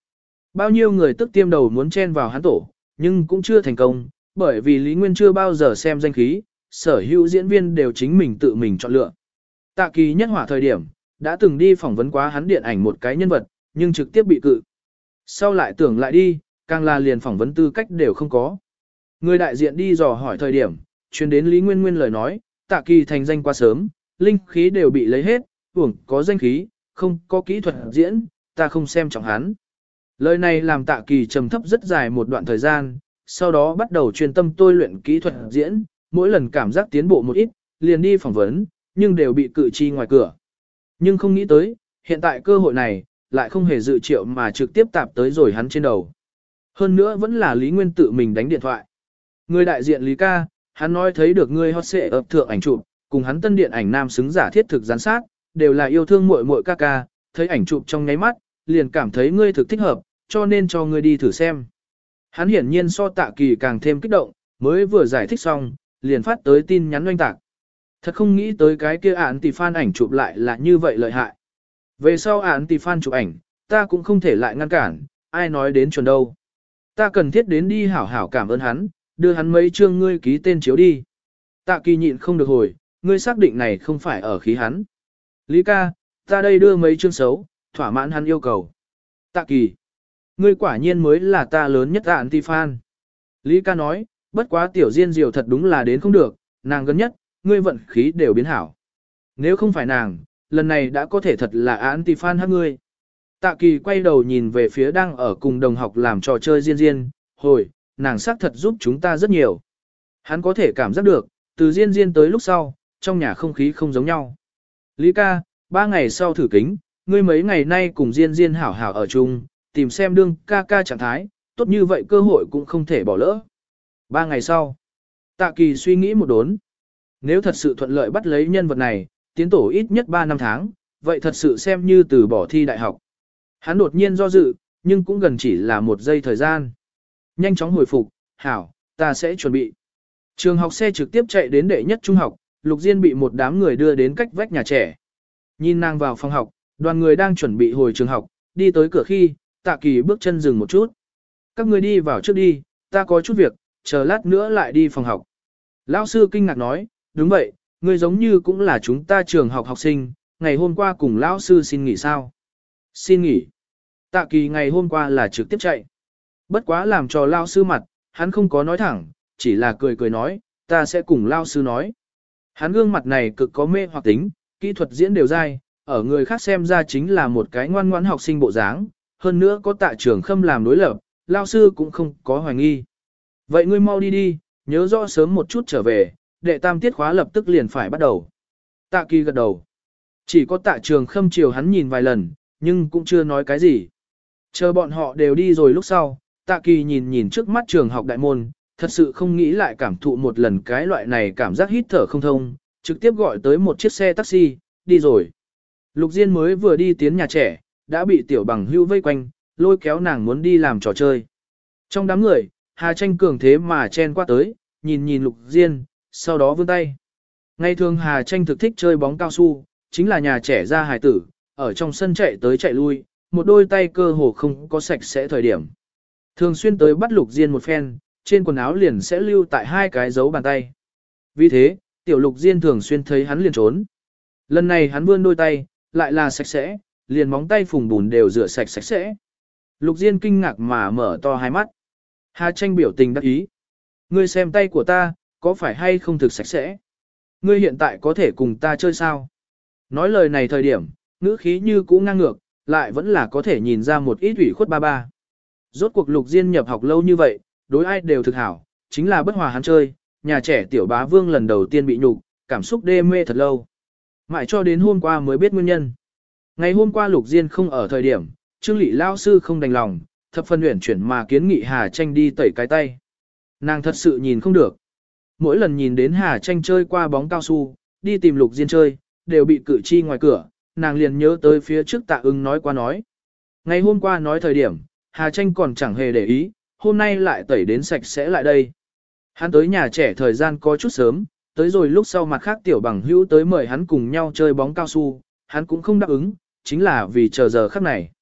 Bao nhiêu người tức tiêm đầu muốn chen vào hắn tổ, nhưng cũng chưa thành công, bởi vì Lý Nguyên chưa bao giờ xem danh khí, sở hữu diễn viên đều chính mình tự mình chọn lựa. Tạ Kỳ nhất hỏa thời điểm, đã từng đi phỏng vấn quá hắn điện ảnh một cái nhân vật, nhưng trực tiếp bị cự. Sau lại tưởng lại đi, càng là liền phỏng vấn tư cách đều không có. Người đại diện đi dò hỏi thời điểm, truyền đến Lý Nguyên Nguyên lời nói, Tạ Kỳ thành danh quá sớm, linh khí đều bị lấy hết, uổng có danh khí, không có kỹ thuật diễn, ta không xem trọng hắn. Lời này làm Tạ Kỳ trầm thấp rất dài một đoạn thời gian, sau đó bắt đầu chuyên tâm tôi luyện kỹ thuật diễn, mỗi lần cảm giác tiến bộ một ít, liền đi phỏng vấn, nhưng đều bị cự chi ngoài cửa. Nhưng không nghĩ tới, hiện tại cơ hội này, lại không hề dự triệu mà trực tiếp tạp tới rồi hắn trên đầu. Hơn nữa vẫn là Lý Nguyên tự mình đánh điện thoại. Người đại diện Lý ca, hắn nói thấy được ngươi hot xệ ập thượng ảnh chụp, cùng hắn tân điện ảnh nam xứng giả thiết thực gián sát, đều là yêu thương muội muội ca ca, thấy ảnh chụp trong nháy mắt, liền cảm thấy ngươi thực thích hợp, cho nên cho ngươi đi thử xem. Hắn hiển nhiên so Tạ Kỳ càng thêm kích động, mới vừa giải thích xong, liền phát tới tin nhắn oanh tạc. Thật không nghĩ tới cái kia án tỷ fan ảnh chụp lại là như vậy lợi hại. Về sau án tỷ fan chụp ảnh, ta cũng không thể lại ngăn cản, ai nói đến chuẩn đâu. Ta cần thiết đến đi hảo hảo cảm ơn hắn, đưa hắn mấy chương ngươi ký tên chiếu đi. Tạ Kỳ nhịn không được hồi, ngươi xác định này không phải ở khí hắn. Lý ca, ta đây đưa mấy chương xấu, thỏa mãn hắn yêu cầu. Tạ Kỳ, ngươi quả nhiên mới là ta lớn nhất án tỷ fan. Lý ca nói, bất quá tiểu Diên Diều thật đúng là đến không được, nàng gần nhất, ngươi vận khí đều biến hảo. Nếu không phải nàng, lần này đã có thể thật là anti-fan hát ngươi. Tạ Kỳ quay đầu nhìn về phía đang ở cùng đồng học làm trò chơi Diên Diên, hồi, nàng xác thật giúp chúng ta rất nhiều. Hắn có thể cảm giác được, từ Diên Diên tới lúc sau, trong nhà không khí không giống nhau. Lý ca, 3 ngày sau thử kính, ngươi mấy ngày nay cùng Diên Diên hảo hảo ở chung, tìm xem đương ca ca trạng thái, tốt như vậy cơ hội cũng không thể bỏ lỡ. 3 ngày sau, Tạ Kỳ suy nghĩ một đốn. Nếu thật sự thuận lợi bắt lấy nhân vật này, tiến tổ ít nhất 3 năm tháng, vậy thật sự xem như từ bỏ thi đại học. Hắn đột nhiên do dự, nhưng cũng gần chỉ là 1 giây thời gian. Nhanh chóng hồi phục, hảo, ta sẽ chuẩn bị. Trường học xe trực tiếp chạy đến đệ nhất trung học, Lục Diên bị một đám người đưa đến cách vách nhà trẻ. Nhìn nàng vào phòng học, đoàn người đang chuẩn bị hồi trường học, đi tới cửa khi, Tạ Kỳ bước chân dừng một chút. Các người đi vào trước đi, ta có chút việc, chờ lát nữa lại đi phòng học. Lão sư kinh ngạc nói, đúng vậy, ngươi giống như cũng là chúng ta trường học học sinh, ngày hôm qua cùng lão sư xin nghỉ sao? Xin nghỉ. Tạ Kỳ ngày hôm qua là trực tiếp chạy. Bất quá làm cho lão sư mặt, hắn không có nói thẳng, chỉ là cười cười nói, ta sẽ cùng lão sư nói. Hắn gương mặt này cực có mê hoặc tính, kỹ thuật diễn đều dai, ở người khác xem ra chính là một cái ngoan ngoãn học sinh bộ dáng, hơn nữa có Tạ Trường Khâm làm đối lập, lão sư cũng không có hoài nghi. Vậy ngươi mau đi đi, nhớ rõ sớm một chút trở về, đệ tam tiết khóa lập tức liền phải bắt đầu. Tạ Kỳ gật đầu. Chỉ có Tạ Trường Khâm chiều hắn nhìn vài lần, nhưng cũng chưa nói cái gì. Chờ bọn họ đều đi rồi lúc sau, Tạ Kỳ nhìn nhìn trước mắt trường học đại môn, thật sự không nghĩ lại cảm thụ một lần cái loại này cảm giác hít thở không thông, trực tiếp gọi tới một chiếc xe taxi, đi rồi. Lục Diên mới vừa đi tiến nhà trẻ, đã bị Tiểu Bằng Hữu vây quanh, lôi kéo nàng muốn đi làm trò chơi. Trong đám người, Hà Tranh cường thế mà chen qua tới, nhìn nhìn Lục Diên, sau đó vươn tay. Ngày thường Hà Tranh thực thích chơi bóng cao su, chính là nhà trẻ ra hài tử, ở trong sân chạy tới chạy lui, một đôi tay cơ hồ không có sạch sẽ thời điểm. Thường xuyên tới bắt Lục Diên một phen, trên quần áo liền sẽ lưu tại 2 cái dấu bàn tay. Vì thế, tiểu Lục Diên thường xuyên thấy hắn liền trốn. Lần này hắn vươn đôi tay, lại là sạch sẽ, liền móng tay phùng bùn đều rửa sạch sạch sẽ. Lục Diên kinh ngạc mà mở to hai mắt. Hà Tranh biểu tình đắc ý. Ngươi xem tay của ta, có phải hay không thực sạch sẽ? Ngươi hiện tại có thể cùng ta chơi sao? Nói lời này thời điểm, ngữ khí như cũ ngang ngược, lại vẫn là có thể nhìn ra một ít ủy khuất ba ba. Rốt cuộc Lục Diên nhập học lâu như vậy, đối ai đều thực hảo, chính là bất hòa hắn chơi, nhà trẻ tiểu bá vương lần đầu tiên bị nhục, cảm xúc đê mê thật lâu. Mãi cho đến hôm qua mới biết nguyên nhân. Ngày hôm qua Lục Diên không ở thời điểm, Trương Lị lao sư không đành lòng, thập phân uyển chuyển mà kiến nghị Hà Tranh đi tẩy cái tay. Nàng thật sự nhìn không được. Mỗi lần nhìn đến Hà Tranh chơi qua bóng cao su, đi tìm Lục Diên chơi, đều bị cử chi ngoài cửa, nàng liền nhớ tới phía trước Tạ Ưng nói qua nói. Ngày hôm qua nói thời điểm, Hà Tranh còn chẳng hề để ý, hôm nay lại tẩy đến sạch sẽ lại đây. Hắn tới nhà trẻ thời gian có chút sớm, tới rồi lúc sau mặt khác Tiểu Bằng Hữu tới mời hắn cùng nhau chơi bóng cao su, hắn cũng không đáp ứng, chính là vì chờ giờ khắc này.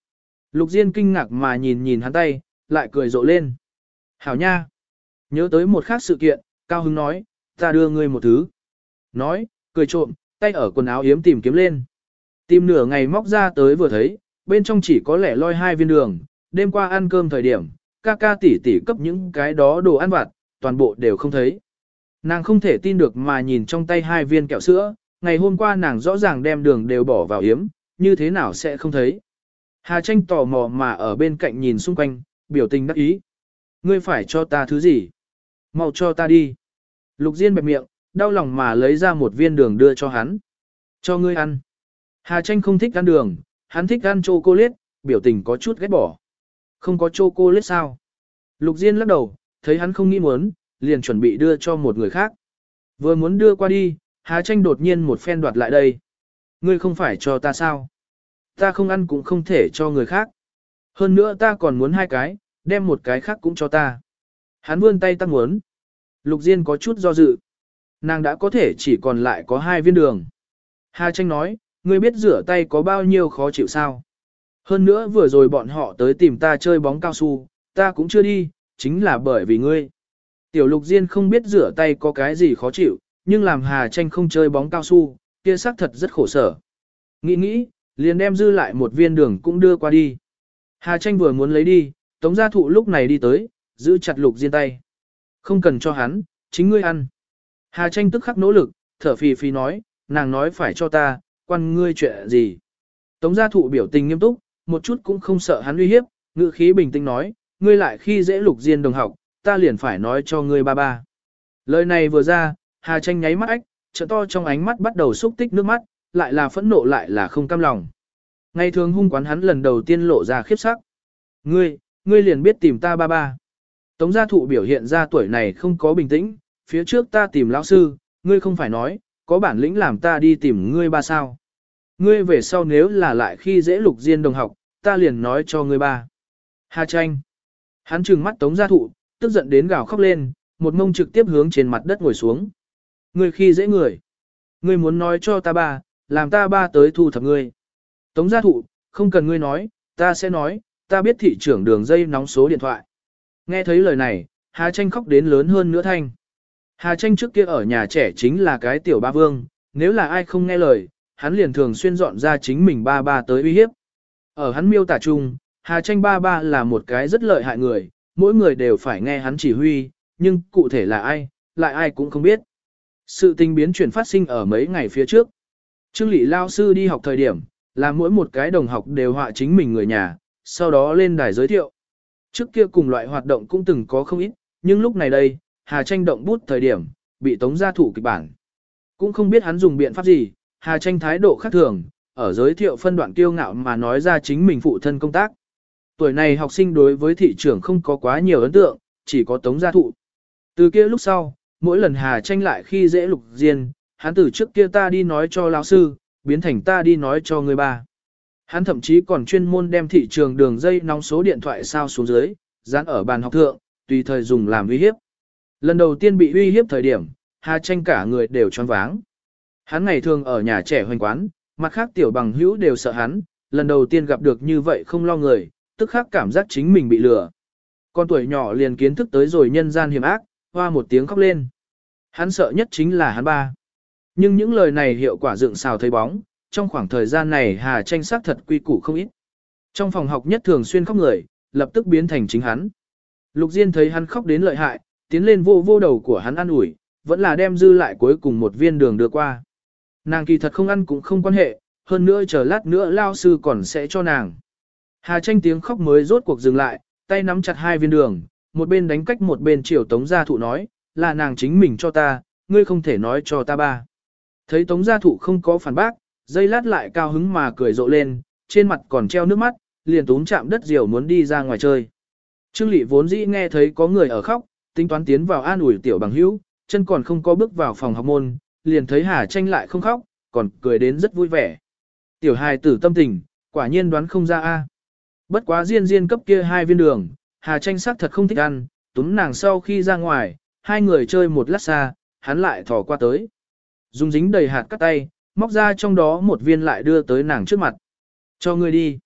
Lục Diên kinh ngạc mà nhìn nhìn hắn tay, lại cười rộ lên. Hảo nha! Nhớ tới một khác sự kiện, cao hứng nói, ta đưa ngươi một thứ. Nói, cười trộm, tay ở quần áo yếm tìm kiếm lên. Tìm nửa ngày móc ra tới vừa thấy, bên trong chỉ có lẻ loi 2 viên đường, đêm qua ăn cơm thời điểm, ca ca tỷ tỷ cấp những cái đó đồ ăn vặt, toàn bộ đều không thấy. Nàng không thể tin được mà nhìn trong tay 2 viên kẹo sữa, ngày hôm qua nàng rõ ràng đem đường đều bỏ vào yếm, như thế nào sẽ không thấy. Hà Tranh tò mò mà ở bên cạnh nhìn xung quanh, biểu tình đắc ý. Ngươi phải cho ta thứ gì? Mau cho ta đi. Lục Diên bẹp miệng, đau lòng mà lấy ra một viên đường đưa cho hắn. Cho ngươi ăn. Hà Tranh không thích ăn đường, hắn thích ăn chocolate, biểu tình có chút ghét bỏ. Không có chocolate sao? Lục Diên lắc đầu, thấy hắn không nghĩ muốn, liền chuẩn bị đưa cho một người khác. Vừa muốn đưa qua đi, Hà Tranh đột nhiên một phen đoạt lại đây. Ngươi không phải cho ta sao? Ta không ăn cũng không thể cho người khác. Hơn nữa ta còn muốn 2 cái, đem một cái khác cũng cho ta. Hắn vươn tay tăng muốn. Lục Diên có chút do dự. Nàng đã có thể chỉ còn lại có 2 viên đường. Hà Tranh nói, ngươi biết rửa tay có bao nhiêu khó chịu sao? Hơn nữa vừa rồi bọn họ tới tìm ta chơi bóng cao su, ta cũng chưa đi, chính là bởi vì ngươi. Tiểu Lục Diên không biết rửa tay có cái gì khó chịu, nhưng làm Hà Tranh không chơi bóng cao su, kia xác thật rất khổ sở. Nghĩ nghĩ, liền đem dư lại một viên đường cũng đưa qua đi. Hà Tranh vừa muốn lấy đi, Tống Gia Thụ lúc này đi tới, giữ chặt Lục Diên tay. Không cần cho hắn, chính ngươi ăn. Hà Tranh tức khắc nỗ lực, thở phì phì nói, nàng nói phải cho ta, quan ngươi chuyện gì. Tống Gia Thụ biểu tình nghiêm túc, một chút cũng không sợ hắn uy hiếp, ngữ khí bình tĩnh nói, ngươi lại khi dễ Lục Diên đồng học, ta liền phải nói cho ngươi ba ba. Lời này vừa ra, Hà Tranh nháy mắt ách, trợ to trong ánh mắt bắt đầu xúc tích nước mắt, lại là phẫn nộ lại là không cam lòng. Ngày thường hung quán hắn lần đầu tiên lộ ra khiếp sắc. Ngươi liền biết tìm ta ba ba. Tống Gia Thụ biểu hiện ra tuổi này không có bình tĩnh, phía trước ta tìm lão sư, ngươi không phải nói, có bản lĩnh làm ta đi tìm ngươi ba sao. Ngươi về sau nếu là lại khi dễ Lục Diên đồng học, ta liền nói cho ngươi ba. Hà Tranh. Hắn trừng mắt Tống Gia Thụ, tức giận đến gào khóc lên, một mông trực tiếp hướng trên mặt đất ngồi xuống. Ngươi khi dễ người. Ngươi muốn nói cho ta ba, làm ta ba tới thu thập ngươi. Tống Gia Thụ, không cần ngươi nói, ta sẽ nói, ta biết thị trưởng đường dây nóng số điện thoại. Nghe thấy lời này, Hà Tranh khóc đến lớn hơn nữa thanh. Hà Tranh trước kia ở nhà trẻ chính là cái tiểu ba vương, nếu là ai không nghe lời, hắn liền thường xuyên dọn ra chính mình ba ba tới uy hiếp. Ở hắn miêu tả chung, Hà Tranh ba ba là một cái rất lợi hại người, mỗi người đều phải nghe hắn chỉ huy, nhưng cụ thể là ai, lại ai cũng không biết. Sự tình biến chuyển phát sinh ở mấy ngày phía trước. Trương Lị lao sư đi học thời điểm, là mỗi một cái đồng học đều họa chính mình người nhà, sau đó lên đài giới thiệu. Trước kia cùng loại hoạt động cũng từng có không ít, nhưng lúc này đây, Hà Tranh động bút thời điểm, bị Tống Gia Thụ kịch bản. Cũng không biết hắn dùng biện pháp gì, Hà Tranh thái độ khác thường, ở giới thiệu phân đoạn kiêu ngạo mà nói ra chính mình phụ thân công tác. Tuổi này học sinh đối với thị trường không có quá nhiều ấn tượng, chỉ có Tống Gia Thụ. Từ kia lúc sau, mỗi lần Hà Tranh lại khi dễ Lục Diên, hắn từ trước kia ta đi nói cho lão sư, biến thành ta đi nói cho người ba. Hắn thậm chí còn chuyên môn đem thị trường đường dây nóng số điện thoại sao xuống dưới, dán ở bàn học thượng, tùy thời dùng làm uy hiếp. Lần đầu tiên bị uy hiếp thời điểm, Hà Tranh cả người đều choáng váng. Hắn ngày thường ở nhà trẻ hoành quán, mặt khác tiểu bằng hữu đều sợ hắn, lần đầu tiên gặp được như vậy không lo người, tức khắc cảm giác chính mình bị lừa. Con tuổi nhỏ liền kiến thức tới rồi nhân gian hiểm ác, hoa một tiếng khóc lên. Hắn sợ nhất chính là hắn ba. Nhưng những lời này hiệu quả dựng xào thấy bóng, trong khoảng thời gian này Hà Tranh sắc thật quy củ không ít. Trong phòng học nhất thường xuyên khóc người, lập tức biến thành chính hắn. Lục Diên thấy hắn khóc đến lợi hại, tiến lên vô vô đầu của hắn ăn ủi, vẫn là đem dư lại cuối cùng một viên đường đưa qua. Nàng kỳ thật không ăn cũng không quan hệ, hơn nữa chờ lát nữa lao sư còn sẽ cho nàng. Hà Tranh tiếng khóc mới rốt cuộc dừng lại, tay nắm chặt 2 viên đường, một bên đánh cách một bên chiều Tống Gia Thụ nói, là nàng chính mình cho ta, ngươi không thể nói cho ta ba. Thấy Tống Gia Thụ không có phản bác, dây lát lại cao hứng mà cười rộ lên, trên mặt còn treo nước mắt, liền túm chạm đất diều muốn đi ra ngoài chơi. Trương Lị vốn dĩ nghe thấy có người ở khóc, tính toán tiến vào an ủi tiểu bằng hữu, chân còn không có bước vào phòng học môn, liền thấy Hà Tranh lại không khóc, còn cười đến rất vui vẻ. Tiểu hài tử tâm tình, quả nhiên đoán không ra a. Bất quá Diên cấp kia 2 viên đường, Hà Tranh sắc thật không thích ăn, túm nàng sau khi ra ngoài, hai người chơi một lát xa, hắn lại thò qua tới. Dùng dính đầy hạt cắt tay, móc ra trong đó một viên lại đưa tới nàng trước mặt. Cho ngươi đi.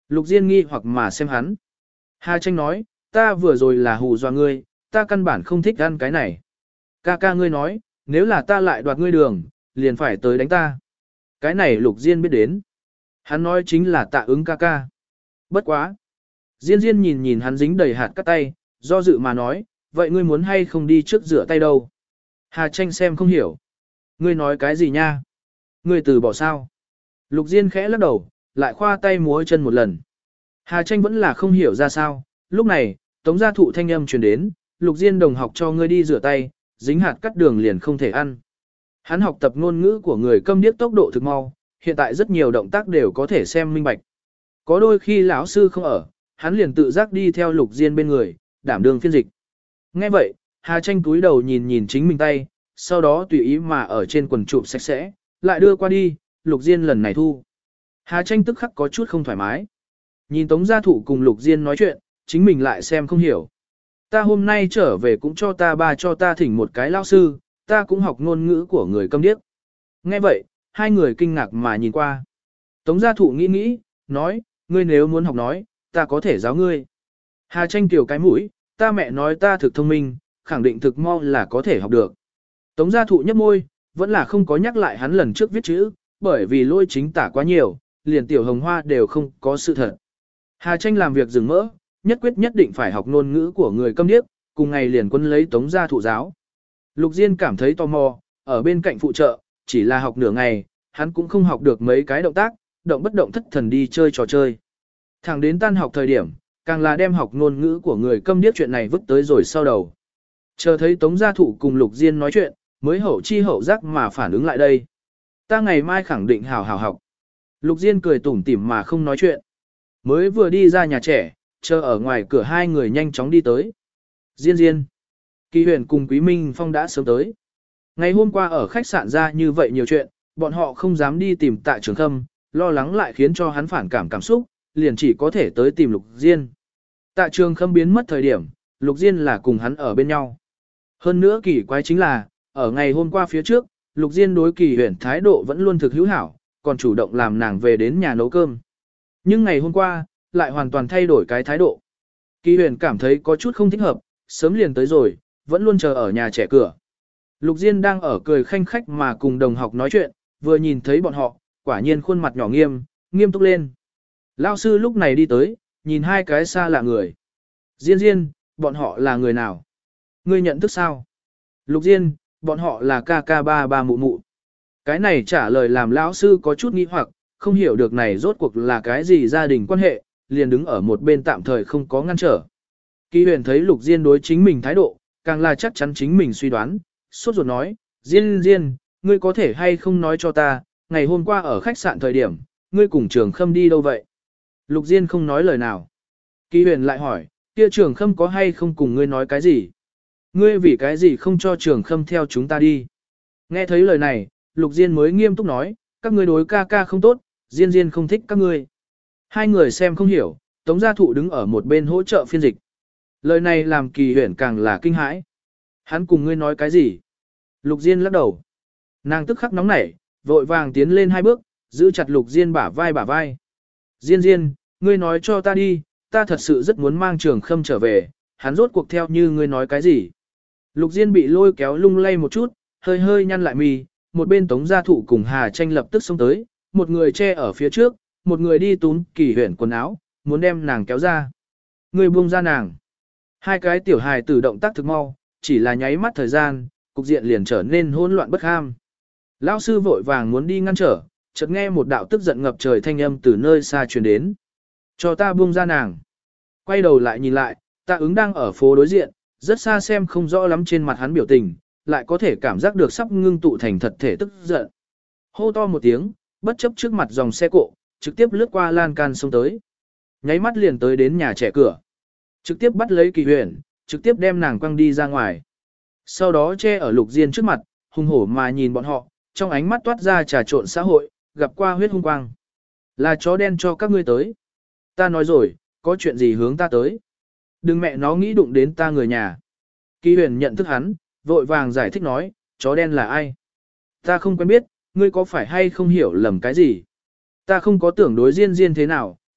Lục Diên nghi hoặc mà xem hắn. Hà Tranh nói, ta vừa rồi là hù dọa ngươi, ta căn bản không thích ăn cái này. Ca ca ngươi nói, nếu là ta lại đoạt ngươi đường, liền phải tới đánh ta. Cái này Lục Diên biết đến. Hắn nói chính là Tạ Ứng ca ca. Bất quá. Diên Diên nhìn nhìn hắn dính đầy hạt cắt tay, do dự mà nói, vậy ngươi muốn hay không đi trước rửa tay đâu? Hà Tranh xem không hiểu. Ngươi nói cái gì nha? Ngươi từ bỏ sao? Lục Diên khẽ lắc đầu, lại khoa tay múa chân một lần. Hà Tranh vẫn là không hiểu ra sao. Lúc này, Tống gia thụ thanh âm truyền đến, Lục Diên đồng học cho ngươi đi rửa tay, dính hạt cắt đường liền không thể ăn. Hắn học tập ngôn ngữ của người câm điếc tốc độ thực mau, hiện tại rất nhiều động tác đều có thể xem minh bạch. Có đôi khi lão sư không ở, hắn liền tự giác đi theo Lục Diên bên người, đảm đương phiên dịch. Nghe vậy, Hà Tranh cúi đầu nhìn nhìn chính mình tay, sau đó tùy ý mà ở trên quần chụp sạch sẽ, lại đưa qua đi, Lục Diên lần này thu. Hà Tranh tức khắc có chút không thoải mái. Nhìn Tống gia thụ cùng Lục Diên nói chuyện, chính mình lại xem không hiểu. Ta hôm nay trở về cũng cho ta ba cho ta thỉnh một cái lao sư, ta cũng học ngôn ngữ của người câm điếc. Nghe vậy, hai người kinh ngạc mà nhìn qua. Tống gia thụ nghĩ nghĩ, nói, ngươi nếu muốn học nói, ta có thể giáo ngươi. Hà Tranh tiểu cái mũi, ta mẹ nói ta thực thông minh, khẳng định thực mau là có thể học được. Tống gia thụ nhấp môi, vẫn là không có nhắc lại hắn lần trước viết chữ, bởi vì lôi chính tả quá nhiều, liền tiểu hồng hoa đều không có sự thật. Hà Tranh làm việc dừng mỡ, nhất quyết nhất định phải học ngôn ngữ của người câm điếc, cùng ngày liền quân lấy Tống gia thụ giáo. Lục Diên cảm thấy tò mò, ở bên cạnh phụ trợ, chỉ là học nửa ngày, hắn cũng không học được mấy cái động tác, động bất động thất thần đi chơi trò chơi. Thẳng đến tan học thời điểm, càng là đem học ngôn ngữ của người câm điếc chuyện này vứt tới rồi sau đầu. Chờ thấy Tống gia thụ cùng Lục Diên nói chuyện, mới hậu chi hậu giác mà phản ứng lại đây. Ta ngày mai khẳng định hào hào học. Lục Diên cười tủm tỉm mà không nói chuyện. Mới vừa đi ra nhà trẻ, chờ ở ngoài cửa hai người nhanh chóng đi tới. Diên Diên. Kỳ Huyền cùng Quý Minh Phong đã sớm tới. Ngày hôm qua ở khách sạn ra như vậy nhiều chuyện, bọn họ không dám đi tìm Tạ Trường Khâm, lo lắng lại khiến cho hắn phản cảm xúc, liền chỉ có thể tới tìm Lục Diên. Tạ Trường Khâm biến mất thời điểm, Lục Diên là cùng hắn ở bên nhau. Hơn nữa kỳ quái chính là, ở ngày hôm qua phía trước, Lục Diên đối Kỳ Huyền thái độ vẫn luôn thực hữu hảo, còn chủ động làm nàng về đến nhà nấu cơm. Nhưng ngày hôm qua, lại hoàn toàn thay đổi cái thái độ. Kỳ Huyền cảm thấy có chút không thích hợp, sớm liền tới rồi, vẫn luôn chờ ở nhà trẻ cửa. Lục Diên đang ở cười khanh khách mà cùng đồng học nói chuyện, vừa nhìn thấy bọn họ, quả nhiên khuôn mặt nhỏ nghiêm túc lên. Lao sư lúc này đi tới, nhìn hai cái xa lạ người. Diên Diên, bọn họ là người nào? Ngươi nhận thức sao? Lục Diên, bọn họ là ca ca ba ba mụ mụ. Cái này trả lời làm lão sư có chút nghi hoặc, không hiểu được này rốt cuộc là cái gì gia đình quan hệ, liền đứng ở một bên tạm thời không có ngăn trở. Kỳ Huyền thấy Lục Diên đối chính mình thái độ, càng là chắc chắn chính mình suy đoán, sốt ruột nói, Diên Diên, ngươi có thể hay không nói cho ta, ngày hôm qua ở khách sạn thời điểm, ngươi cùng Trường Khâm đi đâu vậy? Lục Diên không nói lời nào. Kỳ Huyền lại hỏi, kia Trường Khâm có hay không cùng ngươi nói cái gì? Ngươi vì cái gì không cho Trường Khâm theo chúng ta đi? Nghe thấy lời này, Lục Diên mới nghiêm túc nói, các ngươi đối ca ca không tốt, Diên Diên không thích các ngươi. Hai người xem không hiểu, Tống gia thụ đứng ở một bên hỗ trợ phiên dịch. Lời này làm Kỳ Huyền càng là kinh hãi. Hắn cùng ngươi nói cái gì? Lục Diên lắc đầu. Nàng tức khắc nóng nảy, vội vàng tiến lên hai bước, giữ chặt Lục Diên bả vai. Diên Diên, ngươi nói cho ta đi, ta thật sự rất muốn mang Trường Khâm trở về, hắn rốt cuộc theo như ngươi nói cái gì? Lục Diên bị lôi kéo lung lay một chút, hơi nhăn lại mì, một bên Tống gia thụ cùng Hà Tranh lập tức xông tới, một người che ở phía trước, một người đi túm Kỳ Huyền quần áo, muốn đem nàng kéo ra. Ngươi buông ra nàng. Hai cái tiểu hài tử động tác thực mau, chỉ là nháy mắt thời gian, cục diện liền trở nên hỗn loạn bất ham. Lão sư vội vàng muốn đi ngăn trở, chợt nghe một đạo tức giận ngập trời thanh âm từ nơi xa truyền đến. Cho ta buông ra nàng. Quay đầu lại nhìn lại, Tạ Ứng đang ở phố đối diện, rất xa xem không rõ lắm trên mặt hắn biểu tình, lại có thể cảm giác được sắp ngưng tụ thành thật thể tức giận. Hô to một tiếng, bất chấp trước mặt dòng xe cộ, trực tiếp lướt qua lan can xông tới. Nháy mắt liền tới đến nhà trẻ cửa. Trực tiếp bắt lấy Kỳ Huyền, trực tiếp đem nàng quăng đi ra ngoài. Sau đó che ở Lục Diên trước mặt, hung hổ mà nhìn bọn họ, trong ánh mắt toát ra trà trộn xã hội, gặp qua huyết hung quang. Là chó đen cho các ngươi tới. Ta nói rồi, có chuyện gì hướng ta tới. Đừng mẹ nó nghĩ đụng đến ta người nhà. Kỳ Huyền nhận thức hắn, vội vàng giải thích nói, chó đen là ai? Ta không quen biết, ngươi có phải hay không hiểu lầm cái gì? Ta không có tưởng đối Diên Diên thế nào,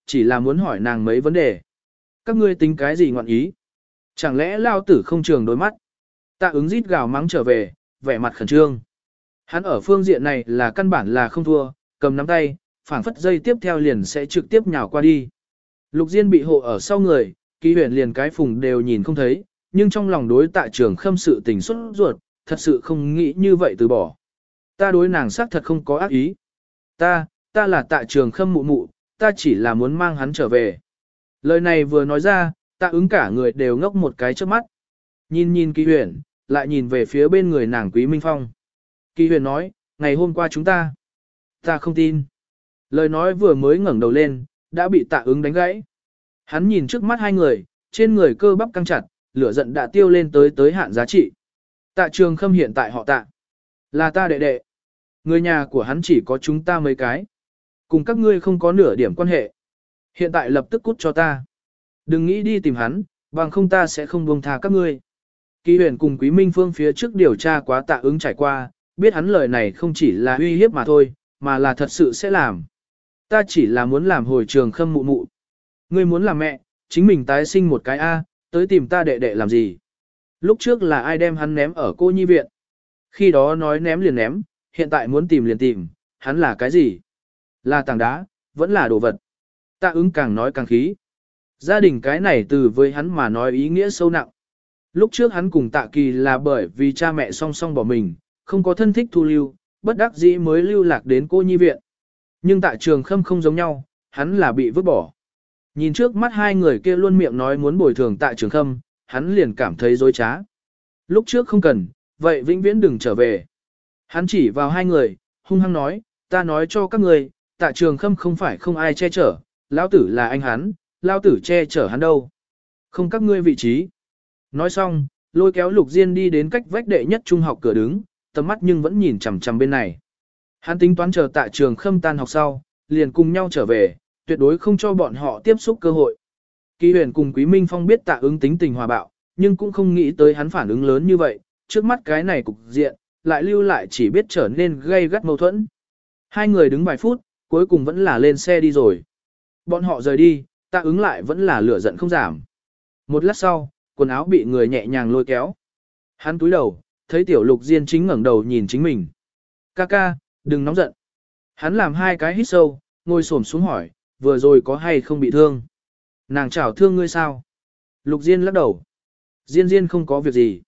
chỉ là muốn hỏi nàng mấy vấn đề. Các ngươi tính cái gì ngọn ý? Chẳng lẽ lao tử không trường đôi mắt? Tạ ứng rít gào mắng trở về, vẻ mặt khẩn trương. Hắn ở phương diện này là căn bản là không thua, cầm nắm tay, phảng phất dây tiếp theo liền sẽ trực tiếp nhào qua đi. Lục Diên bị hộ ở sau người, Kỳ Huyền liền cái phùng đều nhìn không thấy, nhưng trong lòng đối Tạ Trường Khâm sự tình xuất ruột, thật sự không nghĩ như vậy từ bỏ. Ta đối nàng xác thật không có ác ý. Ta là Tạ Trường Khâm mụ mụ, ta chỉ là muốn mang hắn trở về. Lời này vừa nói ra, Tạ ứng cả người đều ngốc một cái trước mắt. Nhìn Kỳ Huyền, lại nhìn về phía bên người nàng Quý Minh Phong. Kỳ Huyền nói, ngày hôm qua chúng ta không tin. Lời nói vừa mới ngẩng đầu lên, đã bị Tạ ứng đánh gãy. Hắn nhìn trước mắt hai người, trên người cơ bắp căng chặt, lửa giận đã tiêu lên tới hạn giá trị. Tạ Trường Khâm hiện tại họ Tạ, là ta đệ đệ. Người nhà của hắn chỉ có chúng ta mấy cái. Cùng các ngươi không có nửa điểm quan hệ. Hiện tại lập tức cút cho ta. Đừng nghĩ đi tìm hắn, bằng không ta sẽ không buông tha các ngươi. Kỳ Huyền cùng Quý Minh Phương phía trước điều tra quá Tạ ứng trải qua, biết hắn lời này không chỉ là uy hiếp mà thôi, mà là thật sự sẽ làm. Ta chỉ là muốn làm hồi Trường Khâm mụ mụ. Ngươi muốn làm mẹ, chính mình tái sinh một cái A, tới tìm ta đệ đệ làm gì? Lúc trước là ai đem hắn ném ở cô nhi viện? Khi đó nói ném liền ném, hiện tại muốn tìm liền tìm, hắn là cái gì? Là tảng đá, vẫn là đồ vật. Tạ ứng càng nói càng khí. Gia đình cái này từ với hắn mà nói ý nghĩa sâu nặng. Lúc trước hắn cùng Tạ Kỳ là bởi vì cha mẹ song song bỏ mình, không có thân thích thu lưu, bất đắc dĩ mới lưu lạc đến cô nhi viện. Nhưng Tạ Trường Khâm không giống nhau, hắn là bị vứt bỏ. Nhìn trước mắt hai người kia luôn miệng nói muốn bồi thường Tạ Trường Khâm, hắn liền cảm thấy dối trá. Lúc trước không cần, vậy vĩnh viễn đừng trở về. Hắn chỉ vào hai người, hung hăng nói, ta nói cho các người, Tạ Trường Khâm không phải không ai che chở, lão tử là anh hắn, lão tử che chở hắn đâu. Không các ngươi vị trí. Nói xong, lôi kéo Lục Diên đi đến cách vách đệ nhất trung học cửa đứng, tầm mắt nhưng vẫn nhìn chằm chằm bên này. Hắn tính toán chờ Tạ Trường Khâm tan học sau, liền cùng nhau trở về, tuyệt đối không cho bọn họ tiếp xúc cơ hội. Kỳ Huyền cùng Quý Minh Phong biết Tạ ứng tính tình hòa bạo, nhưng cũng không nghĩ tới hắn phản ứng lớn như vậy, trước mắt cái này cục diện, lại lưu lại chỉ biết trở nên gây gắt mâu thuẫn. Hai người đứng vài phút, cuối cùng vẫn là lên xe đi rồi. Bọn họ rời đi, Tạ ứng lại vẫn là lửa giận không giảm. Một lát sau, quần áo bị người nhẹ nhàng lôi kéo. Hắn cúi đầu, thấy tiểu Lục Diên chính ngẩng đầu nhìn chính mình. Ca, đừng nóng giận. Hắn làm hai cái hít sâu, ngồi xổm xuống hỏi, vừa rồi có hay không bị thương? Nàng chảo thương ngươi sao? Lục Diên lắc đầu. Diên không có việc gì.